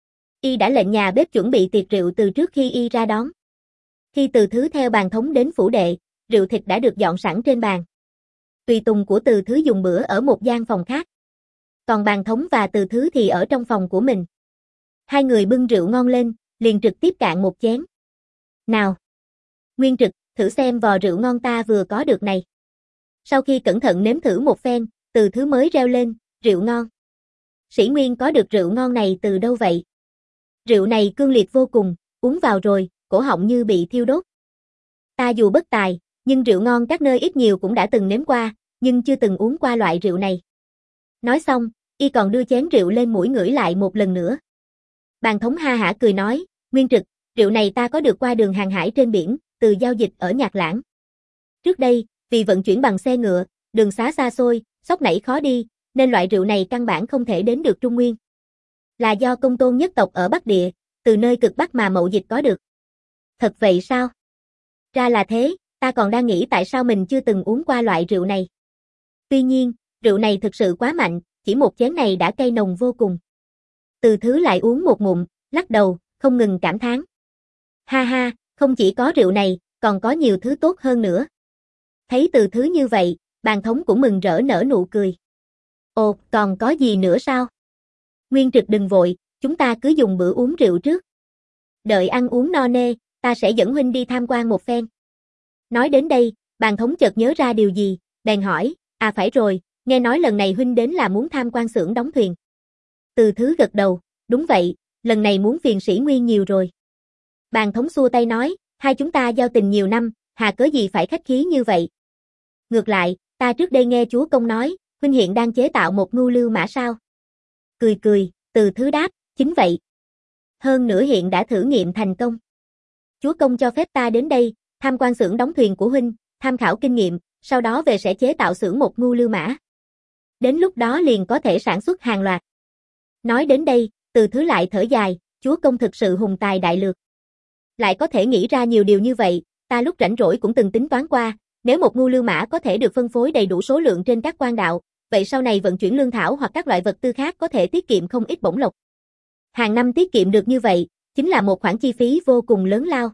Y đã lệnh nhà bếp chuẩn bị tiệc rượu từ trước khi y ra đón. Khi Từ Thứ theo bàn thống đến phủ đệ, rượu thịt đã được dọn sẵn trên bàn. Tùy tùng của Từ Thứ dùng bữa ở một gian phòng khác. Còn bàn thống và Từ Thứ thì ở trong phòng của mình. Hai người bưng rượu ngon lên, liền trực tiếp cạn một chén. Nào! Nguyên Trực, thử xem vò rượu ngon ta vừa có được này. Sau khi cẩn thận nếm thử một phen, Từ Thứ mới reo lên, rượu ngon. Sĩ Nguyên có được rượu ngon này từ đâu vậy? Rượu này cương liệt vô cùng, uống vào rồi, cổ họng như bị thiêu đốt. Ta dù bất tài, nhưng rượu ngon các nơi ít nhiều cũng đã từng nếm qua, nhưng chưa từng uống qua loại rượu này. Nói xong, y còn đưa chén rượu lên mũi ngửi lại một lần nữa. Bàn thống ha hả cười nói, Nguyên Trực, rượu này ta có được qua đường hàng hải trên biển, từ giao dịch ở Nhạc Lãng. Trước đây, vì vận chuyển bằng xe ngựa, đường xá xa xôi, xóc nảy khó đi, nên loại rượu này căn bản không thể đến được Trung Nguyên. Là do công tôn nhất tộc ở Bắc Địa, từ nơi cực Bắc mà mậu dịch có được. Thật vậy sao? Ra là thế, ta còn đang nghĩ tại sao mình chưa từng uống qua loại rượu này. Tuy nhiên, rượu này thực sự quá mạnh, chỉ một chén này đã cay nồng vô cùng. Từ Thứ lại uống một ngụm, lắc đầu, không ngừng cảm thán. Ha ha, không chỉ có rượu này, còn có nhiều thứ tốt hơn nữa. Thấy Từ Thứ như vậy, bàn thống cũng mừng rỡ nở nụ cười. Ồ, còn có gì nữa sao? Nguyên Trực đừng vội, chúng ta cứ dùng bữa uống rượu trước. Đợi ăn uống no nê, ta sẽ dẫn huynh đi tham quan một phen. Nói đến đây, Bàn Thống chợt nhớ ra điều gì, bèn hỏi, à phải rồi, nghe nói lần này huynh đến là muốn tham quan xưởng đóng thuyền. Từ Thứ gật đầu, đúng vậy, lần này muốn phiền Sĩ Nguyên nhiều rồi. Bàn Thống xua tay nói, hai chúng ta giao tình nhiều năm, hà cớ gì phải khách khí như vậy. Ngược lại, ta trước đây nghe chúa công nói, huynh hiện đang chế tạo một ngưu lưu mã sao. Cười cười, Từ Thứ đáp, chính vậy. Hơn nữa hiện đã thử nghiệm thành công. Chúa công cho phép ta đến đây, tham quan xưởng đóng thuyền của huynh, tham khảo kinh nghiệm, sau đó về sẽ chế tạo xưởng một ngưu lưu mã. Đến lúc đó liền có thể sản xuất hàng loạt. Nói đến đây, Từ Thứ lại thở dài, chúa công thực sự hùng tài đại lược. Lại có thể nghĩ ra nhiều điều như vậy, ta lúc rảnh rỗi cũng từng tính toán qua, nếu một ngưu lưu mã có thể được phân phối đầy đủ số lượng trên các quan đạo, vậy sau này vận chuyển lương thảo hoặc các loại vật tư khác có thể tiết kiệm không ít bổng lộc. Hàng năm tiết kiệm được như vậy, chính là một khoản chi phí vô cùng lớn lao.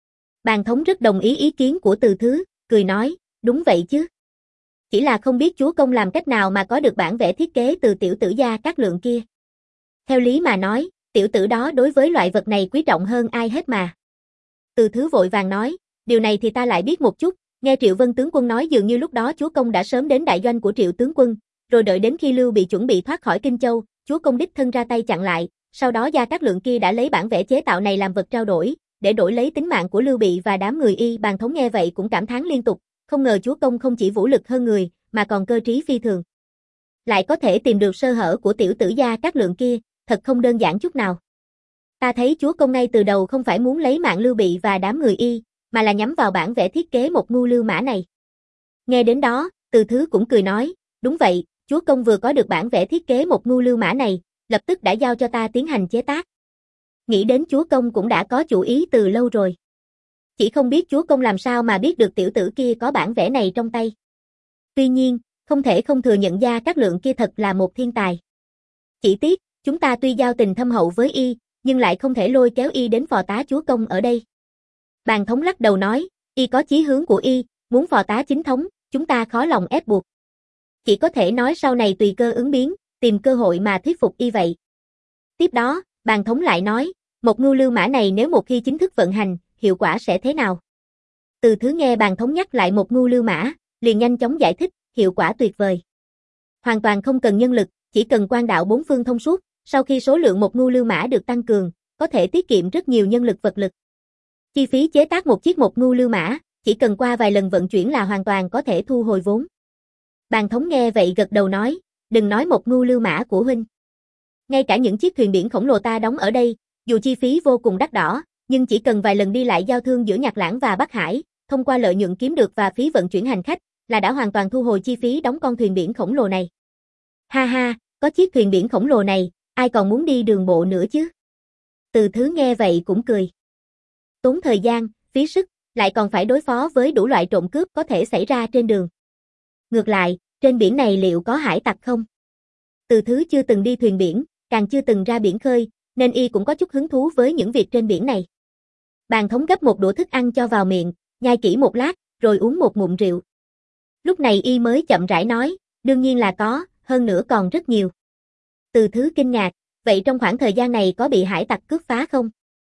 Bàn Thống rất đồng ý ý kiến của Từ Thứ, cười nói, đúng vậy chứ. Chỉ là không biết chúa công làm cách nào mà có được bản vẽ thiết kế từ tiểu tử Gia Cát Lượng kia. Theo lý mà nói, tiểu tử đó đối với loại vật này quý trọng hơn ai hết mà. Từ Thứ vội vàng nói, điều này thì ta lại biết một chút, nghe Triệu Vân tướng quân nói dường như lúc đó chúa công đã sớm đến đại doanh của Triệu tướng quân, rồi đợi đến khi Lưu Bị chuẩn bị thoát khỏi Kinh Châu, chúa công đích thân ra tay chặn lại, sau đó Gia Cát Lượng kia đã lấy bản vẽ chế tạo này làm vật trao đổi, để đổi lấy tính mạng của Lưu Bị và đám người Y. Bàn Thống nghe vậy cũng cảm thán liên tục, không ngờ chúa công không chỉ vũ lực hơn người, mà còn cơ trí phi thường. Lại có thể tìm được sơ hở của tiểu tử Gia Cát Lượng kia, thật không đơn giản chút nào. Ta thấy chúa công ngay từ đầu không phải muốn lấy mạng Lưu Bị và đám người Y, mà là nhắm vào bản vẽ thiết kế một ngưu lưu mã này. Nghe đến đó, Từ Thứ cũng cười nói, đúng vậy, chúa công vừa có được bản vẽ thiết kế một ngưu lưu mã này, lập tức đã giao cho ta tiến hành chế tác. Nghĩ đến chúa công cũng đã có chủ ý từ lâu rồi. Chỉ không biết chúa công làm sao mà biết được tiểu tử kia có bản vẽ này trong tay. Tuy nhiên, không thể không thừa nhận Gia Cát Lượng kia thật là một thiên tài. Chỉ tiếc, chúng ta tuy giao tình thâm hậu với Y, nhưng lại không thể lôi kéo Y đến phò tá chúa công ở đây. Bàn Thống lắc đầu nói, Y có chí hướng của Y, muốn phò tá chính thống, chúng ta khó lòng ép buộc. Chỉ có thể nói sau này tùy cơ ứng biến, tìm cơ hội mà thuyết phục Y vậy. Tiếp đó, Bàn Thống lại nói, một ngưu lưu mã này nếu một khi chính thức vận hành, hiệu quả sẽ thế nào? Từ Thứ nghe Bàn Thống nhắc lại một ngưu lưu mã, liền nhanh chóng giải thích, hiệu quả tuyệt vời. Hoàn toàn không cần nhân lực, chỉ cần quan đạo bốn phương thông suốt, sau khi số lượng một ngưu lưu mã được tăng cường, có thể tiết kiệm rất nhiều nhân lực vật lực. Chi phí chế tác một chiếc một ngưu lưu mã, chỉ cần qua vài lần vận chuyển là hoàn toàn có thể thu hồi vốn. Bàn Thống nghe vậy gật đầu nói, đừng nói một ngưu lưu mã của huynh. Ngay cả những chiếc thuyền biển khổng lồ ta đóng ở đây, dù chi phí vô cùng đắt đỏ, nhưng chỉ cần vài lần đi lại giao thương giữa Nhạc Lãng và Bắc Hải, thông qua lợi nhuận kiếm được và phí vận chuyển hành khách, là đã hoàn toàn thu hồi chi phí đóng con thuyền biển khổng lồ này. Ha ha, có chiếc thuyền biển khổng lồ này, ai còn muốn đi đường bộ nữa chứ? Từ Thứ nghe vậy cũng cười. Tốn thời gian, phí sức, lại còn phải đối phó với đủ loại trộm cướp có thể xảy ra trên đường. Ngược lại, trên biển này liệu có hải tặc không? Từ Thứ chưa từng đi thuyền biển, càng chưa từng ra biển khơi, nên Y cũng có chút hứng thú với những việc trên biển này. Bàn Thống gấp một đũa thức ăn cho vào miệng, nhai kỹ một lát, rồi uống một ngụm rượu. Lúc này Y mới chậm rãi nói, đương nhiên là có, hơn nữa còn rất nhiều. Từ Thứ kinh ngạc, vậy trong khoảng thời gian này có bị hải tặc cướp phá không?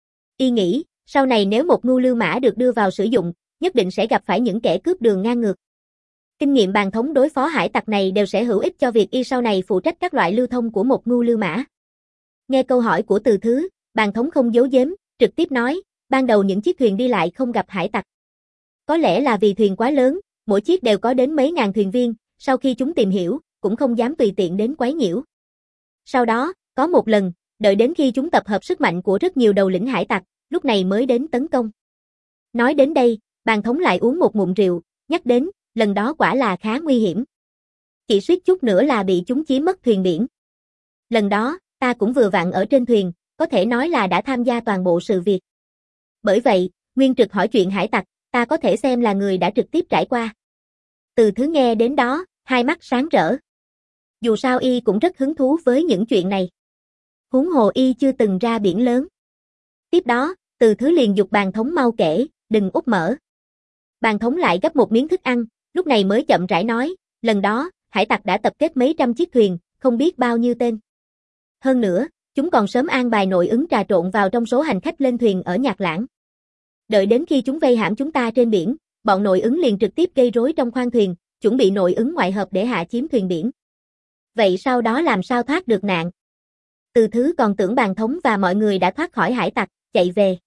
Y nghĩ, sau này nếu một ngưu lưu mã được đưa vào sử dụng, nhất định sẽ gặp phải những kẻ cướp đường ngang ngược. Kinh nghiệm Bàn Thống đối phó hải tặc này đều sẽ hữu ích cho việc Y sau này phụ trách các loại lưu thông của một ngưu lưu mã. Nghe câu hỏi của Từ Thứ, Bàn Thống không giấu giếm, trực tiếp nói, ban đầu những chiếc thuyền đi lại không gặp hải tặc. Có lẽ là vì thuyền quá lớn, mỗi chiếc đều có đến mấy ngàn thuyền viên, sau khi chúng tìm hiểu, cũng không dám tùy tiện đến quấy nhiễu. Sau đó, có một lần, đợi đến khi chúng tập hợp sức mạnh của rất nhiều đầu lĩnh hải tặc, lúc này mới đến tấn công. Nói đến đây, Bàn Thống lại uống một ngụm rượu, nhắc đến, lần đó quả là khá nguy hiểm. Chỉ suýt chút nữa là bị chúng chiếm mất thuyền biển. Lần đó, ta cũng vừa vặn ở trên thuyền, có thể nói là đã tham gia toàn bộ sự việc. Bởi vậy, Nguyên Trực hỏi chuyện hải tặc, ta có thể xem là người đã trực tiếp trải qua. Từ Thứ nghe đến đó, hai mắt sáng rỡ. Dù sao Y cũng rất hứng thú với những chuyện này. Huống hồ Y chưa từng ra biển lớn. Tiếp đó, Từ Thứ liền giục Bàn Thống mau kể, đừng úp mở. Bàn Thống lại gấp một miếng thức ăn, lúc này mới chậm rãi nói, lần đó, hải tặc đã tập kết mấy trăm chiếc thuyền, không biết bao nhiêu tên. Hơn nữa, chúng còn sớm an bài nội ứng trà trộn vào trong số hành khách lên thuyền ở Nhạc Lãng. Đợi đến khi chúng vây hãm chúng ta trên biển, bọn nội ứng liền trực tiếp gây rối trong khoang thuyền, chuẩn bị nội ứng ngoại hợp để hạ chiếm thuyền biển. Vậy sau đó làm sao thoát được nạn? Từ Thứ còn tưởng Bàn Thống và mọi người đã thoát khỏi hải tặc, chạy về.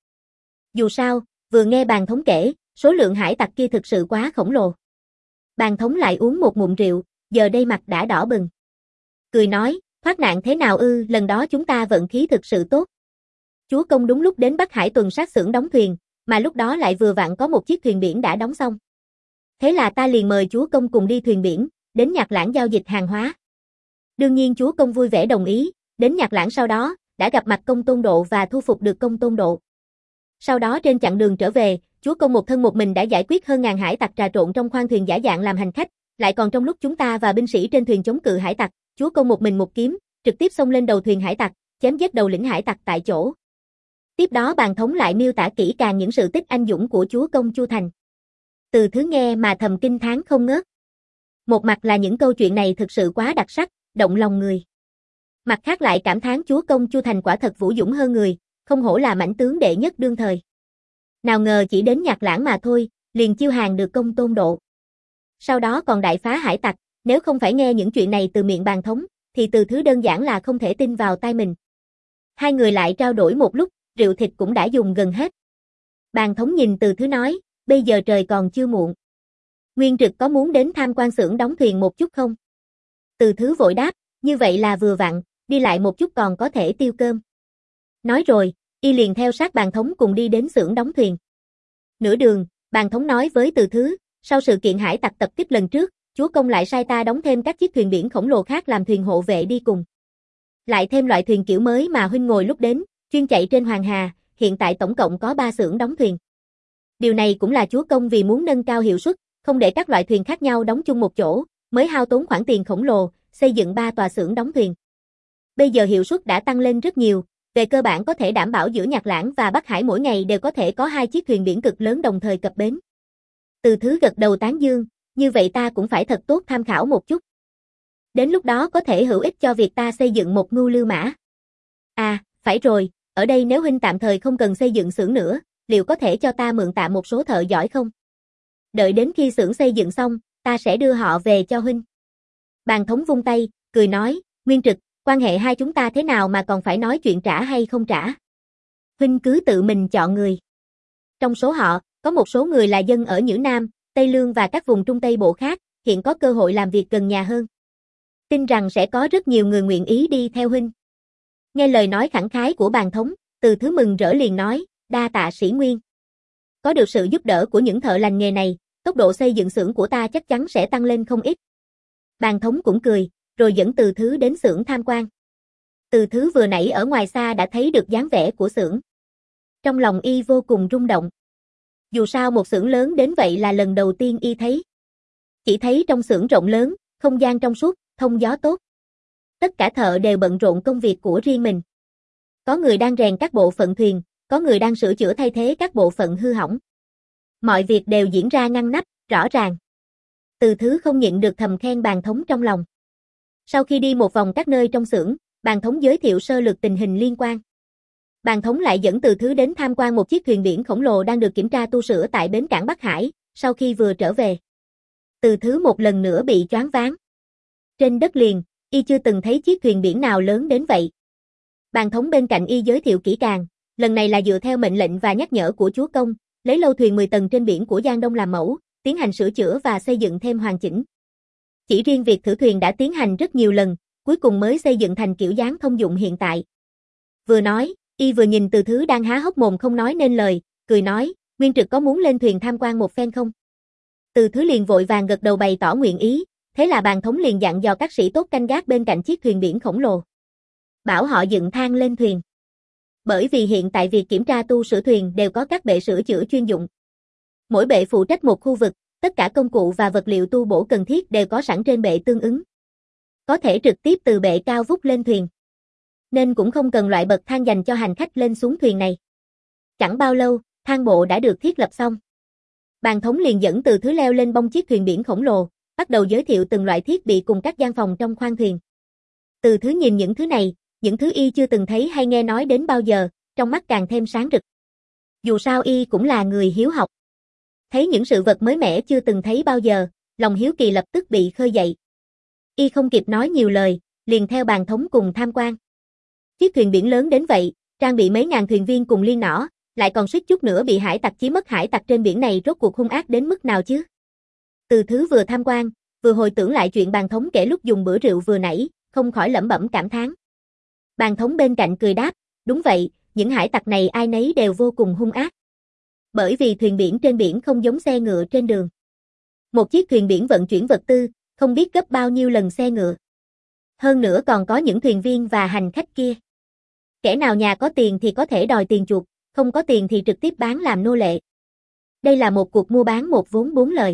Dù sao, vừa nghe Bàn Thống kể, số lượng hải tặc kia thực sự quá khổng lồ. Bàn Thống lại uống một ngụm rượu, giờ đây mặt đã đỏ bừng. Cười nói, thoát nạn thế nào ư, lần đó chúng ta vận khí thực sự tốt. Chúa công đúng lúc đến Bắc Hải tuần sát xưởng đóng thuyền, mà lúc đó lại vừa vặn có một chiếc thuyền biển đã đóng xong. Thế là ta liền mời chúa công cùng đi thuyền biển, đến Nhạc Lãng giao dịch hàng hóa. Đương nhiên chúa công vui vẻ đồng ý, đến Nhạc Lãng sau đó, đã gặp mặt Công Tôn Độ và thu phục được Công Tôn Độ. Sau đó trên chặng đường trở về, chúa công một thân một mình đã giải quyết hơn ngàn hải tặc trà trộn trong khoang thuyền giả dạng làm hành khách, lại còn trong lúc chúng ta và binh sĩ trên thuyền chống cự hải tặc, chúa công một mình một kiếm, trực tiếp xông lên đầu thuyền hải tặc, chém giết đầu lĩnh hải tặc tại chỗ. Tiếp đó Bàn Thống lại miêu tả kỹ càng những sự tích anh dũng của chúa công Chu Thành. Từ Thứ nghe mà thầm kinh thán không ngớt. Một mặt là những câu chuyện này thực sự quá đặc sắc, động lòng người. Mặt khác lại cảm thán chúa công Chu Thành quả thật vũ dũng hơn người, không hổ là mãnh tướng đệ nhất đương thời. Nào ngờ chỉ đến Nhạc Lãng mà thôi, liền chiêu hàng được Công Tôn Độ. Sau đó còn đại phá hải tặc, nếu không phải nghe những chuyện này từ miệng Bàn Thống, thì Từ Thứ đơn giản là không thể tin vào tai mình. Hai người lại trao đổi một lúc, rượu thịt cũng đã dùng gần hết. Bàn Thống nhìn Từ Thứ nói, bây giờ trời còn chưa muộn. Nguyên Trực có muốn đến tham quan xưởng đóng thuyền một chút không? Từ Thứ vội đáp, như vậy là vừa vặn, đi lại một chút còn có thể tiêu cơm. Nói rồi, y liền theo sát Bàn Thống cùng đi đến xưởng đóng thuyền. Nửa đường, Bàn Thống nói với Từ Thứ, sau sự kiện hải tặc tập kích lần trước, chúa công lại sai ta đóng thêm các chiếc thuyền biển khổng lồ khác làm thuyền hộ vệ đi cùng. Lại thêm loại thuyền kiểu mới mà huynh ngồi lúc đến, chuyên chạy trên Hoàng Hà, hiện tại tổng cộng có ba xưởng đóng thuyền. Điều này cũng là chúa công vì muốn nâng cao hiệu suất, không để các loại thuyền khác nhau đóng chung một chỗ, mới hao tốn khoản tiền khổng lồ, xây dựng ba tòa xưởng đóng thuyền. Bây giờ hiệu suất đã tăng lên rất nhiều, về cơ bản có thể đảm bảo giữa Nhạc Lãng và Bắc Hải mỗi ngày đều có thể có hai chiếc thuyền biển cực lớn đồng thời cập bến. Từ Thứ gật đầu tán dương, như vậy ta cũng phải thật tốt tham khảo một chút. Đến lúc đó có thể hữu ích cho việc ta xây dựng một ngưu lưu mã. À, phải rồi, ở đây nếu huynh tạm thời không cần xây dựng xưởng nữa, liệu có thể cho ta mượn tạm một số thợ giỏi không? Đợi đến khi xưởng xây dựng xong, ta sẽ đưa họ về cho huynh. Bàn Thống vung tay, cười nói, Nguyên Trực, quan hệ hai chúng ta thế nào mà còn phải nói chuyện trả hay không trả? Huynh cứ tự mình chọn người. Trong số họ, có một số người là dân ở Nhữ Nam, Tây Lương và các vùng Trung Tây Bộ khác, hiện có cơ hội làm việc gần nhà hơn. Tin rằng sẽ có rất nhiều người nguyện ý đi theo huynh. Nghe lời nói khẳng khái của Bàn Thống, Từ Thứ mừng rỡ liền nói, đa tạ sĩ Nguyên. Có được sự giúp đỡ của những thợ lành nghề này, tốc độ xây dựng xưởng của ta chắc chắn sẽ tăng lên không ít. Bàn Thống cũng cười, rồi dẫn Từ Thứ đến xưởng tham quan. Từ Thứ vừa nãy ở ngoài xa đã thấy được dáng vẻ của xưởng. Trong lòng y vô cùng rung động. Dù sao một xưởng lớn đến vậy là lần đầu tiên y thấy. Chỉ thấy trong xưởng rộng lớn, không gian trong suốt, thông gió tốt. Tất cả thợ đều bận rộn công việc của riêng mình. Có người đang rèn các bộ phận thuyền, có người đang sửa chữa thay thế các bộ phận hư hỏng. Mọi việc đều diễn ra ngăn nắp, rõ ràng. Từ Thứ không nhịn được thầm khen Bàn Thống trong lòng. Sau khi đi một vòng các nơi trong xưởng, Bàn Thống giới thiệu sơ lược tình hình liên quan. Bàn Thống lại dẫn Từ Thứ đến tham quan một chiếc thuyền biển khổng lồ đang được kiểm tra tu sửa tại bến cảng Bắc Hải, sau khi vừa trở về. Từ Thứ một lần nữa bị choáng váng. Trên đất liền, y chưa từng thấy chiếc thuyền biển nào lớn đến vậy. Bàn Thống bên cạnh y giới thiệu kỹ càng, lần này là dựa theo mệnh lệnh và nhắc nhở của chúa công, lấy lâu thuyền mười tầng trên biển của Giang Đông làm mẫu, tiến hành sửa chữa và xây dựng thêm hoàn chỉnh. Chỉ riêng việc thử thuyền đã tiến hành rất nhiều lần, cuối cùng mới xây dựng thành kiểu dáng thông dụng hiện tại. Vừa nói, y vừa nhìn Từ Thứ đang há hốc mồm không nói nên lời, cười nói, Nguyên Trực có muốn lên thuyền tham quan một phen không? Từ Thứ liền vội vàng gật đầu bày tỏ nguyện ý, thế là Bàn Thống liền dặn dò các sĩ tốt canh gác bên cạnh chiếc thuyền biển khổng lồ. Bảo họ dựng thang lên thuyền. Bởi vì hiện tại việc kiểm tra tu sửa thuyền đều có các bệ sửa chữa chuyên dụng. Mỗi bệ phụ trách một khu vực, tất cả công cụ và vật liệu tu bổ cần thiết đều có sẵn trên bệ tương ứng. Có thể trực tiếp từ bệ cao vút lên thuyền. Nên cũng không cần loại bậc thang dành cho hành khách lên xuống thuyền này. Chẳng bao lâu, thang bộ đã được thiết lập xong. Bàn Thống liền dẫn Từ Thứ leo lên bông chiếc thuyền biển khổng lồ, bắt đầu giới thiệu từng loại thiết bị cùng các gian phòng trong khoang thuyền. Từ Thứ nhìn những thứ này, những thứ y chưa từng thấy hay nghe nói đến bao giờ, trong mắt càng thêm sáng rực. Dù sao y cũng là người hiếu học. Thấy những sự vật mới mẻ chưa từng thấy bao giờ, lòng hiếu kỳ lập tức bị khơi dậy. Y không kịp nói nhiều lời, liền theo bàn thống cùng tham quan. Chiếc thuyền biển lớn đến vậy, trang bị mấy ngàn thuyền viên cùng liên nỏ, lại còn suýt chút nữa bị hải tặc chí mất. Hải tặc trên biển này rốt cuộc hung ác đến mức nào chứ? Từ Thứ vừa tham quan, vừa hồi tưởng lại chuyện bàn thống kể lúc dùng bữa rượu vừa nãy, không khỏi lẩm bẩm cảm thán. Bàn thống bên cạnh cười đáp, đúng vậy, những hải tặc này ai nấy đều vô cùng hung ác. Bởi vì thuyền biển trên biển không giống xe ngựa trên đường. Một chiếc thuyền biển vận chuyển vật tư, không biết gấp bao nhiêu lần xe ngựa. Hơn nữa còn có những thuyền viên và hành khách kia. Kẻ nào nhà có tiền thì có thể đòi tiền chuộc, không có tiền thì trực tiếp bán làm nô lệ. Đây là một cuộc mua bán một vốn bốn lời.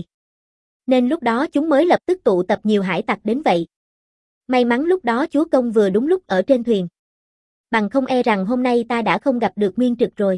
Nên lúc đó chúng mới lập tức tụ tập nhiều hải tặc đến vậy. May mắn lúc đó chúa công vừa đúng lúc ở trên thuyền. Bằng không e rằng hôm nay ta đã không gặp được Nguyên Trực rồi.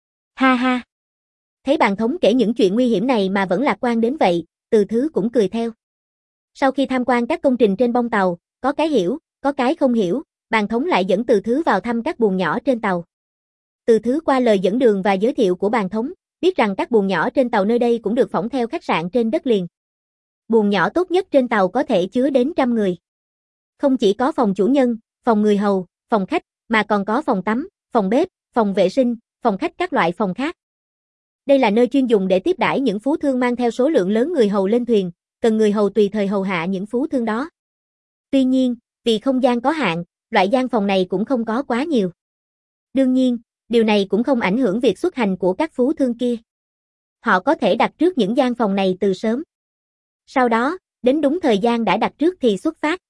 Ha ha. Thấy bàn thống kể những chuyện nguy hiểm này mà vẫn lạc quan đến vậy, Từ Thứ cũng cười theo. Sau khi tham quan các công trình trên bông tàu, có cái hiểu, có cái không hiểu, bàn thống lại dẫn Từ Thứ vào thăm các buồng nhỏ trên tàu. Từ Thứ qua lời dẫn đường và giới thiệu của bàn thống, biết rằng các buồng nhỏ trên tàu nơi đây cũng được phỏng theo khách sạn trên đất liền. Buồng nhỏ tốt nhất trên tàu có thể chứa đến trăm người. Không chỉ có phòng chủ nhân, phòng người hầu, phòng khách, mà còn có phòng tắm, phòng bếp, phòng vệ sinh, phòng khách các loại phòng khác. Đây là nơi chuyên dùng để tiếp đãi những phú thương mang theo số lượng lớn người hầu lên thuyền, cần người hầu tùy thời hầu hạ những phú thương đó. Tuy nhiên, vì không gian có hạn, loại gian phòng này cũng không có quá nhiều. Đương nhiên, điều này cũng không ảnh hưởng việc xuất hành của các phú thương kia. Họ có thể đặt trước những gian phòng này từ sớm. Sau đó, đến đúng thời gian đã đặt trước thì xuất phát.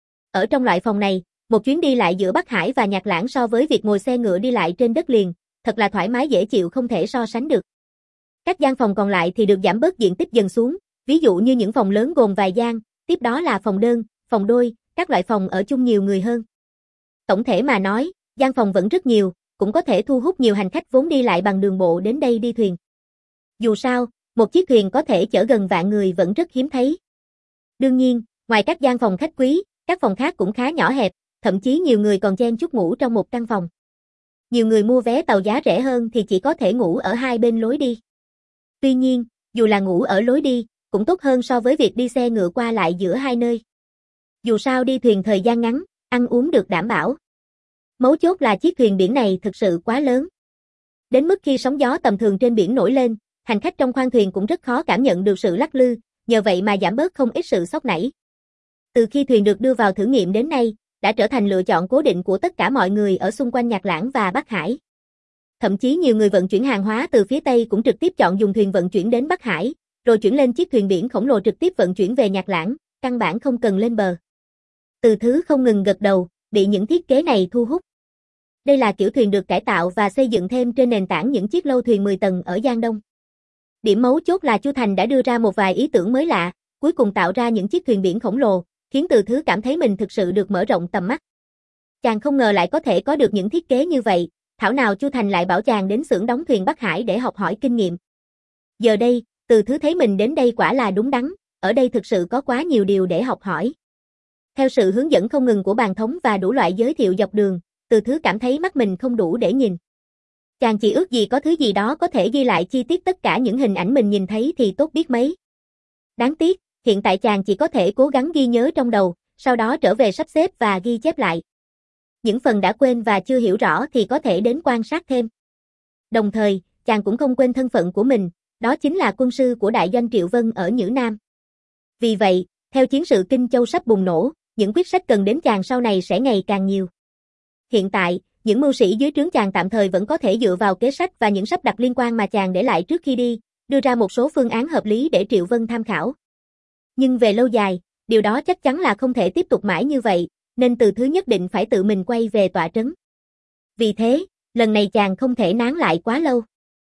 Ở trong loại phòng này, một chuyến đi lại giữa Bắc Hải và Nhạc Lãng so với việc ngồi xe ngựa đi lại trên đất liền, thật là thoải mái dễ chịu không thể so sánh được. Các gian phòng còn lại thì được giảm bớt diện tích dần xuống, ví dụ như những phòng lớn gồm vài gian, tiếp đó là phòng đơn, phòng đôi, các loại phòng ở chung nhiều người hơn. Tổng thể mà nói, gian phòng vẫn rất nhiều, cũng có thể thu hút nhiều hành khách vốn đi lại bằng đường bộ đến đây đi thuyền. Dù sao, một chiếc thuyền có thể chở gần vạn người vẫn rất hiếm thấy. Đương nhiên, ngoài các gian phòng khách quý, các phòng khác cũng khá nhỏ hẹp, thậm chí nhiều người còn chen chúc ngủ trong một căn phòng. Nhiều người mua vé tàu giá rẻ hơn thì chỉ có thể ngủ ở hai bên lối đi. Tuy nhiên, dù là ngủ ở lối đi, cũng tốt hơn so với việc đi xe ngựa qua lại giữa hai nơi. Dù sao đi thuyền thời gian ngắn, ăn uống được đảm bảo. Mấu chốt là chiếc thuyền biển này thực sự quá lớn. Đến mức khi sóng gió tầm thường trên biển nổi lên, hành khách trong khoang thuyền cũng rất khó cảm nhận được sự lắc lư, nhờ vậy mà giảm bớt không ít sự sốc nảy. Từ khi thuyền được đưa vào thử nghiệm đến nay, đã trở thành lựa chọn cố định của tất cả mọi người ở xung quanh Nhạc Lãng và Bắc Hải. Thậm chí nhiều người vận chuyển hàng hóa từ phía Tây cũng trực tiếp chọn dùng thuyền vận chuyển đến Bắc Hải, rồi chuyển lên chiếc thuyền biển khổng lồ trực tiếp vận chuyển về Nhạc Lãng, căn bản không cần lên bờ. Từ Thứ không ngừng gật đầu, bị những thiết kế này thu hút. Đây là kiểu thuyền được cải tạo và xây dựng thêm trên nền tảng những chiếc lâu thuyền mười tầng ở Giang Đông. Điểm mấu chốt là Chu Thành đã đưa ra một vài ý tưởng mới lạ, cuối cùng tạo ra những chiếc thuyền biển khổng lồ, khiến Từ Thứ cảm thấy mình thực sự được mở rộng tầm mắt. Chàng không ngờ lại có thể có được những thiết kế như vậy, thảo nào Chu Thành lại bảo chàng đến xưởng đóng thuyền Bắc Hải để học hỏi kinh nghiệm. Giờ đây, Từ Thứ thấy mình đến đây quả là đúng đắn, ở đây thực sự có quá nhiều điều để học hỏi. Theo sự hướng dẫn không ngừng của bàn thống và đủ loại giới thiệu dọc đường, Từ Thứ cảm thấy mắt mình không đủ để nhìn. Chàng chỉ ước gì có thứ gì đó có thể ghi lại chi tiết tất cả những hình ảnh mình nhìn thấy thì tốt biết mấy. Đáng tiếc, hiện tại chàng chỉ có thể cố gắng ghi nhớ trong đầu, sau đó trở về sắp xếp và ghi chép lại. Những phần đã quên và chưa hiểu rõ thì có thể đến quan sát thêm. Đồng thời, chàng cũng không quên thân phận của mình, đó chính là quân sư của đại doanh Triệu Vân ở Nhữ Nam. Vì vậy, theo chiến sự Kinh Châu sắp bùng nổ, những quyết sách cần đến chàng sau này sẽ ngày càng nhiều. Hiện tại, những mưu sĩ dưới trướng chàng tạm thời vẫn có thể dựa vào kế sách và những sắp đặt liên quan mà chàng để lại trước khi đi, đưa ra một số phương án hợp lý để Triệu Vân tham khảo. Nhưng về lâu dài, điều đó chắc chắn là không thể tiếp tục mãi như vậy, nên Từ Thứ nhất định phải tự mình quay về tọa trấn. Vì thế, lần này chàng không thể nán lại quá lâu.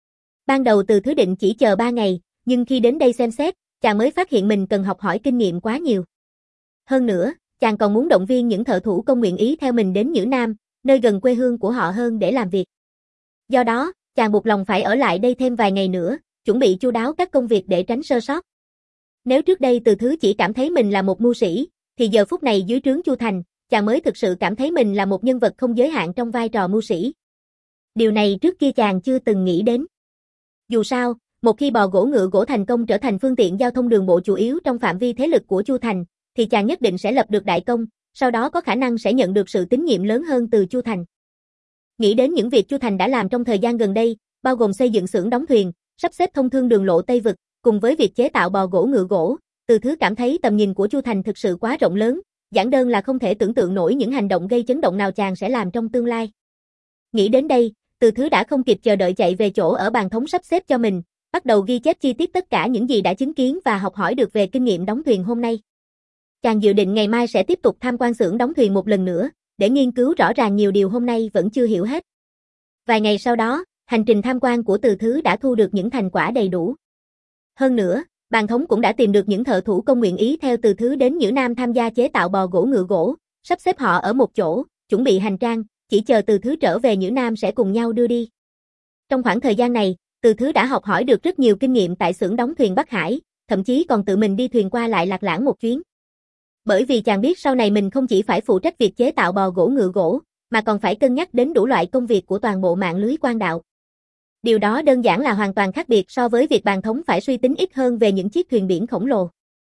Ban đầu Từ Thứ định chỉ chờ ba ngày, nhưng khi đến đây xem xét, chàng mới phát hiện mình cần học hỏi kinh nghiệm quá nhiều. Hơn nữa, chàng còn muốn động viên những thợ thủ công nguyện ý theo mình đến Nhữ Nam, nơi gần quê hương của họ hơn để làm việc. Do đó, chàng buộc lòng phải ở lại đây thêm vài ngày nữa, chuẩn bị chu đáo các công việc để tránh sơ sót. Nếu trước đây Từ Thứ chỉ cảm thấy mình là một mưu sĩ, thì giờ phút này dưới trướng Chu Thành, chàng mới thực sự cảm thấy mình là một nhân vật không giới hạn trong vai trò mưu sĩ. Điều này trước kia chàng chưa từng nghĩ đến. Dù sao, Một khi bò gỗ ngựa gỗ thành công trở thành phương tiện giao thông đường bộ chủ yếu trong phạm vi thế lực của Chu Thành, thì chàng nhất định sẽ lập được đại công, sau đó có khả năng sẽ nhận được sự tín nhiệm lớn hơn từ Chu Thành. Nghĩ đến những việc Chu Thành đã làm trong thời gian gần đây, bao gồm xây dựng xưởng đóng thuyền, sắp xếp thông thương đường lộ Tây Vực, cùng với việc chế tạo bò gỗ ngựa gỗ, Từ Thứ cảm thấy tầm nhìn của Chu Thành thực sự quá rộng lớn, giản đơn là không thể tưởng tượng nổi những hành động gây chấn động nào chàng sẽ làm trong tương lai. Nghĩ đến đây, Từ Thứ đã không kịp chờ đợi chạy về chỗ ở bàn thống sắp xếp cho mình, bắt đầu ghi chép chi tiết tất cả những gì đã chứng kiến và học hỏi được về kinh nghiệm đóng thuyền hôm nay. Chàng dự định ngày mai sẽ tiếp tục tham quan xưởng đóng thuyền một lần nữa, để nghiên cứu rõ ràng nhiều điều hôm nay vẫn chưa hiểu hết. Vài ngày sau đó, hành trình tham quan của Từ Thứ đã thu được những thành quả đầy đủ. Hơn nữa, bàn thống cũng đã tìm được những thợ thủ công nguyện ý theo Từ Thứ đến Nhữ Nam tham gia chế tạo bò gỗ ngựa gỗ, sắp xếp họ ở một chỗ, chuẩn bị hành trang, chỉ chờ Từ Thứ trở về Nhữ Nam sẽ cùng nhau đưa đi. Trong khoảng thời gian này, Từ Thứ đã học hỏi được rất nhiều kinh nghiệm tại xưởng đóng thuyền Bắc Hải, thậm chí còn tự mình đi thuyền qua lại Lạc Lãng một chuyến. Bởi vì chàng biết sau này mình không chỉ phải phụ trách việc chế tạo bò gỗ ngựa gỗ, mà còn phải cân nhắc đến đủ loại công việc của toàn bộ mạng lưới quan đạo. Điều đó đơn giản là hoàn toàn khác biệt so với việc bàn thống phải suy tính ít hơn về những chiếc thuyền biển khổng lồ.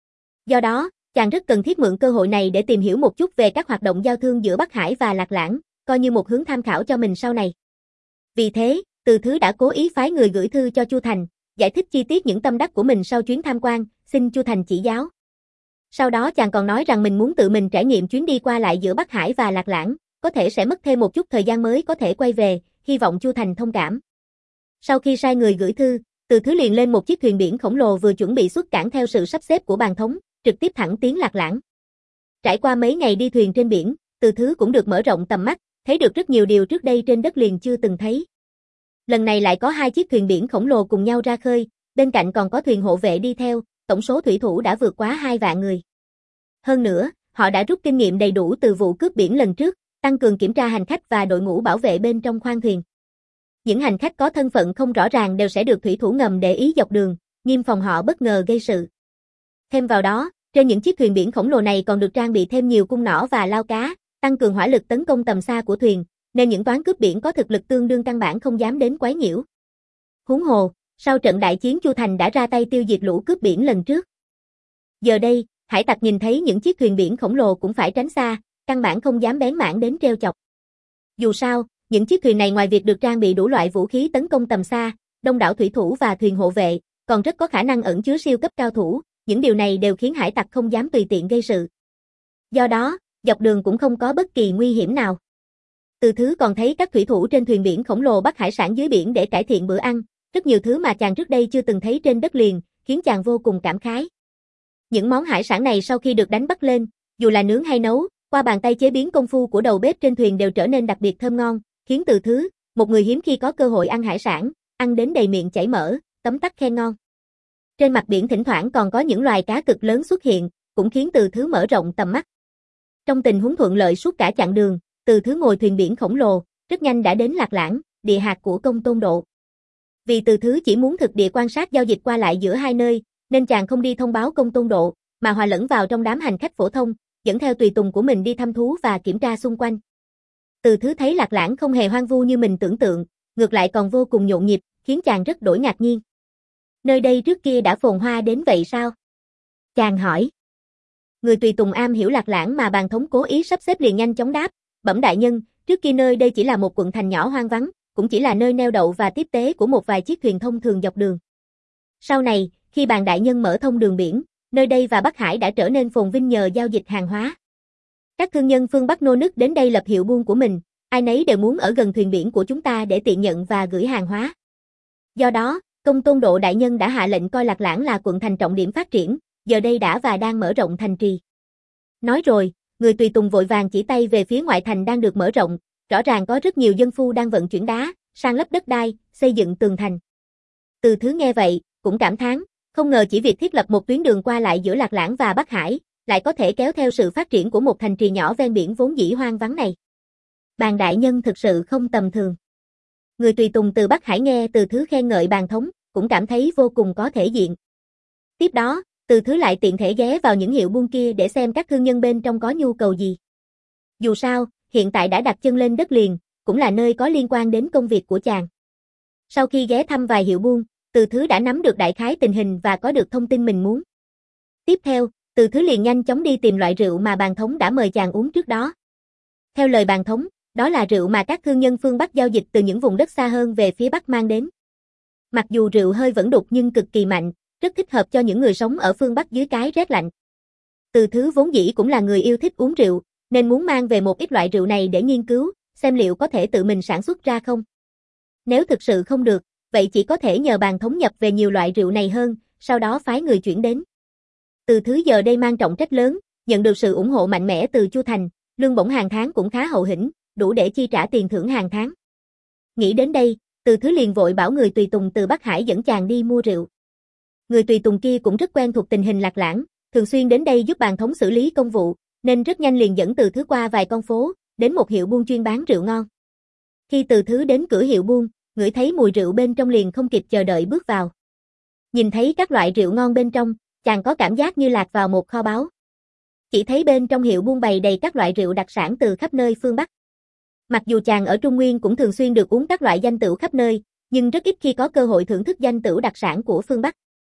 Do đó, chàng rất cần thiết mượn cơ hội này để tìm hiểu một chút về các hoạt động giao thương giữa Bắc Hải và Lạc Lãng, coi như một hướng tham khảo cho mình sau này. Vì thế, Từ Thứ đã cố ý phái người gửi thư cho Chu Thành, giải thích chi tiết những tâm đắc của mình sau chuyến tham quan, xin Chu Thành chỉ giáo. Sau đó chàng còn nói rằng mình muốn tự mình trải nghiệm chuyến đi qua lại giữa Bắc Hải và Lạc Lãng, có thể sẽ mất thêm một chút thời gian mới có thể quay về, hy vọng Chu Thành thông cảm. Sau khi sai người gửi thư, Từ Thứ liền lên một chiếc thuyền biển khổng lồ vừa chuẩn bị xuất cảng theo sự sắp xếp của bàn thống, trực tiếp thẳng tiến Lạc Lãng. Trải qua mấy ngày đi thuyền trên biển, Từ Thứ cũng được mở rộng tầm mắt, thấy được rất nhiều điều trước đây trên đất liền chưa từng thấy. Lần này lại có hai chiếc thuyền biển khổng lồ cùng nhau ra khơi, bên cạnh còn có thuyền hộ vệ đi theo, tổng số thủy thủ đã vượt quá hai vạn người. Hơn nữa, họ đã rút kinh nghiệm đầy đủ từ vụ cướp biển lần trước, tăng cường kiểm tra hành khách và đội ngũ bảo vệ bên trong khoang thuyền. Những hành khách có thân phận không rõ ràng đều sẽ được thủy thủ ngầm để ý dọc đường, nghiêm phòng họ bất ngờ gây sự. Thêm vào đó, trên những chiếc thuyền biển khổng lồ này còn được trang bị thêm nhiều cung nỏ và lao cá, tăng cường hỏa lực tấn công tầm xa của thuyền, nên những toán cướp biển có thực lực tương đương căn bản không dám đến quấy nhiễu. Huống hồ, sau trận đại chiến Chu Thành đã ra tay tiêu diệt lũ cướp biển lần trước. Giờ đây, hải tặc nhìn thấy những chiếc thuyền biển khổng lồ cũng phải tránh xa, căn bản không dám bén mảng đến trêu chọc. Dù sao, những chiếc thuyền này ngoài việc được trang bị đủ loại vũ khí tấn công tầm xa, đông đảo thủy thủ và thuyền hộ vệ, còn rất có khả năng ẩn chứa siêu cấp cao thủ, những điều này đều khiến hải tặc không dám tùy tiện gây sự. Do đó, dọc đường cũng không có bất kỳ nguy hiểm nào. Từ Thứ còn thấy các thủy thủ trên thuyền biển khổng lồ bắt hải sản dưới biển để cải thiện bữa ăn, rất nhiều thứ mà chàng trước đây chưa từng thấy trên đất liền, khiến chàng vô cùng cảm khái. Những món hải sản này sau khi được đánh bắt lên, dù là nướng hay nấu, qua bàn tay chế biến công phu của đầu bếp trên thuyền đều trở nên đặc biệt thơm ngon, khiến Từ Thứ, một người hiếm khi có cơ hội ăn hải sản, ăn đến đầy miệng chảy mỡ, tấm tắc khen ngon. Trên mặt biển thỉnh thoảng còn có những loài cá cực lớn xuất hiện, cũng khiến Từ Thứ mở rộng tầm mắt. Trong tình huống thuận lợi suốt cả chặng đường, Từ Thứ ngồi thuyền biển khổng lồ, rất nhanh đã đến Lạc Lãng, địa hạt của Công Tôn Độ. Vì Từ Thứ chỉ muốn thực địa quan sát giao dịch qua lại giữa hai nơi, nên chàng không đi thông báo Công Tôn Độ, mà hòa lẫn vào trong đám hành khách phổ thông, dẫn theo tùy tùng của mình đi thăm thú và kiểm tra xung quanh. Từ Thứ thấy Lạc Lãng không hề hoang vu như mình tưởng tượng, ngược lại còn vô cùng nhộn nhịp, khiến chàng rất đổi ngạc nhiên. Nơi đây trước kia đã phồn hoa đến vậy sao? Chàng hỏi. Người tùy tùng am hiểu Lạc Lãng mà bàn thống cố ý sắp xếp liền nhanh chóng đáp, bẩm đại nhân, trước kia nơi đây chỉ là một quận thành nhỏ hoang vắng, cũng chỉ là nơi neo đậu và tiếp tế của một vài chiếc thuyền thông thường dọc đường. Sau này, khi bàn đại nhân mở thông đường biển, nơi đây và Bắc Hải đã trở nên phồn vinh nhờ giao dịch hàng hóa. Các thương nhân phương Bắc nô nức đến đây lập hiệu buôn của mình, ai nấy đều muốn ở gần thuyền biển của chúng ta để tiện nhận và gửi hàng hóa. Do đó, Công Tôn Độ đại nhân đã hạ lệnh coi Lạc Lãng là quận thành trọng điểm phát triển, giờ đây đã và đang mở rộng thành trì. Nói rồi, người tùy tùng vội vàng chỉ tay về phía ngoại thành đang được mở rộng, rõ ràng có rất nhiều dân phu đang vận chuyển đá, san lấp đất đai, xây dựng tường thành. Từ Thứ nghe vậy, cũng cảm thán, không ngờ chỉ việc thiết lập một tuyến đường qua lại giữa Lạc Lãng và Bắc Hải, lại có thể kéo theo sự phát triển của một thành trì nhỏ ven biển vốn dĩ hoang vắng này. Bàn đại nhân thực sự không tầm thường. Người tùy tùng từ Bắc Hải nghe Từ Thứ khen ngợi bàn thống, cũng cảm thấy vô cùng có thể diện. Tiếp đó, Từ Thứ lại tiện thể ghé vào những hiệu buôn kia để xem các thương nhân bên trong có nhu cầu gì. Dù sao, hiện tại đã đặt chân lên đất liền, cũng là nơi có liên quan đến công việc của chàng. Sau khi ghé thăm vài hiệu buôn, Từ Thứ đã nắm được đại khái tình hình và có được thông tin mình muốn. Tiếp theo, Từ Thứ liền nhanh chóng đi tìm loại rượu mà bàn thống đã mời chàng uống trước đó. Theo lời bàn thống, đó là rượu mà các thương nhân phương Bắc giao dịch từ những vùng đất xa hơn về phía Bắc mang đến. Mặc dù rượu hơi vẫn đục nhưng cực kỳ mạnh, rất thích hợp cho những người sống ở phương Bắc dưới cái rét lạnh. Từ Thứ vốn dĩ cũng là người yêu thích uống rượu, nên muốn mang về một ít loại rượu này để nghiên cứu, xem liệu có thể tự mình sản xuất ra không. Nếu thực sự không được, vậy chỉ có thể nhờ bàn thống nhập về nhiều loại rượu này hơn, sau đó phái người chuyển đến. Từ Thứ giờ đây mang trọng trách lớn, nhận được sự ủng hộ mạnh mẽ từ Chu Thành, lương bổng hàng tháng cũng khá hậu hĩnh, đủ để chi trả tiền thưởng hàng tháng. Nghĩ đến đây, Từ Thứ liền vội bảo người tùy tùng từ Bắc Hải dẫn chàng đi mua rượu. Người tùy tùng kia cũng rất quen thuộc tình hình Lạc Lãng, thường xuyên đến đây giúp bàn thống xử lý công vụ, nên rất nhanh liền dẫn Từ Thứ qua vài con phố, đến một hiệu buôn chuyên bán rượu ngon. Khi Từ Thứ đến cửa hiệu buôn, ngửi thấy mùi rượu bên trong liền không kịp chờ đợi bước vào. Nhìn thấy các loại rượu ngon bên trong, chàng có cảm giác như lạc vào một kho báu. Chỉ thấy bên trong hiệu buôn bày đầy các loại rượu đặc sản từ khắp nơi phương Bắc. Mặc dù chàng ở Trung Nguyên cũng thường xuyên được uống các loại danh tửu khắp nơi, nhưng rất ít khi có cơ hội thưởng thức danh tửu đặc sản của phương Bắc.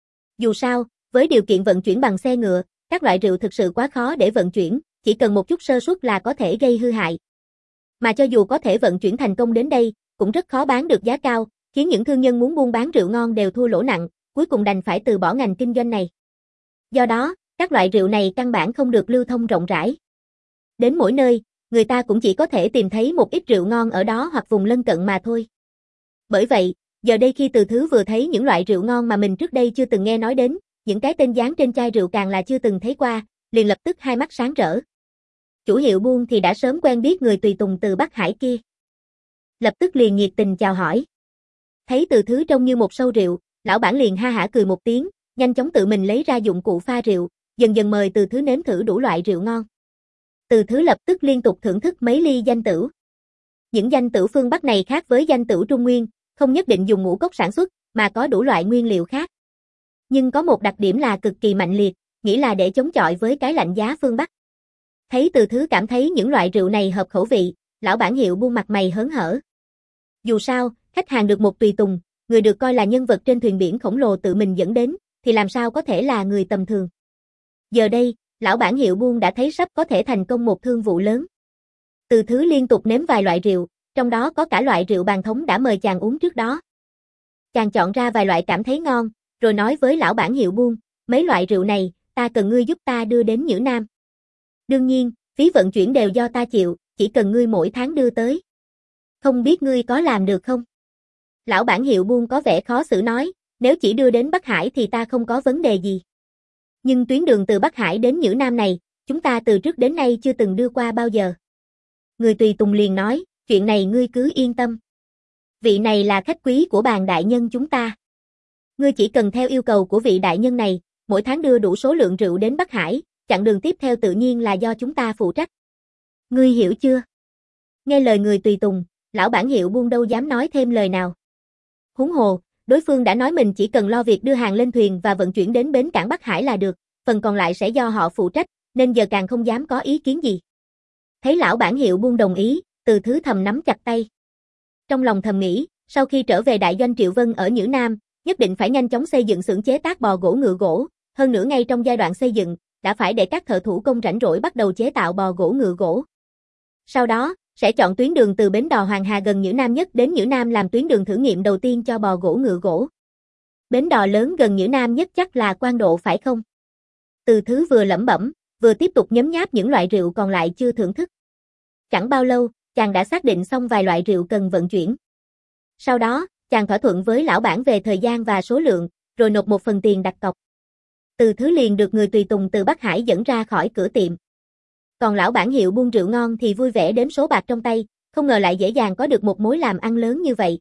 Dù sao, với điều kiện vận chuyển bằng xe ngựa, các loại rượu thực sự quá khó để vận chuyển, chỉ cần một chút sơ suất là có thể gây hư hại. Mà cho dù có thể vận chuyển thành công đến đây, cũng rất khó bán được giá cao, khiến những thương nhân muốn buôn bán rượu ngon đều thua lỗ nặng, cuối cùng đành phải từ bỏ ngành kinh doanh này. Do đó, các loại rượu này căn bản không được lưu thông rộng rãi. Đến mỗi nơi, người ta cũng chỉ có thể tìm thấy một ít rượu ngon ở đó hoặc vùng lân cận mà thôi. Bởi vậy, giờ đây khi Từ Thứ vừa thấy những loại rượu ngon mà mình trước đây chưa từng nghe nói đến, những cái tên dán trên chai rượu càng là chưa từng thấy qua, liền lập tức hai mắt sáng rỡ. Chủ hiệu buôn thì đã sớm quen biết người tùy tùng từ Bắc Hải kia. Lập tức liền nhiệt tình chào hỏi. Thấy Từ Thứ trông như một sâu rượu, lão bản liền ha hả cười một tiếng, nhanh chóng tự mình lấy ra dụng cụ pha rượu, dần dần mời Từ Thứ nếm thử đủ loại rượu ngon. Từ Thứ lập tức liên tục thưởng thức mấy ly danh tửu. Những danh tửu phương Bắc này khác với danh tửu Trung Nguyên, không nhất định dùng ngũ cốc sản xuất, mà có đủ loại nguyên liệu khác. Nhưng có một đặc điểm là cực kỳ mạnh liệt, nghĩa là để chống chọi với cái lạnh giá phương Bắc. Thấy Từ Thứ cảm thấy những loại rượu này hợp khẩu vị, lão bản hiệu buôn mặt mày hớn hở. Dù sao, khách hàng được một tùy tùng, người được coi là nhân vật trên thuyền biển khổng lồ tự mình dẫn đến, thì làm sao có thể là người tầm thường. Giờ đây, lão bản hiệu buôn đã thấy sắp có thể thành công một thương vụ lớn. Từ Thứ liên tục nếm vài loại rượu, trong đó có cả loại rượu bàn thống đã mời chàng uống trước đó. Chàng chọn ra vài loại cảm thấy ngon, rồi nói với lão bản hiệu buôn, mấy loại rượu này, ta cần ngươi giúp ta đưa đến Nhữ Nam. Đương nhiên, phí vận chuyển đều do ta chịu, chỉ cần ngươi mỗi tháng đưa tới. Không biết ngươi có làm được không? Lão bản hiệu buôn có vẻ khó xử nói, nếu chỉ đưa đến Bắc Hải thì ta không có vấn đề gì. Nhưng tuyến đường từ Bắc Hải đến Nhữ Nam này, chúng ta từ trước đến nay chưa từng đưa qua bao giờ. Người tùy tùng liền nói, chuyện này ngươi cứ yên tâm. Vị này là khách quý của bàn đại nhân chúng ta. Ngươi chỉ cần theo yêu cầu của vị đại nhân này, mỗi tháng đưa đủ số lượng rượu đến Bắc Hải, chặng đường tiếp theo tự nhiên là do chúng ta phụ trách. Ngươi hiểu chưa? Nghe lời người tùy tùng, lão bản hiệu buôn đâu dám nói thêm lời nào. Huống hồ, đối phương đã nói mình chỉ cần lo việc đưa hàng lên thuyền và vận chuyển đến bến cảng Bắc Hải là được, phần còn lại sẽ do họ phụ trách, nên giờ càng không dám có ý kiến gì. Thấy lão bản hiệu buôn đồng ý, Từ Thứ thầm nắm chặt tay. Trong lòng thầm nghĩ, sau khi trở về đại doanh Triệu Vân ở Nhữ Nam, nhất định phải nhanh chóng xây dựng xưởng chế tác bò gỗ ngựa gỗ, hơn nữa ngay trong giai đoạn xây dựng, đã phải để các thợ thủ công rảnh rỗi bắt đầu chế tạo bò gỗ ngựa gỗ. Sau đó, sẽ chọn tuyến đường từ bến đò Hoàng Hà gần Nhữ Nam nhất đến Nhữ Nam làm tuyến đường thử nghiệm đầu tiên cho bò gỗ ngựa gỗ. Bến đò lớn gần Nhữ Nam nhất chắc là Quan Độ phải không? Từ Thứ vừa lẩm bẩm, vừa tiếp tục nhấm nháp những loại rượu còn lại chưa thưởng thức. Chẳng bao lâu, chàng đã xác định xong vài loại rượu cần vận chuyển. Sau đó, chàng thỏa thuận với lão bản về thời gian và số lượng, rồi nộp một phần tiền đặt cọc. Từ Thứ liền được người tùy tùng từ Bắc Hải dẫn ra khỏi cửa tiệm. Còn lão bản hiệu buôn rượu ngon thì vui vẻ đếm số bạc trong tay, không ngờ lại dễ dàng có được một mối làm ăn lớn như vậy.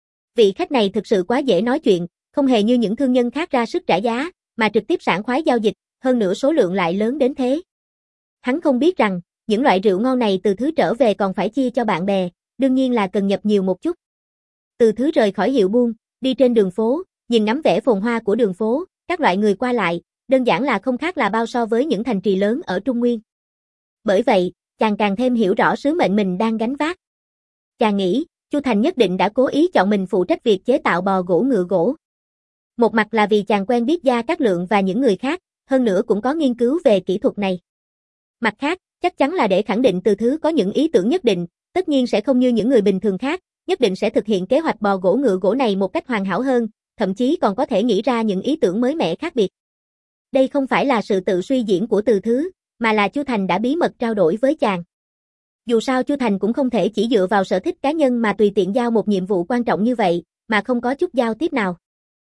Vị khách này thực sự quá dễ nói chuyện, không hề như những thương nhân khác ra sức trả giá, mà trực tiếp sảng khoái giao dịch, hơn nữa số lượng lại lớn đến thế. Hắn không biết rằng, những loại rượu ngon này Từ Thứ trở về còn phải chia cho bạn bè, đương nhiên là cần nhập nhiều một chút. Từ Thứ rời khỏi hiệu buôn, đi trên đường phố, nhìn ngắm vẻ phồn hoa của đường phố, các loại người qua lại, đơn giản là không khác là bao so với những thành trì lớn ở Trung Nguyên. Bởi vậy, chàng càng thêm hiểu rõ sứ mệnh mình đang gánh vác. Chàng nghĩ, Chu Thành nhất định đã cố ý chọn mình phụ trách việc chế tạo bò gỗ ngựa gỗ. Một mặt là vì chàng quen biết Gia Cát Lượng và những người khác, hơn nữa cũng có nghiên cứu về kỹ thuật này. Mặt khác, chắc chắn là để khẳng định Từ Thứ có những ý tưởng nhất định, tất nhiên sẽ không như những người bình thường khác, nhất định sẽ thực hiện kế hoạch bò gỗ ngựa gỗ này một cách hoàn hảo hơn, thậm chí còn có thể nghĩ ra những ý tưởng mới mẻ khác biệt. Đây không phải là sự tự suy diễn của Từ Thứ, mà là Chu Thành đã bí mật trao đổi với chàng. Dù sao Chu Thành cũng không thể chỉ dựa vào sở thích cá nhân mà tùy tiện giao một nhiệm vụ quan trọng như vậy, mà không có chút giao tiếp nào.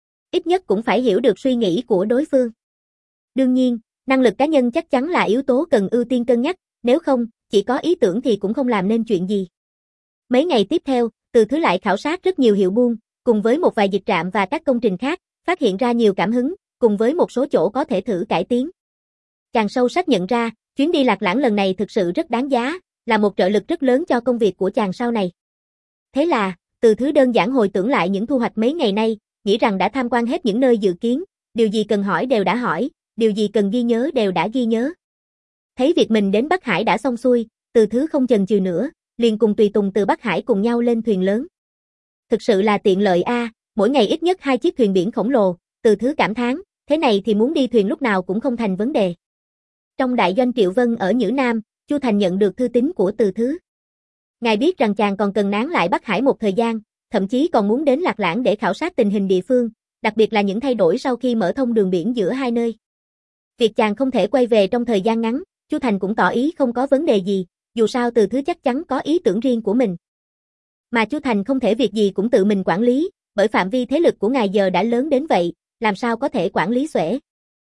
Ít nhất cũng phải hiểu được suy nghĩ của đối phương. Đương nhiên, năng lực cá nhân chắc chắn là yếu tố cần ưu tiên cân nhắc, nếu không, chỉ có ý tưởng thì cũng không làm nên chuyện gì. Mấy ngày tiếp theo, Từ Thứ lại khảo sát rất nhiều hiệu buôn, cùng với một vài dịch trạm và các công trình khác, phát hiện ra nhiều cảm hứng, cùng với một số chỗ có thể thử cải tiến. Chàng sâu sắc nhận ra, chuyến đi Lạc Lãng lần này thực sự rất đáng giá, là một trợ lực rất lớn cho công việc của chàng sau này. Thế là, Từ Thứ đơn giản hồi tưởng lại những thu hoạch mấy ngày nay, nghĩ rằng đã tham quan hết những nơi dự kiến, điều gì cần hỏi đều đã hỏi, điều gì cần ghi nhớ đều đã ghi nhớ. Thấy việc mình đến Bắc Hải đã xong xuôi, Từ Thứ không chần chừ nữa, liền cùng tùy tùng từ Bắc Hải cùng nhau lên thuyền lớn. Thực sự là tiện lợi a, à, mỗi ngày ít nhất hai chiếc thuyền biển khổng lồ, Từ Thứ cảm thán, thế này thì muốn đi thuyền lúc nào cũng không thành vấn đề. Trong đại doanh Triệu Vân ở Nhữ Nam, Chu Thành nhận được thư tín của Từ Thứ. Ngài biết rằng chàng còn cần nán lại Bắc Hải một thời gian, thậm chí còn muốn đến Lạc Lãng để khảo sát tình hình địa phương, đặc biệt là những thay đổi sau khi mở thông đường biển giữa hai nơi. Việc chàng không thể quay về trong thời gian ngắn, Chu Thành cũng tỏ ý không có vấn đề gì, dù sao Từ Thứ chắc chắn có ý tưởng riêng của mình. Mà Chu Thành không thể việc gì cũng tự mình quản lý, bởi phạm vi thế lực của ngài giờ đã lớn đến vậy, làm sao có thể quản lý xuể.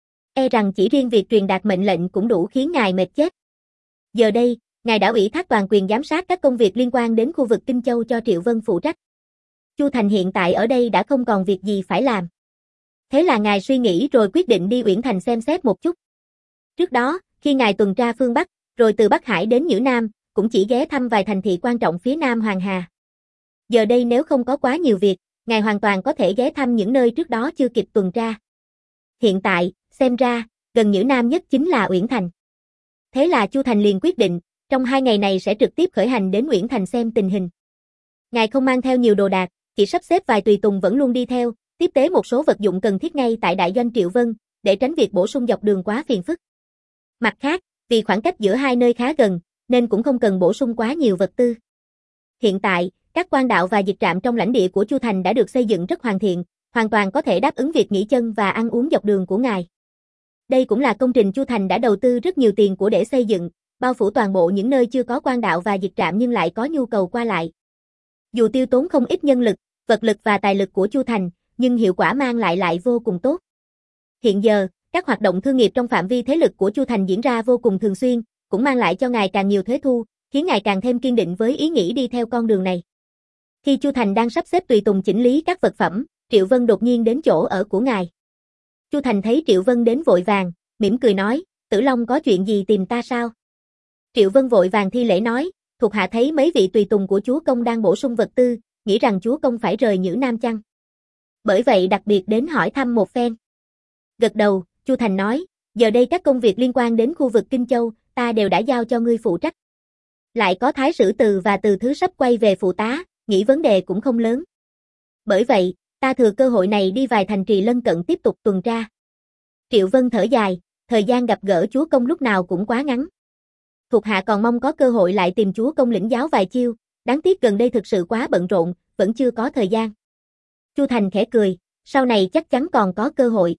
E rằng chỉ riêng việc truyền đạt mệnh lệnh cũng đủ khiến ngài mệt chết. Giờ đây, ngài đã ủy thác toàn quyền giám sát các công việc liên quan đến khu vực Kinh Châu cho Triệu Vân phụ trách. Chu Thành hiện tại ở đây đã không còn việc gì phải làm. Thế là ngài suy nghĩ rồi quyết định đi Uyển Thành xem xét một chút. Trước đó, khi ngài tuần tra phương Bắc, rồi từ Bắc Hải đến Nhữ Nam, cũng chỉ ghé thăm vài thành thị quan trọng phía Nam Hoàng Hà. Giờ đây nếu không có quá nhiều việc, ngài hoàn toàn có thể ghé thăm những nơi trước đó chưa kịp tuần tra. Hiện tại, xem ra, gần Nhữ Nam nhất chính là Uyển Thành. Thế là Chu Thành liền quyết định, trong hai ngày này sẽ trực tiếp khởi hành đến Uyển Thành xem tình hình. Ngài không mang theo nhiều đồ đạc, chỉ sắp xếp vài tùy tùng vẫn luôn đi theo, tiếp tế một số vật dụng cần thiết ngay tại đại doanh Triệu Vân, để tránh việc bổ sung dọc đường quá phiền phức. Mặt khác, vì khoảng cách giữa hai nơi khá gần, nên cũng không cần bổ sung quá nhiều vật tư. Hiện tại, các quan đạo và dịch trạm trong lãnh địa của Chu Thành đã được xây dựng rất hoàn thiện, hoàn toàn có thể đáp ứng việc nghỉ chân và ăn uống dọc đường của ngài. Đây cũng là công trình Chu Thành đã đầu tư rất nhiều tiền của để xây dựng, bao phủ toàn bộ những nơi chưa có quan đạo và dịch trạm nhưng lại có nhu cầu qua lại. Dù tiêu tốn không ít nhân lực, vật lực và tài lực của Chu Thành, nhưng hiệu quả mang lại lại vô cùng tốt. Hiện giờ, các hoạt động thương nghiệp trong phạm vi thế lực của Chu Thành diễn ra vô cùng thường xuyên, cũng mang lại cho ngài càng nhiều thuế thu, khiến ngài càng thêm kiên định với ý nghĩ đi theo con đường này. Khi Chu Thành đang sắp xếp tùy tùng chỉnh lý các vật phẩm, Triệu Vân đột nhiên đến chỗ ở của ngài. Chu Thành thấy Triệu Vân đến vội vàng, mỉm cười nói, Tử Long có chuyện gì tìm ta sao? Triệu Vân vội vàng thi lễ nói, thuộc hạ thấy mấy vị tùy tùng của chúa công đang bổ sung vật tư, nghĩ rằng chúa công phải rời Nhữ Nam chăng? Bởi vậy đặc biệt đến hỏi thăm một phen. Gật đầu, Chu Thành nói, giờ đây các công việc liên quan đến khu vực Kinh Châu, ta đều đã giao cho ngươi phụ trách. Lại có Thái Sử Từ và Từ Thứ sắp quay về phụ tá, nghĩ vấn đề cũng không lớn. Bởi vậy, ta thừa cơ hội này đi vài thành trì lân cận tiếp tục tuần tra. Triệu Vân thở dài, thời gian gặp gỡ chúa công lúc nào cũng quá ngắn. Thuộc hạ còn mong có cơ hội lại tìm chúa công lĩnh giáo vài chiêu, đáng tiếc gần đây thực sự quá bận rộn, vẫn chưa có thời gian. Chu Thành khẽ cười, sau này chắc chắn còn có cơ hội.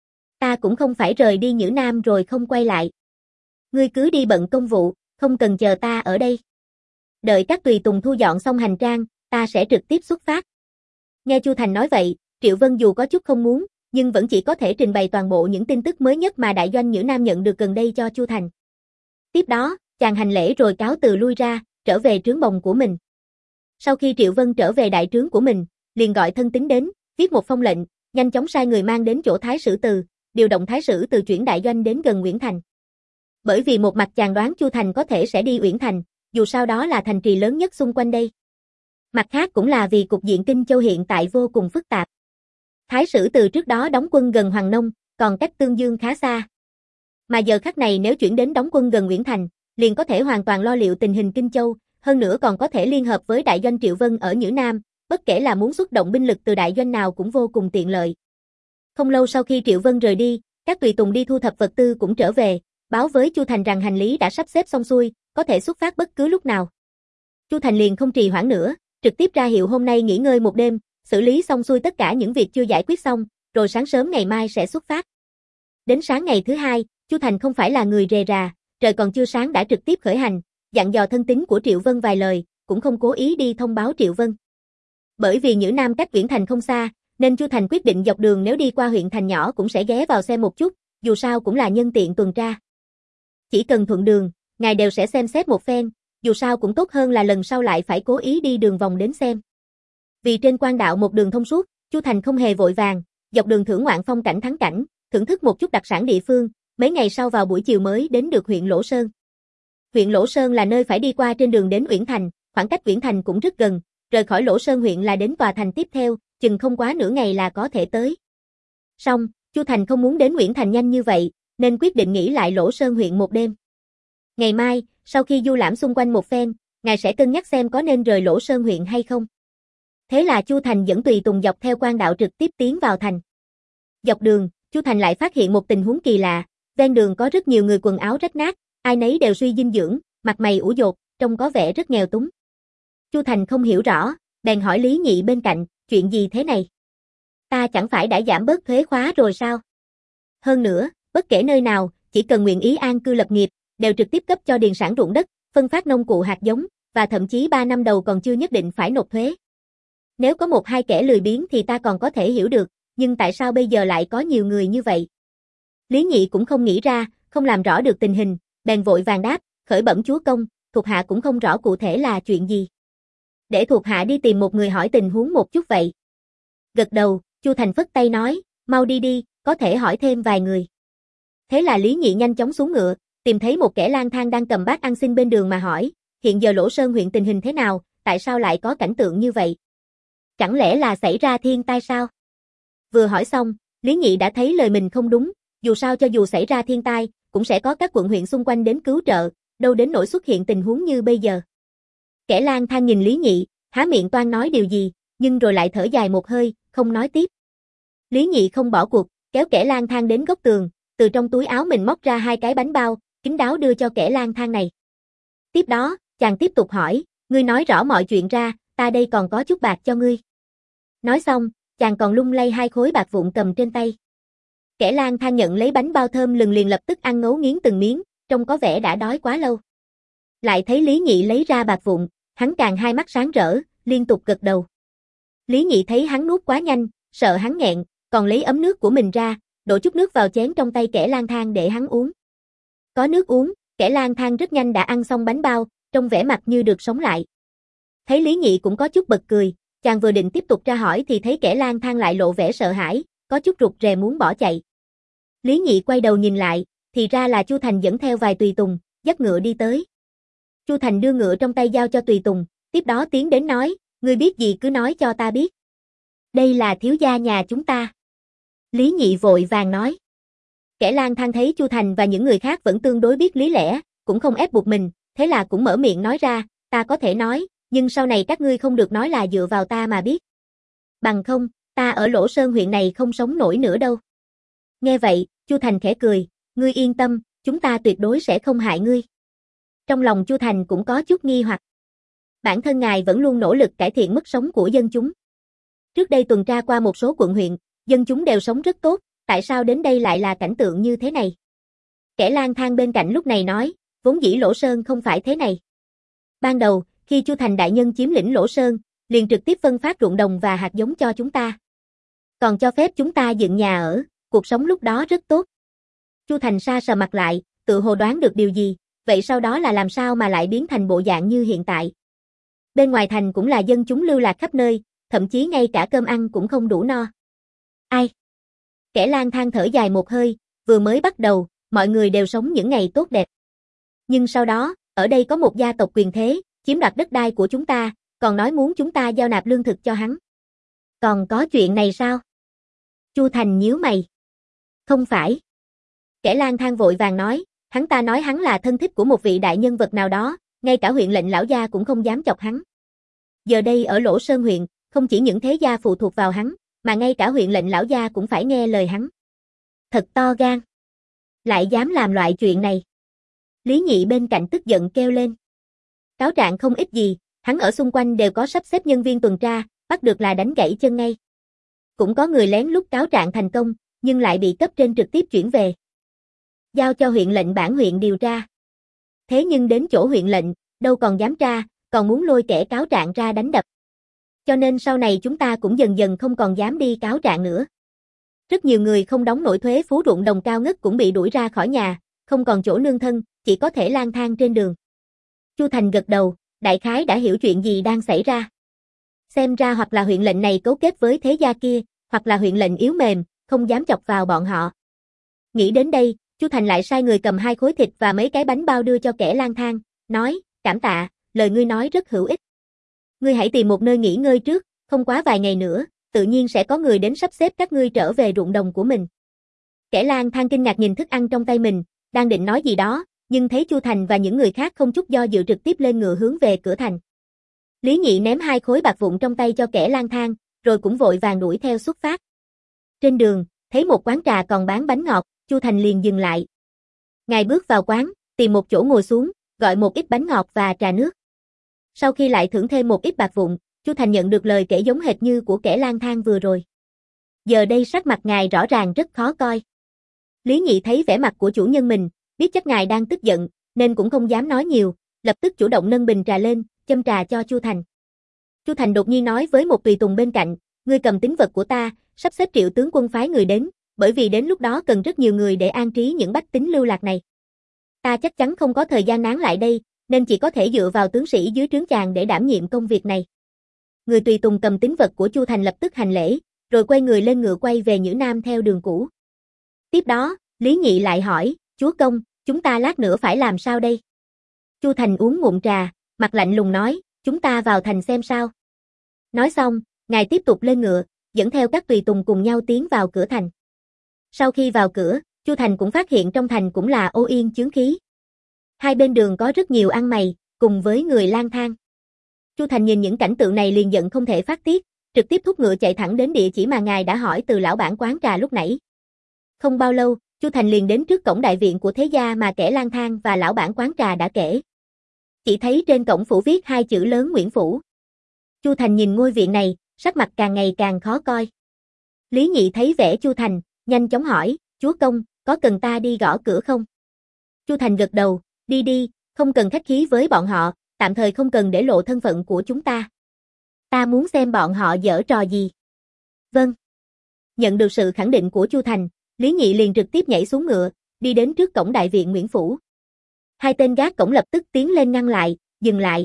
Ta cũng không phải rời đi Nhữ Nam rồi không quay lại. Ngươi cứ đi bận công vụ, không cần chờ ta ở đây. Đợi các tùy tùng thu dọn xong hành trang, ta sẽ trực tiếp xuất phát. Nghe Chu Thành nói vậy, Triệu Vân dù có chút không muốn, nhưng vẫn chỉ có thể trình bày toàn bộ những tin tức mới nhất mà đại doanh Nhữ Nam nhận được gần đây cho Chu Thành. Tiếp đó, chàng hành lễ rồi cáo từ lui ra, trở về trướng bồng của mình. Sau khi Triệu Vân trở về đại trướng của mình, liền gọi thân tín đến, viết một phong lệnh, nhanh chóng sai người mang đến chỗ Thái Sử Từ, điều động Thái Sử Từ chuyển đại doanh đến gần Uyển Thành. Bởi vì một mặt chàng đoán Chu Thành có thể sẽ đi Uyển Thành, dù sao đó là thành trì lớn nhất xung quanh đây. Mặt khác cũng là vì cục diện Kinh Châu hiện tại vô cùng phức tạp. Thái Sử Từ trước đó đóng quân gần Hoàng Nông, còn cách Tương Dương khá xa. Mà giờ khắc này nếu chuyển đến đóng quân gần Uyển Thành, liền có thể hoàn toàn lo liệu tình hình Kinh Châu, hơn nữa còn có thể liên hợp với đại doanh Triệu Vân ở Nhữ Nam, bất kể là muốn xuất động binh lực từ đại doanh nào cũng vô cùng tiện lợi. Không lâu sau khi Triệu Vân rời đi, các tùy tùng đi thu thập vật tư cũng trở về, báo với Chu Thành rằng hành lý đã sắp xếp xong xuôi, có thể xuất phát bất cứ lúc nào. Chu Thành liền không trì hoãn nữa, trực tiếp ra hiệu hôm nay nghỉ ngơi một đêm, xử lý xong xuôi tất cả những việc chưa giải quyết xong, rồi sáng sớm ngày mai sẽ xuất phát. Đến sáng ngày thứ hai, Chu Thành không phải là người rề rà, trời còn chưa sáng đã trực tiếp khởi hành, dặn dò thân tín của Triệu Vân vài lời, cũng không cố ý đi thông báo Triệu Vân. Bởi vì Nhữ Nam cách Uyển Thành không xa, nên Chu Thành quyết định dọc đường nếu đi qua huyện thành nhỏ cũng sẽ ghé vào xem một chút, dù sao cũng là nhân tiện tuần tra. Chỉ cần thuận đường, ngài đều sẽ xem xét một phen, dù sao cũng tốt hơn là lần sau lại phải cố ý đi đường vòng đến xem. Vì trên quan đạo một đường thông suốt, Chu Thành không hề vội vàng, dọc đường thưởng ngoạn phong cảnh thắng cảnh, thưởng thức một chút đặc sản địa phương, mấy ngày sau vào buổi chiều mới đến được huyện Lỗ Sơn. Huyện Lỗ Sơn là nơi phải đi qua trên đường đến Uyển Thành, khoảng cách Uyển Thành cũng rất gần, rời khỏi Lỗ Sơn huyện là đến tòa thành tiếp theo, chừng không quá nửa ngày là có thể tới. Song, Chu Thành không muốn đến Uyển Thành nhanh như vậy, nên quyết định nghỉ lại Lỗ Sơn huyện một đêm. Ngày mai, sau khi du lãm xung quanh một phen, ngài sẽ cân nhắc xem có nên rời Lỗ Sơn huyện hay không. Thế là Chu Thành dẫn tùy tùng dọc theo quan đạo trực tiếp tiến vào thành. Dọc đường, Chu Thành lại phát hiện một tình huống kỳ lạ, ven đường có rất nhiều người quần áo rách nát, ai nấy đều suy dinh dưỡng, mặt mày ủ dột, trông có vẻ rất nghèo túng. Chu Thành không hiểu rõ, bèn hỏi Lý Nhị bên cạnh, chuyện gì thế này? Ta chẳng phải đã giảm bớt thuế khóa rồi sao? Hơn nữa, bất kể nơi nào, chỉ cần nguyện ý an cư lập nghiệp, đều trực tiếp cấp cho điền sản ruộng đất, phân phát nông cụ hạt giống, và thậm chí ba năm đầu còn chưa nhất định phải nộp thuế. Nếu có một hai kẻ lười biếng thì ta còn có thể hiểu được, nhưng tại sao bây giờ lại có nhiều người như vậy? Lý Nhị cũng không nghĩ ra, không làm rõ được tình hình, bèn vội vàng đáp, khởi bẩm chúa công, thuộc hạ cũng không rõ cụ thể là chuyện gì. Để thuộc hạ đi tìm một người hỏi tình huống một chút vậy. Gật đầu, Chu Thành phất tay nói, mau đi đi, có thể hỏi thêm vài người. Thế là Lý Nhị nhanh chóng xuống ngựa, tìm thấy một kẻ lang thang đang cầm bát ăn xin bên đường mà hỏi, hiện giờ Lỗ Sơn huyện tình hình thế nào, tại sao lại có cảnh tượng như vậy? Chẳng lẽ là xảy ra thiên tai sao? Vừa hỏi xong, Lý Nhị đã thấy lời mình không đúng, dù sao cho dù xảy ra thiên tai, cũng sẽ có các quận huyện xung quanh đến cứu trợ, đâu đến nỗi xuất hiện tình huống như bây giờ. Kẻ lang thang nhìn Lý Nhị, há miệng toan nói điều gì, nhưng rồi lại thở dài một hơi, không nói tiếp. Lý Nhị không bỏ cuộc, kéo kẻ lang thang đến góc tường, từ trong túi áo mình móc ra hai cái bánh bao, kín đáo đưa cho kẻ lang thang này. Tiếp đó, chàng tiếp tục hỏi, ngươi nói rõ mọi chuyện ra, ta đây còn có chút bạc cho ngươi. Nói xong, chàng còn lung lay hai khối bạc vụn cầm trên tay. Kẻ lang thang nhận lấy bánh bao thơm lừng liền lập tức ăn ngấu nghiến từng miếng, trông có vẻ đã đói quá lâu. Lại thấy Lý Nhị lấy ra bạc vụn, hắn càng hai mắt sáng rỡ, liên tục gật đầu. Lý Nhị thấy hắn nuốt quá nhanh, sợ hắn nghẹn, còn lấy ấm nước của mình ra, đổ chút nước vào chén trong tay kẻ lang thang để hắn uống. Có nước uống, kẻ lang thang rất nhanh đã ăn xong bánh bao, trông vẻ mặt như được sống lại. Thấy Lý Nhị cũng có chút bật cười, chàng vừa định tiếp tục tra hỏi thì thấy kẻ lang thang lại lộ vẻ sợ hãi, có chút rụt rè muốn bỏ chạy. Lý Nhị quay đầu nhìn lại, thì ra là Chu Thành dẫn theo vài tùy tùng, dắt ngựa đi tới. Chu Thành đưa ngựa trong tay giao cho tùy tùng, tiếp đó tiến đến nói, ngươi biết gì cứ nói cho ta biết. Đây là thiếu gia nhà chúng ta. Lý Nhị vội vàng nói. Kẻ lang thang thấy Chu Thành và những người khác vẫn tương đối biết lý lẽ, cũng không ép buộc mình, thế là cũng mở miệng nói ra, ta có thể nói, nhưng sau này các ngươi không được nói là dựa vào ta mà biết. Bằng không, ta ở Lỗ Sơn huyện này không sống nổi nữa đâu. Nghe vậy, Chu Thành khẽ cười, ngươi yên tâm, chúng ta tuyệt đối sẽ không hại ngươi. Trong lòng Chu Thành cũng có chút nghi hoặc. Bản thân ngài vẫn luôn nỗ lực cải thiện mức sống của dân chúng. Trước đây tuần tra qua một số quận huyện, dân chúng đều sống rất tốt, tại sao đến đây lại là cảnh tượng như thế này? Kẻ lang thang bên cạnh lúc này nói, vốn dĩ Lỗ Sơn không phải thế này. Ban đầu, khi Chu Thành đại nhân chiếm lĩnh Lỗ Sơn, liền trực tiếp phân phát ruộng đồng và hạt giống cho chúng ta. Còn cho phép chúng ta dựng nhà ở, cuộc sống lúc đó rất tốt. Chu Thành sa sờ mặt lại, tự hồ đoán được điều gì, vậy sau đó là làm sao mà lại biến thành bộ dạng như hiện tại? Bên ngoài thành cũng là dân chúng lưu lạc khắp nơi, thậm chí ngay cả cơm ăn cũng không đủ no. Ai? Kẻ lang thang thở dài một hơi, vừa mới bắt đầu, mọi người đều sống những ngày tốt đẹp. Nhưng sau đó, ở đây có một gia tộc quyền thế, chiếm đoạt đất đai của chúng ta, còn nói muốn chúng ta giao nạp lương thực cho hắn. Còn có chuyện này sao? Chu Thành nhíu mày. Không phải. Kẻ lang thang vội vàng nói, hắn ta nói hắn là thân thích của một vị đại nhân vật nào đó, ngay cả huyện lệnh lão gia cũng không dám chọc hắn. Giờ đây ở Lỗ Sơn huyện, không chỉ những thế gia phụ thuộc vào hắn, mà ngay cả huyện lệnh lão gia cũng phải nghe lời hắn. Thật to gan. Lại dám làm loại chuyện này. Lý Nhị bên cạnh tức giận kêu lên. Cáo trạng không ít gì, hắn ở xung quanh đều có sắp xếp nhân viên tuần tra, bắt được là đánh gãy chân ngay. Cũng có người lén lút cáo trạng thành công, nhưng lại bị cấp trên trực tiếp chuyển về. Giao cho huyện lệnh bản huyện điều tra. Thế nhưng đến chỗ huyện lệnh, đâu còn dám tra, còn muốn lôi kẻ cáo trạng ra đánh đập. Cho nên sau này chúng ta cũng dần dần không còn dám đi cáo trạng nữa. Rất nhiều người không đóng nổi thuế phú ruộng đồng cao ngất cũng bị đuổi ra khỏi nhà, không còn chỗ nương thân, chỉ có thể lang thang trên đường. Chu Thành gật đầu, đại khái đã hiểu chuyện gì đang xảy ra. Xem ra hoặc là huyện lệnh này cấu kết với thế gia kia, hoặc là huyện lệnh yếu mềm, không dám chọc vào bọn họ. Nghĩ đến đây, Chu Thành lại sai người cầm hai khối thịt và mấy cái bánh bao đưa cho kẻ lang thang, nói, cảm tạ, lời ngươi nói rất hữu ích. Ngươi hãy tìm một nơi nghỉ ngơi trước, không quá vài ngày nữa, tự nhiên sẽ có người đến sắp xếp các ngươi trở về ruộng đồng của mình. Kẻ lang thang kinh ngạc nhìn thức ăn trong tay mình, đang định nói gì đó, nhưng thấy Chu Thành và những người khác không chút do dự trực tiếp lên ngựa hướng về cửa thành. Lý Nhị ném hai khối bạc vụn trong tay cho kẻ lang thang, rồi cũng vội vàng đuổi theo xuất phát. Trên đường, thấy một quán trà còn bán bánh ngọt, Chu Thành liền dừng lại. Ngài bước vào quán, tìm một chỗ ngồi xuống, gọi một ít bánh ngọt và trà nước. Sau khi lại thưởng thêm một ít bạc vụn, Chu Thành nhận được lời kể giống hệt như của kẻ lang thang vừa rồi. Giờ đây sắc mặt ngài rõ ràng rất khó coi. Lý Nhị thấy vẻ mặt của chủ nhân mình, biết chắc ngài đang tức giận, nên cũng không dám nói nhiều, lập tức chủ động nâng bình trà lên, châm trà cho Chu Thành. Chu Thành đột nhiên nói với một tùy tùng bên cạnh, ngươi cầm tín vật của ta, sắp xếp Triệu tướng quân phái người đến, bởi vì đến lúc đó cần rất nhiều người để an trí những bách tính lưu lạc này. Ta chắc chắn không có thời gian nán lại đây, nên chỉ có thể dựa vào tướng sĩ dưới trướng chàng để đảm nhiệm công việc này. Người tùy tùng cầm tín vật của Chu Thành lập tức hành lễ, rồi quay người lên ngựa quay về Nhữ Nam theo đường cũ. Tiếp đó, Lý Nhị lại hỏi, chúa công, chúng ta lát nữa phải làm sao đây? Chu Thành uống ngụm trà, mặt lạnh lùng nói, chúng ta vào thành xem sao. Nói xong, ngài tiếp tục lên ngựa, dẫn theo các tùy tùng cùng nhau tiến vào cửa thành. Sau khi vào cửa, Chu Thành cũng phát hiện trong thành cũng là ô yên chướng khí. Hai bên đường có rất nhiều ăn mày, cùng với người lang thang. Chu Thành nhìn những cảnh tượng này liền giận không thể phát tiết, trực tiếp thúc ngựa chạy thẳng đến địa chỉ mà ngài đã hỏi từ lão bản quán trà lúc nãy. Không bao lâu, Chu Thành liền đến trước cổng đại viện của thế gia mà kẻ lang thang và lão bản quán trà đã kể. Chỉ thấy trên cổng phủ viết hai chữ lớn Nguyễn Phủ. Chu Thành nhìn ngôi viện này, sắc mặt càng ngày càng khó coi. Lý Nhị thấy vẻ Chu Thành, nhanh chóng hỏi, chúa công, có cần ta đi gõ cửa không? Chu Thành gật đầu, đi đi, không cần khách khí với bọn họ, tạm thời không cần để lộ thân phận của chúng ta. Ta muốn xem bọn họ giở trò gì. Vâng. Nhận được sự khẳng định của Chu Thành, Lý Nhị liền trực tiếp nhảy xuống ngựa, đi đến trước cổng đại viện Nguyễn Phủ. Hai tên gác cổng lập tức tiến lên ngăn lại, dừng lại.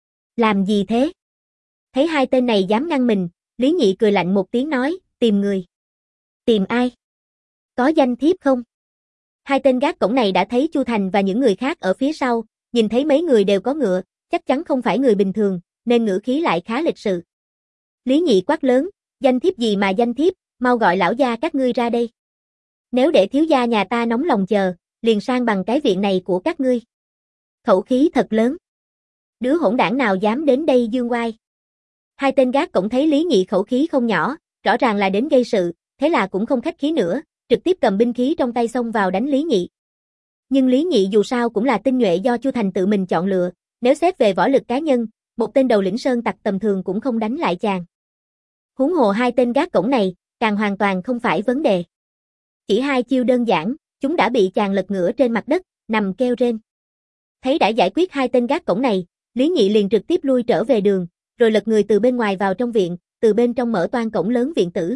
Làm gì thế? Thấy hai tên này dám ngăn mình, Lý Nhị cười lạnh một tiếng nói, tìm người. Tìm ai? Có danh thiếp không? Hai tên gác cổng này đã thấy Chu Thành và những người khác ở phía sau, nhìn thấy mấy người đều có ngựa, chắc chắn không phải người bình thường, nên ngữ khí lại khá lịch sự. Lý Nhị quát lớn, danh thiếp gì mà danh thiếp, mau gọi lão gia các ngươi ra đây. Nếu để thiếu gia nhà ta nóng lòng chờ, liền sang bằng cái viện này của các ngươi. Khẩu khí thật lớn. Đứa hỗn đảng nào dám đến đây dương oai. Hai tên gác cổng thấy Lý Nhị khẩu khí không nhỏ, rõ ràng là đến gây sự, thế là cũng không khách khí nữa, trực tiếp cầm binh khí trong tay xông vào đánh Lý Nhị. Nhưng Lý Nhị dù sao cũng là tinh nhuệ do Chu Thành tự mình chọn lựa, nếu xét về võ lực cá nhân, một tên đầu lĩnh sơn tặc tầm thường cũng không đánh lại chàng. Huống hồ hai tên gác cổng này, càng hoàn toàn không phải vấn đề. Chỉ hai chiêu đơn giản, chúng đã bị chàng lật ngửa trên mặt đất, nằm kêu rên. Thấy đã giải quyết hai tên gác cổng này, Lý Nhị liền trực tiếp lui trở về đường, rồi lật người từ bên ngoài vào trong viện, từ bên trong mở toang cổng lớn viện tử.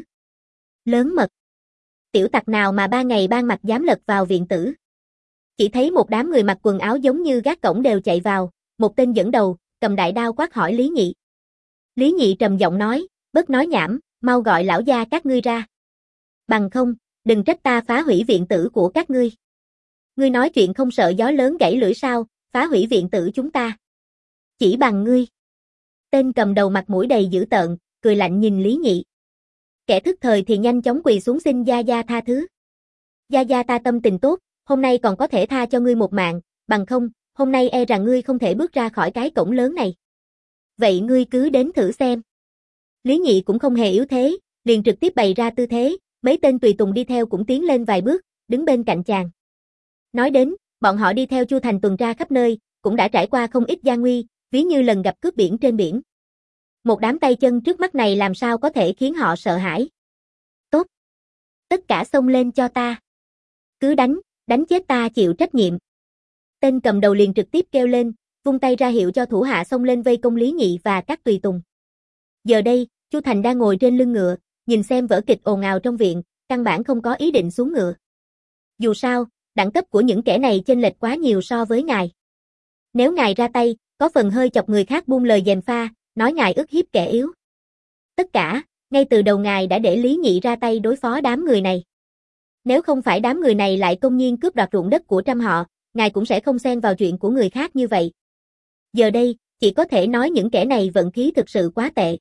Lớn mật. Tiểu tặc nào mà ba ngày ban mặt dám lật vào viện tử. Chỉ thấy một đám người mặc quần áo giống như gác cổng đều chạy vào, một tên dẫn đầu, cầm đại đao quát hỏi Lý Nhị. Lý Nhị trầm giọng nói, bớt nói nhảm, mau gọi lão gia các ngươi ra. Bằng không, đừng trách ta phá hủy viện tử của các ngươi. Ngươi nói chuyện không sợ gió lớn gãy lưỡi sao, phá hủy viện tử chúng ta. Chỉ bằng ngươi. Tên cầm đầu mặt mũi đầy dữ tợn, cười lạnh nhìn Lý Nhị. Kẻ thức thời thì nhanh chóng quỳ xuống xin gia gia tha thứ. Gia gia ta tâm tình tốt, hôm nay còn có thể tha cho ngươi một mạng, bằng không, hôm nay e rằng ngươi không thể bước ra khỏi cái cổng lớn này. Vậy ngươi cứ đến thử xem. Lý Nhị cũng không hề yếu thế, liền trực tiếp bày ra tư thế, mấy tên tùy tùng đi theo cũng tiến lên vài bước, đứng bên cạnh chàng. Nói đến, bọn họ đi theo Chu Thành tuần tra khắp nơi, cũng đã trải qua không ít gian nguy, ví như lần gặp cướp biển trên biển. Một đám tay chân trước mắt này làm sao có thể khiến họ sợ hãi. Tốt. Tất cả xông lên cho ta. Cứ đánh, đánh chết ta chịu trách nhiệm. Tên cầm đầu liền trực tiếp kêu lên, vung tay ra hiệu cho thủ hạ xông lên vây công Lý Nhị và các tùy tùng. Giờ đây, Chu Thành đang ngồi trên lưng ngựa, nhìn xem vở kịch ồn ào trong viện, căn bản không có ý định xuống ngựa. Dù sao, đẳng cấp của những kẻ này chênh lệch quá nhiều so với ngài. Nếu ngài ra tay, có phần hơi chọc người khác buông lời gièm pha, nói ngài ức hiếp kẻ yếu. Tất cả, ngay từ đầu ngài đã để Lý Nhị ra tay đối phó đám người này. Nếu không phải đám người này lại công nhiên cướp đoạt ruộng đất của trăm họ, ngài cũng sẽ không xen vào chuyện của người khác như vậy. Giờ đây, chỉ có thể nói những kẻ này vận khí thực sự quá tệ.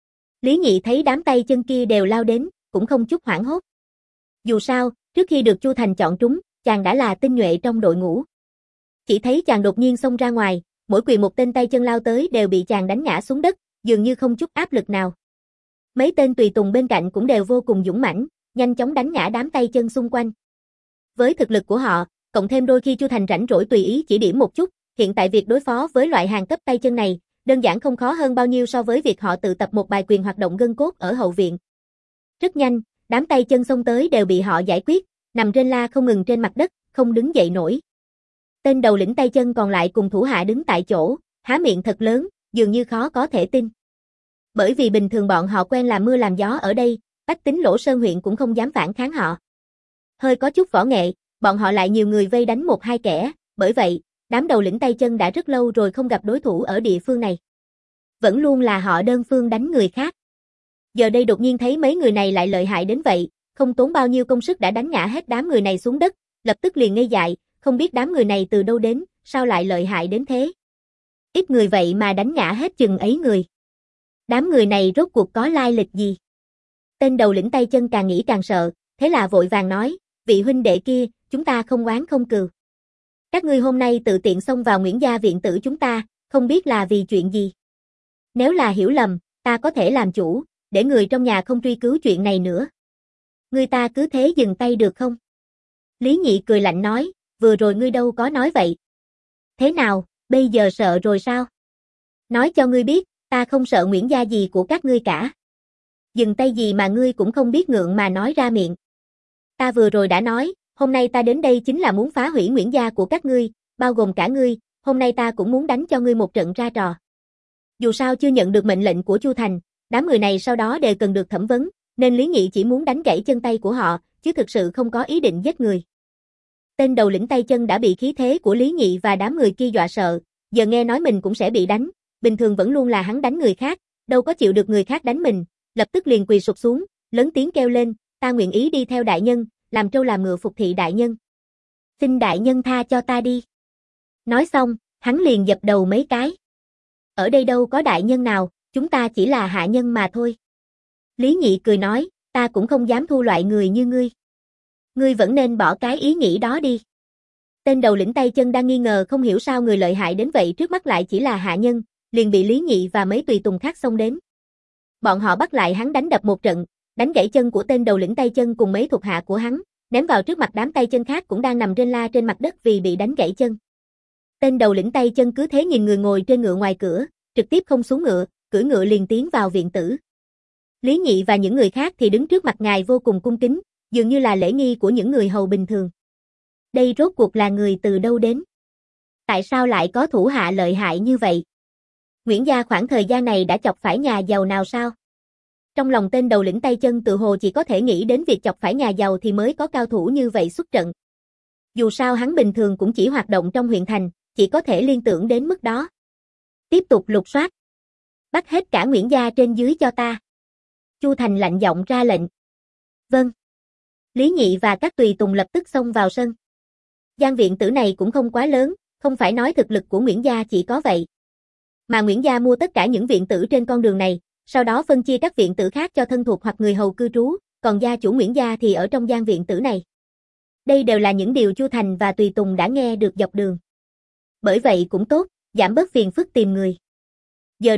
Lý Nhị thấy đám tay chân kia đều lao đến, cũng không chút hoảng hốt. Dù sao, trước khi được Chu Thành chọn trúng, chàng đã là tinh nhuệ trong đội ngũ. Chỉ thấy chàng đột nhiên xông ra ngoài, mỗi quyền một tên tay chân lao tới đều bị chàng đánh ngã xuống đất, dường như không chút áp lực nào. Mấy tên tùy tùng bên cạnh cũng đều vô cùng dũng mãnh, nhanh chóng đánh ngã đám tay chân xung quanh. Với thực lực của họ, cộng thêm đôi khi Chu Thành rảnh rỗi tùy ý chỉ điểm một chút, hiện tại việc đối phó với loại hàng cấp tay chân này, đơn giản không khó hơn bao nhiêu so với việc họ tự tập một bài quyền hoạt động gân cốt ở hậu viện. Rất nhanh, đám tay chân xông tới đều bị họ giải quyết, nằm rên la không ngừng trên mặt đất, không đứng dậy nổi. Tên đầu lĩnh tay chân còn lại cùng thủ hạ đứng tại chỗ, há miệng thật lớn, dường như khó có thể tin. Bởi vì bình thường bọn họ quen làm mưa làm gió ở đây, bách tính Lỗ Sơn huyện cũng không dám phản kháng họ. Hơi có chút võ nghệ, bọn họ lại nhiều người vây đánh một hai kẻ, bởi vậy, đám đầu lĩnh tay chân đã rất lâu rồi không gặp đối thủ ở địa phương này. Vẫn luôn là họ đơn phương đánh người khác. Giờ đây đột nhiên thấy mấy người này lại lợi hại đến vậy, không tốn bao nhiêu công sức đã đánh ngã hết đám người này xuống đất, lập tức liền ngây dại, không biết đám người này từ đâu đến, sao lại lợi hại đến thế. Ít người vậy mà đánh ngã hết chừng ấy người. Đám người này rốt cuộc có lai lịch gì? Tên đầu lĩnh tay chân càng nghĩ càng sợ, thế là vội vàng nói, vị huynh đệ kia, chúng ta không oán không cừu. Các ngươi hôm nay tự tiện xông vào Nguyễn gia viện tử chúng ta, không biết là vì chuyện gì. Nếu là hiểu lầm, ta có thể làm chủ, để người trong nhà không truy cứu chuyện này nữa. Ngươi ta cứ thế dừng tay được không? Lý Nhị cười lạnh nói, vừa rồi ngươi đâu có nói vậy. Thế nào, bây giờ sợ rồi sao? Nói cho ngươi biết, ta không sợ Nguyễn gia gì của các ngươi cả. Dừng tay gì mà ngươi cũng không biết ngượng mà nói ra miệng. Ta vừa rồi đã nói, hôm nay ta đến đây chính là muốn phá hủy Nguyễn gia của các ngươi, bao gồm cả ngươi, hôm nay ta cũng muốn đánh cho ngươi một trận ra trò. Dù sao chưa nhận được mệnh lệnh của Chu Thành, đám người này sau đó đều cần được thẩm vấn, nên Lý Nhị chỉ muốn đánh gãy chân tay của họ, chứ thực sự không có ý định giết người. Tên đầu lĩnh tay chân đã bị khí thế của Lý Nhị và đám người kia dọa sợ, giờ nghe nói mình cũng sẽ bị đánh, bình thường vẫn luôn là hắn đánh người khác, đâu có chịu được người khác đánh mình, lập tức liền quỳ sụp xuống, lớn tiếng kêu lên, ta nguyện ý đi theo đại nhân, làm trâu làm ngựa phục thị đại nhân. Xin đại nhân tha cho ta đi. Nói xong, hắn liền dập đầu mấy cái. Ở đây đâu có đại nhân nào, chúng ta chỉ là hạ nhân mà thôi. Lý Nhị cười nói, ta cũng không dám thu loại người như ngươi. Ngươi vẫn nên bỏ cái ý nghĩ đó đi. Tên đầu lĩnh tay chân đang nghi ngờ không hiểu sao người lợi hại đến vậy trước mắt lại chỉ là hạ nhân, liền bị Lý Nhị và mấy tùy tùng khác xông đến. Bọn họ bắt lại hắn đánh đập một trận, đánh gãy chân của tên đầu lĩnh tay chân cùng mấy thuộc hạ của hắn, ném vào trước mặt đám tay chân khác cũng đang nằm rên la trên mặt đất vì bị đánh gãy chân. Tên đầu lĩnh tay chân cứ thế nhìn người ngồi trên ngựa ngoài cửa, trực tiếp không xuống ngựa, cưỡi ngựa liền tiến vào viện tử. Lý Nhị và những người khác thì đứng trước mặt ngài vô cùng cung kính, dường như là lễ nghi của những người hầu bình thường. Đây rốt cuộc là người từ đâu đến? Tại sao lại có thủ hạ lợi hại như vậy? Nguyễn gia khoảng thời gian này đã chọc phải nhà giàu nào sao? Trong lòng tên đầu lĩnh tay chân tự hồ chỉ có thể nghĩ đến việc chọc phải nhà giàu thì mới có cao thủ như vậy xuất trận. Dù sao hắn bình thường cũng chỉ hoạt động trong huyện thành, chỉ có thể liên tưởng đến mức đó. Tiếp tục lục soát. Bắt hết cả Nguyễn gia trên dưới cho ta. Chu Thành lạnh giọng ra lệnh. Vâng. Lý Nhị và các tùy tùng lập tức xông vào sân. Gian viện tử này cũng không quá lớn, không phải nói thực lực của Nguyễn gia chỉ có vậy. Mà Nguyễn gia mua tất cả những viện tử trên con đường này, sau đó phân chia các viện tử khác cho thân thuộc hoặc người hầu cư trú, còn gia chủ Nguyễn gia thì ở trong gian viện tử này. Đây đều là những điều Chu Thành và tùy tùng đã nghe được dọc đường. Bởi vậy cũng tốt, giảm bớt phiền phức tìm người. Giờ đây,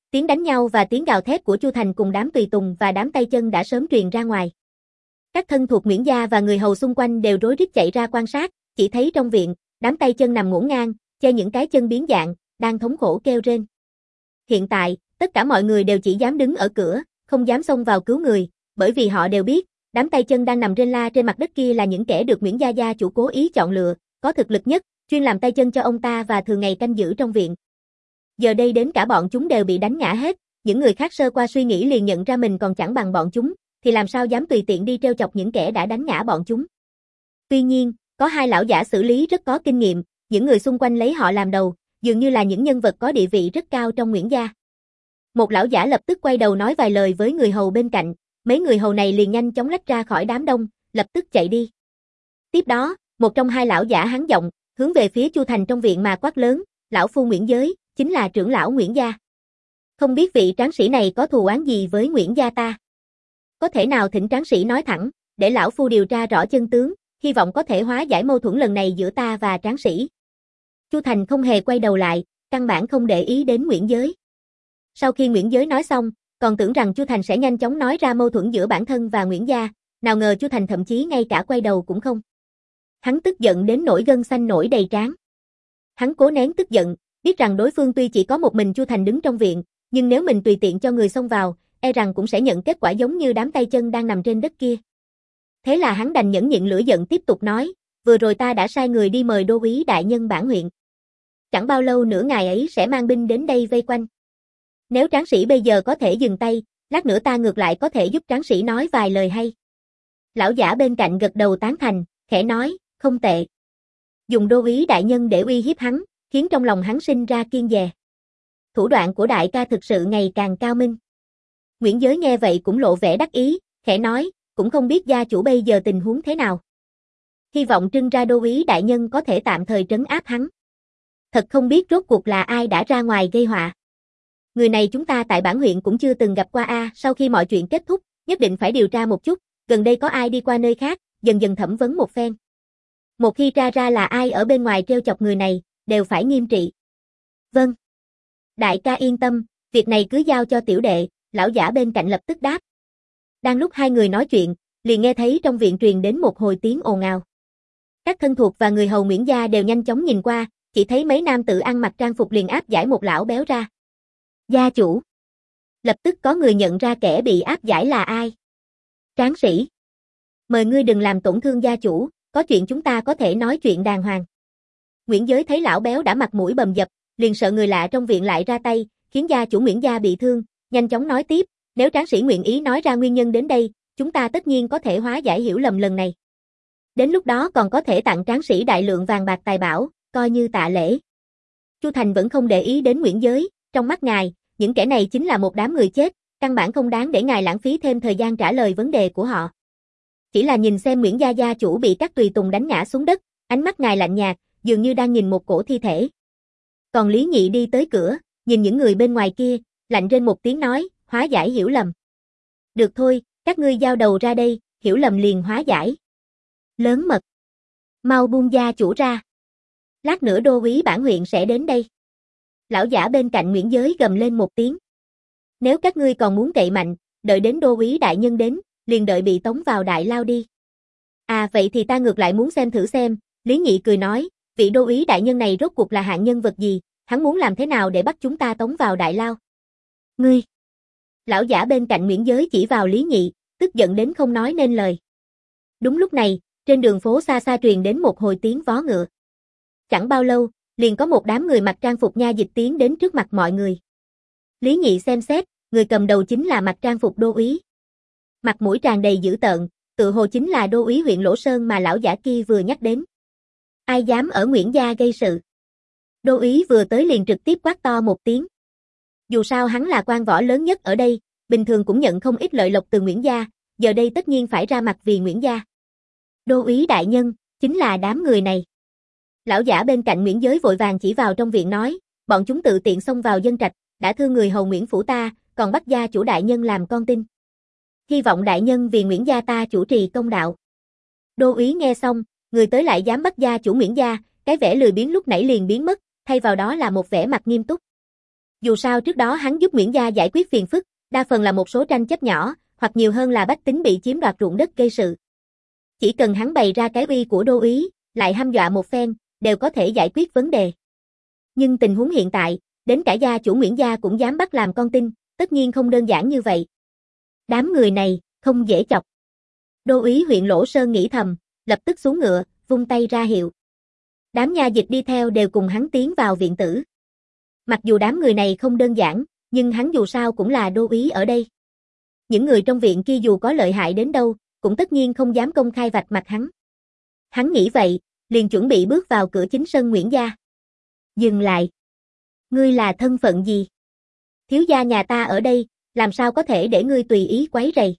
Tiếng đánh nhau và tiếng gào thét của Chu Thành cùng đám tùy tùng và đám tay chân đã sớm truyền ra ngoài. Các thân thuộc Nguyễn gia và người hầu xung quanh đều rối rít chạy ra quan sát, chỉ thấy trong viện, đám tay chân nằm ngổn ngang, che những cái chân biến dạng, đang thống khổ kêu rên. Hiện tại, tất cả mọi người đều chỉ dám đứng ở cửa, không dám xông vào cứu người, bởi vì họ đều biết, đám tay chân đang nằm rên la trên mặt đất kia là những kẻ được Nguyễn gia gia chủ cố ý chọn lựa, có thực lực nhất, chuyên làm tay chân cho ông ta và thường ngày canh giữ trong viện. Giờ đây đến cả bọn chúng đều bị đánh ngã hết, những người khác sơ qua suy nghĩ liền nhận ra mình còn chẳng bằng bọn chúng, thì làm sao dám tùy tiện đi trêu chọc những kẻ đã đánh ngã bọn chúng. Tuy nhiên, có hai lão giả xử lý rất có kinh nghiệm, những người xung quanh lấy họ làm đầu, dường như là những nhân vật có địa vị rất cao trong Nguyễn gia. Một lão giả lập tức quay đầu nói vài lời với người hầu bên cạnh, mấy người hầu này liền nhanh chóng lách ra khỏi đám đông, lập tức chạy đi. Tiếp đó, một trong hai lão giả hắn giọng, hướng về phía Chu Thành trong viện mà quát lớn, lão phu Nguyễn Giới, chính là trưởng lão Nguyễn gia. Không biết vị tráng sĩ này có thù oán gì với Nguyễn gia ta? Có thể nào thỉnh tráng sĩ nói thẳng, để lão phu điều tra rõ chân tướng, hy vọng có thể hóa giải mâu thuẫn lần này giữa ta và tráng sĩ. Chu Thành không hề quay đầu lại, căn bản không để ý đến Nguyễn Giới. Sau khi Nguyễn Giới nói xong, còn tưởng rằng Chu Thành sẽ nhanh chóng nói ra mâu thuẫn giữa bản thân và Nguyễn gia, nào ngờ Chu Thành thậm chí ngay cả quay đầu cũng không. Hắn tức giận đến nỗi gân xanh nổi đầy trán. Hắn cố nén tức giận, biết rằng đối phương tuy chỉ có một mình Chu Thành đứng trong viện, nhưng nếu mình tùy tiện cho người xông vào, e rằng cũng sẽ nhận kết quả giống như đám tay chân đang nằm trên đất kia. Thế là hắn đành nhẫn nhịn lửa giận tiếp tục nói, vừa rồi ta đã sai người đi mời đô úy đại nhân bản huyện. Chẳng bao lâu nữa ngài ấy sẽ mang binh đến đây vây quanh. Nếu tráng sĩ bây giờ có thể dừng tay, lát nữa ta ngược lại có thể giúp tráng sĩ nói vài lời hay. Lão giả bên cạnh gật đầu tán thành, khẽ nói, không tệ. Dùng đô úy đại nhân để uy hiếp hắn, khiến trong lòng hắn sinh ra kiêng dè. Thủ đoạn của đại ca thực sự ngày càng cao minh. Nguyễn Giới nghe vậy cũng lộ vẻ đắc ý, khẽ nói, cũng không biết gia chủ bây giờ tình huống thế nào. Hy vọng trưng ra đô úy đại nhân có thể tạm thời trấn áp hắn. Thật không biết rốt cuộc là ai đã ra ngoài gây họa. Người này chúng ta tại bản huyện cũng chưa từng gặp qua a, à, sau khi mọi chuyện kết thúc, nhất định phải điều tra một chút, gần đây có ai đi qua nơi khác, dần dần thẩm vấn một phen. Một khi tra ra là ai ở bên ngoài trêu chọc người này, đều phải nghiêm trị. Vâng. Đại ca yên tâm, việc này cứ giao cho tiểu đệ, lão giả bên cạnh lập tức đáp. Đang lúc hai người nói chuyện, liền nghe thấy trong viện truyền đến một hồi tiếng ồn ào. Các thân thuộc và người hầu Nguyễn gia đều nhanh chóng nhìn qua, chỉ thấy mấy nam tử ăn mặc trang phục liền áp giải một lão béo ra. Gia chủ. Lập tức có người nhận ra kẻ bị áp giải là ai. Tráng sĩ. Mời ngươi đừng làm tổn thương gia chủ, có chuyện chúng ta có thể nói chuyện đàng hoàng. Nguyễn Giới thấy lão béo đã mặt mũi bầm dập, liền sợ người lạ trong viện lại ra tay, khiến gia chủ Nguyễn gia bị thương, nhanh chóng nói tiếp, nếu tráng sĩ nguyện ý nói ra nguyên nhân đến đây, chúng ta tất nhiên có thể hóa giải hiểu lầm lần này. Đến lúc đó còn có thể tặng tráng sĩ đại lượng vàng bạc tài bảo, coi như tạ lễ. Chu Thành vẫn không để ý đến Nguyễn Giới, trong mắt ngài, những kẻ này chính là một đám người chết, căn bản không đáng để ngài lãng phí thêm thời gian trả lời vấn đề của họ. Chỉ là nhìn xem Nguyễn gia gia chủ bị các tùy tùng đánh ngã xuống đất, ánh mắt ngài lạnh nhạt, dường như đang nhìn một cổ thi thể. Còn Lý Nhị đi tới cửa, nhìn những người bên ngoài kia, lạnh rên một tiếng nói, hóa giải hiểu lầm. Được thôi, các ngươi giao đầu ra đây, hiểu lầm liền hóa giải. Lớn mật. Mau buông gia chủ ra. Lát nữa đô úy bản huyện sẽ đến đây. Lão giả bên cạnh Nguyễn Giới gầm lên một tiếng. Nếu các ngươi còn muốn cậy mạnh, đợi đến đô úy đại nhân đến, liền đợi bị tống vào đại lao đi. À vậy thì ta ngược lại muốn xem thử xem, Lý Nhị cười nói, vị đô úy đại nhân này rốt cuộc là hạng nhân vật gì, hắn muốn làm thế nào để bắt chúng ta tống vào đại lao. Ngươi. Lão giả bên cạnh Nguyễn Giới chỉ vào Lý Nhị, tức giận đến không nói nên lời. Đúng lúc này, trên đường phố xa xa truyền đến một hồi tiếng vó ngựa. Chẳng bao lâu, liền có một đám người mặc trang phục nha dịch tiến đến trước mặt mọi người. Lý Nhị xem xét, người cầm đầu chính là mặc trang phục đô úy. Mặt mũi tràn đầy dữ tợn, tự hồ chính là đô úy huyện Lỗ Sơn mà lão giả kia vừa nhắc đến. Ai dám ở Nguyễn gia gây sự? Đô úy vừa tới liền trực tiếp quát to một tiếng. Dù sao hắn là quan võ lớn nhất ở đây, bình thường cũng nhận không ít lợi lộc từ Nguyễn gia, giờ đây tất nhiên phải ra mặt vì Nguyễn gia. Đô úy đại nhân, chính là đám người này. Lão giả bên cạnh Nguyễn Giới vội vàng chỉ vào trong viện nói, bọn chúng tự tiện xông vào dân trạch, đã thương người hầu Nguyễn phủ ta, còn bắt gia chủ đại nhân làm con tin. Hy vọng đại nhân vì Nguyễn gia ta chủ trì công đạo. Đô úy nghe xong, người tới lại dám bắt gia chủ Nguyễn gia, cái vẻ lười biếng lúc nãy liền biến mất, thay vào đó là một vẻ mặt nghiêm túc. Dù sao trước đó hắn giúp Nguyễn gia giải quyết phiền phức, đa phần là một số tranh chấp nhỏ, hoặc nhiều hơn là bách tính bị chiếm đoạt ruộng đất gây sự. Chỉ cần hắn bày ra cái uy của đô úy, lại hăm dọa một phen, đều có thể giải quyết vấn đề. Nhưng tình huống hiện tại, đến cả gia chủ Nguyễn gia cũng dám bắt làm con tin, tất nhiên không đơn giản như vậy. Đám người này, không dễ chọc. Đô úy huyện Lỗ Sơn nghĩ thầm, lập tức xuống ngựa, vung tay ra hiệu. Đám nha dịch đi theo đều cùng hắn tiến vào viện tử. Mặc dù đám người này không đơn giản, nhưng hắn dù sao cũng là đô úy ở đây. Những người trong viện kia dù có lợi hại đến đâu, cũng tất nhiên không dám công khai vạch mặt hắn. Hắn nghĩ vậy, liền chuẩn bị bước vào cửa chính sân Nguyễn gia. Dừng lại. Ngươi là thân phận gì? Thiếu gia nhà ta ở đây, làm sao có thể để ngươi tùy ý quấy rầy?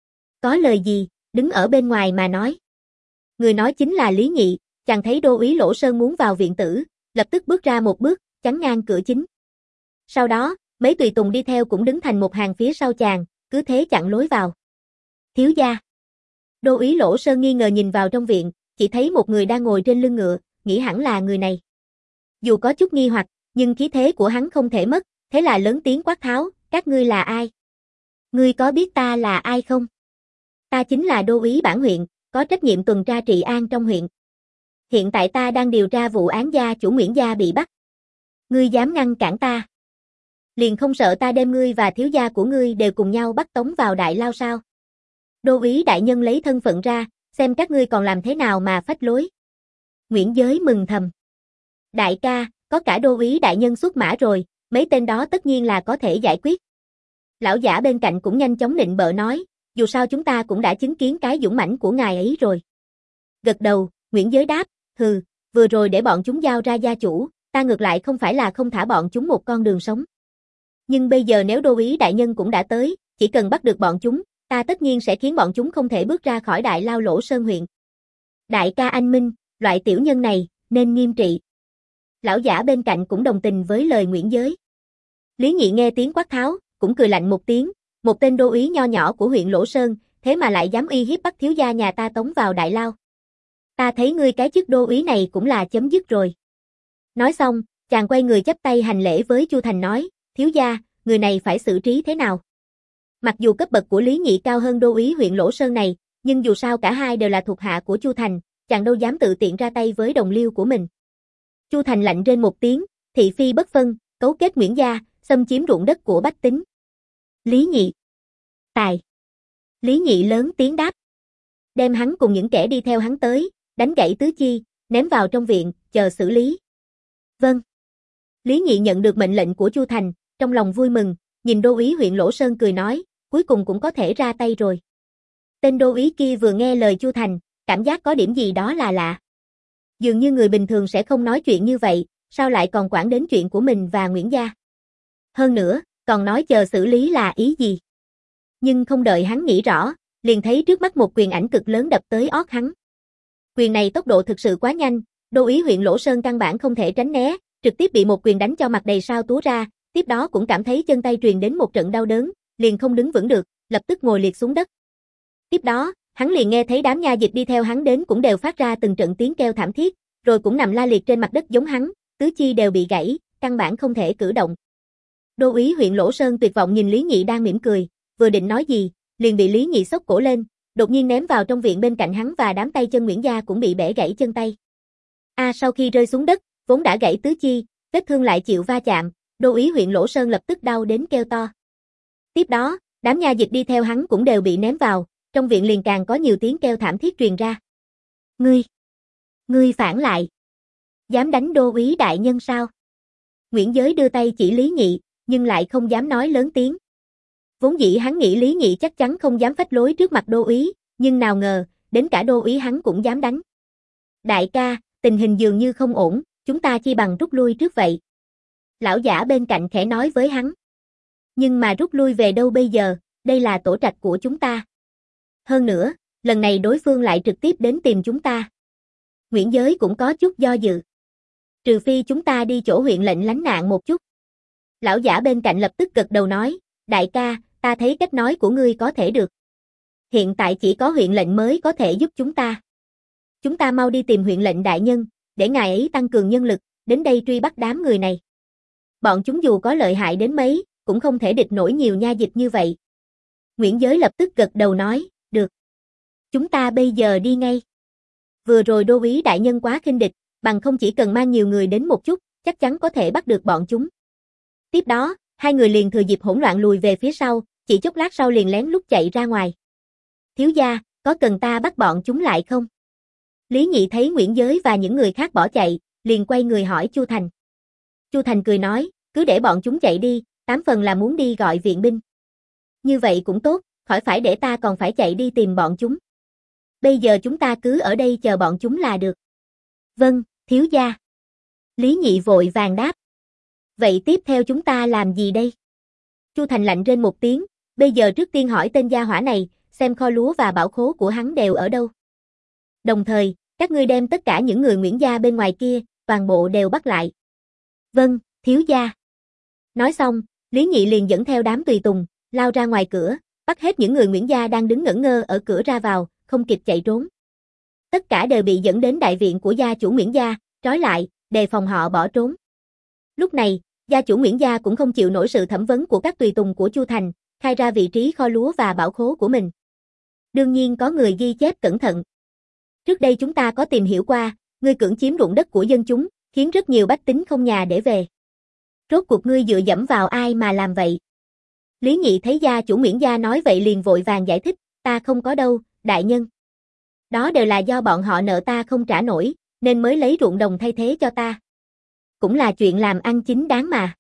Có lời gì, đứng ở bên ngoài mà nói. Người nói chính là Lý Nhị, chàng thấy đô úy Lỗ Sơn muốn vào viện tử, lập tức bước ra một bước, chắn ngang cửa chính. Sau đó, mấy tùy tùng đi theo cũng đứng thành một hàng phía sau chàng, cứ thế chặn lối vào. Thiếu gia. Đô úy Lỗ Sơn nghi ngờ nhìn vào trong viện, chỉ thấy một người đang ngồi trên lưng ngựa, nghĩ hẳn là người này. Dù có chút nghi hoặc, nhưng khí thế của hắn không thể mất, thế là lớn tiếng quát tháo, các ngươi là ai? Ngươi có biết ta là ai không? Ta chính là đô úy bản huyện, có trách nhiệm tuần tra trị an trong huyện. Hiện tại ta đang điều tra vụ án gia chủ Nguyễn gia bị bắt. Ngươi dám ngăn cản ta? Liền không sợ ta đem ngươi và thiếu gia của ngươi đều cùng nhau bắt tống vào đại lao sao? Đô úy đại nhân lấy thân phận ra, xem các ngươi còn làm thế nào mà phách lối. Nguyễn Giới mừng thầm. Đại ca, có cả đô úy đại nhân xuất mã rồi, mấy tên đó tất nhiên là có thể giải quyết. Lão giả bên cạnh cũng nhanh chóng nịnh bợ nói, dù sao chúng ta cũng đã chứng kiến cái dũng mãnh của ngài ấy rồi. Gật đầu, Nguyễn Giới đáp, hừ, vừa rồi để bọn chúng giao ra gia chủ, ta ngược lại không phải là không thả bọn chúng một con đường sống. Nhưng bây giờ nếu đô úy đại nhân cũng đã tới, chỉ cần bắt được bọn chúng, ta tất nhiên sẽ khiến bọn chúng không thể bước ra khỏi đại lao Lỗ Sơn huyện. Đại ca anh minh, loại tiểu nhân này, nên nghiêm trị. Lão giả bên cạnh cũng đồng tình với lời Nguyễn Giới. Lý Nhị nghe tiếng quát tháo, cũng cười lạnh một tiếng, một tên đô úy nho nhỏ của huyện Lỗ Sơn, thế mà lại dám uy hiếp bắt thiếu gia nhà ta tống vào đại lao. Ta thấy ngươi cái chức đô úy này cũng là chấm dứt rồi. Nói xong, chàng quay người chắp tay hành lễ với Chu Thành nói, thiếu gia, người này phải xử trí thế nào? Mặc dù cấp bậc của Lý Nhị cao hơn đô úy huyện Lỗ Sơn này, nhưng dù sao cả hai đều là thuộc hạ của Chu Thành, chàng đâu dám tự tiện ra tay với đồng liêu của mình. Chu Thành lạnh rên một tiếng, thị phi bất phân, cấu kết Nguyễn gia, xâm chiếm ruộng đất của bách tính. Lý Nhị. Tài. Lý Nhị lớn tiếng đáp. Đem hắn cùng những kẻ đi theo hắn tới, đánh gãy tứ chi, ném vào trong viện, chờ xử lý. Vâng. Lý Nhị nhận được mệnh lệnh của Chu Thành, trong lòng vui mừng, nhìn đô úy huyện Lỗ Sơn cười nói, cuối cùng cũng có thể ra tay rồi. Tên đô úy kia vừa nghe lời Chu Thành, cảm giác có điểm gì đó là lạ. Dường như người bình thường sẽ không nói chuyện như vậy, sao lại còn quản đến chuyện của mình và Nguyễn gia? Hơn nữa, còn nói chờ xử lý là ý gì? Nhưng không đợi hắn nghĩ rõ, liền thấy trước mắt một quyền ảnh cực lớn đập tới ót hắn. Quyền này tốc độ thực sự quá nhanh, đô úy huyện Lỗ Sơn căn bản không thể tránh né, trực tiếp bị một quyền đánh cho mặt đầy sao túa ra, tiếp đó cũng cảm thấy chân tay truyền đến một trận đau đớn, liền không đứng vững được, lập tức ngồi liệt xuống đất. Tiếp đó, hắn liền nghe thấy đám nha dịch đi theo hắn đến cũng đều phát ra từng trận tiếng kêu thảm thiết, rồi cũng nằm la liệt trên mặt đất giống hắn, tứ chi đều bị gãy, căn bản không thể cử động. Đô úy huyện Lỗ Sơn tuyệt vọng nhìn Lý Nhị đang mỉm cười, vừa định nói gì, liền bị Lý Nhị xốc cổ lên, đột nhiên ném vào trong viện bên cạnh hắn và đám tay chân Nguyễn gia cũng bị bẻ gãy chân tay. A à, sau khi rơi xuống đất, vốn đã gãy tứ chi, vết thương lại chịu va chạm, đô úy huyện Lỗ Sơn lập tức đau đến kêu to. Tiếp đó, đám nha dịch đi theo hắn cũng đều bị ném vào, trong viện liền càng có nhiều tiếng kêu thảm thiết truyền ra. Ngươi! Ngươi phản lại! Dám đánh đô úy đại nhân sao? Nguyễn Giới đưa tay chỉ Lý Nhị, nhưng lại không dám nói lớn tiếng. Vốn dĩ hắn nghĩ Lý Nhị chắc chắn không dám phách lối trước mặt đô úy, nhưng nào ngờ, đến cả đô úy hắn cũng dám đánh. Đại ca, tình hình dường như không ổn, chúng ta chi bằng rút lui trước vậy. Lão giả bên cạnh khẽ nói với hắn. Nhưng mà rút lui về đâu bây giờ, đây là tổ trạch của chúng ta. Hơn nữa, lần này đối phương lại trực tiếp đến tìm chúng ta. Nguyễn Giới cũng có chút do dự. Trừ phi chúng ta đi chỗ huyện lệnh lánh nạn một chút. Lão giả bên cạnh lập tức gật đầu nói, đại ca, ta thấy cách nói của ngươi có thể được. Hiện tại chỉ có huyện lệnh mới có thể giúp chúng ta. Chúng ta mau đi tìm huyện lệnh đại nhân, để ngài ấy tăng cường nhân lực, đến đây truy bắt đám người này. bọn chúng dù có lợi hại đến mấy, cũng không thể địch nổi nhiều nha dịch như vậy. Nguyễn Giới lập tức gật đầu nói, được. Chúng ta bây giờ đi ngay. Vừa rồi đô úy đại nhân quá khinh địch, bằng không chỉ cần mang nhiều người đến một chút, chắc chắn có thể bắt được bọn chúng. Tiếp đó, hai người liền thừa dịp hỗn loạn lùi về phía sau, chỉ chốc lát sau liền lén lút chạy ra ngoài. Thiếu gia, có cần ta bắt bọn chúng lại không? Lý Nhị thấy Nguyễn Giới và những người khác bỏ chạy, liền quay người hỏi Chu Thành. Chu Thành cười nói, cứ để bọn chúng chạy đi, tám phần là muốn đi gọi viện binh. Như vậy cũng tốt, khỏi phải để ta còn phải chạy đi tìm bọn chúng. Bây giờ chúng ta cứ ở đây chờ bọn chúng là được. Vâng, thiếu gia. Lý Nhị vội vàng đáp. Vậy tiếp theo chúng ta làm gì đây? Chu Thành lạnh rên một tiếng, bây giờ trước tiên hỏi tên gia hỏa này, xem kho lúa và bảo khố của hắn đều ở đâu. Đồng thời, các ngươi đem tất cả những người Nguyễn gia bên ngoài kia, toàn bộ đều bắt lại. Vâng, thiếu gia. Nói xong, Lý Nhị liền dẫn theo đám tùy tùng, lao ra ngoài cửa, bắt hết những người Nguyễn gia đang đứng ngẩn ngơ ở cửa ra vào, không kịp chạy trốn. Tất cả đều bị dẫn đến đại viện của gia chủ Nguyễn gia, trói lại, đề phòng họ bỏ trốn. Lúc này, gia chủ Nguyễn gia cũng không chịu nổi sự thẩm vấn của các tùy tùng của Chu Thành, khai ra vị trí kho lúa và bảo khố của mình. Đương nhiên có người ghi chép cẩn thận. Trước đây chúng ta có tìm hiểu qua, ngươi cưỡng chiếm ruộng đất của dân chúng, khiến rất nhiều bách tính không nhà để về. Rốt cuộc ngươi dựa dẫm vào ai mà làm vậy? Lý Nhị thấy gia chủ Nguyễn gia nói vậy liền vội vàng giải thích, ta không có đâu, đại nhân. Đó đều là do bọn họ nợ ta không trả nổi, nên mới lấy ruộng đồng thay thế cho ta. Cũng là chuyện làm ăn chính đáng mà.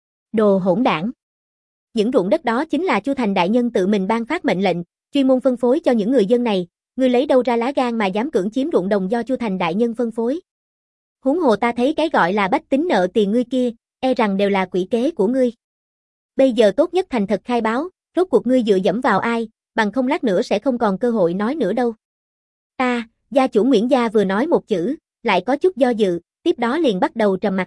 Đồ hỗn đảng. Những ruộng đất đó chính là Chu Thành đại nhân tự mình ban phát mệnh lệnh, chuyên môn phân phối cho những người dân này, ngươi lấy đâu ra lá gan mà dám cưỡng chiếm ruộng đồng do Chu Thành đại nhân phân phối? Huống hồ ta thấy cái gọi là bách tính nợ tiền ngươi kia, e rằng đều là quỷ kế của ngươi. Bây giờ tốt nhất thành thật khai báo, rốt cuộc ngươi dựa dẫm vào ai, bằng không lát nữa sẽ không còn cơ hội nói nữa đâu. Ta, gia chủ Nguyễn gia vừa nói một chữ, lại có chút do dự, tiếp đó liền bắt đầu trầm mặc.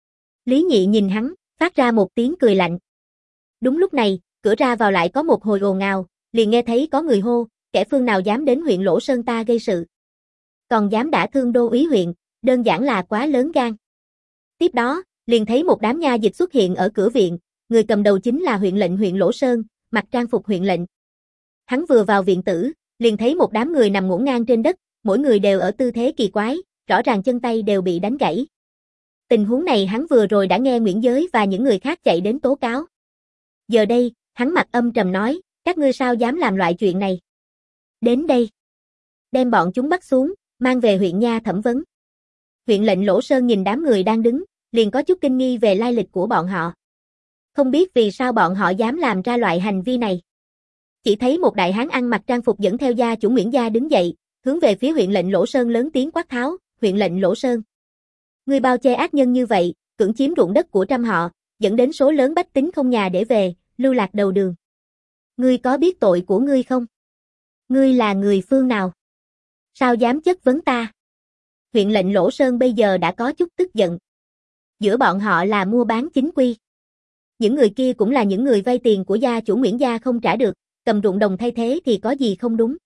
Lý Nhị nhìn hắn, phát ra một tiếng cười lạnh. Đúng lúc này, cửa ra vào lại có một hồi ồn ào, liền nghe thấy có người hô, kẻ phương nào dám đến huyện Lỗ Sơn ta gây sự. Còn dám đả thương đô úy huyện, đơn giản là quá lớn gan. Tiếp đó, liền thấy một đám nha dịch xuất hiện ở cửa viện, người cầm đầu chính là huyện lệnh huyện Lỗ Sơn, mặc trang phục huyện lệnh. Hắn vừa vào viện tử, liền thấy một đám người nằm ngổn ngang trên đất, mỗi người đều ở tư thế kỳ quái, rõ ràng chân tay đều bị đánh gãy. Tình huống này hắn vừa rồi đã nghe Nguyễn Giới và những người khác chạy đến tố cáo. Giờ đây, hắn mặt âm trầm nói, các ngươi sao dám làm loại chuyện này? Đến đây. Đem bọn chúng bắt xuống, mang về huyện nha thẩm vấn. Huyện lệnh Lỗ Sơn nhìn đám người đang đứng, liền có chút kinh nghi về lai lịch của bọn họ. Không biết vì sao bọn họ dám làm ra loại hành vi này. Chỉ thấy một đại hán ăn mặc trang phục dẫn theo gia chủ Nguyễn gia đứng dậy, hướng về phía huyện lệnh Lỗ Sơn lớn tiếng quát tháo, huyện lệnh Lỗ Sơn. Ngươi bao che ác nhân như vậy, cưỡng chiếm ruộng đất của trăm họ, dẫn đến số lớn bách tính không nhà để về, lưu lạc đầu đường. Ngươi có biết tội của ngươi không? Ngươi là người phương nào? Sao dám chất vấn ta? Huyện lệnh Lỗ Sơn bây giờ đã có chút tức giận. Giữa bọn họ là mua bán chính quy. Những người kia cũng là những người vay tiền của gia chủ Nguyễn gia không trả được, cầm ruộng đồng thay thế thì có gì không đúng.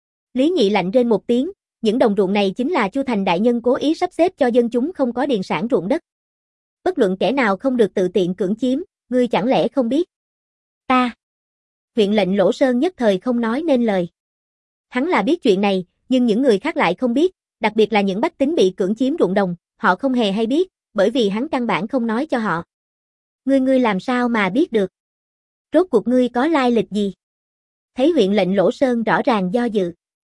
Lý Nhị lạnh rên một tiếng, những đồng ruộng này chính là Chu Thành đại nhân cố ý sắp xếp cho dân chúng không có điền sản ruộng đất. Bất luận kẻ nào không được tự tiện cưỡng chiếm, ngươi chẳng lẽ không biết? Ta. Huyện lệnh Lỗ Sơn nhất thời không nói nên lời. Hắn là biết chuyện này, nhưng những người khác lại không biết, đặc biệt là những bách tính bị cưỡng chiếm ruộng đồng, họ không hề hay biết, bởi vì hắn căn bản không nói cho họ. Ngươi ngươi làm sao mà biết được? Rốt cuộc ngươi có lai lịch gì? Thấy huyện lệnh Lỗ Sơn rõ ràng do dự.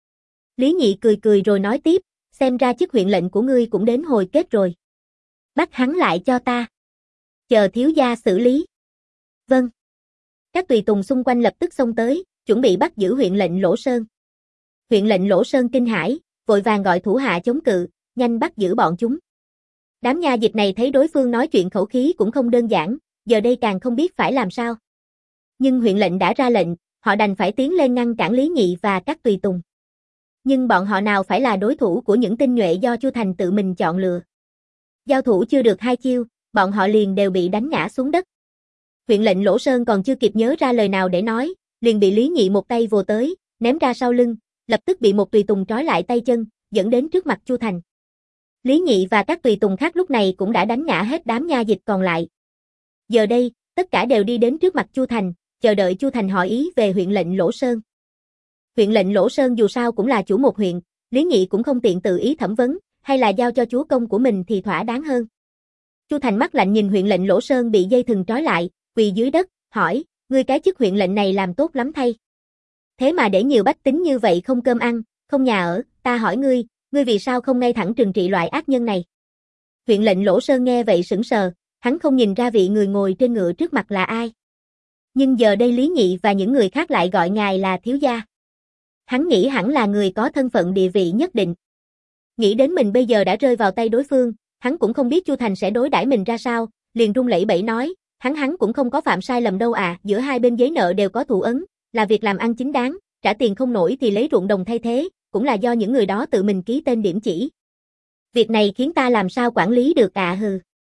Lý Nhị cười cười rồi nói tiếp, xem ra chức huyện lệnh của ngươi cũng đến hồi kết rồi. Bắt hắn lại cho ta. Chờ thiếu gia xử lý. Vâng. Các tùy tùng xung quanh lập tức xông tới, chuẩn bị bắt giữ huyện lệnh Lỗ Sơn. Huyện lệnh Lỗ Sơn kinh hãi, vội vàng gọi thủ hạ chống cự, nhanh bắt giữ bọn chúng. Đám nha dịch này thấy đối phương nói chuyện khẩu khí cũng không đơn giản, giờ đây càng không biết phải làm sao. Nhưng huyện lệnh đã ra lệnh, họ đành phải tiến lên ngăn cản Lý Nhị và các tùy tùng. Nhưng bọn họ nào phải là đối thủ của những tinh nhuệ do Chu Thành tự mình chọn lựa. Giao thủ chưa được hai chiêu, bọn họ liền đều bị đánh ngã xuống đất. Huyện lệnh Lỗ Sơn còn chưa kịp nhớ ra lời nào để nói, liền bị Lý Nhị một tay vồ tới, ném ra sau lưng, lập tức bị một tùy tùng trói lại tay chân, dẫn đến trước mặt Chu Thành. Lý Nhị và các tùy tùng khác lúc này cũng đã đánh ngã hết đám nha dịch còn lại. Giờ đây, tất cả đều đi đến trước mặt Chu Thành, chờ đợi Chu Thành hỏi ý về huyện lệnh Lỗ Sơn. Huyện lệnh Lỗ Sơn dù sao cũng là chủ một huyện, Lý Nhị cũng không tiện tự ý thẩm vấn, hay là giao cho chúa công của mình thì thỏa đáng hơn. Chu Thành mắt lạnh nhìn huyện lệnh Lỗ Sơn bị dây thừng trói lại, quỳ dưới đất, hỏi, ngươi cái chức huyện lệnh này làm tốt lắm thay. Thế mà để nhiều bách tính như vậy không cơm ăn, không nhà ở, ta hỏi ngươi, ngươi vì sao không ngay thẳng trừng trị loại ác nhân này? Huyện lệnh Lỗ Sơn nghe vậy sững sờ, hắn không nhìn ra vị người ngồi trên ngựa trước mặt là ai. Nhưng giờ đây Lý Nhị và những người khác lại gọi ngài là thiếu gia. Hắn nghĩ hẳn là người có thân phận địa vị nhất định. Nghĩ đến mình bây giờ đã rơi vào tay đối phương, hắn cũng không biết Chu Thành sẽ đối đãi mình ra sao, liền run lẩy bẩy nói, hắn hắn cũng không có phạm sai lầm đâu à, giữa hai bên giấy nợ đều có thủ ấn, là việc làm ăn chính đáng, trả tiền không nổi thì lấy ruộng đồng thay thế, cũng là do những người đó tự mình ký tên điểm chỉ. Việc này khiến ta làm sao quản lý được à hừ.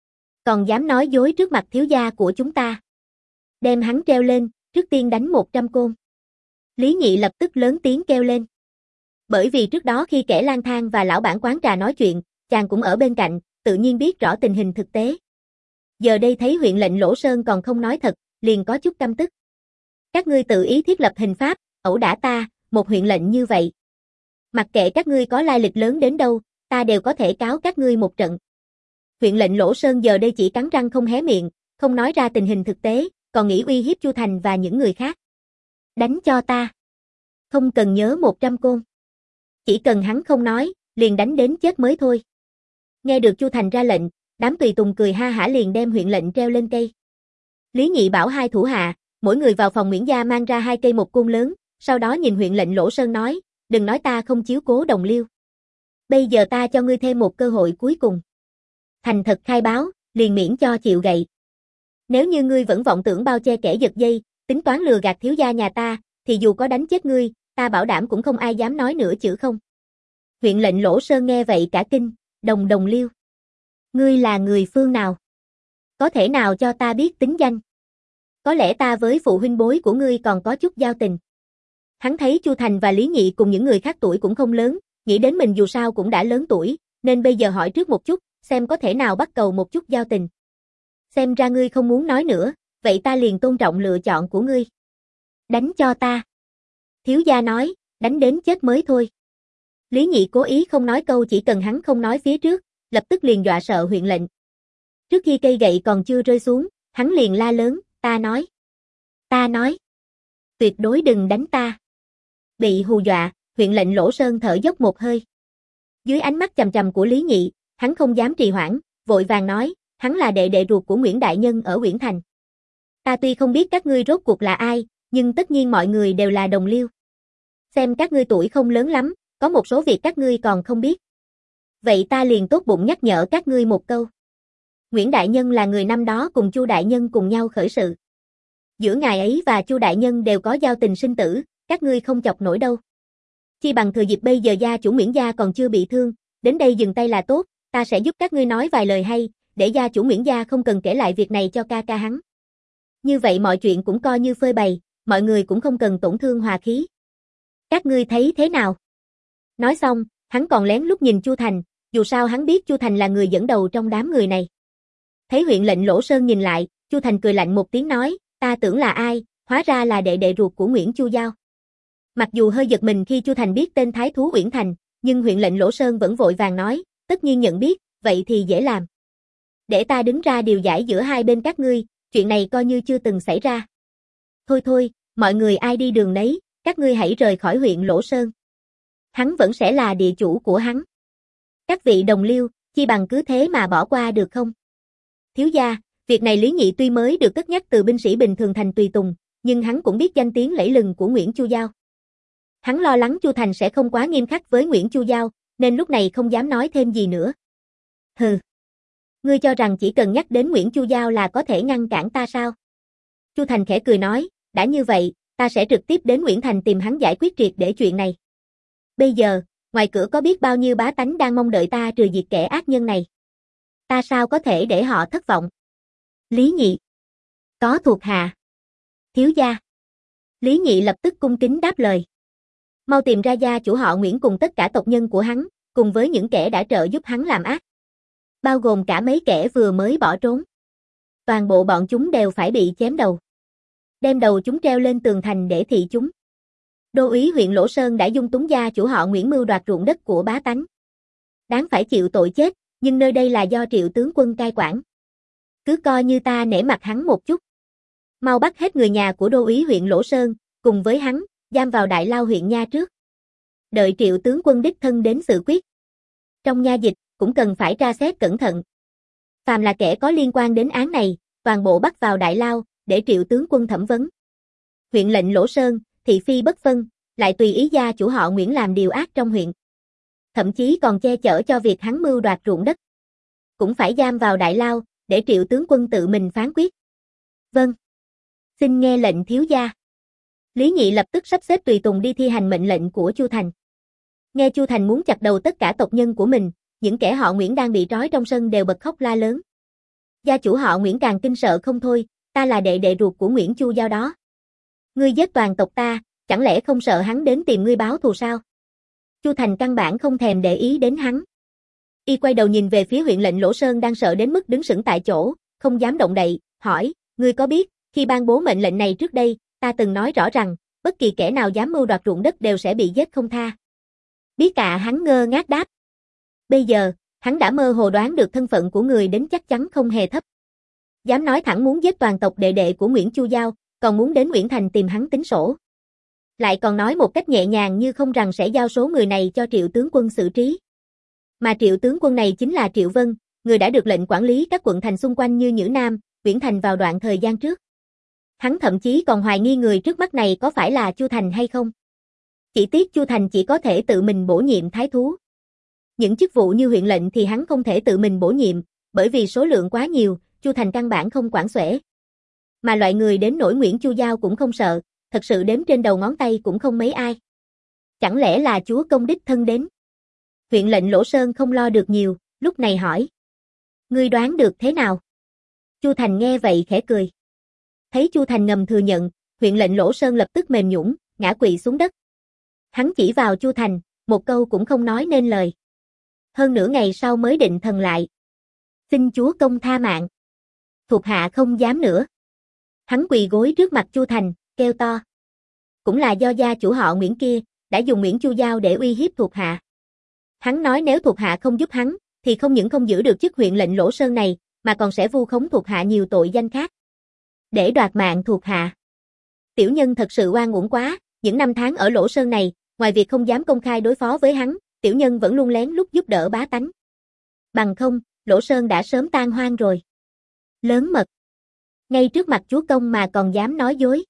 Còn dám nói dối trước mặt thiếu gia của chúng ta. Đem hắn treo lên, trước tiên đánh một trăm côn. Lý Nhị lập tức lớn tiếng kêu lên. Bởi vì trước đó khi kẻ lang thang và lão bản quán trà nói chuyện, chàng cũng ở bên cạnh, tự nhiên biết rõ tình hình thực tế. Giờ đây thấy huyện lệnh Lỗ Sơn còn không nói thật, liền có chút căm tức. Các ngươi tự ý thiết lập hình pháp, ẩu đả ta, một huyện lệnh như vậy. Mặc kệ các ngươi có lai lịch lớn đến đâu, ta đều có thể cáo các ngươi một trận. Huyện lệnh Lỗ Sơn giờ đây chỉ cắn răng không hé miệng, không nói ra tình hình thực tế, còn nghĩ uy hiếp Chu Thành và những người khác. Đánh cho ta. Không cần nhớ một trăm côn. Chỉ cần hắn không nói, liền đánh đến chết mới thôi. Nghe được Chu Thành ra lệnh, đám tùy tùng cười ha hả liền đem huyện lệnh treo lên cây. Lý Nhị bảo hai thủ hạ, mỗi người vào phòng Nguyễn gia mang ra hai cây một côn lớn, sau đó nhìn huyện lệnh Lỗ Sơn nói, đừng nói ta không chiếu cố đồng liêu. Bây giờ ta cho ngươi thêm một cơ hội cuối cùng. Thành thật khai báo, liền miễn cho chịu gậy. Nếu như ngươi vẫn vọng tưởng bao che kẻ giật dây, tính toán lừa gạt thiếu gia nhà ta, thì dù có đánh chết ngươi, ta bảo đảm cũng không ai dám nói nữa chữ không. Huyện lệnh Lỗ Sơn nghe vậy cả kinh, đồng đồng liêu. Ngươi là người phương nào? Có thể nào cho ta biết tính danh? Có lẽ ta với phụ huynh bối của ngươi còn có chút giao tình. Hắn thấy Chu Thành và Lý Nhị cùng những người khác tuổi cũng không lớn, nghĩ đến mình dù sao cũng đã lớn tuổi, nên bây giờ hỏi trước một chút, xem có thể nào bắt cầu một chút giao tình. Xem ra ngươi không muốn nói nữa, vậy ta liền tôn trọng lựa chọn của ngươi. Đánh cho ta. Thiếu gia nói, đánh đến chết mới thôi. Lý Nhị cố ý không nói câu chỉ cần hắn không nói phía trước, lập tức liền dọa sợ huyện lệnh. Trước khi cây gậy còn chưa rơi xuống, hắn liền la lớn, ta nói. Ta nói. Tuyệt đối đừng đánh ta. Bị hù dọa, huyện lệnh Lỗ Sơn thở dốc một hơi. Dưới ánh mắt chằm chằm của Lý Nhị, hắn không dám trì hoãn, vội vàng nói, hắn là đệ đệ ruột của Nguyễn Đại Nhân ở Uyển Thành. Ta tuy không biết các ngươi rốt cuộc là ai, nhưng tất nhiên mọi người đều là đồng liêu. Xem các ngươi tuổi không lớn lắm, có một số việc các ngươi còn không biết. Vậy ta liền tốt bụng nhắc nhở các ngươi một câu. Nguyễn Đại Nhân là người năm đó cùng Chu Đại Nhân cùng nhau khởi sự. Giữa ngài ấy và Chu Đại Nhân đều có giao tình sinh tử, các ngươi không chọc nổi đâu. Chi bằng thừa dịp bây giờ gia chủ Nguyễn gia còn chưa bị thương, đến đây dừng tay là tốt, ta sẽ giúp các ngươi nói vài lời hay, để gia chủ Nguyễn gia không cần kể lại việc này cho ca ca hắn. Như vậy mọi chuyện cũng coi như phơi bày, mọi người cũng không cần tổn thương hòa khí. Các ngươi thấy thế nào? Nói xong, hắn còn lén lút nhìn Chu Thành, dù sao hắn biết Chu Thành là người dẫn đầu trong đám người này. Thấy huyện lệnh Lỗ Sơn nhìn lại, Chu Thành cười lạnh một tiếng nói, ta tưởng là ai, hóa ra là đệ đệ ruột của Nguyễn Chu Giao. Mặc dù hơi giật mình khi Chu Thành biết tên thái thú Uyển Thành, nhưng huyện lệnh Lỗ Sơn vẫn vội vàng nói, tất nhiên nhận biết, vậy thì dễ làm. Để ta đứng ra điều giải giữa hai bên các ngươi, chuyện này coi như chưa từng xảy ra. Thôi thôi, mọi người ai đi đường nấy, các ngươi hãy rời khỏi huyện Lỗ Sơn. Hắn vẫn sẽ là địa chủ của hắn. Các vị đồng liêu, chi bằng cứ thế mà bỏ qua được không? Thiếu gia, việc này Lý Nhị tuy mới được cất nhắc từ binh sĩ bình thường thành tùy tùng, nhưng hắn cũng biết danh tiếng lẫy lừng của Nguyễn Chu Giao. Hắn lo lắng Chu Thành sẽ không quá nghiêm khắc với Nguyễn Chu Giao, nên lúc này không dám nói thêm gì nữa. Hừ. Ngươi cho rằng chỉ cần nhắc đến Nguyễn Chu Giao là có thể ngăn cản ta sao? Chu Thành khẽ cười nói, đã như vậy, ta sẽ trực tiếp đến Uyển Thành tìm hắn giải quyết triệt để chuyện này. Bây giờ, ngoài cửa có biết bao nhiêu bá tánh đang mong đợi ta trừ diệt kẻ ác nhân này. Ta sao có thể để họ thất vọng? Lý Nhị. Có thuộc hạ. Thiếu gia. Lý Nhị lập tức cung kính đáp lời. Mau tìm ra gia chủ họ Nguyễn cùng tất cả tộc nhân của hắn, cùng với những kẻ đã trợ giúp hắn làm ác. Bao gồm cả mấy kẻ vừa mới bỏ trốn. toàn bộ bọn chúng đều phải bị chém đầu. Đem đầu chúng treo lên tường thành để thị chúng. Đô úy huyện Lỗ Sơn đã dung túng gia chủ họ Nguyễn mưu đoạt ruộng đất của bá tánh. Đáng phải chịu tội chết, nhưng nơi đây là do Triệu tướng quân cai quản. Cứ coi như ta nể mặt hắn một chút. Mau bắt hết người nhà của đô úy huyện Lỗ Sơn, cùng với hắn, giam vào đại lao huyện nha trước. Đợi Triệu tướng quân đích thân đến xử quyết. Trong nha dịch, cũng cần phải tra xét cẩn thận. Phàm là kẻ có liên quan đến án này, toàn bộ bắt vào đại lao, để Triệu tướng quân thẩm vấn. Huyện lệnh Lỗ Sơn, thị phi bất phân, lại tùy ý gia chủ họ Nguyễn làm điều ác trong huyện. Thậm chí còn che chở cho việc hắn mưu đoạt ruộng đất. Cũng phải giam vào đại lao, để Triệu tướng quân tự mình phán quyết. Vâng. Xin nghe lệnh thiếu gia. Lý Nhị lập tức sắp xếp tùy tùng đi thi hành mệnh lệnh của Chu Thành. Nghe Chu Thành muốn chặt đầu tất cả tộc nhân của mình, những kẻ họ Nguyễn đang bị trói trong sân đều bật khóc la lớn. Gia chủ họ Nguyễn càng kinh sợ không thôi, ta là đệ đệ ruột của Nguyễn Chu Giao đó. Ngươi giết toàn tộc ta, chẳng lẽ không sợ hắn đến tìm ngươi báo thù sao? Chu Thành căn bản không thèm để ý đến hắn. Y quay đầu nhìn về phía huyện lệnh Lỗ Sơn đang sợ đến mức đứng sững tại chỗ, không dám động đậy, hỏi, ngươi có biết, khi ban bố mệnh lệnh này trước đây, ta từng nói rõ rằng, bất kỳ kẻ nào dám mưu đoạt ruộng đất đều sẽ bị giết không tha. Biết cả hắn ngơ ngác đáp. Bây giờ, hắn đã mơ hồ đoán được thân phận của người đến chắc chắn không hề thấp. Dám nói thẳng muốn giết toàn tộc đệ đệ của Nguyễn Chu Giao, còn muốn đến Nguyễn Thành tìm hắn tính sổ. Lại còn nói một cách nhẹ nhàng như không rằng sẽ giao số người này cho Triệu tướng quân xử trí. Mà Triệu tướng quân này chính là Triệu Vân, người đã được lệnh quản lý các quận thành xung quanh như Nhữ Nam, Nguyễn Thành vào đoạn thời gian trước. Hắn thậm chí còn hoài nghi người trước mắt này có phải là Chu Thành hay không. Chỉ tiếc Chu Thành chỉ có thể tự mình bổ nhiệm thái thú. Những chức vụ như huyện lệnh thì hắn không thể tự mình bổ nhiệm, bởi vì số lượng quá nhiều, Chu Thành căn bản không quản xuể. Mà loại người đến nỗi Nguyễn Chu Giao cũng không sợ, thật sự đếm trên đầu ngón tay cũng không mấy ai. Chẳng lẽ là chúa công đích thân đến? Huyện lệnh Lỗ Sơn không lo được nhiều, lúc này hỏi. Ngươi đoán được thế nào? Chu Thành nghe vậy khẽ cười. Thấy Chu Thành ngầm thừa nhận, huyện lệnh Lỗ Sơn lập tức mềm nhũn, ngã quỵ xuống đất. Hắn chỉ vào Chu Thành, một câu cũng không nói nên lời. Hơn nửa ngày sau mới định thần lại. Xin chúa công tha mạng. Thuộc hạ không dám nữa. Hắn quỳ gối trước mặt Chu Thành, kêu to. Cũng là do gia chủ họ Nguyễn kia, đã dùng Nguyễn Chu Giao để uy hiếp thuộc hạ. Hắn nói nếu thuộc hạ không giúp hắn, thì không những không giữ được chức huyện lệnh Lỗ Sơn này, mà còn sẽ vu khống thuộc hạ nhiều tội danh khác. Để đoạt mạng thuộc hạ. Tiểu nhân thật sự oan uổng quá, những năm tháng ở Lỗ Sơn này, ngoài việc không dám công khai đối phó với hắn, tiểu nhân vẫn luôn lén lút giúp đỡ bá tánh. Bằng không, Lỗ Sơn đã sớm tan hoang rồi. Lớn mật. Ngay trước mặt chúa công mà còn dám nói dối.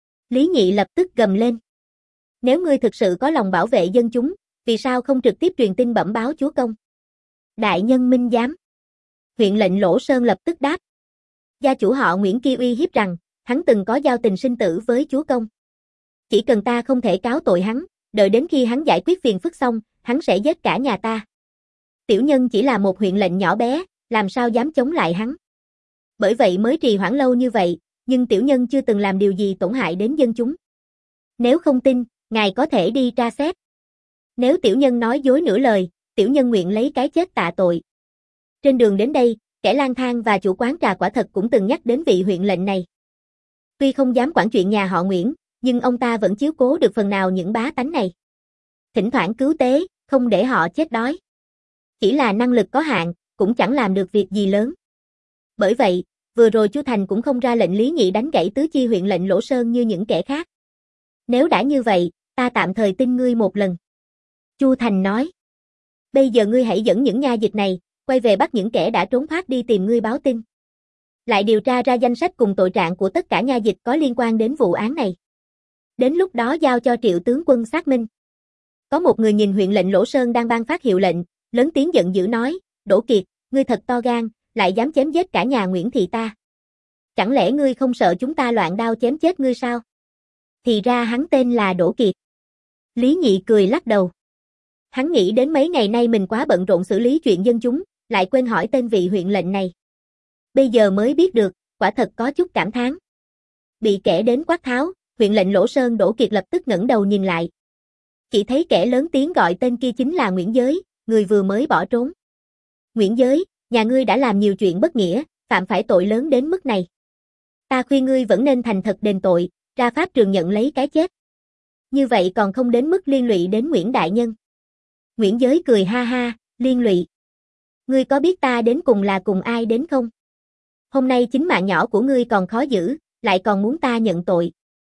Lý Nhị lập tức gầm lên. Nếu ngươi thực sự có lòng bảo vệ dân chúng, vì sao không trực tiếp truyền tin bẩm báo chúa công? Đại nhân minh giám. Huyện lệnh Lỗ Sơn lập tức đáp. Gia chủ họ Nguyễn kia uy hiếp rằng, hắn từng có giao tình sinh tử với chúa công. Chỉ cần ta không thể cáo tội hắn, đợi đến khi hắn giải quyết phiền phức xong, hắn sẽ giết cả nhà ta. Tiểu nhân chỉ là một huyện lệnh nhỏ bé, làm sao dám chống lại hắn. Bởi vậy mới trì hoãn lâu như vậy, nhưng tiểu nhân chưa từng làm điều gì tổn hại đến dân chúng. Nếu không tin, ngài có thể đi tra xét. Nếu tiểu nhân nói dối nửa lời, tiểu nhân nguyện lấy cái chết tạ tội. Trên đường đến đây, kẻ lang thang và chủ quán trà quả thật cũng từng nhắc đến vị huyện lệnh này. Tuy không dám quản chuyện nhà họ Nguyễn, nhưng ông ta vẫn chiếu cố được phần nào những bá tánh này. Thỉnh thoảng cứu tế, không để họ chết đói. Chỉ là năng lực có hạn, cũng chẳng làm được việc gì lớn. Bởi vậy, vừa rồi Chu Thành cũng không ra lệnh Lý Nhị đánh gãy tứ chi huyện lệnh Lỗ Sơn như những kẻ khác. Nếu đã như vậy, ta tạm thời tin ngươi một lần. Chu Thành nói. Bây giờ ngươi hãy dẫn những nha dịch này, quay về bắt những kẻ đã trốn thoát đi tìm ngươi báo tin. Lại điều tra ra danh sách cùng tội trạng của tất cả nha dịch có liên quan đến vụ án này. Đến lúc đó giao cho Triệu tướng quân xác minh. Có một người nhìn huyện lệnh Lỗ Sơn đang ban phát hiệu lệnh, lớn tiếng giận dữ nói, Đỗ Kiệt, ngươi thật to gan, lại dám chém giết cả nhà Nguyễn thị ta. Chẳng lẽ ngươi không sợ chúng ta loạn đao chém chết ngươi sao? Thì ra hắn tên là Đỗ Kiệt. Lý Nhị cười lắc đầu. Hắn nghĩ đến mấy ngày nay mình quá bận rộn xử lý chuyện dân chúng, lại quên hỏi tên vị huyện lệnh này. Bây giờ mới biết được, quả thật có chút cảm thán. Bị kẻ đến quát tháo, huyện lệnh Lỗ Sơn Đỗ Kiệt lập tức ngẩng đầu nhìn lại. Chỉ thấy kẻ lớn tiếng gọi tên kia chính là Nguyễn Giới, người vừa mới bỏ trốn. Nguyễn Giới, nhà ngươi đã làm nhiều chuyện bất nghĩa, phạm phải tội lớn đến mức này. Ta khuyên ngươi vẫn nên thành thật đền tội, ra pháp trường nhận lấy cái chết. Như vậy còn không đến mức liên lụy đến Nguyễn đại nhân. Nguyễn Giới cười ha ha, liên lụy. Ngươi có biết ta đến cùng là cùng ai đến không? Hôm nay chính mạng nhỏ của ngươi còn khó giữ, lại còn muốn ta nhận tội.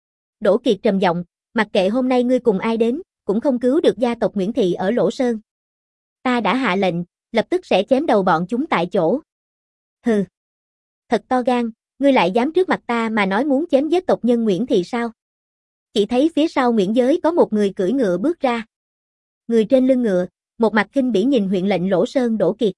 Đỗ Kiệt trầm giọng, mặc kệ hôm nay ngươi cùng ai đến, cũng không cứu được gia tộc Nguyễn Thị ở Lỗ Sơn. Ta đã hạ lệnh, lập tức sẽ chém đầu bọn chúng tại chỗ. Hừ. Thật to gan, ngươi lại dám trước mặt ta mà nói muốn chém giết tộc nhân Nguyễn Thị sao? Chỉ thấy phía sau Nguyễn Giới có một người cưỡi ngựa bước ra. Người trên lưng ngựa, một mặt khinh bỉ nhìn huyện lệnh Lỗ Sơn Đỗ Kiệt.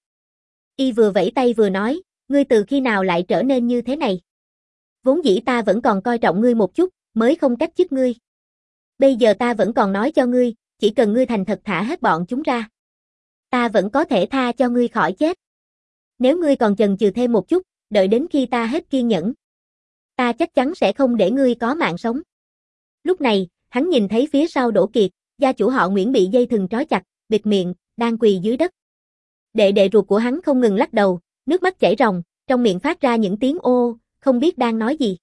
Y vừa vẫy tay vừa nói, ngươi từ khi nào lại trở nên như thế này? Vốn dĩ ta vẫn còn coi trọng ngươi một chút, mới không cách chức ngươi. Bây giờ ta vẫn còn nói cho ngươi, chỉ cần ngươi thành thật thả hết bọn chúng ra. Ta vẫn có thể tha cho ngươi khỏi chết. Nếu ngươi còn chần chừ thêm một chút, đợi đến khi ta hết kiên nhẫn, ta chắc chắn sẽ không để ngươi có mạng sống. Lúc này, hắn nhìn thấy phía sau Đỗ Kiệt, gia chủ họ Nguyễn bị dây thừng trói chặt, bịt miệng, đang quỳ dưới đất. Đệ đệ ruột của hắn không ngừng lắc đầu, nước mắt chảy ròng, trong miệng phát ra những tiếng ô, không biết đang nói gì.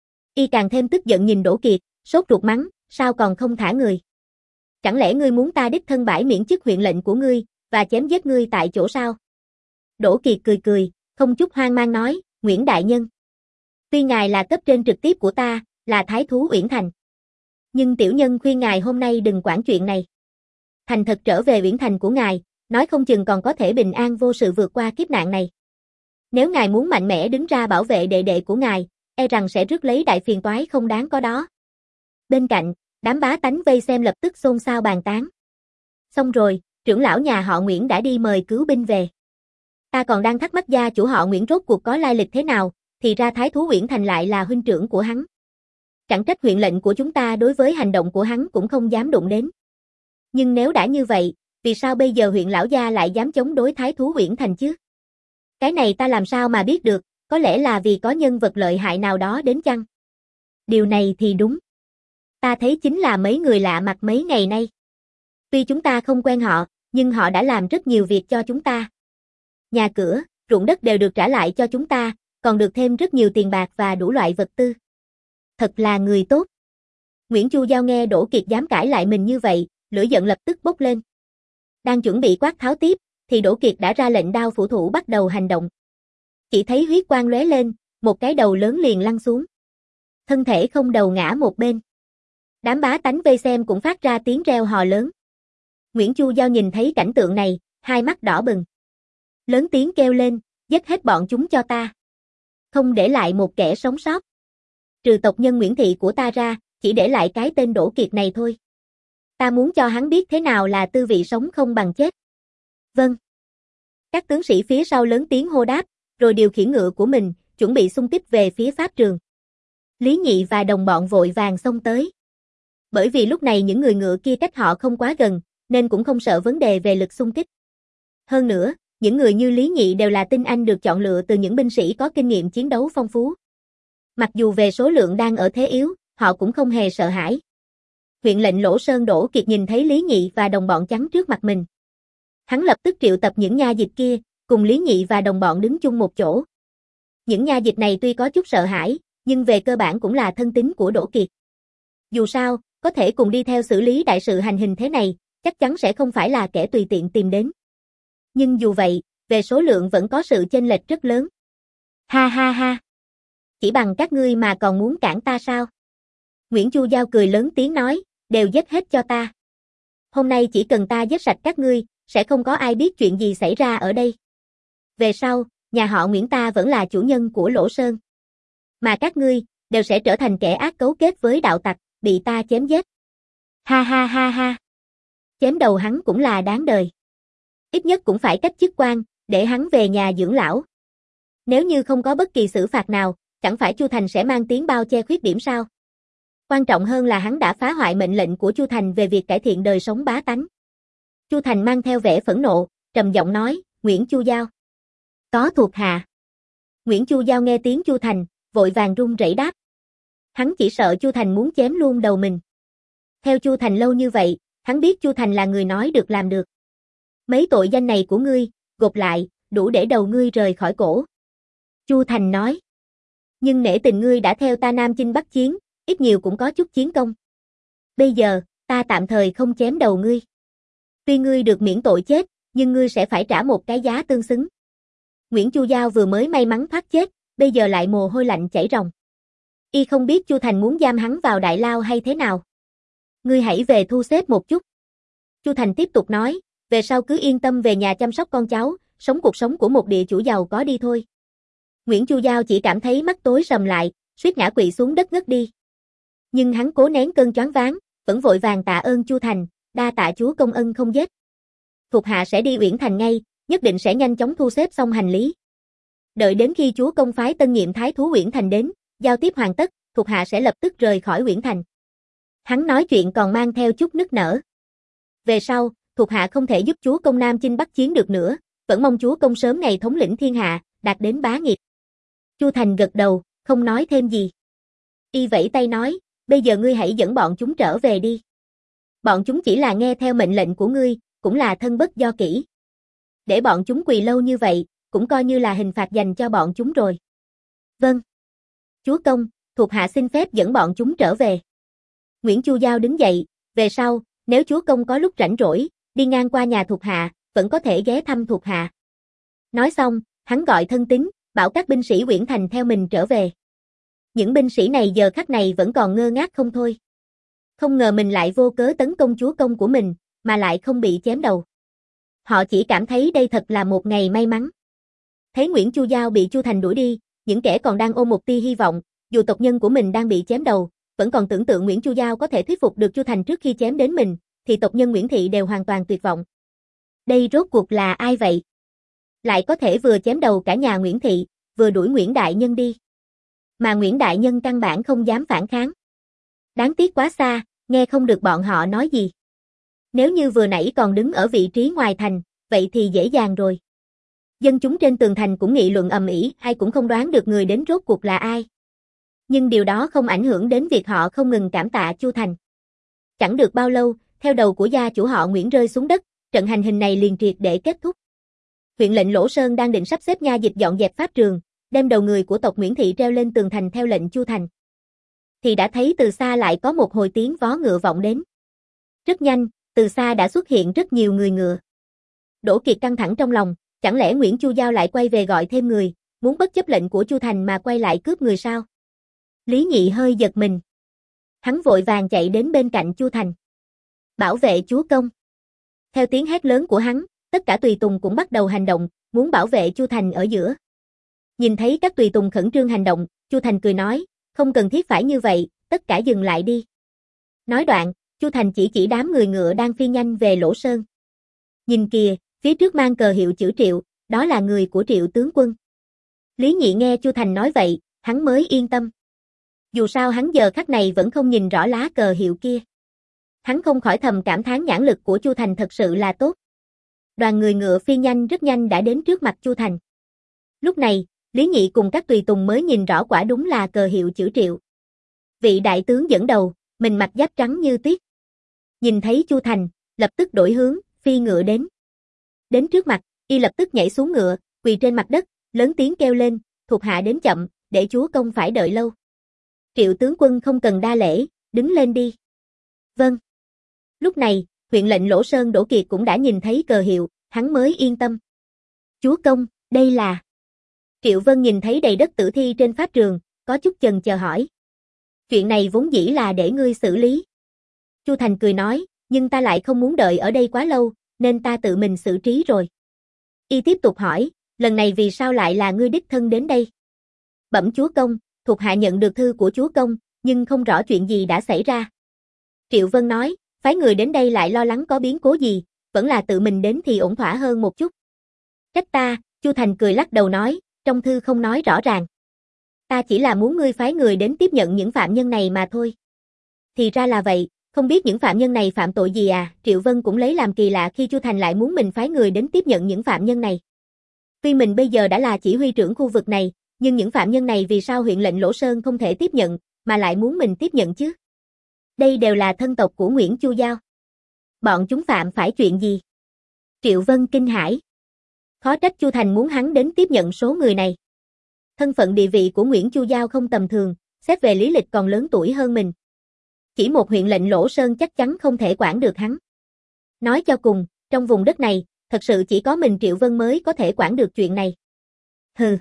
Y càng thêm tức giận nhìn Đỗ Kiệt, sốt ruột mắng, sao còn không thả người? Chẳng lẽ ngươi muốn ta đích thân bãi miễn chức huyện lệnh của ngươi, và chém giết ngươi tại chỗ sao? Đỗ Kiệt cười cười, không chút hoang mang nói, Nguyễn đại nhân. Tuy ngài là cấp trên trực tiếp của ta, là thái thú Uyển Thành. Nhưng tiểu nhân khuyên ngài hôm nay đừng quản chuyện này. Thành thật trở về Uyển Thành của ngài, nói không chừng còn có thể bình an vô sự vượt qua kiếp nạn này. Nếu ngài muốn mạnh mẽ đứng ra bảo vệ đệ đệ của ngài, e rằng sẽ rước lấy đại phiền toái không đáng có đó. Bên cạnh, đám bá tánh vây xem lập tức xôn xao bàn tán. Xong rồi, trưởng lão nhà họ Nguyễn đã đi mời cứu binh về. Ta còn đang thắc mắc gia chủ họ Nguyễn rốt cuộc có lai lịch thế nào, thì ra thái thú Uyển Thành lại là huynh trưởng của hắn. Chẳng trách huyện lệnh của chúng ta đối với hành động của hắn cũng không dám đụng đến. Nhưng nếu đã như vậy, vì sao bây giờ huyện lão gia lại dám chống đối thái thú Uyển Thành chứ? Cái này ta làm sao mà biết được, có lẽ là vì có nhân vật lợi hại nào đó đến chăng? Điều này thì đúng. Ta thấy chính là mấy người lạ mặt mấy ngày nay. Tuy chúng ta không quen họ, nhưng họ đã làm rất nhiều việc cho chúng ta. Nhà cửa, ruộng đất đều được trả lại cho chúng ta, còn được thêm rất nhiều tiền bạc và đủ loại vật tư. Thật là người tốt. Nguyễn Chu Giao nghe Đỗ Kiệt dám cãi lại mình như vậy, lửa giận lập tức bốc lên. Đang chuẩn bị quát tháo tiếp, thì Đỗ Kiệt đã ra lệnh đao phủ thủ bắt đầu hành động. Chỉ thấy huyết quang lóe lên, một cái đầu lớn liền lăn xuống. Thân thể không đầu ngã một bên. Đám bá tánh vây xem cũng phát ra tiếng reo hò lớn. Nguyễn Chu Giao nhìn thấy cảnh tượng này, hai mắt đỏ bừng. Lớn tiếng kêu lên, giết hết bọn chúng cho ta. Không để lại một kẻ sống sót. Trừ tộc nhân Nguyễn Thị của ta ra, chỉ để lại cái tên Đỗ Kiệt này thôi. Ta muốn cho hắn biết thế nào là tư vị sống không bằng chết. Vâng. Các tướng sĩ phía sau lớn tiếng hô đáp, rồi điều khiển ngựa của mình, chuẩn bị xung kích về phía pháp trường. Lý Nhị và đồng bọn vội vàng xông tới. Bởi vì lúc này những người ngựa kia cách họ không quá gần, nên cũng không sợ vấn đề về lực xung kích. Hơn nữa, những người như Lý Nhị đều là tinh anh được chọn lựa từ những binh sĩ có kinh nghiệm chiến đấu phong phú. Mặc dù về số lượng đang ở thế yếu, họ cũng không hề sợ hãi. Huyện lệnh Lỗ Sơn Đỗ Kiệt nhìn thấy Lý Nhị và đồng bọn chắn trước mặt mình. Hắn lập tức triệu tập những nha dịch kia, cùng Lý Nhị và đồng bọn đứng chung một chỗ. Những nha dịch này tuy có chút sợ hãi, nhưng về cơ bản cũng là thân tín của Đỗ Kiệt. Dù sao, có thể cùng đi theo xử lý đại sự hành hình thế này, chắc chắn sẽ không phải là kẻ tùy tiện tìm đến. Nhưng dù vậy, về số lượng vẫn có sự chênh lệch rất lớn. Ha ha ha! Chỉ bằng các ngươi mà còn muốn cản ta sao? Nguyễn Chu Giao cười lớn tiếng nói, đều giết hết cho ta. Hôm nay chỉ cần ta giết sạch các ngươi, sẽ không có ai biết chuyện gì xảy ra ở đây. Về sau, nhà họ Nguyễn ta vẫn là chủ nhân của Lỗ Sơn. Mà các ngươi, đều sẽ trở thành kẻ ác cấu kết với đạo tặc, bị ta chém giết. Ha ha ha ha! Chém đầu hắn cũng là đáng đời. Ít nhất cũng phải cách chức quan, để hắn về nhà dưỡng lão. Nếu như không có bất kỳ xử phạt nào, chẳng phải Chu Thành sẽ mang tiếng bao che khuyết điểm sao? Quan trọng hơn là hắn đã phá hoại mệnh lệnh của Chu Thành về việc cải thiện đời sống bá tánh. Chu Thành mang theo vẻ phẫn nộ, trầm giọng nói, Nguyễn Chu Giao. Có thuộc hạ. Nguyễn Chu Giao nghe tiếng Chu Thành, vội vàng run rẩy đáp. Hắn chỉ sợ Chu Thành muốn chém luôn đầu mình. Theo Chu Thành lâu như vậy, hắn biết Chu Thành là người nói được làm được. Mấy tội danh này của ngươi, gộp lại, đủ để đầu ngươi rời khỏi cổ. Chu Thành nói. Nhưng nể tình ngươi đã theo ta Nam Chinh Bắc Chiến, ít nhiều cũng có chút chiến công. Bây giờ, ta tạm thời không chém đầu ngươi. Tuy ngươi được miễn tội chết, nhưng ngươi sẽ phải trả một cái giá tương xứng. Nguyễn Chu Giao vừa mới may mắn thoát chết, bây giờ lại mồ hôi lạnh chảy ròng. Y không biết Chu Thành muốn giam hắn vào đại lao hay thế nào. Ngươi hãy về thu xếp một chút. Chu Thành tiếp tục nói, về sau cứ yên tâm về nhà chăm sóc con cháu, sống cuộc sống của một địa chủ giàu có đi thôi. Nguyễn Chu Giao chỉ cảm thấy mắt tối sầm lại, suýt ngã quỵ xuống đất ngất đi. Nhưng hắn cố nén cơn choáng váng, vẫn vội vàng tạ ơn Chu Thành, đa tạ chúa công ân không giết. Thuộc hạ sẽ đi Uyển Thành ngay, nhất định sẽ nhanh chóng thu xếp xong hành lý. Đợi đến khi chúa công phái tân nhiệm thái thú Uyển Thành đến, giao tiếp hoàn tất, thuộc hạ sẽ lập tức rời khỏi Uyển Thành. Hắn nói chuyện còn mang theo chút nức nở. Về sau, thuộc hạ không thể giúp chúa công Nam Chinh Bắc Chiến được nữa, vẫn mong chúa công sớm ngày thống lĩnh thiên hạ, đạt đến bá nghiệp. Chu Thành gật đầu, không nói thêm gì. Y vẫy tay nói, bây giờ ngươi hãy dẫn bọn chúng trở về đi. Bọn chúng chỉ là nghe theo mệnh lệnh của ngươi, cũng là thân bất do kỷ. Để bọn chúng quỳ lâu như vậy, cũng coi như là hình phạt dành cho bọn chúng rồi. Vâng. Chúa công, thuộc hạ xin phép dẫn bọn chúng trở về. Nguyễn Chu Giao đứng dậy, về sau, nếu chúa công có lúc rảnh rỗi, đi ngang qua nhà thuộc hạ, vẫn có thể ghé thăm thuộc hạ. Nói xong, hắn gọi thân tín, bảo các binh sĩ Uyển Thành theo mình trở về. Những binh sĩ này giờ khắc này vẫn còn ngơ ngác không thôi. Không ngờ mình lại vô cớ tấn công chúa công của mình, mà lại không bị chém đầu. Họ chỉ cảm thấy đây thật là một ngày may mắn. Thấy Nguyễn Chu Giao bị Chu Thành đuổi đi, những kẻ còn đang ôm một tia hy vọng, dù tộc nhân của mình đang bị chém đầu, vẫn còn tưởng tượng Nguyễn Chu Giao có thể thuyết phục được Chu Thành trước khi chém đến mình, thì tộc nhân Nguyễn Thị đều hoàn toàn tuyệt vọng. Đây rốt cuộc là ai vậy? Lại có thể vừa chém đầu cả nhà Nguyễn Thị, vừa đuổi Nguyễn Đại Nhân đi. Mà Nguyễn Đại Nhân căn bản không dám phản kháng. Đáng tiếc quá xa, nghe không được bọn họ nói gì. Nếu như vừa nãy còn đứng ở vị trí ngoài thành, vậy thì dễ dàng rồi. Dân chúng trên tường thành cũng nghị luận ầm ĩ, ai cũng không đoán được người đến rốt cuộc là ai. Nhưng điều đó không ảnh hưởng đến việc họ không ngừng cảm tạ Chu Thành. Chẳng được bao lâu, theo đầu của gia chủ họ Nguyễn rơi xuống đất, trận hành hình này liền triệt để kết thúc. Huyện lệnh Lỗ Sơn đang định sắp xếp nha dịch dọn dẹp pháp trường, đem đầu người của tộc Nguyễn Thị treo lên tường thành theo lệnh Chu Thành. Thì đã thấy từ xa lại có một hồi tiếng vó ngựa vọng đến. Rất nhanh, từ xa đã xuất hiện rất nhiều người ngựa. Đỗ Kiệt căng thẳng trong lòng, chẳng lẽ Nguyễn Chu Giao lại quay về gọi thêm người, muốn bất chấp lệnh của Chu Thành mà quay lại cướp người sao? Lý Nhị hơi giật mình. Hắn vội vàng chạy đến bên cạnh Chu Thành. Bảo vệ chúa công. Theo tiếng hét lớn của hắn, tất cả tùy tùng cũng bắt đầu hành động, muốn bảo vệ Chu Thành ở giữa. Nhìn thấy các tùy tùng khẩn trương hành động, Chu Thành cười nói, không cần thiết phải như vậy, tất cả dừng lại đi. Nói đoạn, Chu Thành chỉ chỉ đám người ngựa đang phi nhanh về Lỗ Sơn. Nhìn kìa, phía trước mang cờ hiệu chữ Triệu, đó là người của Triệu tướng quân. Lý Nhị nghe Chu Thành nói vậy, hắn mới yên tâm. Dù sao hắn giờ khắc này vẫn không nhìn rõ lá cờ hiệu kia. Hắn không khỏi thầm cảm thán nhãn lực của Chu Thành thật sự là tốt. Đoàn người ngựa phi nhanh rất nhanh đã đến trước mặt Chu Thành. Lúc này, Lý Nhị cùng các tùy tùng mới nhìn rõ quả đúng là cờ hiệu chữ Triệu. Vị đại tướng dẫn đầu, mình mặc giáp trắng như tuyết. Nhìn thấy Chu Thành, lập tức đổi hướng, phi ngựa đến. Đến trước mặt, y lập tức nhảy xuống ngựa, quỳ trên mặt đất, lớn tiếng kêu lên, thuộc hạ đến chậm, để chúa công phải đợi lâu. Triệu tướng quân không cần đa lễ, đứng lên đi. Vâng. Lúc này, huyện lệnh Lỗ Sơn Đỗ Kiệt cũng đã nhìn thấy cờ hiệu, hắn mới yên tâm. Chúa công, đây là... Triệu Vân nhìn thấy đầy đất tử thi trên pháp trường, có chút chần chờ hỏi. Chuyện này vốn dĩ là để ngươi xử lý. Chu Thành cười nói, nhưng ta lại không muốn đợi ở đây quá lâu, nên ta tự mình xử trí rồi. Y tiếp tục hỏi, lần này vì sao lại là ngươi đích thân đến đây? Bẩm chúa công, thuộc hạ nhận được thư của chúa công, nhưng không rõ chuyện gì đã xảy ra. Triệu Vân nói, phái người đến đây lại lo lắng có biến cố gì, vẫn là tự mình đến thì ổn thỏa hơn một chút. Trách ta, Chu Thành cười lắc đầu nói, trong thư không nói rõ ràng. Ta chỉ là muốn ngươi phái người đến tiếp nhận những phạm nhân này mà thôi. Thì ra là vậy, không biết những phạm nhân này phạm tội gì à, Triệu Vân cũng lấy làm kỳ lạ khi Chu Thành lại muốn mình phái người đến tiếp nhận những phạm nhân này. Tuy mình bây giờ đã là chỉ huy trưởng khu vực này, nhưng những phạm nhân này vì sao huyện lệnh Lỗ Sơn không thể tiếp nhận, mà lại muốn mình tiếp nhận chứ? Đây đều là thân tộc của Nguyễn Chu Giao. Bọn chúng phạm phải chuyện gì? Triệu Vân kinh hãi. Khó trách Chu Thành muốn hắn đến tiếp nhận số người này. Thân phận địa vị của Nguyễn Chu Giao không tầm thường, xét về lý lịch còn lớn tuổi hơn mình. Chỉ một huyện lệnh Lỗ Sơn chắc chắn không thể quản được hắn. Nói cho cùng, trong vùng đất này, thật sự chỉ có mình Triệu Vân mới có thể quản được chuyện này. Hừ.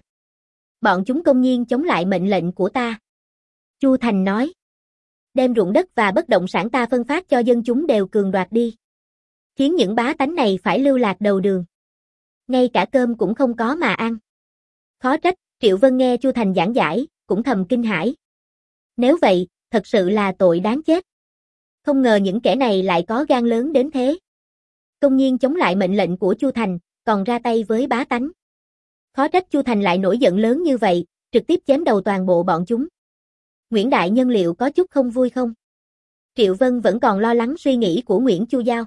Bọn chúng công nhiên chống lại mệnh lệnh của ta. Chu Thành nói. Đem ruộng đất và bất động sản ta phân phát cho dân chúng đều cường đoạt đi. Khiến những bá tánh này phải lưu lạc đầu đường. Ngay cả cơm cũng không có mà ăn. Khó trách, Triệu Vân nghe Chu Thành giảng giải, cũng thầm kinh hãi. Nếu vậy, thật sự là tội đáng chết. Không ngờ những kẻ này lại có gan lớn đến thế. Công nhiên chống lại mệnh lệnh của Chu Thành, còn ra tay với bá tánh. Khó trách Chu Thành lại nổi giận lớn như vậy, trực tiếp chém đầu toàn bộ bọn chúng. Nguyễn Đại Nhân liệu có chút không vui không? Triệu Vân vẫn còn lo lắng suy nghĩ của Nguyễn Chu Giao.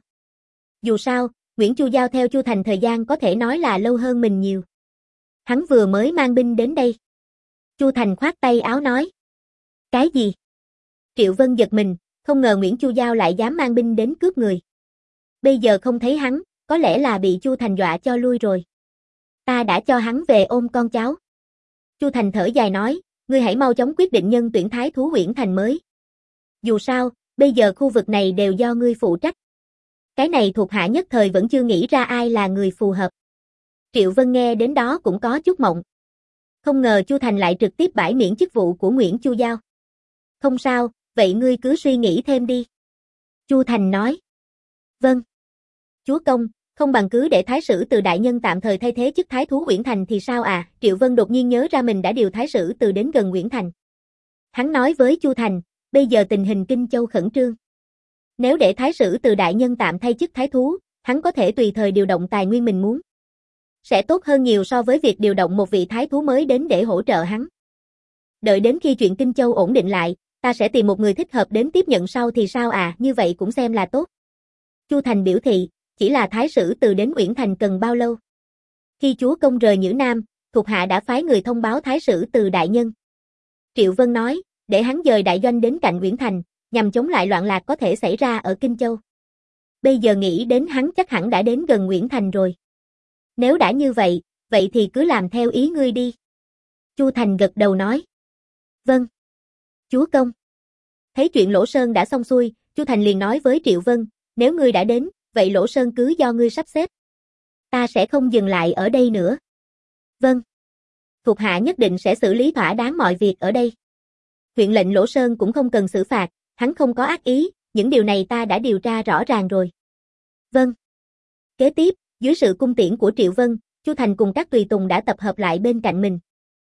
Dù sao, Nguyễn Chu Giao theo Chu Thành thời gian có thể nói là lâu hơn mình nhiều. Hắn vừa mới mang binh đến đây. Chu Thành khoát tay áo nói. Cái gì? Triệu Vân giật mình, không ngờ Nguyễn Chu Giao lại dám mang binh đến cướp người. Bây giờ không thấy hắn, có lẽ là bị Chu Thành dọa cho lui rồi. Ta đã cho hắn về ôm con cháu. Chu Thành thở dài nói, ngươi hãy mau chóng quyết định nhân tuyển thái thú Uyển Thành mới. Dù sao, bây giờ khu vực này đều do ngươi phụ trách. Cái này thuộc hạ nhất thời vẫn chưa nghĩ ra ai là người phù hợp. Triệu Vân nghe đến đó cũng có chút mộng. Không ngờ Chu Thành lại trực tiếp bãi miễn chức vụ của Nguyễn Chu Giao. Không sao, vậy ngươi cứ suy nghĩ thêm đi. Chu Thành nói. Vâng. Chúa công, không bằng cứ để Thái sử Từ đại nhân tạm thời thay thế chức thái thú Uyển Thành thì sao à? Triệu Vân đột nhiên nhớ ra mình đã điều Thái sử Từ đến gần Uyển Thành. Hắn nói với Chu Thành, bây giờ tình hình Kinh Châu khẩn trương. Nếu để Thái sử Từ đại nhân tạm thay chức thái thú, hắn có thể tùy thời điều động tài nguyên mình muốn. Sẽ tốt hơn nhiều so với việc điều động một vị thái thú mới đến để hỗ trợ hắn. Đợi đến khi chuyện Kinh Châu ổn định lại, ta sẽ tìm một người thích hợp đến tiếp nhận sau thì sao à, như vậy cũng xem là tốt. Chu Thành biểu thị, chỉ là Thái sử Từ đến Uyển Thành cần bao lâu? Khi chúa công rời Nhữ Nam, thuộc hạ đã phái người thông báo Thái sử Từ đại nhân. Triệu Vân nói, để hắn dời đại doanh đến cạnh Uyển Thành, nhằm chống lại loạn lạc có thể xảy ra ở Kinh Châu. Bây giờ nghĩ đến hắn chắc hẳn đã đến gần Uyển Thành rồi. Nếu đã như vậy, vậy thì cứ làm theo ý ngươi đi. Chu Thành gật đầu nói. Vâng. Chúa công. Thấy chuyện Lỗ Sơn đã xong xuôi, Chu Thành liền nói với Triệu Vân, nếu ngươi đã đến, vậy Lỗ Sơn cứ do ngươi sắp xếp. Ta sẽ không dừng lại ở đây nữa. Vâng. Thuộc hạ nhất định sẽ xử lý thỏa đáng mọi việc ở đây. Huyện lệnh Lỗ Sơn cũng không cần xử phạt, hắn không có ác ý, những điều này ta đã điều tra rõ ràng rồi. Vâng. Kế tiếp, dưới sự cung tiễn của Triệu Vân, Chu Thành cùng các tùy tùng đã tập hợp lại bên cạnh mình.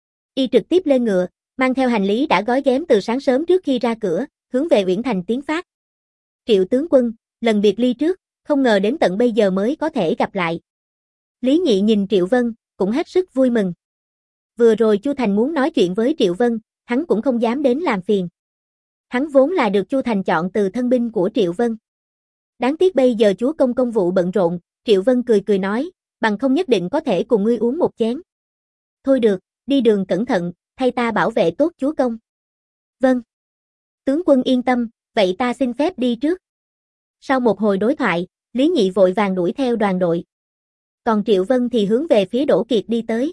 Y trực tiếp lên ngựa, mang theo hành lý đã gói ghém từ sáng sớm trước khi ra cửa, hướng về Uyển Thành tiến phát. Triệu tướng quân, lần biệt ly trước, không ngờ đến tận bây giờ mới có thể gặp lại. Lý Nhị nhìn Triệu Vân, cũng hết sức vui mừng. Vừa rồi Chu Thành muốn nói chuyện với Triệu Vân, hắn cũng không dám đến làm phiền. Hắn vốn là được Chu Thành chọn từ thân binh của Triệu Vân. Đáng tiếc bây giờ chúa công công vụ bận rộn, Triệu Vân cười cười nói, bằng không nhất định có thể cùng ngươi uống một chén. Thôi được, đi đường cẩn thận, thay ta bảo vệ tốt chúa công. Vâng. Tướng quân yên tâm, vậy ta xin phép đi trước. Sau một hồi đối thoại, Lý Nhị vội vàng đuổi theo đoàn đội. Còn Triệu Vân thì hướng về phía Đỗ Kiệt đi tới.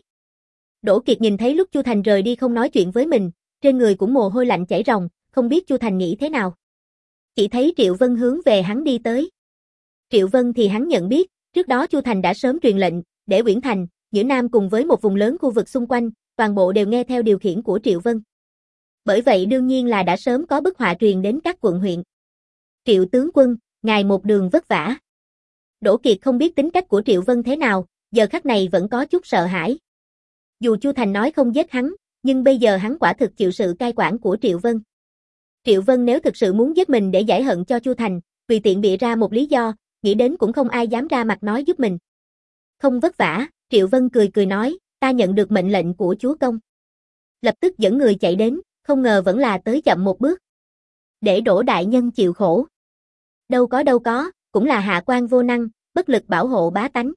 Đỗ Kiệt nhìn thấy lúc Chu Thành rời đi không nói chuyện với mình, trên người cũng mồ hôi lạnh chảy ròng, không biết Chu Thành nghĩ thế nào. Chỉ thấy Triệu Vân hướng về hắn đi tới. Triệu Vân thì hắn nhận biết, trước đó Chu Thành đã sớm truyền lệnh, để Uyển Thành, Nhữ Nam cùng với một vùng lớn khu vực xung quanh, toàn bộ đều nghe theo điều khiển của Triệu Vân. Bởi vậy đương nhiên là đã sớm có bức họa truyền đến các quận huyện. Triệu tướng quân, ngài một đường vất vả. Đỗ Kiệt không biết tính cách của Triệu Vân thế nào, giờ khắc này vẫn có chút sợ hãi. Dù Chu Thành nói không giết hắn, nhưng bây giờ hắn quả thực chịu sự cai quản của Triệu Vân. Triệu Vân nếu thực sự muốn giết mình để giải hận cho Chu Thành, tùy tiện bịa ra một lý do, nghĩ đến cũng không ai dám ra mặt nói giúp mình. Không vất vả, Triệu Vân cười cười nói, ta nhận được mệnh lệnh của chúa công. Lập tức dẫn người chạy đến, không ngờ vẫn là tới chậm một bước. Để Đỗ đại nhân chịu khổ. Đâu có đâu có, cũng là hạ quan vô năng, bất lực bảo hộ bá tánh.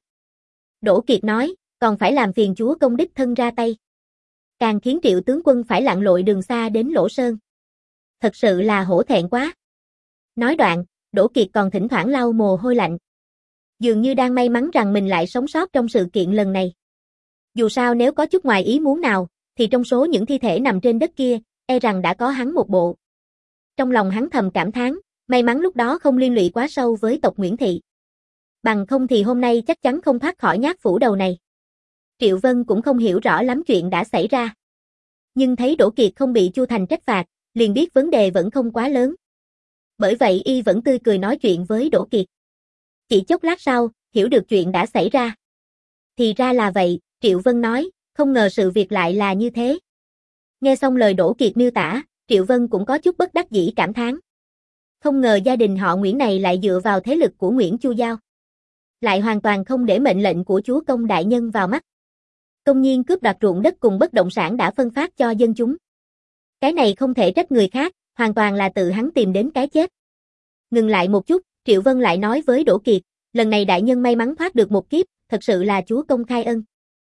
Đỗ Kiệt nói, còn phải làm phiền chúa công đích thân ra tay. Càng khiến Triệu tướng quân phải lặn lội đường xa đến Lỗ Sơn. Thật sự là hổ thẹn quá. Nói đoạn, Đỗ Kiệt còn thỉnh thoảng lau mồ hôi lạnh. Dường như đang may mắn rằng mình lại sống sót trong sự kiện lần này. Dù sao nếu có chút ngoài ý muốn nào, thì trong số những thi thể nằm trên đất kia, e rằng đã có hắn một bộ. Trong lòng hắn thầm cảm thán, may mắn lúc đó không liên lụy quá sâu với tộc Nguyễn Thị. Bằng không thì hôm nay chắc chắn không thoát khỏi nhát phủ đầu này. Triệu Vân cũng không hiểu rõ lắm chuyện đã xảy ra. Nhưng thấy Đỗ Kiệt không bị Chu Thành trách phạt, liền biết vấn đề vẫn không quá lớn. Bởi vậy y vẫn tươi cười nói chuyện với Đỗ Kiệt. Chỉ chốc lát sau, hiểu được chuyện đã xảy ra. Thì ra là vậy, Triệu Vân nói, không ngờ sự việc lại là như thế. Nghe xong lời Đỗ Kiệt miêu tả, Triệu Vân cũng có chút bất đắc dĩ cảm thán. Không ngờ gia đình họ Nguyễn này lại dựa vào thế lực của Nguyễn Chu Giao. Lại hoàn toàn không để mệnh lệnh của chúa công đại nhân vào mắt. Công nhiên cướp đoạt ruộng đất cùng bất động sản đã phân phát cho dân chúng. Cái này không thể trách người khác, hoàn toàn là tự hắn tìm đến cái chết. Ngừng lại một chút, Triệu Vân lại nói với Đỗ Kiệt, lần này đại nhân may mắn thoát được một kiếp, thật sự là chúa công khai ân.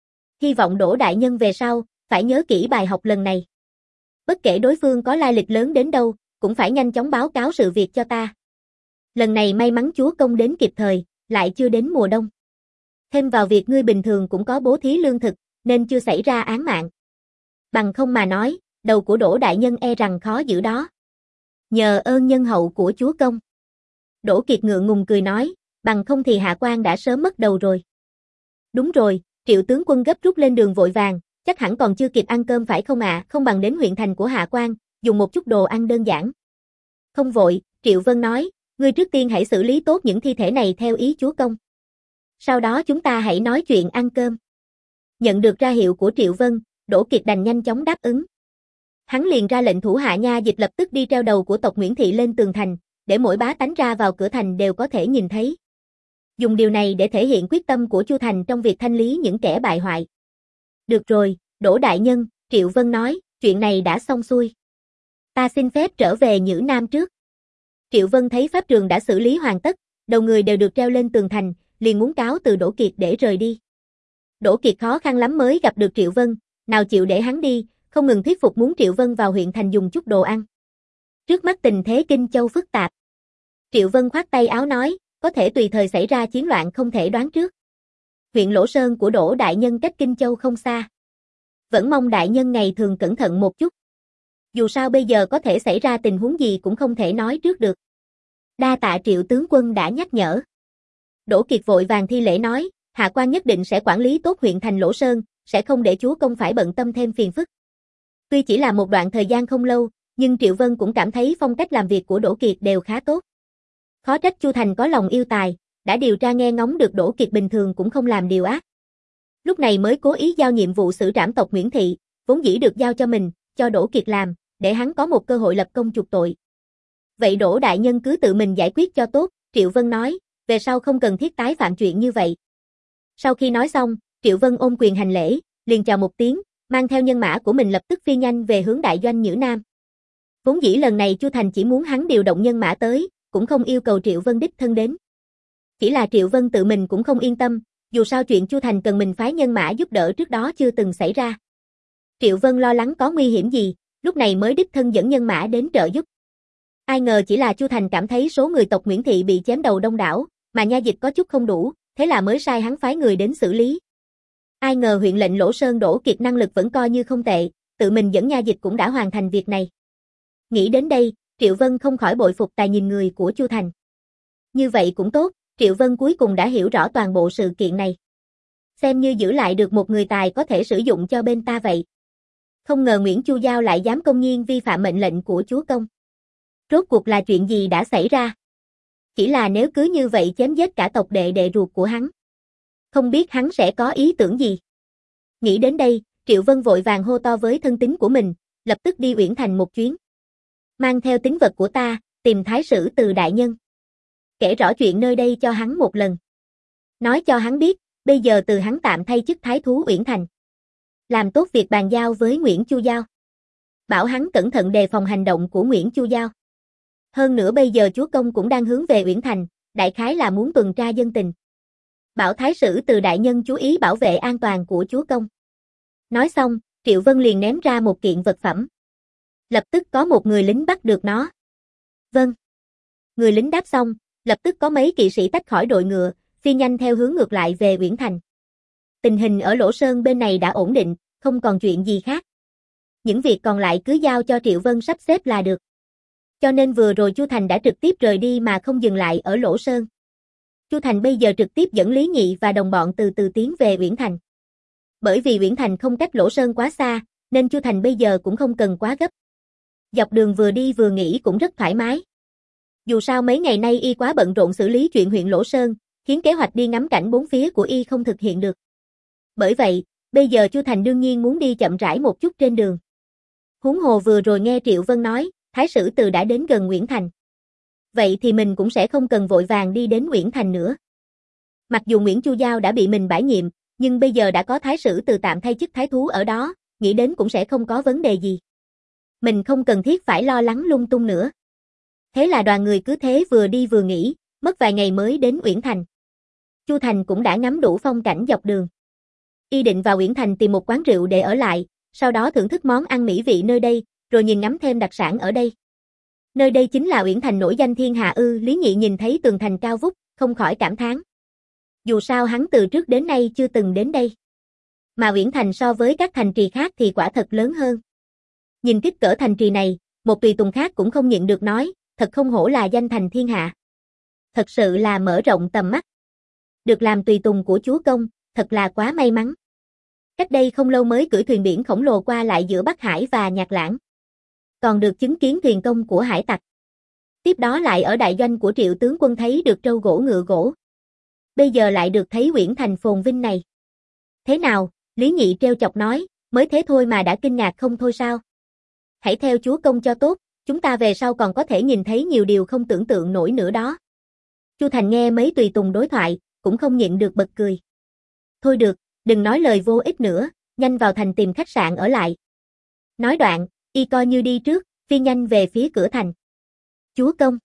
Hy vọng Đỗ đại nhân về sau, phải nhớ kỹ bài học lần này. Bất kể đối phương có lai lịch lớn đến đâu, cũng phải nhanh chóng báo cáo sự việc cho ta. Lần này may mắn chúa công đến kịp thời, lại chưa đến mùa đông. Thêm vào việc ngươi bình thường cũng có bố thí lương thực, nên chưa xảy ra án mạng. Bằng không mà nói, đầu của Đỗ đại nhân e rằng khó giữ đó. Nhờ ơn nhân hậu của chúa công. Đỗ Kiệt ngượng ngùng cười nói, bằng không thì hạ quan đã sớm mất đầu rồi. Đúng rồi, Triệu tướng quân gấp rút lên đường vội vàng, chắc hẳn còn chưa kịp ăn cơm phải không ạ, không bằng đến huyện thành của hạ quan, dùng một chút đồ ăn đơn giản. Không vội, Triệu Vân nói, ngươi trước tiên hãy xử lý tốt những thi thể này theo ý chúa công. Sau đó chúng ta hãy nói chuyện ăn cơm. Nhận được ra hiệu của Triệu Vân, Đỗ Kiệt đành nhanh chóng đáp ứng. Hắn liền ra lệnh thủ hạ nha dịch lập tức đi treo đầu của tộc Nguyễn Thị lên tường thành, để mỗi bá tánh ra vào cửa thành đều có thể nhìn thấy. Dùng điều này để thể hiện quyết tâm của Chu Thành trong việc thanh lý những kẻ bại hoại. Được rồi, Đỗ đại nhân, Triệu Vân nói, chuyện này đã xong xuôi. Ta xin phép trở về Nhữ Nam trước. Triệu Vân thấy pháp trường đã xử lý hoàn tất, đầu người đều được treo lên tường thành, liền muốn cáo từ Đỗ Kiệt để rời đi. Đỗ Kiệt khó khăn lắm mới gặp được Triệu Vân, nào chịu để hắn đi, không ngừng thuyết phục muốn Triệu Vân vào huyện thành dùng chút đồ ăn. Trước mắt tình thế Kinh Châu phức tạp. Triệu Vân khoát tay áo nói, có thể tùy thời xảy ra chiến loạn không thể đoán trước. Huyện Lỗ Sơn của Đỗ đại nhân cách Kinh Châu không xa. Vẫn mong đại nhân ngày thường cẩn thận một chút. Dù sao bây giờ có thể xảy ra tình huống gì cũng không thể nói trước được. Đa tạ Triệu tướng quân đã nhắc nhở. Đỗ Kiệt vội vàng thi lễ nói, hạ quan nhất định sẽ quản lý tốt huyện thành Lỗ Sơn, sẽ không để chúa công phải bận tâm thêm phiền phức. Tuy chỉ là một đoạn thời gian không lâu, nhưng Triệu Vân cũng cảm thấy phong cách làm việc của Đỗ Kiệt đều khá tốt. Khó trách Chu Thành có lòng yêu tài, đã điều tra nghe ngóng được Đỗ Kiệt bình thường cũng không làm điều ác. Lúc này mới cố ý giao nhiệm vụ xử trảm tộc Nguyễn Thị, vốn dĩ được giao cho mình, cho Đỗ Kiệt làm, để hắn có một cơ hội lập công chuộc tội. Vậy Đỗ đại nhân cứ tự mình giải quyết cho tốt, Triệu Vân nói, về sau không cần thiết tái phạm chuyện như vậy. Sau khi nói xong, Triệu Vân ôm quyền hành lễ, liền chào một tiếng, mang theo nhân mã của mình lập tức phi nhanh về hướng đại doanh Nhữ Nam. Vốn dĩ lần này Chu Thành chỉ muốn hắn điều động nhân mã tới, cũng không yêu cầu Triệu Vân đích thân đến. Chỉ là Triệu Vân tự mình cũng không yên tâm, dù sao chuyện Chu Thành cần mình phái nhân mã giúp đỡ trước đó chưa từng xảy ra. Triệu Vân lo lắng có nguy hiểm gì, lúc này mới đích thân dẫn nhân mã đến trợ giúp. Ai ngờ chỉ là Chu Thành cảm thấy số người tộc Nguyễn Thị bị chém đầu đông đảo, mà nha dịch có chút không đủ, thế là mới sai hắn phái người đến xử lý. Ai ngờ huyện lệnh Lỗ Sơn Đỗ Kiệt năng lực vẫn coi như không tệ, tự mình dẫn nha dịch cũng đã hoàn thành việc này. Nghĩ đến đây, Triệu Vân không khỏi bội phục tài nhìn người của Chu Thành. Như vậy cũng tốt, Triệu Vân cuối cùng đã hiểu rõ toàn bộ sự kiện này. Xem như giữ lại được một người tài có thể sử dụng cho bên ta vậy. Không ngờ Nguyễn Chu Giao lại dám công nhiên vi phạm mệnh lệnh của chúa công. Rốt cuộc là chuyện gì đã xảy ra? Chỉ là nếu cứ như vậy chém giết cả tộc đệ đệ ruột của hắn. Không biết hắn sẽ có ý tưởng gì. Nghĩ đến đây, Triệu Vân vội vàng hô to với thân tín của mình, lập tức đi Uyển Thành một chuyến. Mang theo tín vật của ta, tìm thái sử Từ đại nhân. Kể rõ chuyện nơi đây cho hắn một lần. Nói cho hắn biết, bây giờ Từ hắn tạm thay chức thái thú Uyển Thành. Làm tốt việc bàn giao với Nguyễn Chu Giao. Bảo hắn cẩn thận đề phòng hành động của Nguyễn Chu Giao. Hơn nữa bây giờ chúa công cũng đang hướng về Uyển Thành, đại khái là muốn tuần tra dân tình. Bảo thái sử Từ đại nhân chú ý bảo vệ an toàn của chúa công. Nói xong, Triệu Vân liền ném ra một kiện vật phẩm. Lập tức có một người lính bắt được nó. Vâng. Người lính đáp xong, lập tức có mấy kỵ sĩ tách khỏi đội ngựa, phi nhanh theo hướng ngược lại về Uyển Thành. Tình hình ở Lỗ Sơn bên này đã ổn định, không còn chuyện gì khác. những việc còn lại cứ giao cho Triệu Vân sắp xếp là được. Cho nên vừa rồi Chu Thành đã trực tiếp rời đi mà không dừng lại ở Lỗ Sơn. Chu Thành bây giờ trực tiếp dẫn Lý Nhị và đồng bọn từ từ tiến về Uyển Thành. Bởi vì Uyển Thành không cách Lỗ Sơn quá xa, nên Chu Thành bây giờ cũng không cần quá gấp. Dọc đường vừa đi vừa nghỉ cũng rất thoải mái. Dù sao mấy ngày nay y quá bận rộn xử lý chuyện huyện Lỗ Sơn, khiến kế hoạch đi ngắm cảnh bốn phía của y không thực hiện được. Bởi vậy, bây giờ Chu Thành đương nhiên muốn đi chậm rãi một chút trên đường. Huống hồ vừa rồi nghe Triệu Vân nói, Thái sử từ đã đến gần Uyển Thành. Vậy thì mình cũng sẽ không cần vội vàng đi đến Uyển Thành nữa. Mặc dù Nguyễn Chu Giao đã bị mình bãi nhiệm, nhưng bây giờ đã có Thái sử từ tạm thay chức thái thú ở đó, nghĩ đến cũng sẽ không có vấn đề gì. Mình không cần thiết phải lo lắng lung tung nữa. Thế là đoàn người cứ thế vừa đi vừa nghỉ, mất vài ngày mới đến Uyển Thành. Chu Thành cũng đã ngắm đủ phong cảnh dọc đường. Y định vào Uyển Thành tìm một quán rượu để ở lại, sau đó thưởng thức món ăn mỹ vị nơi đây, rồi nhìn ngắm thêm đặc sản ở đây. Nơi đây chính là Uyển Thành nổi danh thiên hạ ư? Lý Nhị nhìn thấy tường thành cao vút, không khỏi cảm thán. Dù sao hắn từ trước đến nay chưa từng đến đây. Mà Uyển Thành so với các thành trì khác thì quả thật lớn hơn. Nhìn kích cỡ thành trì này, một tùy tùng khác cũng không nhịn được nói, thật không hổ là danh thành thiên hạ. Thật sự là mở rộng tầm mắt. Được làm tùy tùng của chúa công, thật là quá may mắn. Cách đây không lâu mới cưỡi thuyền biển khổng lồ qua lại giữa Bắc Hải và Nhạc Lãng. Còn được chứng kiến thuyền công của hải tặc. Tiếp đó lại ở đại doanh của Triệu tướng quân thấy được trâu gỗ ngựa gỗ. Bây giờ lại được thấy Uyển Thành phồn vinh này. Thế nào, Lý Nhị trêu chọc nói, mới thế thôi mà đã kinh ngạc không thôi sao? Hãy theo chúa công cho tốt, chúng ta về sau còn có thể nhìn thấy nhiều điều không tưởng tượng nổi nữa đó. Chu Thành nghe mấy tùy tùng đối thoại, cũng không nhịn được bật cười. Thôi được, đừng nói lời vô ích nữa, nhanh vào thành tìm khách sạn ở lại. Nói đoạn, y coi như đi trước, phi nhanh về phía cửa thành. Chúa công,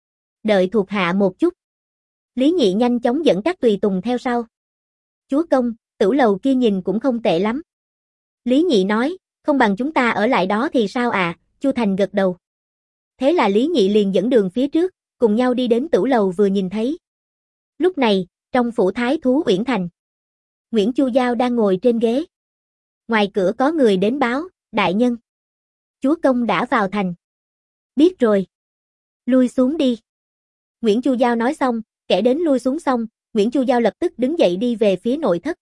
đợi thuộc hạ một chút. Lý Nhị nhanh chóng dẫn các tùy tùng theo sau. Chúa công, tửu lầu kia nhìn cũng không tệ lắm. Lý Nhị nói, không bằng chúng ta ở lại đó thì sao à? Chu Thành gật đầu. Thế là Lý Nhị liền dẫn đường phía trước, cùng nhau đi đến tửu lầu vừa nhìn thấy. Lúc này, trong phủ thái thú Uyển Thành, Nguyễn Chu Giao đang ngồi trên ghế. Ngoài cửa có người đến báo, đại nhân. Chúa công đã vào thành. Biết rồi. Lui xuống đi. Nguyễn Chu Giao nói xong, kẻ đến lui xuống xong, Nguyễn Chu Giao lập tức đứng dậy đi về phía nội thất.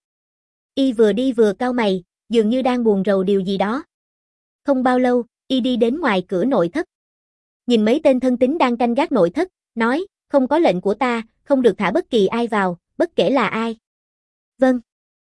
Y vừa đi vừa cau mày, dường như đang buồn rầu điều gì đó. Không bao lâu, y đi đến ngoài cửa nội thất. Nhìn mấy tên thân tín đang canh gác nội thất, nói, không có lệnh của ta, không được thả bất kỳ ai vào, bất kể là ai. Vâng.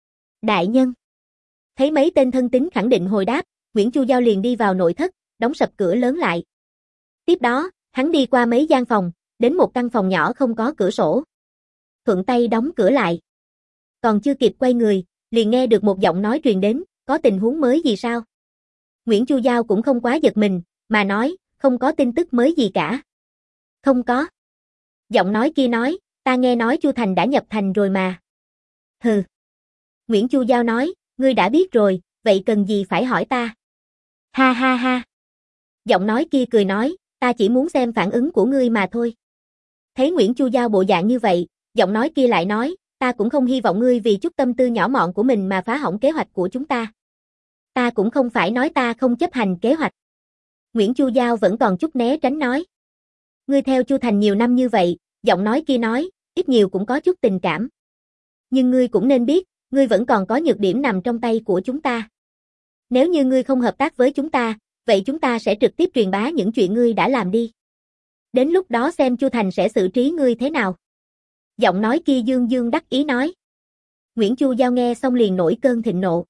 Đại nhân. Thấy mấy tên thân tín khẳng định hồi đáp, Nguyễn Chu Giao liền đi vào nội thất, đóng sập cửa lớn lại. Tiếp đó, hắn đi qua mấy gian phòng, đến một căn phòng nhỏ không có cửa sổ. Thuận tay đóng cửa lại. Còn chưa kịp quay người, liền nghe được một giọng nói truyền đến, có tình huống mới gì sao? Nguyễn Chu Giao cũng không quá giật mình, mà nói, không có tin tức mới gì cả. Không có. Giọng nói kia nói, ta nghe nói Chu Thành đã nhập thành rồi mà. Hừ. Nguyễn Chu Giao nói, ngươi đã biết rồi, vậy cần gì phải hỏi ta? Ha ha ha. Giọng nói kia cười nói, ta chỉ muốn xem phản ứng của ngươi mà thôi. Thấy Nguyễn Chu Giao bộ dạng như vậy, giọng nói kia lại nói, ta cũng không hy vọng ngươi vì chút tâm tư nhỏ mọn của mình mà phá hỏng kế hoạch của chúng ta. Ta cũng không phải nói ta không chấp hành kế hoạch. Nguyễn Chu Giao vẫn còn chút né tránh nói. Ngươi theo Chu Thành nhiều năm như vậy, giọng nói kia nói, ít nhiều cũng có chút tình cảm. Nhưng ngươi cũng nên biết, ngươi vẫn còn có nhược điểm nằm trong tay của chúng ta. Nếu như ngươi không hợp tác với chúng ta, vậy chúng ta sẽ trực tiếp truyền bá những chuyện ngươi đã làm đi. Đến lúc đó xem Chu Thành sẽ xử trí ngươi thế nào. Giọng nói kia dương dương đắc ý nói. Nguyễn Chu Giao nghe xong liền nổi cơn thịnh nộ.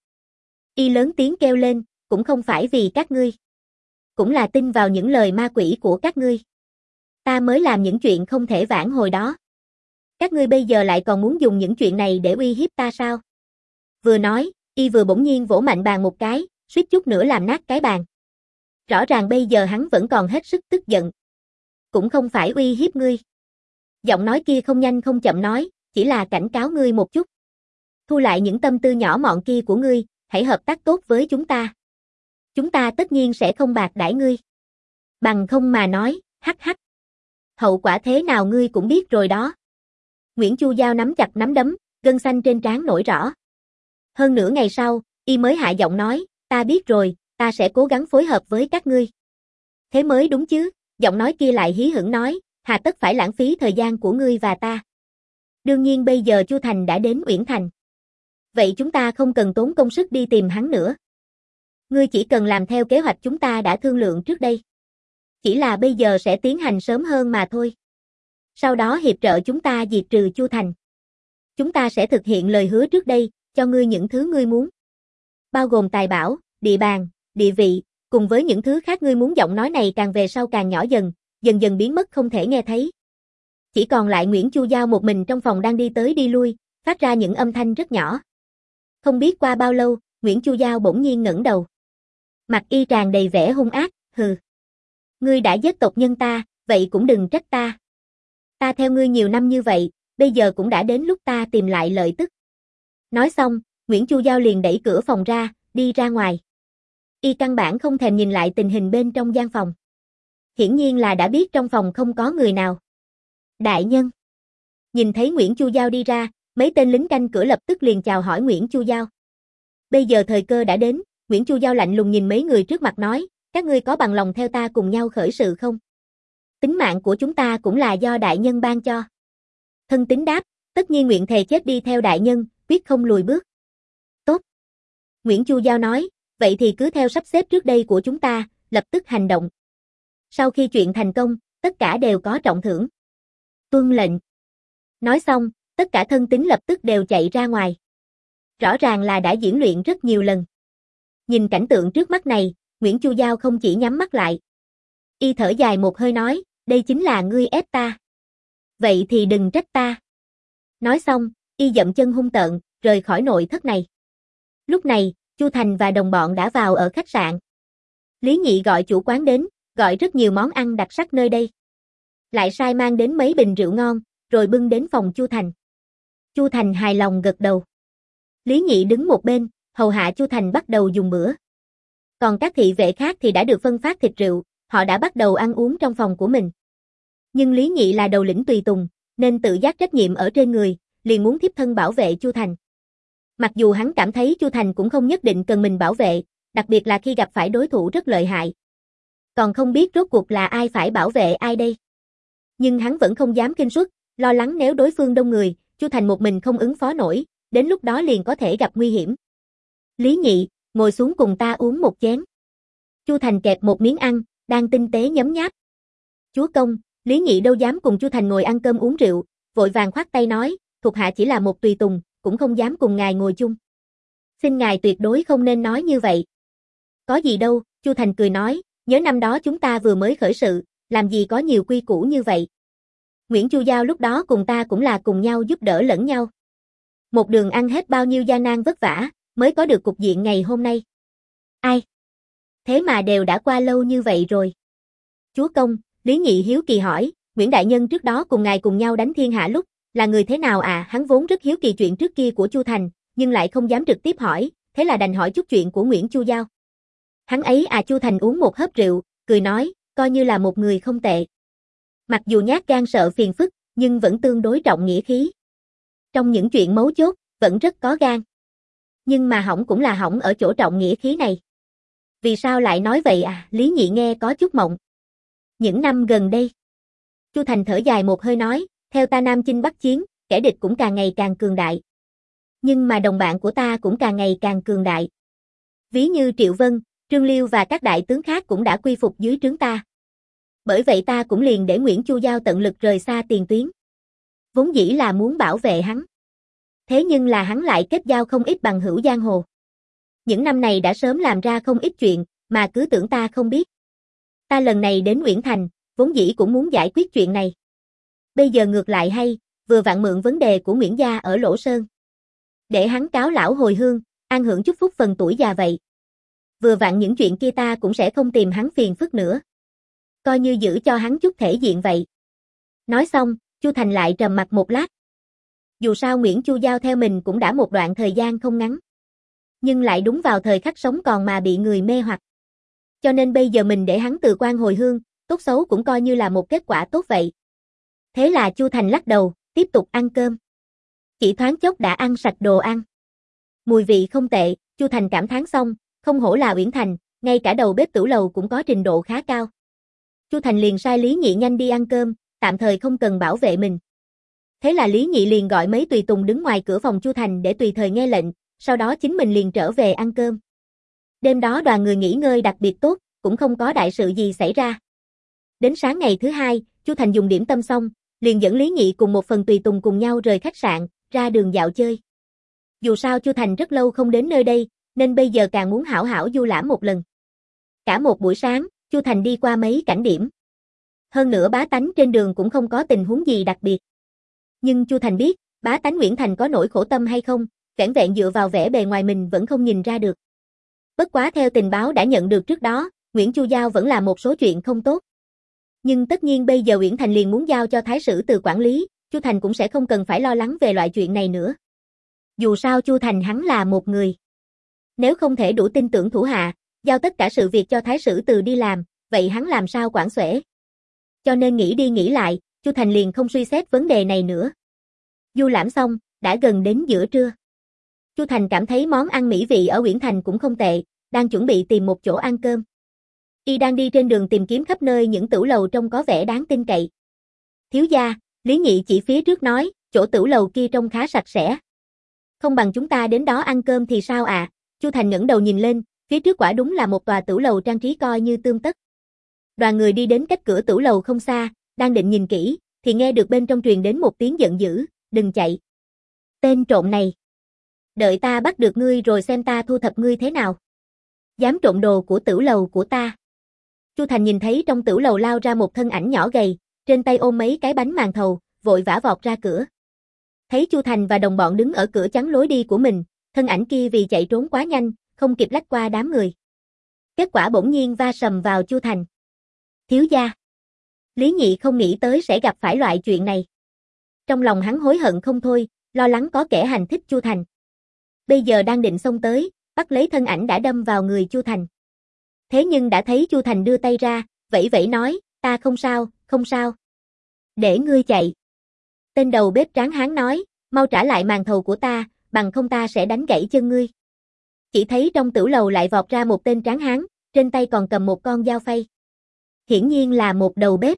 Y lớn tiếng kêu lên, cũng không phải vì các ngươi. Cũng là tin vào những lời ma quỷ của các ngươi. Ta mới làm những chuyện không thể vãn hồi đó. Các ngươi bây giờ lại còn muốn dùng những chuyện này để uy hiếp ta sao? Vừa nói, y vừa bỗng nhiên vỗ mạnh bàn một cái, suýt chút nữa làm nát cái bàn. Rõ ràng bây giờ hắn vẫn còn hết sức tức giận. Cũng không phải uy hiếp ngươi. Giọng nói kia không nhanh không chậm nói, chỉ là cảnh cáo ngươi một chút. Thu lại những tâm tư nhỏ mọn kia của ngươi, hãy hợp tác tốt với chúng ta. Chúng ta tất nhiên sẽ không bạc đãi ngươi. Bằng không mà nói, hắc hắc. Hậu quả thế nào ngươi cũng biết rồi đó. Nguyễn Chu Giao nắm chặt nắm đấm, gân xanh trên trán nổi rõ. Hơn nửa ngày sau, y mới hạ giọng nói, ta biết rồi, ta sẽ cố gắng phối hợp với các ngươi. Thế mới đúng chứ, giọng nói kia lại hí hửng nói, hà tất phải lãng phí thời gian của ngươi và ta. Đương nhiên bây giờ Chu Thành đã đến Uyển Thành. Vậy chúng ta không cần tốn công sức đi tìm hắn nữa. Ngươi chỉ cần làm theo kế hoạch chúng ta đã thương lượng trước đây. Chỉ là bây giờ sẽ tiến hành sớm hơn mà thôi. Sau đó hiệp trợ chúng ta diệt trừ Chu Thành. Chúng ta sẽ thực hiện lời hứa trước đây, cho ngươi những thứ ngươi muốn. Bao gồm tài bảo, địa bàn, địa vị, cùng với những thứ khác ngươi muốn. Giọng nói này càng về sau càng nhỏ dần, dần dần biến mất không thể nghe thấy. Chỉ còn lại Nguyễn Chu Giao một mình trong phòng đang đi tới đi lui, phát ra những âm thanh rất nhỏ. Không biết qua bao lâu, Nguyễn Chu Giao bỗng nhiên ngẩng đầu. Mặt y tràn đầy vẻ hung ác, hừ. Ngươi đã giết tộc nhân ta, vậy cũng đừng trách ta. Ta theo ngươi nhiều năm như vậy, bây giờ cũng đã đến lúc ta tìm lại lợi tức. Nói xong, Nguyễn Chu Giao liền đẩy cửa phòng ra, đi ra ngoài. Y căn bản không thèm nhìn lại tình hình bên trong gian phòng. Hiển nhiên là đã biết trong phòng không có người nào. Đại nhân. Nhìn thấy Nguyễn Chu Giao đi ra, mấy tên lính canh cửa lập tức liền chào hỏi Nguyễn Chu Giao. Bây giờ thời cơ đã đến, Nguyễn Chu Giao lạnh lùng nhìn mấy người trước mặt nói, các ngươi có bằng lòng theo ta cùng nhau khởi sự không? Tính mạng của chúng ta cũng là do đại nhân ban cho. Thân tín đáp, tất nhiên nguyện thề chết đi theo đại nhân, quyết không lùi bước. Tốt. Nguyễn Chu Giao nói, vậy thì cứ theo sắp xếp trước đây của chúng ta, lập tức hành động. Sau khi chuyện thành công, tất cả đều có trọng thưởng. Tuân lệnh. Nói xong, tất cả thân tín lập tức đều chạy ra ngoài. Rõ ràng là đã diễn luyện rất nhiều lần. Nhìn cảnh tượng trước mắt này, Nguyễn Chu Giao không chỉ nhắm mắt lại. Y thở dài một hơi nói, đây chính là ngươi ép ta. Vậy thì đừng trách ta. Nói xong, y dậm chân hung tợn, rời khỏi nội thất này. Lúc này, Chu Thành và đồng bọn đã vào ở khách sạn. Lý Nhị gọi chủ quán đến, gọi rất nhiều món ăn đặc sắc nơi đây. Lại sai mang đến mấy bình rượu ngon, rồi bưng đến phòng Chu Thành. Chu Thành hài lòng gật đầu. Lý Nhị đứng một bên, hầu hạ Chu Thành bắt đầu dùng bữa. Còn các thị vệ khác thì đã được phân phát thịt rượu, họ đã bắt đầu ăn uống trong phòng của mình. Nhưng Lý Nhị là đầu lĩnh tùy tùng, nên tự giác trách nhiệm ở trên người, liền muốn thiếp thân bảo vệ Chu Thành. Mặc dù hắn cảm thấy Chu Thành cũng không nhất định cần mình bảo vệ, đặc biệt là khi gặp phải đối thủ rất lợi hại. Còn không biết rốt cuộc là ai phải bảo vệ ai đây. Nhưng hắn vẫn không dám kinh suất, lo lắng nếu đối phương đông người, Chu Thành một mình không ứng phó nổi, đến lúc đó liền có thể gặp nguy hiểm. Lý Nhị, ngồi xuống cùng ta uống một chén. Chu Thành kẹp một miếng ăn, đang tinh tế nhấm nháp. Chúa công, Lý Nhị đâu dám cùng Chu Thành ngồi ăn cơm uống rượu, vội vàng khoát tay nói, thuộc hạ chỉ là một tùy tùng, cũng không dám cùng ngài ngồi chung. Xin ngài tuyệt đối không nên nói như vậy. Có gì đâu, Chu Thành cười nói, nhớ năm đó chúng ta vừa mới khởi sự, làm gì có nhiều quy củ như vậy. Nguyễn Chu Giao lúc đó cùng ta cũng là cùng nhau giúp đỡ lẫn nhau. Một đường ăn hết bao nhiêu gian nan vất vả, mới có được cục diện ngày hôm nay. Ai? Thế mà đều đã qua lâu như vậy rồi. Chúa công, Lý Nhị hiếu kỳ hỏi, Nguyễn Đại Nhân trước đó cùng ngài cùng nhau đánh thiên hạ lúc, là người thế nào à? Hắn vốn rất hiếu kỳ chuyện trước kia của Chu Thành, nhưng lại không dám trực tiếp hỏi, thế là đành hỏi chút chuyện của Nguyễn Chu Giao. Hắn ấy à? Chu Thành uống một hớp rượu, cười nói, coi như là một người không tệ. Mặc dù nhát gan sợ phiền phức, nhưng vẫn tương đối trọng nghĩa khí. Trong những chuyện mấu chốt, vẫn rất có gan. Nhưng mà hỏng cũng là hỏng ở chỗ trọng nghĩa khí này. Vì sao lại nói vậy à? Lý Nhị nghe có chút mộng. Những năm gần đây, Chu Thành thở dài một hơi nói, theo ta Nam chinh Bắc chiến, kẻ địch cũng càng ngày càng cường đại. Nhưng mà đồng bạn của ta cũng càng ngày càng cường đại. Ví như Triệu Vân, Trương Liêu và các đại tướng khác cũng đã quy phục dưới trướng ta. Bởi vậy ta cũng liền để Nguyễn Chu Giao tận lực rời xa tiền tuyến. Vốn dĩ là muốn bảo vệ hắn. Thế nhưng là hắn lại kết giao không ít bằng hữu giang hồ. Những năm này đã sớm làm ra không ít chuyện, mà cứ tưởng ta không biết. Ta lần này đến Uyển Thành, vốn dĩ cũng muốn giải quyết chuyện này. Bây giờ ngược lại hay, vừa vặn mượn vấn đề của Nguyễn gia ở Lỗ Sơn. Để hắn cáo lão hồi hương, an hưởng chúc phúc phần tuổi già vậy. Vừa vặn những chuyện kia ta cũng sẽ không tìm hắn phiền phức nữa. Coi như giữ cho hắn chút thể diện vậy. Nói xong, Chu Thành lại trầm mặt một lát. Dù sao Nguyễn Chu Giao theo mình cũng đã một đoạn thời gian không ngắn. Nhưng lại đúng vào thời khắc sống còn mà bị người mê hoặc. Cho nên bây giờ mình để hắn từ quan hồi hương, tốt xấu cũng coi như là một kết quả tốt vậy. Thế là Chu Thành lắc đầu, tiếp tục ăn cơm. Chỉ thoáng chốc đã ăn sạch đồ ăn. Mùi vị không tệ, Chu Thành cảm thán xong, không hổ là Uyển Thành, ngay cả đầu bếp tửu lầu cũng có trình độ khá cao. Chu Thành liền sai Lý Nhị nhanh đi ăn cơm, tạm thời không cần bảo vệ mình. Thế là Lý Nhị liền gọi mấy tùy tùng đứng ngoài cửa phòng Chu Thành để tùy thời nghe lệnh, sau đó chính mình liền trở về ăn cơm. Đêm đó đoàn người nghỉ ngơi đặc biệt tốt, cũng không có đại sự gì xảy ra. Đến sáng ngày thứ hai, Chu Thành dùng điểm tâm xong, liền dẫn Lý Nhị cùng một phần tùy tùng cùng nhau rời khách sạn, ra đường dạo chơi. Dù sao Chu Thành rất lâu không đến nơi đây, nên bây giờ càng muốn hảo hảo du lãm một lần. Cả một buổi sáng, Chu Thành đi qua mấy cảnh điểm. Hơn nữa bá tánh trên đường cũng không có tình huống gì đặc biệt. Nhưng Chu Thành biết, bá tánh Nguyễn Thành có nỗi khổ tâm hay không, vẻn vẹn dựa vào vẻ bề ngoài mình vẫn không nhìn ra được. Bất quá theo tình báo đã nhận được trước đó, Nguyễn Chu Giao vẫn là một số chuyện không tốt. Nhưng tất nhiên bây giờ Nguyễn Thành liền muốn giao cho Thái Sử Từ quản lý, Chu Thành cũng sẽ không cần phải lo lắng về loại chuyện này nữa. Dù sao Chu Thành hắn là một người. Nếu không thể đủ tin tưởng thủ hạ, giao tất cả sự việc cho Thái Sử Từ đi làm, vậy hắn làm sao quản xuể. Cho nên nghĩ đi nghĩ lại, Chu Thành liền không suy xét vấn đề này nữa. Du lãm xong, đã gần đến giữa trưa. Chu Thành cảm thấy món ăn mỹ vị ở Uyển Thành cũng không tệ, đang chuẩn bị tìm một chỗ ăn cơm. Y đang đi trên đường tìm kiếm khắp nơi những tửu lầu trông có vẻ đáng tin cậy. Thiếu gia, Lý Nhị chỉ phía trước nói, chỗ tửu lầu kia trông khá sạch sẽ. Không bằng chúng ta đến đó ăn cơm thì sao ạ? À? Chu Thành ngẩng đầu nhìn lên, phía trước quả đúng là một tòa tửu lầu trang trí coi như tươm tất. Đoàn người đi đến cách cửa tửu lầu không xa, đang định nhìn kỹ, thì nghe được bên trong truyền đến một tiếng giận dữ, đừng chạy. Tên trộm này. Đợi ta bắt được ngươi rồi xem ta thu thập ngươi thế nào. Dám trộm đồ của tửu lầu của ta. Chu Thành nhìn thấy trong tửu lầu lao ra một thân ảnh nhỏ gầy, trên tay ôm mấy cái bánh màn thầu, vội vã vọt ra cửa. Thấy Chu Thành và đồng bọn đứng ở cửa chắn lối đi của mình, thân ảnh kia vì chạy trốn quá nhanh, không kịp lách qua đám người. Kết quả bỗng nhiên va sầm vào Chu Thành. Thiếu gia. Lý Nhị không nghĩ tới sẽ gặp phải loại chuyện này. Trong lòng hắn hối hận không thôi, lo lắng có kẻ hành thích Chu Thành. Bây giờ đang định xông tới, bắt lấy thân ảnh đã đâm vào người Chu Thành. Thế nhưng đã thấy Chu Thành đưa tay ra, vẫy vẫy nói, ta không sao, không sao. Để ngươi chạy. Tên đầu bếp tráng hán nói, mau trả lại màn thầu của ta, bằng không ta sẽ đánh gãy chân ngươi. Chỉ thấy trong tửu lầu lại vọt ra một tên tráng hán, trên tay còn cầm một con dao phay. Hiển nhiên là một đầu bếp.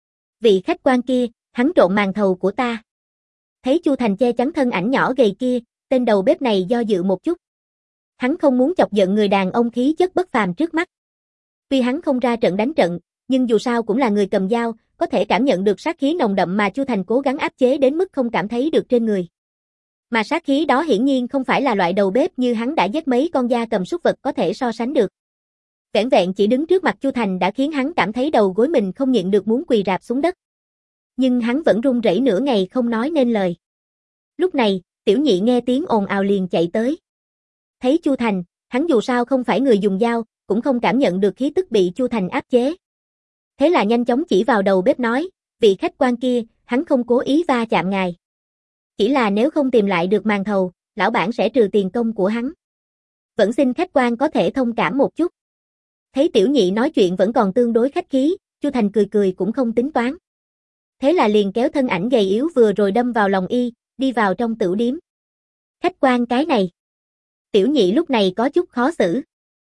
Vị khách quan kia, hắn trộm màn thầu của ta. Thấy Chu Thành che chắn thân ảnh nhỏ gầy kia, tên đầu bếp này do dự một chút. Hắn không muốn chọc giận người đàn ông khí chất bất phàm trước mắt. Tuy hắn không ra trận đánh trận, nhưng dù sao cũng là người cầm dao, có thể cảm nhận được sát khí nồng đậm mà Chu Thành cố gắng áp chế đến mức không cảm thấy được trên người. Mà sát khí đó hiển nhiên không phải là loại đầu bếp như hắn đã giết mấy con gia cầm súc vật có thể so sánh được. Vẻn vẹn chỉ đứng trước mặt Chu Thành đã khiến hắn cảm thấy đầu gối mình không nhịn được muốn quỳ rạp xuống đất. Nhưng hắn vẫn run rẩy nửa ngày không nói nên lời. Lúc này, Tiểu Nhị nghe tiếng ồn ào liền chạy tới. Thấy Chu Thành, hắn dù sao không phải người dùng dao, cũng không cảm nhận được khí tức bị Chu Thành áp chế. Thế là nhanh chóng chỉ vào đầu bếp nói, vị khách quan kia, hắn không cố ý va chạm ngài. Chỉ là nếu không tìm lại được màn thầu, lão bản sẽ trừ tiền công của hắn. Vẫn xin khách quan có thể thông cảm một chút. Thấy Tiểu Nhị nói chuyện vẫn còn tương đối khách khí, Chu Thành cười cười cũng không tính toán. Thế là liền kéo thân ảnh gầy yếu vừa rồi đâm vào lòng y, đi vào trong tửu điếm. Khách quan cái này. Tiểu Nhị lúc này có chút khó xử.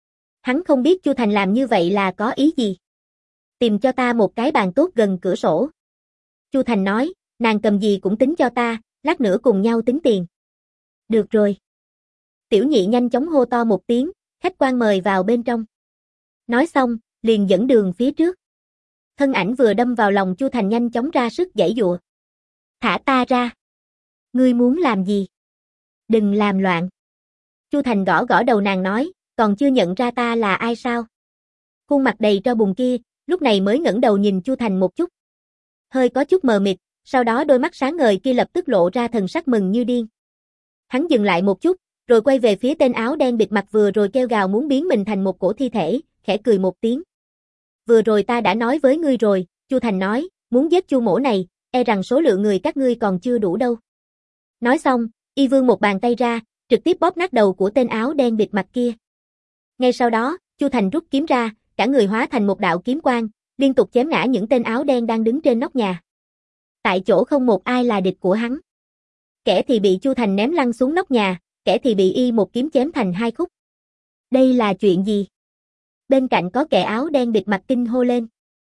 Hắn không biết Chu Thành làm như vậy là có ý gì. Tìm cho ta một cái bàn tốt gần cửa sổ. Chu Thành nói, nàng cầm gì cũng tính cho ta, lát nữa cùng nhau tính tiền. Được rồi. Tiểu Nhị nhanh chóng hô to một tiếng, khách quan mời vào bên trong. Nói xong, liền dẫn đường phía trước. Thân ảnh vừa đâm vào lòng Chu Thành nhanh chóng ra sức giãy giụa. Thả ta ra. Ngươi muốn làm gì? Đừng làm loạn. Chu Thành gõ gõ đầu nàng nói, còn chưa nhận ra ta là ai sao? Khuôn mặt đầy tro bùn kia, lúc này mới ngẩng đầu nhìn Chu Thành một chút. Hơi có chút mờ mịt, sau đó đôi mắt sáng ngời kia lập tức lộ ra thần sắc mừng như điên. Hắn dừng lại một chút, rồi quay về phía tên áo đen bịt mặt vừa rồi kêu gào muốn biến mình thành một cổ thi thể, khẽ cười một tiếng. Vừa rồi ta đã nói với ngươi rồi, Chu Thành nói, muốn giết Chu mỗ này, e rằng số lượng người các ngươi còn chưa đủ đâu. Nói xong, y vươn một bàn tay ra, trực tiếp bóp nát đầu của tên áo đen bịt mặt kia. Ngay sau đó, Chu Thành rút kiếm ra, cả người hóa thành một đạo kiếm quang, liên tục chém ngã những tên áo đen đang đứng trên nóc nhà. Tại chỗ không một ai là địch của hắn. Kẻ thì bị Chu Thành ném lăn xuống nóc nhà, kẻ thì bị y một kiếm chém thành hai khúc. Đây là chuyện gì? Bên cạnh có kẻ áo đen bịt mặt kinh hô lên.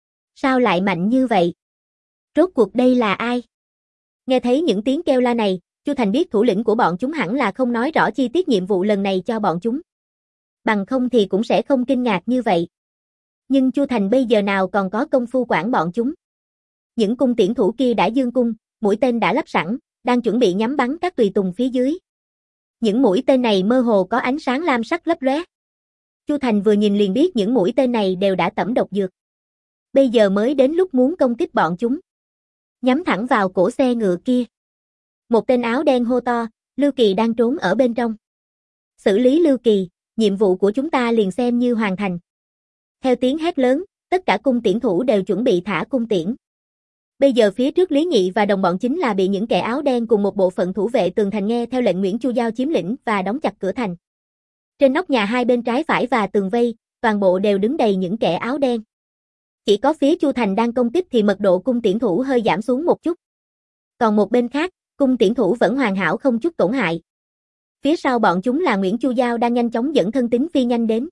Sao lại mạnh như vậy? Rốt cuộc đây là ai? Nghe thấy những tiếng kêu la này, Chu Thành biết thủ lĩnh của bọn chúng hẳn là không nói rõ chi tiết nhiệm vụ lần này cho bọn chúng. Bằng không thì cũng sẽ không kinh ngạc như vậy. Nhưng Chu Thành bây giờ nào còn có công phu quản bọn chúng. Những cung tiễn thủ kia đã dương cung, mũi tên đã lắp sẵn, đang chuẩn bị nhắm bắn các tùy tùng phía dưới. Những mũi tên này mơ hồ có ánh sáng lam sắc lấp lóe. Chu Thành vừa nhìn liền biết những mũi tên này đều đã tẩm độc dược. Bây giờ mới đến lúc muốn công kích bọn chúng. Nhắm thẳng vào cổ xe ngựa kia. Một tên áo đen hô to, Lưu Kỳ đang trốn ở bên trong. Xử lý Lưu Kỳ, nhiệm vụ của chúng ta liền xem như hoàn thành. Theo tiếng hét lớn, tất cả cung tiễn thủ đều chuẩn bị thả cung tiễn. Bây giờ phía trước Lý Nhị và đồng bọn chính là bị những kẻ áo đen cùng một bộ phận thủ vệ tường thành nghe theo lệnh Nguyễn Chu Giao chiếm lĩnh và đóng chặt cửa thành. Trên nóc nhà hai bên trái phải và tường vây, toàn bộ đều đứng đầy những kẻ áo đen. Chỉ có phía Chu Thành đang công kích thì mật độ cung tiễn thủ hơi giảm xuống một chút. Còn một bên khác, cung tiễn thủ vẫn hoàn hảo không chút tổn hại. Phía sau bọn chúng là Nguyễn Chu Giao đang nhanh chóng dẫn thân tín phi nhanh đến.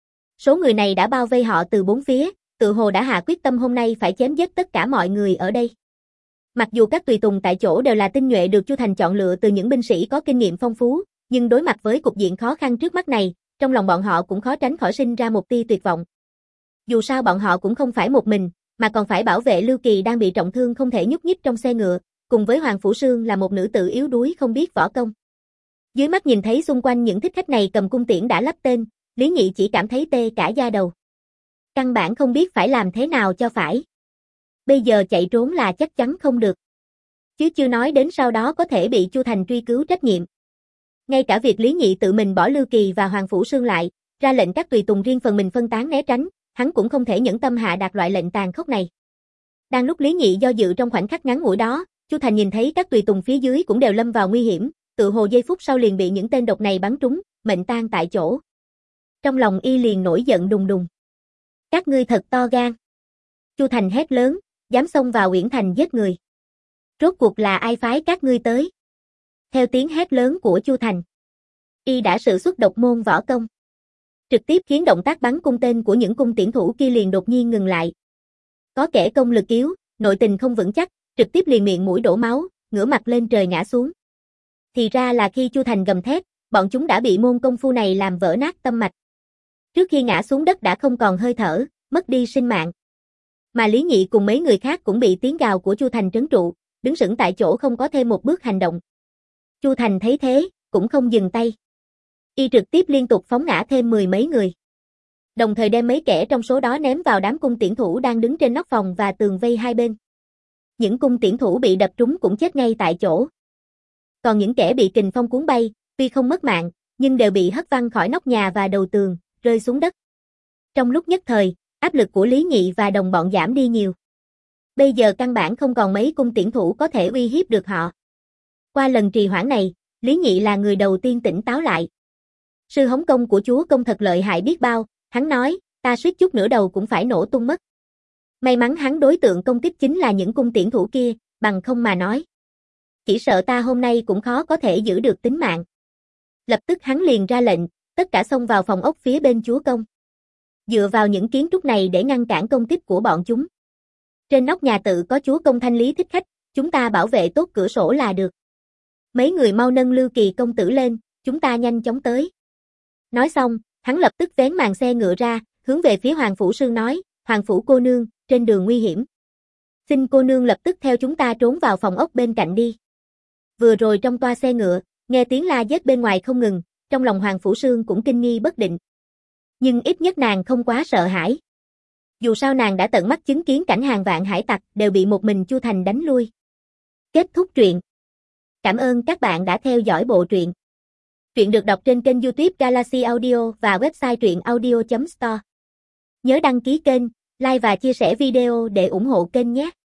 Số người này đã bao vây họ từ bốn phía, tự hồ đã hạ quyết tâm hôm nay phải chém giết tất cả mọi người ở đây. Mặc dù các tùy tùng tại chỗ đều là tinh nhuệ được Chu Thành chọn lựa từ những binh sĩ có kinh nghiệm phong phú, nhưng đối mặt với cục diện khó khăn trước mắt này, trong lòng bọn họ cũng khó tránh khỏi sinh ra một tia tuyệt vọng. Dù sao bọn họ cũng không phải một mình, mà còn phải bảo vệ Lưu Kỳ đang bị trọng thương không thể nhúc nhích trong xe ngựa, cùng với Hoàng Phủ Sương là một nữ tử yếu đuối không biết võ công. Dưới mắt nhìn thấy xung quanh những thích khách này cầm cung tiễn đã lắp tên, Lý Nhị chỉ cảm thấy tê cả da đầu. Căn bản không biết phải làm thế nào cho phải. Bây giờ chạy trốn là chắc chắn không được. Chứ chưa nói đến sau đó có thể bị Chu Thành truy cứu trách nhiệm. Ngay cả việc Lý Nhị tự mình bỏ Lưu Kỳ và Hoàng Phủ Sương lại, ra lệnh các tùy tùng riêng phần mình phân tán né tránh, hắn cũng không thể nhẫn tâm hạ đạt loại lệnh tàn khốc này. Đang lúc Lý Nhị do dự trong khoảnh khắc ngắn ngủi đó, Chu Thành nhìn thấy các tùy tùng phía dưới cũng đều lâm vào nguy hiểm, tự hồ giây phút sau liền bị những tên độc này bắn trúng, mệnh tang tại chỗ. Trong lòng y liền nổi giận đùng đùng. Các ngươi thật to gan. Chu Thành hét lớn, dám xông vào Uyển Thành giết người. Rốt cuộc là ai phái các ngươi tới? Theo tiếng hét lớn của Chu Thành, y đã sử xuất độc môn võ công, trực tiếp khiến động tác bắn cung tên của những cung tiễn thủ kia liền đột nhiên ngừng lại. Có kẻ công lực yếu, nội tình không vững chắc, trực tiếp liền miệng mũi đổ máu, ngửa mặt lên trời ngã xuống. Thì ra là khi Chu Thành gầm thét, bọn chúng đã bị môn công phu này làm vỡ nát tâm mạch. Trước khi ngã xuống đất đã không còn hơi thở, mất đi sinh mạng. Mà Lý Nhị cùng mấy người khác cũng bị tiếng gào của Chu Thành trấn trụ, đứng sững tại chỗ không có thêm một bước hành động. Chu Thành thấy thế, cũng không dừng tay. Y trực tiếp liên tục phóng ngã thêm mười mấy người. Đồng thời đem mấy kẻ trong số đó ném vào đám cung tiễn thủ đang đứng trên nóc phòng và tường vây hai bên. Những cung tiễn thủ bị đập trúng cũng chết ngay tại chỗ. Còn những kẻ bị kình phong cuốn bay, tuy không mất mạng, nhưng đều bị hất văng khỏi nóc nhà và đầu tường, rơi xuống đất. Trong lúc nhất thời, áp lực của Lý Nhị và đồng bọn giảm đi nhiều. Bây giờ căn bản không còn mấy cung tiễn thủ có thể uy hiếp được họ. Qua lần trì hoãn này, Lý Nhị là người đầu tiên tỉnh táo lại. Sư hống công của chúa công thật lợi hại biết bao, hắn nói, ta suýt chút nữa đầu cũng phải nổ tung mất. May mắn hắn đối tượng công kích chính là những cung tiễn thủ kia, bằng không mà nói. Chỉ sợ ta hôm nay cũng khó có thể giữ được tính mạng. Lập tức hắn liền ra lệnh, tất cả xông vào phòng ốc phía bên chúa công. Dựa vào những kiến trúc này để ngăn cản công kích của bọn chúng. Trên nóc nhà tự có chúa công thanh lý thích khách, chúng ta bảo vệ tốt cửa sổ là được. Mấy người mau nâng Lưu Kỳ công tử lên, chúng ta nhanh chóng tới. Nói xong, hắn lập tức vén màn xe ngựa ra, hướng về phía Hoàng Phủ Sương nói, Hoàng Phủ cô nương, trên đường nguy hiểm. Xin cô nương lập tức theo chúng ta trốn vào phòng ốc bên cạnh đi. Vừa rồi trong toa xe ngựa, nghe tiếng la giết bên ngoài không ngừng, trong lòng Hoàng Phủ Sương cũng kinh nghi bất định. Nhưng ít nhất nàng không quá sợ hãi. Dù sao nàng đã tận mắt chứng kiến cảnh hàng vạn hải tặc đều bị một mình Chu Thành đánh lui. Kết thúc truyện. Cảm ơn các bạn đã theo dõi bộ truyện. Truyện được đọc trên kênh YouTube Galaxy Audio và website truyện audio chấm store. Nhớ đăng ký kênh, like và chia sẻ video để ủng hộ kênh nhé.